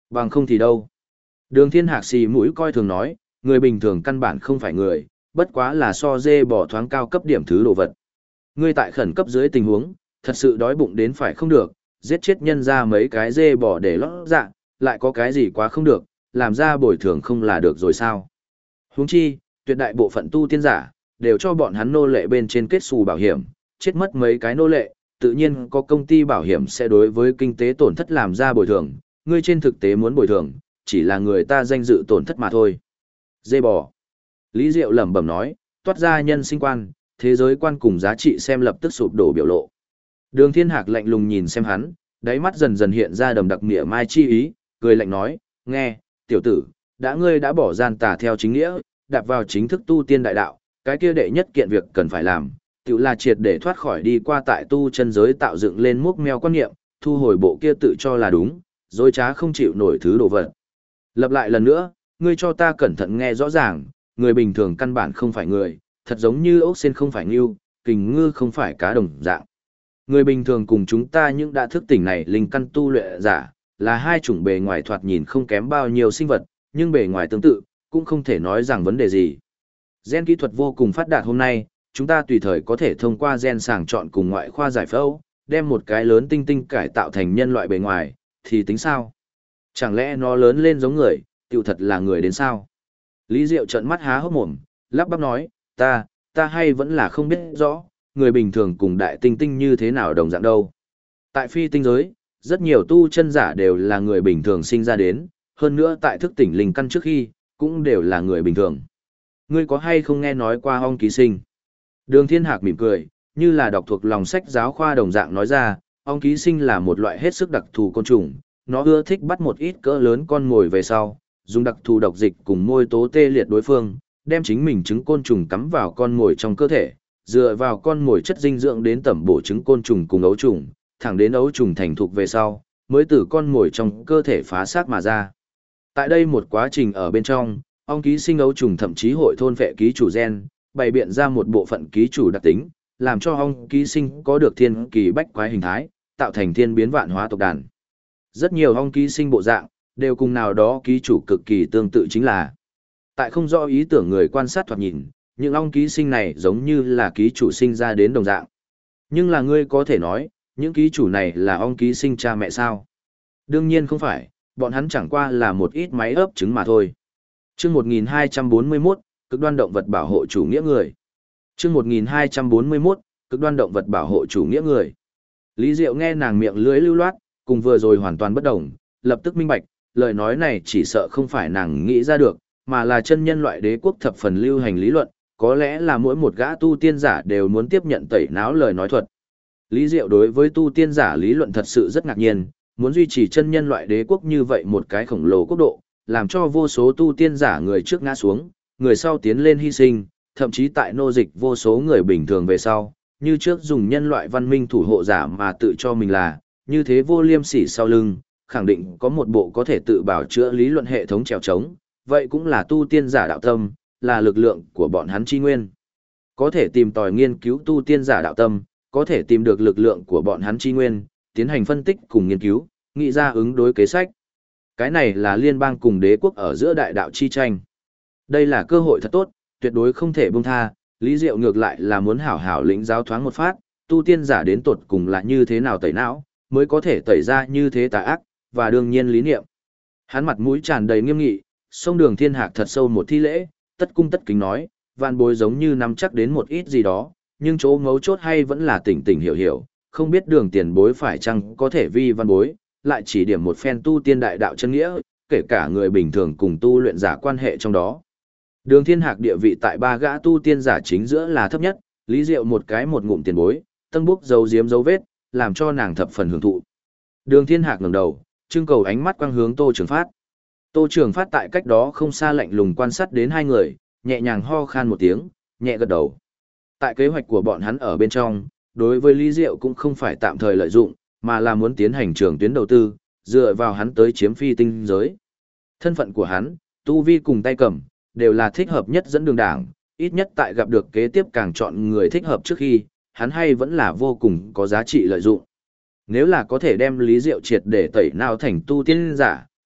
Bằng không thì đâu. Đường Thiên Hạc xì mũi coi thường nói, người bình thường căn bản không phải người, bất quá là so dê bò thoáng cao cấp điểm thứ đồ vật. Ngươi tại khẩn cấp dưới tình huống, thật sự đói bụng đến phải không được, giết chết nhân ra mấy cái dê bò để lót dạ, lại có cái gì quá không được, làm ra bồi thường không là được rồi sao. Huống chi, tuyệt đại bộ phận tu tiên giả, đều cho bọn hắn nô lệ bên trên kết xù bảo hiểm, chết mất mấy cái nô lệ, tự nhiên có công ty bảo hiểm sẽ đối với kinh tế tổn thất làm ra bồi thường, ngươi trên thực tế muốn bồi thường, chỉ là người ta danh dự tổn thất mà thôi. Dê bò. Lý Diệu lẩm bẩm nói, toát ra nhân sinh quan, thế giới quan cùng giá trị xem lập tức sụp đổ biểu lộ. Đường Thiên Hạc lạnh lùng nhìn xem hắn, đáy mắt dần dần hiện ra đầm đặc nghĩa mai chi ý, cười lạnh nói, nghe, tiểu tử, ngươi đã bỏ gian tà theo chính nghĩa, đạp vào chính thức tu tiên đại đạo, cái kia đệ nhất kiện việc cần phải làm, tự là triệt để thoát khỏi đi qua tại tu chân giới tạo dựng lên múc meo quan niệm, thu hồi bộ kia tự cho là đúng, dối trá không chịu nổi thứ đồ vật. Lặp lại lần nữa, ngươi cho ta cẩn thận nghe rõ ràng, người bình thường căn bản không phải người, thật giống như ốc sen không phải ngưu, kình ngư không phải cá đồng dạng. Người bình thường cùng chúng ta những đã thức tỉnh này linh căn tu luyện giả, là hai chủng bề ngoài thoạt nhìn không kém bao nhiêu sinh vật, nhưng bề ngoài tương tự, cũng không thể nói rằng vấn đề gì. Gen kỹ thuật vô cùng phát đạt hôm nay, chúng ta tùy thời có thể thông qua gen sàng chọn cùng ngoại khoa giải phẫu, đem một cái lớn tinh tinh cải tạo thành nhân loại bề ngoài, thì tính sao? Chẳng lẽ nó lớn lên giống người, tiểu thật là người đến sao? Lý Diệu trợn mắt há hốc mồm, lắp bắp nói, ta hay vẫn là không biết rõ, người bình thường cùng đại tinh tinh như thế nào đồng dạng đâu. Tại phi tinh giới, rất nhiều tu chân giả đều là người bình thường sinh ra đến, hơn nữa tại thức tỉnh linh căn trước khi, cũng đều là người bình thường. Ngươi có hay không nghe nói qua ong ký sinh? Đường Thiên Hạc mỉm cười, như là đọc thuộc lòng sách giáo khoa đồng dạng nói ra, ong ký sinh là một loại hết sức đặc thù côn trùng, nó ưa thích bắt một ít cỡ lớn con mồi về sau, dùng đặc thù độc dịch cùng môi tố tê liệt đối phương, đem chính mình trứng côn trùng cắm vào con mồi trong cơ thể, dựa vào con mồi chất dinh dưỡng đến tẩm bổ trứng côn trùng cùng ấu trùng, thẳng đến ấu trùng thành thục về sau, mới từ con mồi trong cơ thể phá xác mà ra. Tại đây một quá trình ở bên trong, ong ký sinh ấu trùng thậm chí hội thôn phệ ký chủ gen, bày biện ra một bộ phận ký chủ đặc tính, làm cho ong ký sinh có được thiên kỳ bách quái hình thái, tạo thành thiên biến vạn hóa tộc đàn. Rất nhiều ong ký sinh bộ dạng, đều cùng nào đó ký chủ cực kỳ tương tự chính là. Tại không rõ ý tưởng người quan sát thoạt nhìn, những ong ký sinh này giống như là ký chủ sinh ra đến đồng dạng. Nhưng là ngươi có thể nói, những ký chủ này là ong ký sinh cha mẹ sao? Đương nhiên không phải, bọn hắn chẳng qua là một ít máy ấp trứng mà thôi. Chương 1241, cực đoan động vật bảo hộ chủ nghĩa người. Chương 1241, cực đoan động vật bảo hộ chủ nghĩa người. Lý Diệu nghe nàng miệng lưỡi lưu loát, cùng vừa rồi hoàn toàn bất đồng, lập tức minh bạch, lời nói này chỉ sợ không phải nàng nghĩ ra được, mà là chân nhân loại đế quốc thập phần lưu hành lý luận, có lẽ là mỗi một gã tu tiên giả đều muốn tiếp nhận tẩy não lời nói thuật. Lý Diệu đối với tu tiên giả lý luận thật sự rất ngạc nhiên, muốn duy trì chân nhân loại đế quốc như vậy một cái khổng lồ quốc độ, làm cho vô số tu tiên giả người trước ngã xuống, người sau tiến lên hy sinh, thậm chí tại nô dịch vô số người bình thường về sau, như trước dùng nhân loại văn minh thủ hộ giả mà tự cho mình là, như thế vô liêm sỉ sau lưng, khẳng định có một bộ có thể tự bảo chữa lý luận hệ thống trèo trống, vậy cũng là tu tiên giả đạo tâm, là lực lượng của bọn hắn chi nguyên. Có thể tìm tòi nghiên cứu tu tiên giả đạo tâm, có thể tìm được lực lượng của bọn hắn chi nguyên, tiến hành phân tích cùng nghiên cứu, nghĩ ra ứng đối kế sách. Cái này là liên bang cùng đế quốc ở giữa đại đạo chi tranh. Đây là cơ hội thật tốt, tuyệt đối không thể buông tha, Lý Diệu ngược lại là muốn hảo hảo lĩnh giáo thoáng một phát, tu tiên giả đến tột cùng là như thế nào tẩy não, mới có thể tẩy ra như thế tà ác, và đương nhiên lý niệm. Hắn mặt mũi tràn đầy nghiêm nghị, xông Đường Thiên Hạc thật sâu một thi lễ, tất cung tất kính nói, vạn bối giống như nắm chắc đến một ít gì đó, nhưng chỗ ngấu chốt hay vẫn là tỉnh tỉnh hiểu hiểu, không biết Đường tiền bối phải chăng có thể vi văn bối, lại chỉ điểm một phen tu tiên đại đạo chân nghĩa, kể cả người bình thường cùng tu luyện giả quan hệ trong đó. Đường Thiên Hạc địa vị tại ba gã tu tiên giả chính giữa là thấp nhất, Lý Diệu một cái một ngụm tiền bối, tân búc dấu diếm dấu vết, làm cho nàng thập phần hưởng thụ. Đường Thiên Hạc ngẩng đầu, trưng cầu ánh mắt quang hướng Tô Trường Phát. Tô Trường Phát tại cách đó không xa lạnh lùng quan sát đến hai người, nhẹ nhàng ho khan một tiếng, nhẹ gật đầu. Tại kế hoạch của bọn hắn ở bên trong, đối với Lý Diệu cũng không phải tạm thời lợi dụng, mà là muốn tiến hành trường tuyến đầu tư, dựa vào hắn tới chiếm phi tinh giới. Thân phận của hắn, tu vi cùng tay cầm, đều là thích hợp nhất dẫn đường đảng, ít nhất tại gặp được kế tiếp càng chọn người thích hợp trước khi, hắn hay vẫn là vô cùng có giá trị lợi dụng. Nếu là có thể đem Lý Diệu triệt để tẩy não thành tu tiên giả,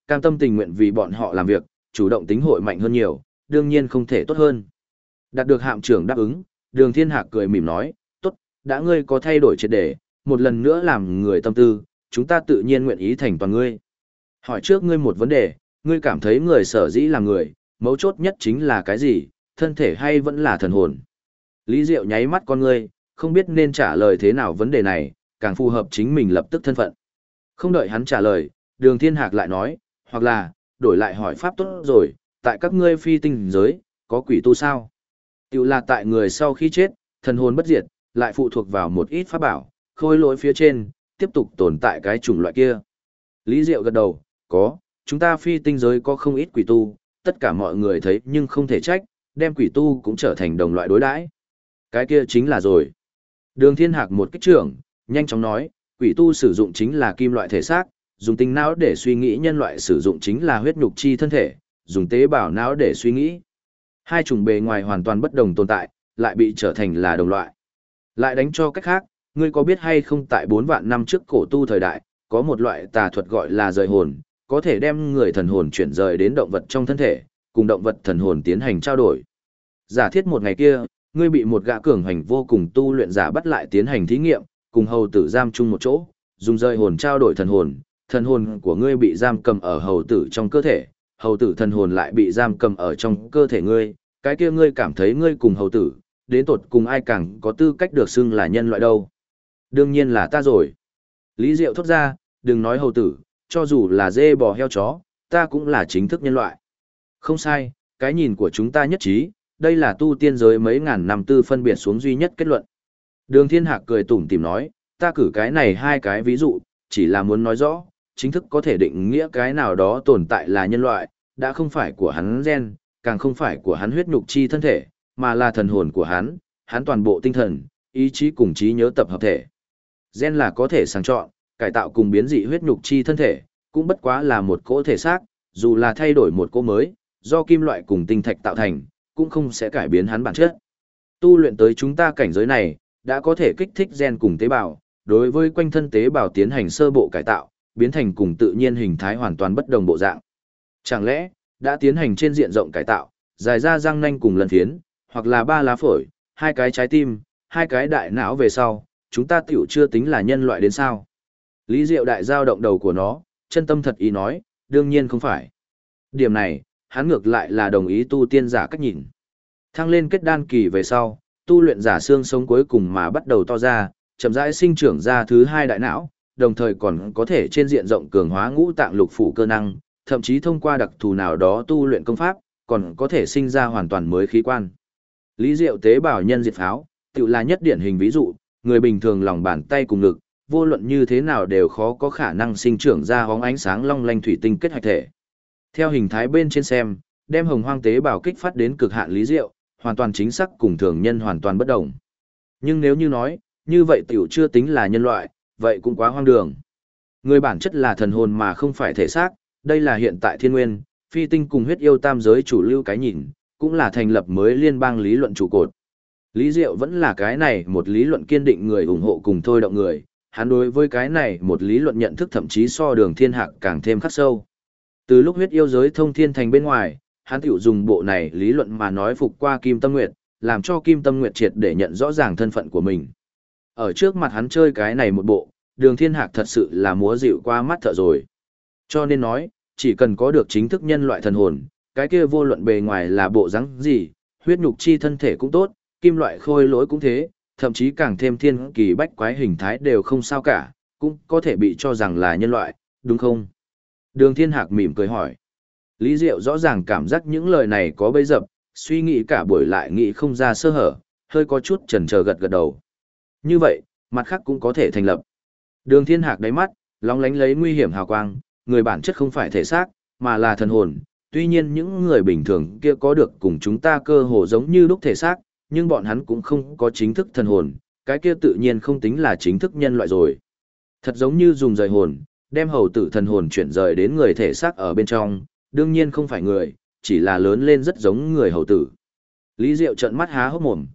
cam tâm tình nguyện vì bọn họ làm việc, chủ động tính hội mạnh hơn nhiều, đương nhiên không thể tốt hơn. Đạt được hạm trưởng đáp ứng, Đường Thiên Hạc cười mỉm nói, tốt, đã ngươi có thay đổi triệt để, một lần nữa làm người tâm tư, chúng ta tự nhiên nguyện ý thành toàn ngươi. Hỏi trước ngươi một vấn đề, ngươi cảm thấy người sở dĩ là người, mấu chốt nhất chính là cái gì, thân thể hay vẫn là thần hồn? Lý Diệu nháy mắt con ngươi, không biết nên trả lời thế nào vấn đề này, càng phù hợp chính mình lập tức thân phận. Không đợi hắn trả lời, Đường Thiên Hạc lại nói, hoặc là, đổi lại hỏi pháp tốt rồi, tại các ngươi phi tinh giới, có quỷ tu sao? Tiểu là tại người sau khi chết, thần hồn bất diệt, lại phụ thuộc vào một ít pháp bảo, khôi lỗi phía trên, tiếp tục tồn tại cái chủng loại kia. Lý Diệu gật đầu, có, chúng ta phi tinh giới có không ít quỷ tu, tất cả mọi người thấy nhưng không thể trách, đem quỷ tu cũng trở thành đồng loại đối đãi. Cái kia chính là rồi. Đường Thiên Hạc một kích trưởng, nhanh chóng nói, quỷ tu sử dụng chính là kim loại thể xác, dùng tinh não để suy nghĩ, nhân loại sử dụng chính là huyết nhục chi thân thể, dùng tế bào não để suy nghĩ. Hai chủng bề ngoài hoàn toàn bất đồng tồn tại, lại bị trở thành là đồng loại. Lại đánh cho cách khác, ngươi có biết hay không tại 4 vạn năm trước cổ tu thời đại, có một loại tà thuật gọi là rời hồn, có thể đem người thần hồn chuyển rời đến động vật trong thân thể, cùng động vật thần hồn tiến hành trao đổi. Giả thiết một ngày kia, ngươi bị một gã cường hành vô cùng tu luyện giả bắt lại tiến hành thí nghiệm, cùng hầu tử giam chung một chỗ, dùng rời hồn trao đổi thần hồn của ngươi bị giam cầm ở hầu tử trong cơ thể, hầu tử thần hồn lại bị giam cầm ở trong cơ thể ngươi, cái kia ngươi cảm thấy ngươi cùng hầu tử, đến tột cùng ai càng có tư cách được xưng là nhân loại đâu? Đương nhiên là ta rồi. Lý Diệu thốt ra, đừng nói hầu tử, cho dù là dê bò heo chó, ta cũng là chính thức nhân loại. Không sai, cái nhìn của chúng ta nhất trí, đây là tu tiên giới mấy ngàn năm tư phân biệt xuống duy nhất kết luận. Đường Thiên Hạc cười tủm tỉm nói, ta cử cái này hai cái ví dụ, chỉ là muốn nói rõ, chính thức có thể định nghĩa cái nào đó tồn tại là nhân loại, đã không phải của hắn gen, càng không phải của hắn huyết nhục chi thân thể, mà là thần hồn của hắn toàn bộ tinh thần, ý chí cùng trí nhớ tập hợp thể. Gen là có thể sang chọn, cải tạo cùng biến dị huyết nhục chi thân thể, cũng bất quá là một cỗ thể xác, dù là thay đổi một cỗ mới, do kim loại cùng tinh thạch tạo thành, cũng không sẽ cải biến hắn bản chất. Tu luyện tới chúng ta cảnh giới này, đã có thể kích thích gen cùng tế bào, đối với quanh thân tế bào tiến hành sơ bộ cải tạo, biến thành cùng tự nhiên hình thái hoàn toàn bất đồng bộ dạng. Chẳng lẽ, đã tiến hành trên diện rộng cải tạo, dài ra răng nanh cùng lân phiến, hoặc là 3 lá phổi, 2 cái trái tim, 2 cái đại não về sau, chúng ta tiểu chưa tính là nhân loại đến sao? Lý Diệu đại giao động đầu của nó, chân tâm thật ý nói, đương nhiên không phải. Điểm này, hắn ngược lại là đồng ý tu tiên giả cách nhìn. Thăng lên kết đan kỳ về sau, tu luyện giả xương sống cuối cùng mà bắt đầu to ra, chậm rãi sinh trưởng ra thứ 2 đại não, đồng thời còn có thể trên diện rộng cường hóa ngũ tạng lục phủ cơ năng, thậm chí thông qua đặc thù nào đó tu luyện công pháp, còn có thể sinh ra hoàn toàn mới khí quan. Lý Diệu tế bào nhân diệt pháo, tự là nhất điển hình ví dụ, người bình thường lòng bàn tay cùng ngực, vô luận như thế nào đều khó có khả năng sinh trưởng ra hóng ánh sáng long lanh thủy tinh kết hạch thể. Theo hình thái bên trên xem, đem hồng hoang tế bào kích phát đến cực hạn Lý Diệu, hoàn toàn chính xác cùng thường nhân hoàn toàn bất đồng. Nhưng nếu như nói, như vậy tiểu chưa tính là nhân loại, vậy cũng quá hoang đường. Người bản chất là thần hồn mà không phải thể xác, đây là hiện tại thiên nguyên, phi tinh cùng huyết yêu tam giới chủ lưu cái nhìn, cũng là thành lập mới liên bang lý luận trụ cột. Lý Diệu vẫn là cái này một lý luận kiên định người ủng hộ cùng thôi động người, hắn đối với cái này một lý luận nhận thức thậm chí so Đường Thiên Hạc càng thêm khắc sâu. Từ lúc huyết yêu giới thông thiên thành bên ngoài, hắn tiểu dùng bộ này lý luận mà nói phục qua Kim Tâm Nguyệt, làm cho Kim Tâm Nguyệt triệt để nhận rõ ràng thân phận của mình. Ở trước mặt hắn chơi cái này một bộ, Đường Thiên Hạc thật sự là múa dịu qua mắt thợ rồi. Cho nên nói, chỉ cần có được chính thức nhân loại thần hồn, cái kia vô luận bề ngoài là bộ dáng gì, huyết nhục chi thân thể cũng tốt, kim loại khôi lỗi cũng thế, thậm chí càng thêm thiên kỳ bách quái hình thái đều không sao cả, cũng có thể bị cho rằng là nhân loại, đúng không? Đường Thiên Hạc mỉm cười hỏi. Lý Diệu rõ ràng cảm giác những lời này có bấy dập, suy nghĩ cả buổi lại nghĩ không ra sơ hở, hơi có chút chần chờ gật gật đầu. Như vậy, mặt khác cũng có thể thành lập. Đường Thiên Hạc đáy mắt, lóng lánh lấy nguy hiểm hào quang, người bản chất không phải thể xác, mà là thần hồn. Tuy nhiên những người bình thường kia có được cùng chúng ta cơ hồ giống như lúc thể xác, nhưng bọn hắn cũng không có chính thức thần hồn, cái kia tự nhiên không tính là chính thức nhân loại rồi. Thật giống như dùng rời hồn, đem hầu tử thần hồn chuyển rời đến người thể xác ở bên trong, đương nhiên không phải người, chỉ là lớn lên rất giống người hầu tử. Lý Diệu trợn mắt há hốc mồm,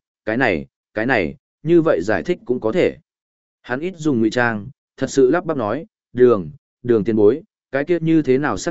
cái này, như vậy giải thích cũng có thể. Hắn ít dùng ngụy trang, thật sự lắp bắp nói, đường tiền bối, cái kia như thế nào xác nhận,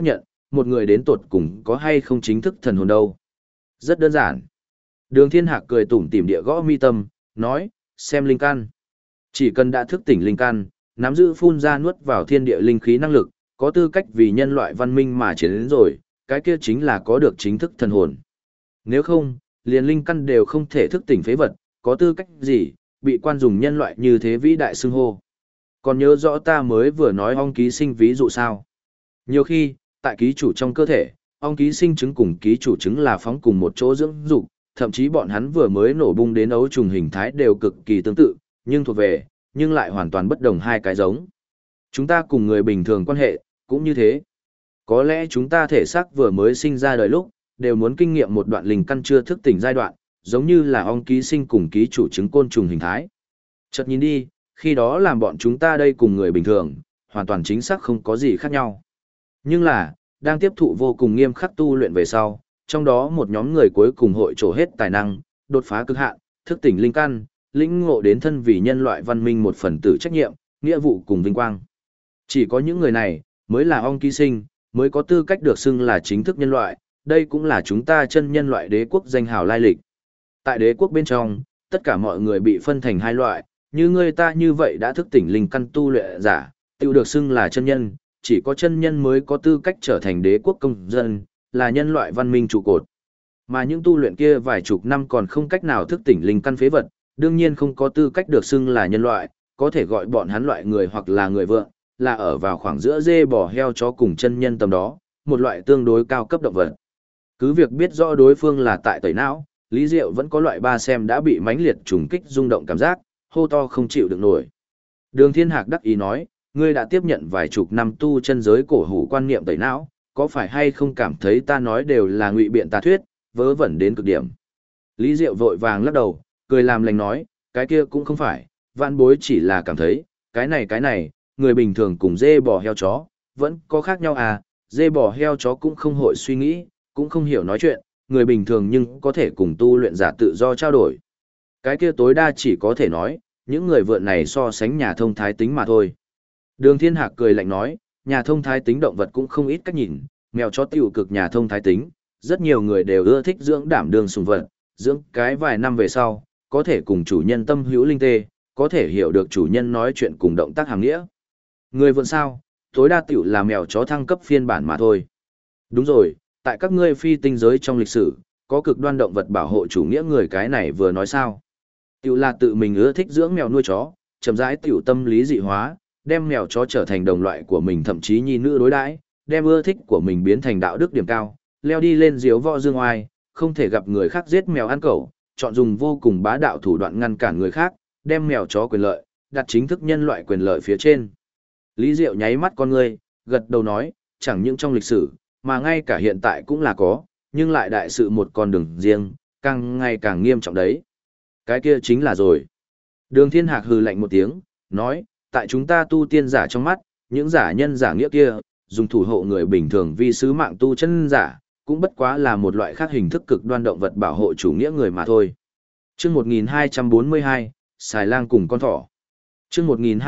một người đến tột cùng có hay không chính thức thần hồn đâu. Rất đơn giản. Đường Thiên Hạc cười tủm tỉm địa gõ mi tâm, nói, xem linh căn. Chỉ cần đã thức tỉnh linh căn, nắm giữ phun ra nuốt vào thiên địa linh khí năng lực, có tư cách vì nhân loại văn minh mà chiến đến rồi, cái kia chính là có được chính thức thần hồn. Nếu không, liền linh căn đều không thể thức tỉnh phế vật, có tư cách gì, bị quan dùng nhân loại như thế vĩ đại xưng hô. Còn nhớ rõ ta mới vừa nói ong ký sinh ví dụ sao? Nhiều khi, tại ký chủ trong cơ thể, ong ký sinh trứng cùng ký chủ trứng là phóng cùng một chỗ dưỡng dục, thậm chí bọn hắn vừa mới nổ bung đến ấu trùng hình thái đều cực kỳ tương tự, nhưng thuộc về, nhưng lại hoàn toàn bất đồng hai cái giống. Chúng ta cùng người bình thường quan hệ, cũng như thế. Có lẽ chúng ta thể xác vừa mới sinh ra đời lúc, đều muốn kinh nghiệm một đoạn linh căn chưa thức tỉnh giai đoạn, giống như là ong ký sinh cùng ký chủ trứng côn trùng hình thái. Chợt nhìn đi, khi đó làm bọn chúng ta đây cùng người bình thường, hoàn toàn chính xác không có gì khác nhau. Nhưng là, đang tiếp thụ vô cùng nghiêm khắc tu luyện về sau, trong đó một nhóm người cuối cùng hội trổ hết tài năng, đột phá cực hạn, thức tỉnh linh căn, lĩnh ngộ đến thân vì nhân loại văn minh một phần tử trách nhiệm, nghĩa vụ cùng vinh quang. Chỉ có những người này, mới là ong ký sinh, mới có tư cách được xưng là chính thức nhân loại, đây cũng là chúng ta chân nhân loại đế quốc danh hào lai lịch. Tại đế quốc bên trong, tất cả mọi người bị phân thành hai loại, như người ta như vậy đã thức tỉnh linh căn tu luyện giả, tự được xưng là chân nhân, chỉ có chân nhân mới có tư cách trở thành đế quốc công dân, là nhân loại văn minh trụ cột. Mà những tu luyện kia vài chục năm còn không cách nào thức tỉnh linh căn phế vật, đương nhiên không có tư cách được xưng là nhân loại, có thể gọi bọn hắn loại người hoặc là người vượng, là ở vào khoảng giữa dê bò heo chó cùng chân nhân tầm đó, một loại tương đối cao cấp động vật. Cứ việc biết rõ đối phương là tại tẩy não, Lý Diệu vẫn có loại ba xem đã bị mãnh liệt trùng kích rung động cảm giác, hô to không chịu được nổi. Đường Thiên Hạc đắc ý nói, ngươi đã tiếp nhận vài chục năm tu chân giới cổ hủ quan niệm tẩy não, có phải hay không cảm thấy ta nói đều là ngụy biện tà thuyết, vớ vẩn đến cực điểm. Lý Diệu vội vàng lắc đầu, cười làm lành nói, cái kia cũng không phải, vạn bối chỉ là cảm thấy, cái này, người bình thường cùng dê bò heo chó, vẫn có khác nhau à, dê bò heo chó cũng không hội suy nghĩ, cũng không hiểu nói chuyện, người bình thường nhưng có thể cùng tu luyện giả tự do trao đổi. Cái kia tối đa chỉ có thể nói, những người vượn này so sánh nhà thông thái tính mà thôi. Đường Thiên Hạc cười lạnh nói, nhà thông thái tính động vật cũng không ít cách nhìn, mèo chó tiểu cực nhà thông thái tính, rất nhiều người đều ưa thích dưỡng đảm đường sùng vật, dưỡng cái vài năm về sau, có thể cùng chủ nhân tâm hữu linh tê, có thể hiểu được chủ nhân nói chuyện cùng động tác hàm nghĩa. Người vượn sao, tối đa tiểu là mèo chó thăng cấp phiên bản mà thôi. Đúng rồi, tại các ngươi phi tinh giới trong lịch sử, có cực đoan động vật bảo hộ chủ nghĩa người cái này vừa nói sao. Tiểu là tự mình ưa thích dưỡng mèo nuôi chó, chậm rãi tiểu tâm lý dị hóa, đem mèo chó trở thành đồng loại của mình thậm chí nhi nữ đối đãi, đem ưa thích của mình biến thành đạo đức điểm cao, leo đi lên diếu võ dương oai, không thể gặp người khác giết mèo ăn cẩu, chọn dùng vô cùng bá đạo thủ đoạn ngăn cản người khác, đem mèo chó quyền lợi, đặt chính thức nhân loại quyền lợi phía trên. Lý Diệu nháy mắt con ngươi, gật đầu nói, chẳng những trong lịch sử, mà ngay cả hiện tại cũng là có, nhưng lại đại sự một con đường riêng, càng ngày càng nghiêm trọng đấy. Cái kia chính là rồi. Đường Thiên Hạc hừ lạnh một tiếng, nói, tại chúng ta tu tiên giả trong mắt, những giả nhân giả nghĩa kia, dùng thủ hộ người bình thường vì sứ mạng tu chân giả, cũng bất quá là một loại khác hình thức cực đoan động vật bảo hộ chủ nghĩa người mà thôi. Chương 1242, Xài Lang cùng con thỏ. Chương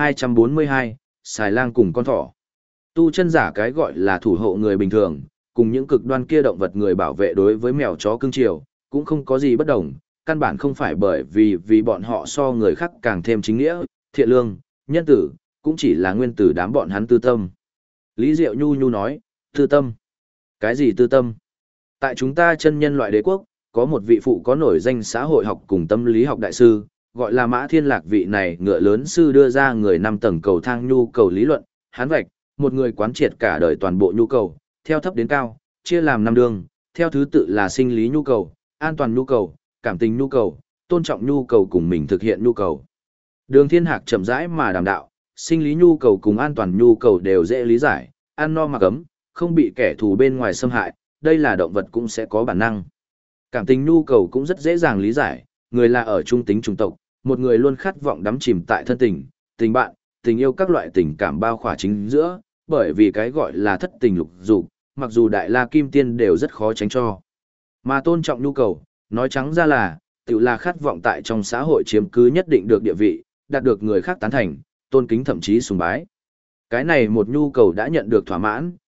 1242, Xài Lang cùng con thỏ. Tu chân giả cái gọi là thủ hộ người bình thường, cùng những cực đoan kia động vật người bảo vệ đối với mèo chó cưng chiều, cũng không có gì bất đồng, căn bản không phải bởi vì bọn họ so người khác càng thêm chính nghĩa, thiện lương, nhân tử, cũng chỉ là nguyên tử đám bọn hắn tư tâm. Lý Diệu nhu nhu nói, tư tâm? Cái gì tư tâm? Tại chúng ta chân nhân loại đế quốc, có một vị phụ có nổi danh xã hội học cùng tâm lý học đại sư, gọi là Mã Thiên Lạc. Vị này ngựa lớn sư đưa ra người 5 tầng cầu thang nhu cầu lý luận, hắn vạch, một người quán triệt cả đời toàn bộ nhu cầu, theo thấp đến cao, chia làm 5 đường, theo thứ tự là sinh lý nhu cầu, an toàn nhu cầu, cảm tình nhu cầu, tôn trọng nhu cầu cùng mình thực hiện nhu cầu. Đường Thiên Hạc chậm rãi mà đàm đạo, sinh lý nhu cầu cùng an toàn nhu cầu đều dễ lý giải, ăn no mặc ấm, không bị kẻ thù bên ngoài xâm hại, đây là động vật cũng sẽ có bản năng. Cảm tình nhu cầu cũng rất dễ dàng lý giải, người là ở trung tính chủng tộc, một người luôn khát vọng đắm chìm tại thân tình, tình bạn, tình yêu các loại tình cảm bao khỏa chính giữa, bởi vì cái gọi là thất tình lục dục, mặc dù đại la kim tiên đều rất khó tránh cho. Mà tôn trọng nhu cầu, nói trắng ra là, tự là khát vọng tại trong xã hội chiếm cứ nhất định được địa vị, đạt được người khác tán thành, tôn kính thậm chí sùng bái. Cái này một nhu cầu đã nhận được thỏa mãn,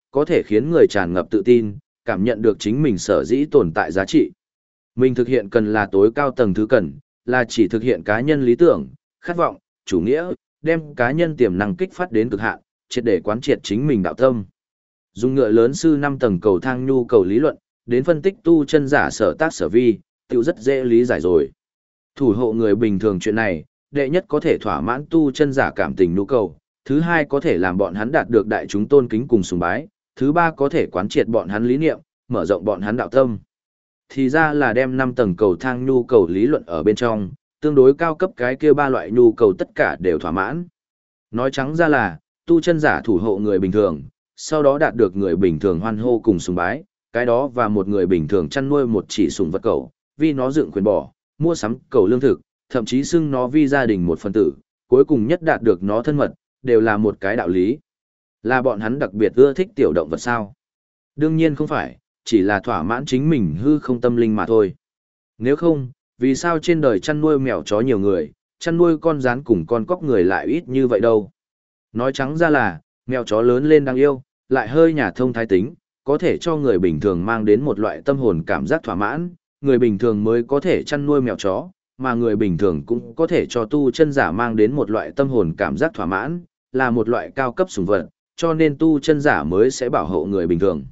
có thể khiến người tràn ngập tự tin, cảm nhận được chính mình sở dĩ tồn tại giá trị. Mình thực hiện cần là tối cao tầng thứ cần, là chỉ thực hiện cá nhân lý tưởng, khát vọng, chủ nghĩa, đem cá nhân tiềm năng kích phát đến cực hạn, triệt để quán triệt chính mình đạo tâm. Dùng ngựa lớn sư 5 tầng cầu thang nhu cầu lý luận, đến phân tích tu chân giả sở tác sở vi, tiểu rất dễ lý giải rồi. Thủ hộ người bình thường chuyện này, đệ nhất có thể thỏa mãn tu chân giả cảm tình nhu cầu, thứ hai có thể làm bọn hắn đạt được đại chúng tôn kính cùng sùng bái, thứ ba có thể quán triệt bọn hắn lý niệm, mở rộng bọn hắn đạo tâm. Thì ra là đem 5 tầng cầu thang nhu cầu lý luận ở bên trong, tương đối cao cấp cái kia ba loại nhu cầu tất cả đều thỏa mãn. Nói trắng ra là, tu chân giả thủ hộ người bình thường, sau đó đạt được người bình thường hoan hô cùng sùng bái, cái đó và một người bình thường chăn nuôi một chỉ sùng vật cẩu, vì nó dựng quyền bỏ, mua sắm cẩu lương thực, thậm chí xưng nó vi gia đình một phần tử, cuối cùng nhất đạt được nó thân mật, đều là một cái đạo lý. Là bọn hắn đặc biệt ưa thích tiểu động vật sao? Đương nhiên không phải, chỉ là thỏa mãn chính mình hư không tâm linh mà thôi. Nếu không, vì sao trên đời chăn nuôi mèo chó nhiều người, chăn nuôi con rán cùng con cóc người lại ít như vậy đâu? Nói trắng ra là, mèo chó lớn lên đáng yêu, lại hơi nhà thông thái tính, có thể cho người bình thường mang đến một loại tâm hồn cảm giác thỏa mãn, người bình thường mới có thể chăn nuôi mèo chó, mà người bình thường cũng có thể cho tu chân giả mang đến một loại tâm hồn cảm giác thỏa mãn, là một loại cao cấp sủng vật, cho nên tu chân giả mới sẽ bảo hộ người bình thường.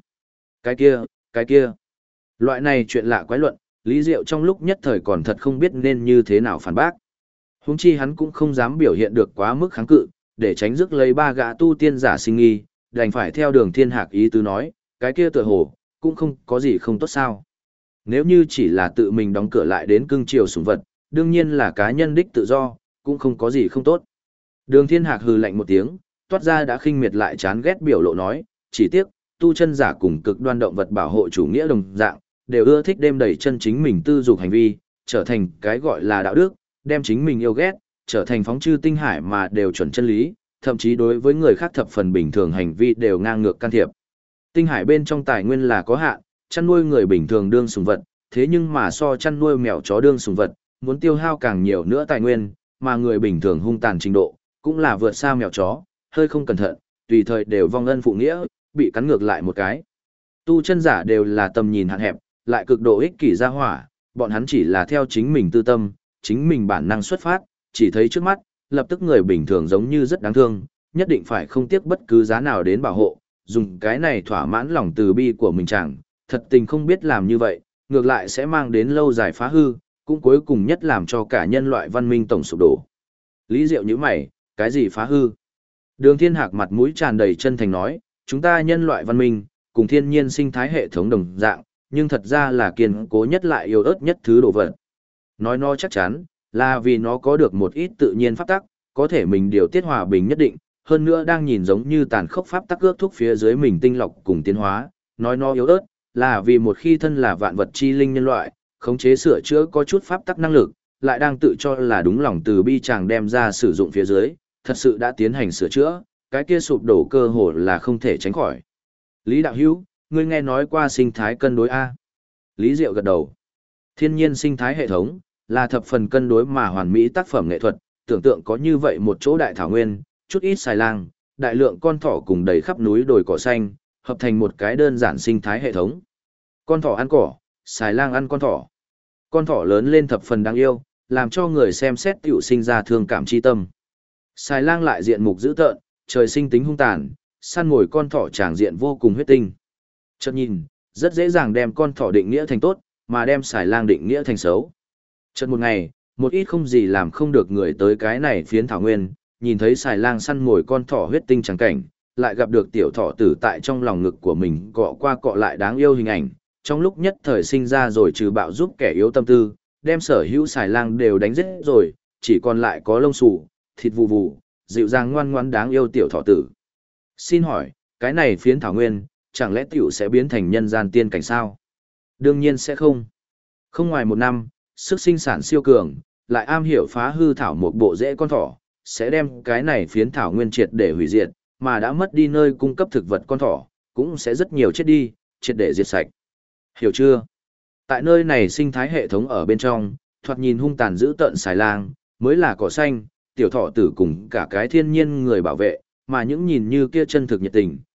Cái kia. Loại này chuyện lạ quái luận, Lý Diệu trong lúc nhất thời còn thật không biết nên như thế nào phản bác. Huống chi hắn cũng không dám biểu hiện được quá mức kháng cự, để tránh rước lấy ba gã tu tiên giả sinh nghi, đành phải theo Đường Thiên Hạc ý tứ nói, cái kia tựa hồ, cũng không có gì không tốt sao. Nếu như chỉ là tự mình đóng cửa lại đến cưng chiều sủng vật, đương nhiên là cá nhân đích tự do, cũng không có gì không tốt. Đường Thiên Hạc hừ lạnh một tiếng, toát ra đã khinh miệt lại chán ghét biểu lộ nói, chỉ tiếc, tu chân giả cùng cực đoan động vật bảo hộ chủ nghĩa đồng dạng, đều ưa thích đem đẩy chân chính mình tư dục hành vi, trở thành cái gọi là đạo đức, đem chính mình yêu ghét, trở thành phóng chư tinh hải mà đều chuẩn chân lý, thậm chí đối với người khác thập phần bình thường hành vi đều ngang ngược can thiệp. Tinh hải bên trong tài nguyên là có hạn, chăn nuôi người bình thường đương sủng vật, thế nhưng mà so chăn nuôi mèo chó đương sủng vật, muốn tiêu hao càng nhiều nữa tài nguyên, mà người bình thường hung tàn trình độ, cũng là vượt xa mèo chó, hơi không cẩn thận, tùy thời đều vong ân phụ nghĩa, bị cắn ngược lại một cái. Tu chân giả đều là tầm nhìn hạn hẹp, lại cực độ ích kỷ ra hỏa, bọn hắn chỉ là theo chính mình tư tâm, chính mình bản năng xuất phát, chỉ thấy trước mắt, lập tức người bình thường giống như rất đáng thương, nhất định phải không tiếc bất cứ giá nào đến bảo hộ, dùng cái này thỏa mãn lòng từ bi của mình chẳng, thật tình không biết làm như vậy, ngược lại sẽ mang đến lâu dài phá hư, cũng cuối cùng nhất làm cho cả nhân loại văn minh tổng sụp đổ. Lý Diệu như mày, cái gì phá hư? Đường Thiên Hạc mặt mũi tràn đầy chân thành nói, chúng ta nhân loại văn minh, cùng thiên nhiên sinh thái hệ thống đồng dạng, nhưng thật ra là kiên cố nhất lại yếu ớt nhất thứ đồ vật. Nói nó chắc chắn, là vì nó có được một ít tự nhiên pháp tắc, có thể mình điều tiết hòa bình nhất định, hơn nữa đang nhìn giống như tàn khốc pháp tắc ước thúc phía dưới mình tinh lọc cùng tiến hóa, nói nó yếu ớt, là vì một khi thân là vạn vật chi linh nhân loại, khống chế sửa chữa có chút pháp tắc năng lực, lại đang tự cho là đúng lòng từ bi chàng đem ra sử dụng phía dưới, thật sự đã tiến hành sửa chữa, cái kia sụp đổ cơ hồ là không thể tránh khỏi. Lý Đạo Hữu, ngươi nghe nói qua sinh thái cân đối A. Lý Diệu gật đầu. Thiên nhiên sinh thái hệ thống, là thập phần cân đối mà hoàn mỹ tác phẩm nghệ thuật, tưởng tượng có như vậy một chỗ đại thảo nguyên, chút ít xài lang, đại lượng con thỏ cùng đầy khắp núi đồi cỏ xanh, hợp thành một cái đơn giản sinh thái hệ thống. Con thỏ ăn cỏ, xài lang ăn con thỏ. Con thỏ lớn lên thập phần đáng yêu, làm cho người xem xét tiểu sinh ra thương cảm chi tâm. Xài lang lại diện mục dữ tợn, trời sinh tính hung tàn, săn mồi con thỏ tràng diện vô cùng huyết tinh. Chợt nhìn, rất dễ dàng đem con thỏ định nghĩa thành tốt, mà đem xài lang định nghĩa thành xấu. Chợt một ngày, một ít không gì làm không được người tới cái này phiến thảo nguyên, nhìn thấy xài lang săn mồi con thỏ huyết tinh trắng cảnh, lại gặp được tiểu thỏ tử tại trong lòng ngực của mình cọ qua cọ lại đáng yêu hình ảnh, trong lúc nhất thời sinh ra rồi trừ bạo giúp kẻ yếu tâm tư, đem sở hữu xài lang đều đánh giết rồi, chỉ còn lại có lông xù, thịt vù vù, dịu dàng ngoan ngoãn đáng yêu tiểu thỏ tử. Xin hỏi, cái này phiến thảo nguyên, chẳng lẽ tiểu sẽ biến thành nhân gian tiên cảnh sao? Đương nhiên sẽ không. Không ngoài một năm, sức sinh sản siêu cường, lại am hiểu phá hư thảo một bộ rễ con thỏ, sẽ đem cái này phiến thảo nguyên triệt để hủy diệt, mà đã mất đi nơi cung cấp thực vật con thỏ, cũng sẽ rất nhiều chết đi, triệt để diệt sạch. Hiểu chưa? Tại nơi này sinh thái hệ thống ở bên trong, thoạt nhìn hung tàn dữ tợn xài lang, mới là cỏ xanh, tiểu thỏ tử cùng cả cái thiên nhiên người bảo vệ, mà những nhìn như kia chân thực nhiệt tình,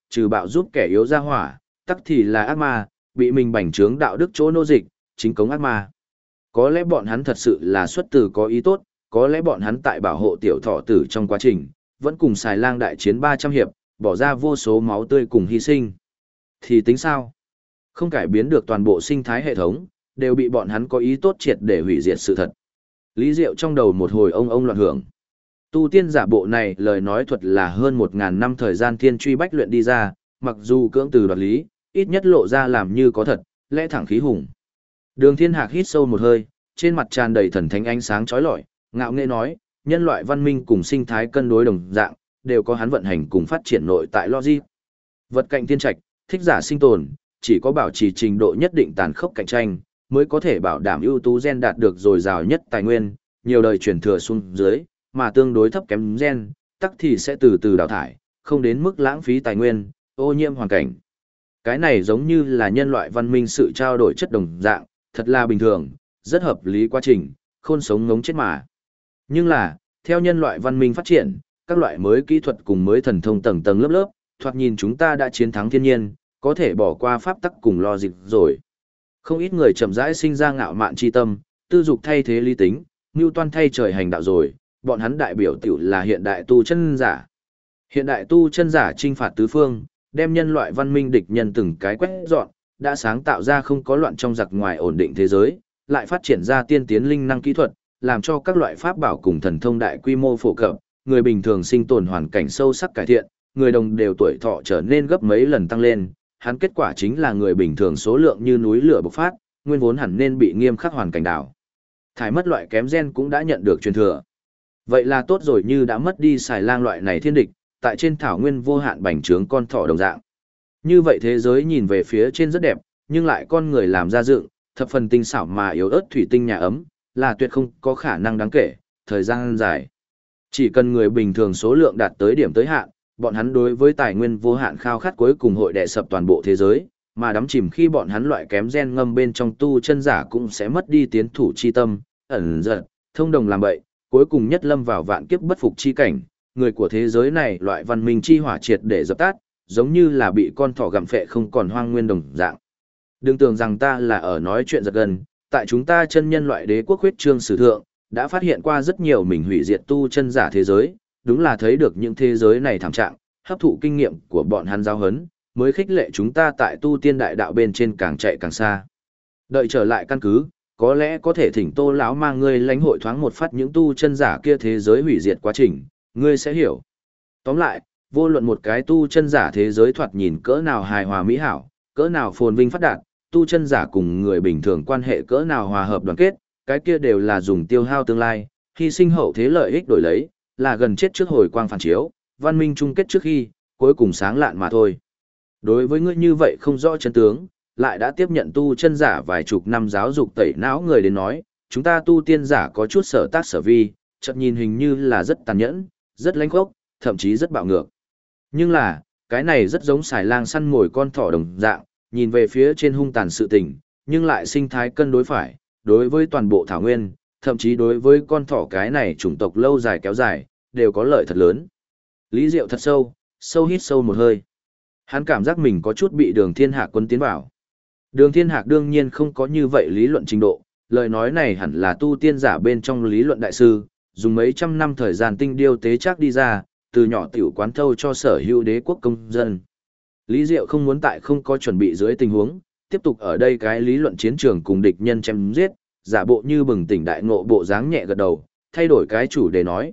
Trừ bạo giúp kẻ yếu ra hỏa, tắc thì là ác ma, bị mình bành trướng đạo đức chỗ nô dịch, chính cống ác ma. Có lẽ bọn hắn thật sự là xuất từ có ý tốt, có lẽ bọn hắn tại bảo hộ tiểu thọ tử trong quá trình, vẫn cùng xài lang đại chiến 300 hiệp, bỏ ra vô số máu tươi cùng hy sinh. Thì tính sao? Không cải biến được toàn bộ sinh thái hệ thống, đều bị bọn hắn có ý tốt triệt để hủy diệt sự thật. Lý Diệu trong đầu một hồi ông loạn hưởng. Tu tiên giả bộ này lời nói thuật là hơn 1.000 năm thời gian thiên truy bách luyện đi ra, mặc dù cưỡng từ đoạt lý, ít nhất lộ ra làm như có thật, lẽ thẳng khí hùng. Đường Thiên Hạc hít sâu một hơi, trên mặt tràn đầy thần thánh ánh sáng chói lọi, ngạo nghễ nói, nhân loại văn minh cùng sinh thái cân đối đồng dạng, đều có hắn vận hành cùng phát triển nội tại logic. Vật cạnh thiên trạch, thích giả sinh tồn, chỉ có bảo trì trình độ nhất định tàn khốc cạnh tranh, mới có thể bảo đảm ưu tú gen đạt được dồi dào nhất tài nguyên, nhiều đời truyền thừa xuống dưới, mà tương đối thấp kém gen, tắc thì sẽ từ từ đào thải, không đến mức lãng phí tài nguyên, ô nhiễm hoàn cảnh. Cái này giống như là nhân loại văn minh sự trao đổi chất đồng dạng, thật là bình thường, rất hợp lý quá trình, khôn sống ngống chết mà. Nhưng là, theo nhân loại văn minh phát triển, các loại mới kỹ thuật cùng mới thần thông tầng tầng lớp lớp, thoạt nhìn chúng ta đã chiến thắng thiên nhiên, có thể bỏ qua pháp tắc cùng logic rồi. Không ít người chậm rãi sinh ra ngạo mạn chi tâm, tư dục thay thế lý tính, Newton thay trời hành đạo rồi, bọn hắn đại biểu tiểu là hiện đại tu chân giả. Hiện đại tu chân giả chinh phạt tứ phương, đem nhân loại văn minh địch nhân từng cái quét dọn, đã sáng tạo ra không có loạn trong giặc ngoài ổn định thế giới, lại phát triển ra tiên tiến linh năng kỹ thuật, làm cho các loại pháp bảo cùng thần thông đại quy mô phổ cập, người bình thường sinh tồn hoàn cảnh sâu sắc cải thiện, người đồng đều tuổi thọ trở nên gấp mấy lần tăng lên, hắn kết quả chính là người bình thường số lượng như núi lửa bộc phát, nguyên vốn hẳn nên bị nghiêm khắc hoàn cảnh đảo thải mất loại kém gen cũng đã nhận được truyền thừa. Vậy là tốt rồi, như đã mất đi xài lang loại này thiên địch, tại trên thảo nguyên vô hạn bành trướng con thỏ đồng dạng. Như vậy thế giới nhìn về phía trên rất đẹp, nhưng lại con người làm ra dựng, thập phần tinh xảo mà yếu ớt thủy tinh nhà ấm, là tuyệt không có khả năng đáng kể, thời gian dài. Chỉ cần người bình thường số lượng đạt tới điểm tới hạn, bọn hắn đối với tài nguyên vô hạn khao khát cuối cùng hội đè sập toàn bộ thế giới, mà đắm chìm khi bọn hắn loại kém gen ngâm bên trong tu chân giả cũng sẽ mất đi tiến thủ chi tâm, ẩn giật, thông đồng làm bậy, cuối cùng nhất lâm vào vạn kiếp bất phục chi cảnh, người của thế giới này loại văn minh chi hỏa triệt để dập tắt, giống như là bị con thỏ gặm phệ không còn hoang nguyên đồng dạng. Đừng tưởng rằng ta là ở nói chuyện giật gần, tại chúng ta chân nhân loại đế quốc huyết trương sử thượng, đã phát hiện qua rất nhiều mình hủy diệt tu chân giả thế giới, đúng là thấy được những thế giới này thảm trạng, hấp thụ kinh nghiệm của bọn hắn giao hấn, mới khích lệ chúng ta tại tu tiên đại đạo bên trên càng chạy càng xa. Đợi trở lại căn cứ, có lẽ có thể thỉnh Tô lão mang ngươi lãnh hội thoáng một phát những tu chân giả kia thế giới hủy diệt quá trình, ngươi sẽ hiểu. Tóm lại, vô luận một cái tu chân giả thế giới thoạt nhìn cỡ nào hài hòa mỹ hảo, cỡ nào phồn vinh phát đạt, tu chân giả cùng người bình thường quan hệ cỡ nào hòa hợp đoàn kết, cái kia đều là dùng tiêu hao tương lai, hy sinh hậu thế lợi ích đổi lấy, là gần chết trước hồi quang phản chiếu, văn minh chung kết trước khi, cuối cùng sáng lạn mà thôi. Đối với ngươi như vậy không rõ chân tướng, lại đã tiếp nhận tu chân giả vài chục năm giáo dục tẩy não người đến nói, chúng ta tu tiên giả có chút sở tác sở vi, chợt nhìn hình như là rất tàn nhẫn, rất lãnh khốc, thậm chí rất bạo ngược. Nhưng là, cái này rất giống xài lang săn mồi con thỏ đồng dạng, nhìn về phía trên hung tàn sự tình, nhưng lại sinh thái cân đối phải, đối với toàn bộ thảo nguyên, thậm chí đối với con thỏ cái này chủng tộc lâu dài kéo dài, đều có lợi thật lớn. Lý Diệu thật sâu, sâu hít sâu một hơi. Hắn cảm giác mình có chút bị Đường Thiên Hạc quân tiến vào. Đường Thiên Hạc đương nhiên không có như vậy lý luận trình độ, lời nói này hẳn là tu tiên giả bên trong lý luận đại sư, dùng mấy trăm năm thời gian tinh điêu tế chắc đi ra, từ nhỏ tiểu quán thâu cho sở hữu đế quốc công dân. Lý Diệu không muốn tại không có chuẩn bị dưới tình huống, tiếp tục ở đây cái lý luận chiến trường cùng địch nhân chém giết, giả bộ như bừng tỉnh đại ngộ bộ dáng nhẹ gật đầu, thay đổi cái chủ đề nói,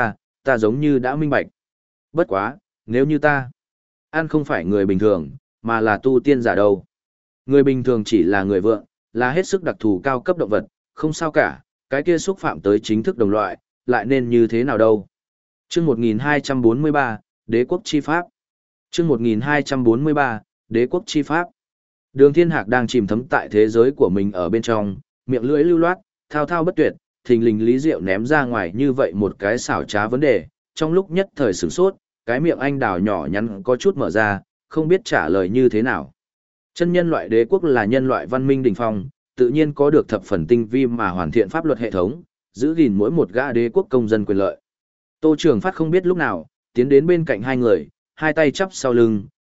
ta giống như đã minh bạch. Bất quá, nếu như ta, ăn không phải người bình thường, mà là tu tiên giả đâu. Người bình thường chỉ là người vượng, là hết sức đặc thù cao cấp động vật, không sao cả, cái kia xúc phạm tới chính thức đồng loại, lại nên như thế nào đâu. Chương 1243, Đế quốc chi pháp. Chương 1243, Đế quốc chi pháp. Đường Thiên Hạc đang chìm thấm tại thế giới của mình ở bên trong, miệng lưỡi lưu loát, thao thao bất tuyệt, thình lình Lý Diệu ném ra ngoài như vậy một cái xảo trá vấn đề, trong lúc nhất thời sửng sốt, cái miệng anh đào nhỏ nhắn có chút mở ra, không biết trả lời như thế nào. Chân nhân loại đế quốc là nhân loại văn minh đỉnh phong, tự nhiên có được thập phần tinh vi mà hoàn thiện pháp luật hệ thống, giữ gìn mỗi một gã đế quốc công dân quyền lợi. Tô Trường Phát không biết lúc nào, tiến đến bên cạnh hai người, hai tay chắp sau lưng,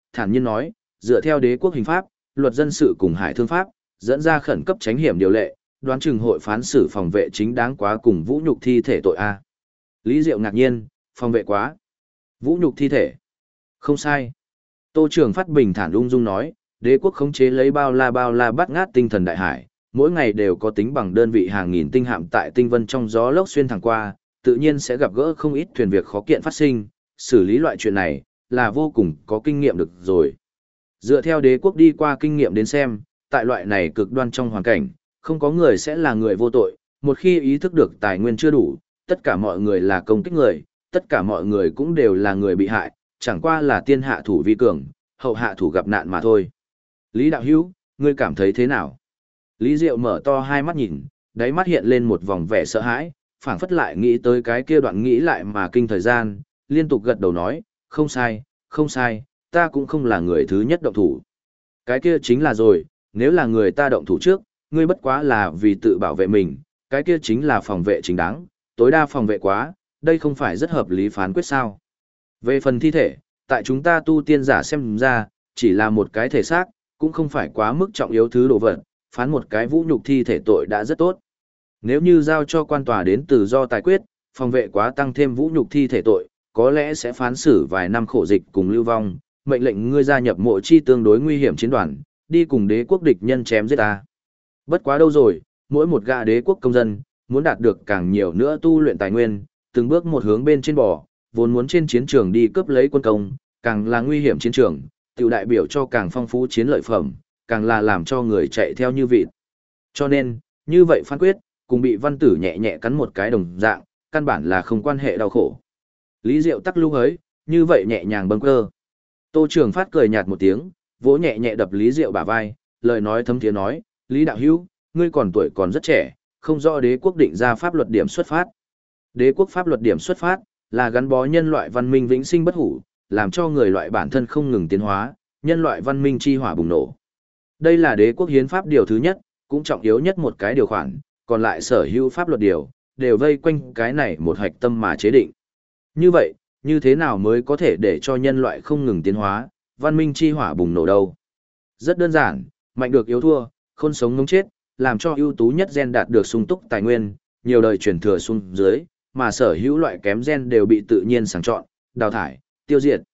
thản nhiên nói, dựa theo đế quốc hình pháp, luật dân sự cùng hải thương pháp, dẫn ra khẩn cấp tránh hiểm điều lệ, đoán chừng hội phán xử phòng vệ chính đáng quá cùng vũ nhục thi thể tội a. Lý Diệu ngạc nhiên, phòng vệ quá. Vũ nhục thi thể. Không sai. Tô Trường Phát bình thản ung dung nói, đế quốc khống chế lấy bao la bắt ngát tinh thần đại hải, mỗi ngày đều có tính bằng đơn vị hàng nghìn tinh hạm tại tinh vân trong gió lốc xuyên thẳng qua, tự nhiên sẽ gặp gỡ không ít thuyền việc khó kiện phát sinh, xử lý loại chuyện này là vô cùng có kinh nghiệm được rồi. Dựa theo đế quốc đi qua kinh nghiệm đến xem, tại loại này cực đoan trong hoàn cảnh, không có người sẽ là người vô tội, một khi ý thức được tài nguyên chưa đủ, tất cả mọi người là công kích người, tất cả mọi người cũng đều là người bị hại, chẳng qua là tiên hạ thủ vi cường, hậu hạ thủ gặp nạn mà thôi. Lý đạo hữu, ngươi cảm thấy thế nào? Lý Diệu mở to hai mắt nhìn, đáy mắt hiện lên một vòng vẻ sợ hãi, phảng phất lại nghĩ tới cái kia đoạn nghĩ lại mà kinh thời gian, liên tục gật đầu nói, không sai, không sai, ta cũng không là người thứ nhất động thủ. Cái kia chính là rồi, nếu là người ta động thủ trước, ngươi bất quá là vì tự bảo vệ mình, cái kia chính là phòng vệ chính đáng, tối đa phòng vệ quá, đây không phải rất hợp lý phán quyết sao. Về phần thi thể, tại chúng ta tu tiên giả xem ra, chỉ là một cái thể xác, cũng không phải quá mức trọng yếu thứ đồ vật, phán một cái vũ nhục thi thể tội đã rất tốt. Nếu như giao cho quan tòa đến từ do tài quyết, phòng vệ quá tăng thêm vũ nhục thi thể tội, có lẽ sẽ phán xử vài năm khổ dịch cùng lưu vong, mệnh lệnh ngươi gia nhập mộ chi tương đối nguy hiểm chiến đoàn, đi cùng đế quốc địch nhân chém giết ta. Bất quá đâu rồi, mỗi một gã đế quốc công dân, muốn đạt được càng nhiều nữa tu luyện tài nguyên, từng bước một hướng bên trên bò, vốn muốn trên chiến trường đi cướp lấy quân công, càng là nguy hiểm chiến trường, tiểu đại biểu cho càng phong phú chiến lợi phẩm, càng là làm cho người chạy theo như vịt. Cho nên, như vậy phán quyết, cùng bị văn tử nhẹ nhẹ cắn một cái đồng dạng, căn bản là không quan hệ đau khổ. Lý Diệu tắc lưu hới, như vậy nhẹ nhàng bâng cơ. Tô Trường Phát cười nhạt một tiếng, vỗ nhẹ nhẹ đập Lý Diệu bả vai, lời nói thấm thiế nói, Lý đạo hữu, ngươi còn tuổi còn rất trẻ, không rõ đế quốc định ra pháp luật điểm xuất phát. Đế quốc pháp luật điểm xuất phát, là gắn bó nhân loại văn minh vĩnh sinh bất hủ, làm cho người loại bản thân không ngừng tiến hóa, nhân loại văn minh chi hỏa bùng nổ. Đây là đế quốc hiến pháp điều thứ nhất, cũng trọng yếu nhất một cái điều khoản, còn lại sở hữu pháp luật điều, đều vây quanh cái này một hạch tâm mà chế định. Như vậy, như thế nào mới có thể để cho nhân loại không ngừng tiến hóa, văn minh chi hỏa bùng nổ đâu? Rất đơn giản, mạnh được yếu thua, khôn sống ngống chết, làm cho ưu tú nhất gen đạt được sung túc tài nguyên, nhiều đời truyền thừa xuống dưới, mà sở hữu loại kém gen đều bị tự nhiên sàng chọn, đào thải, tiêu diệt.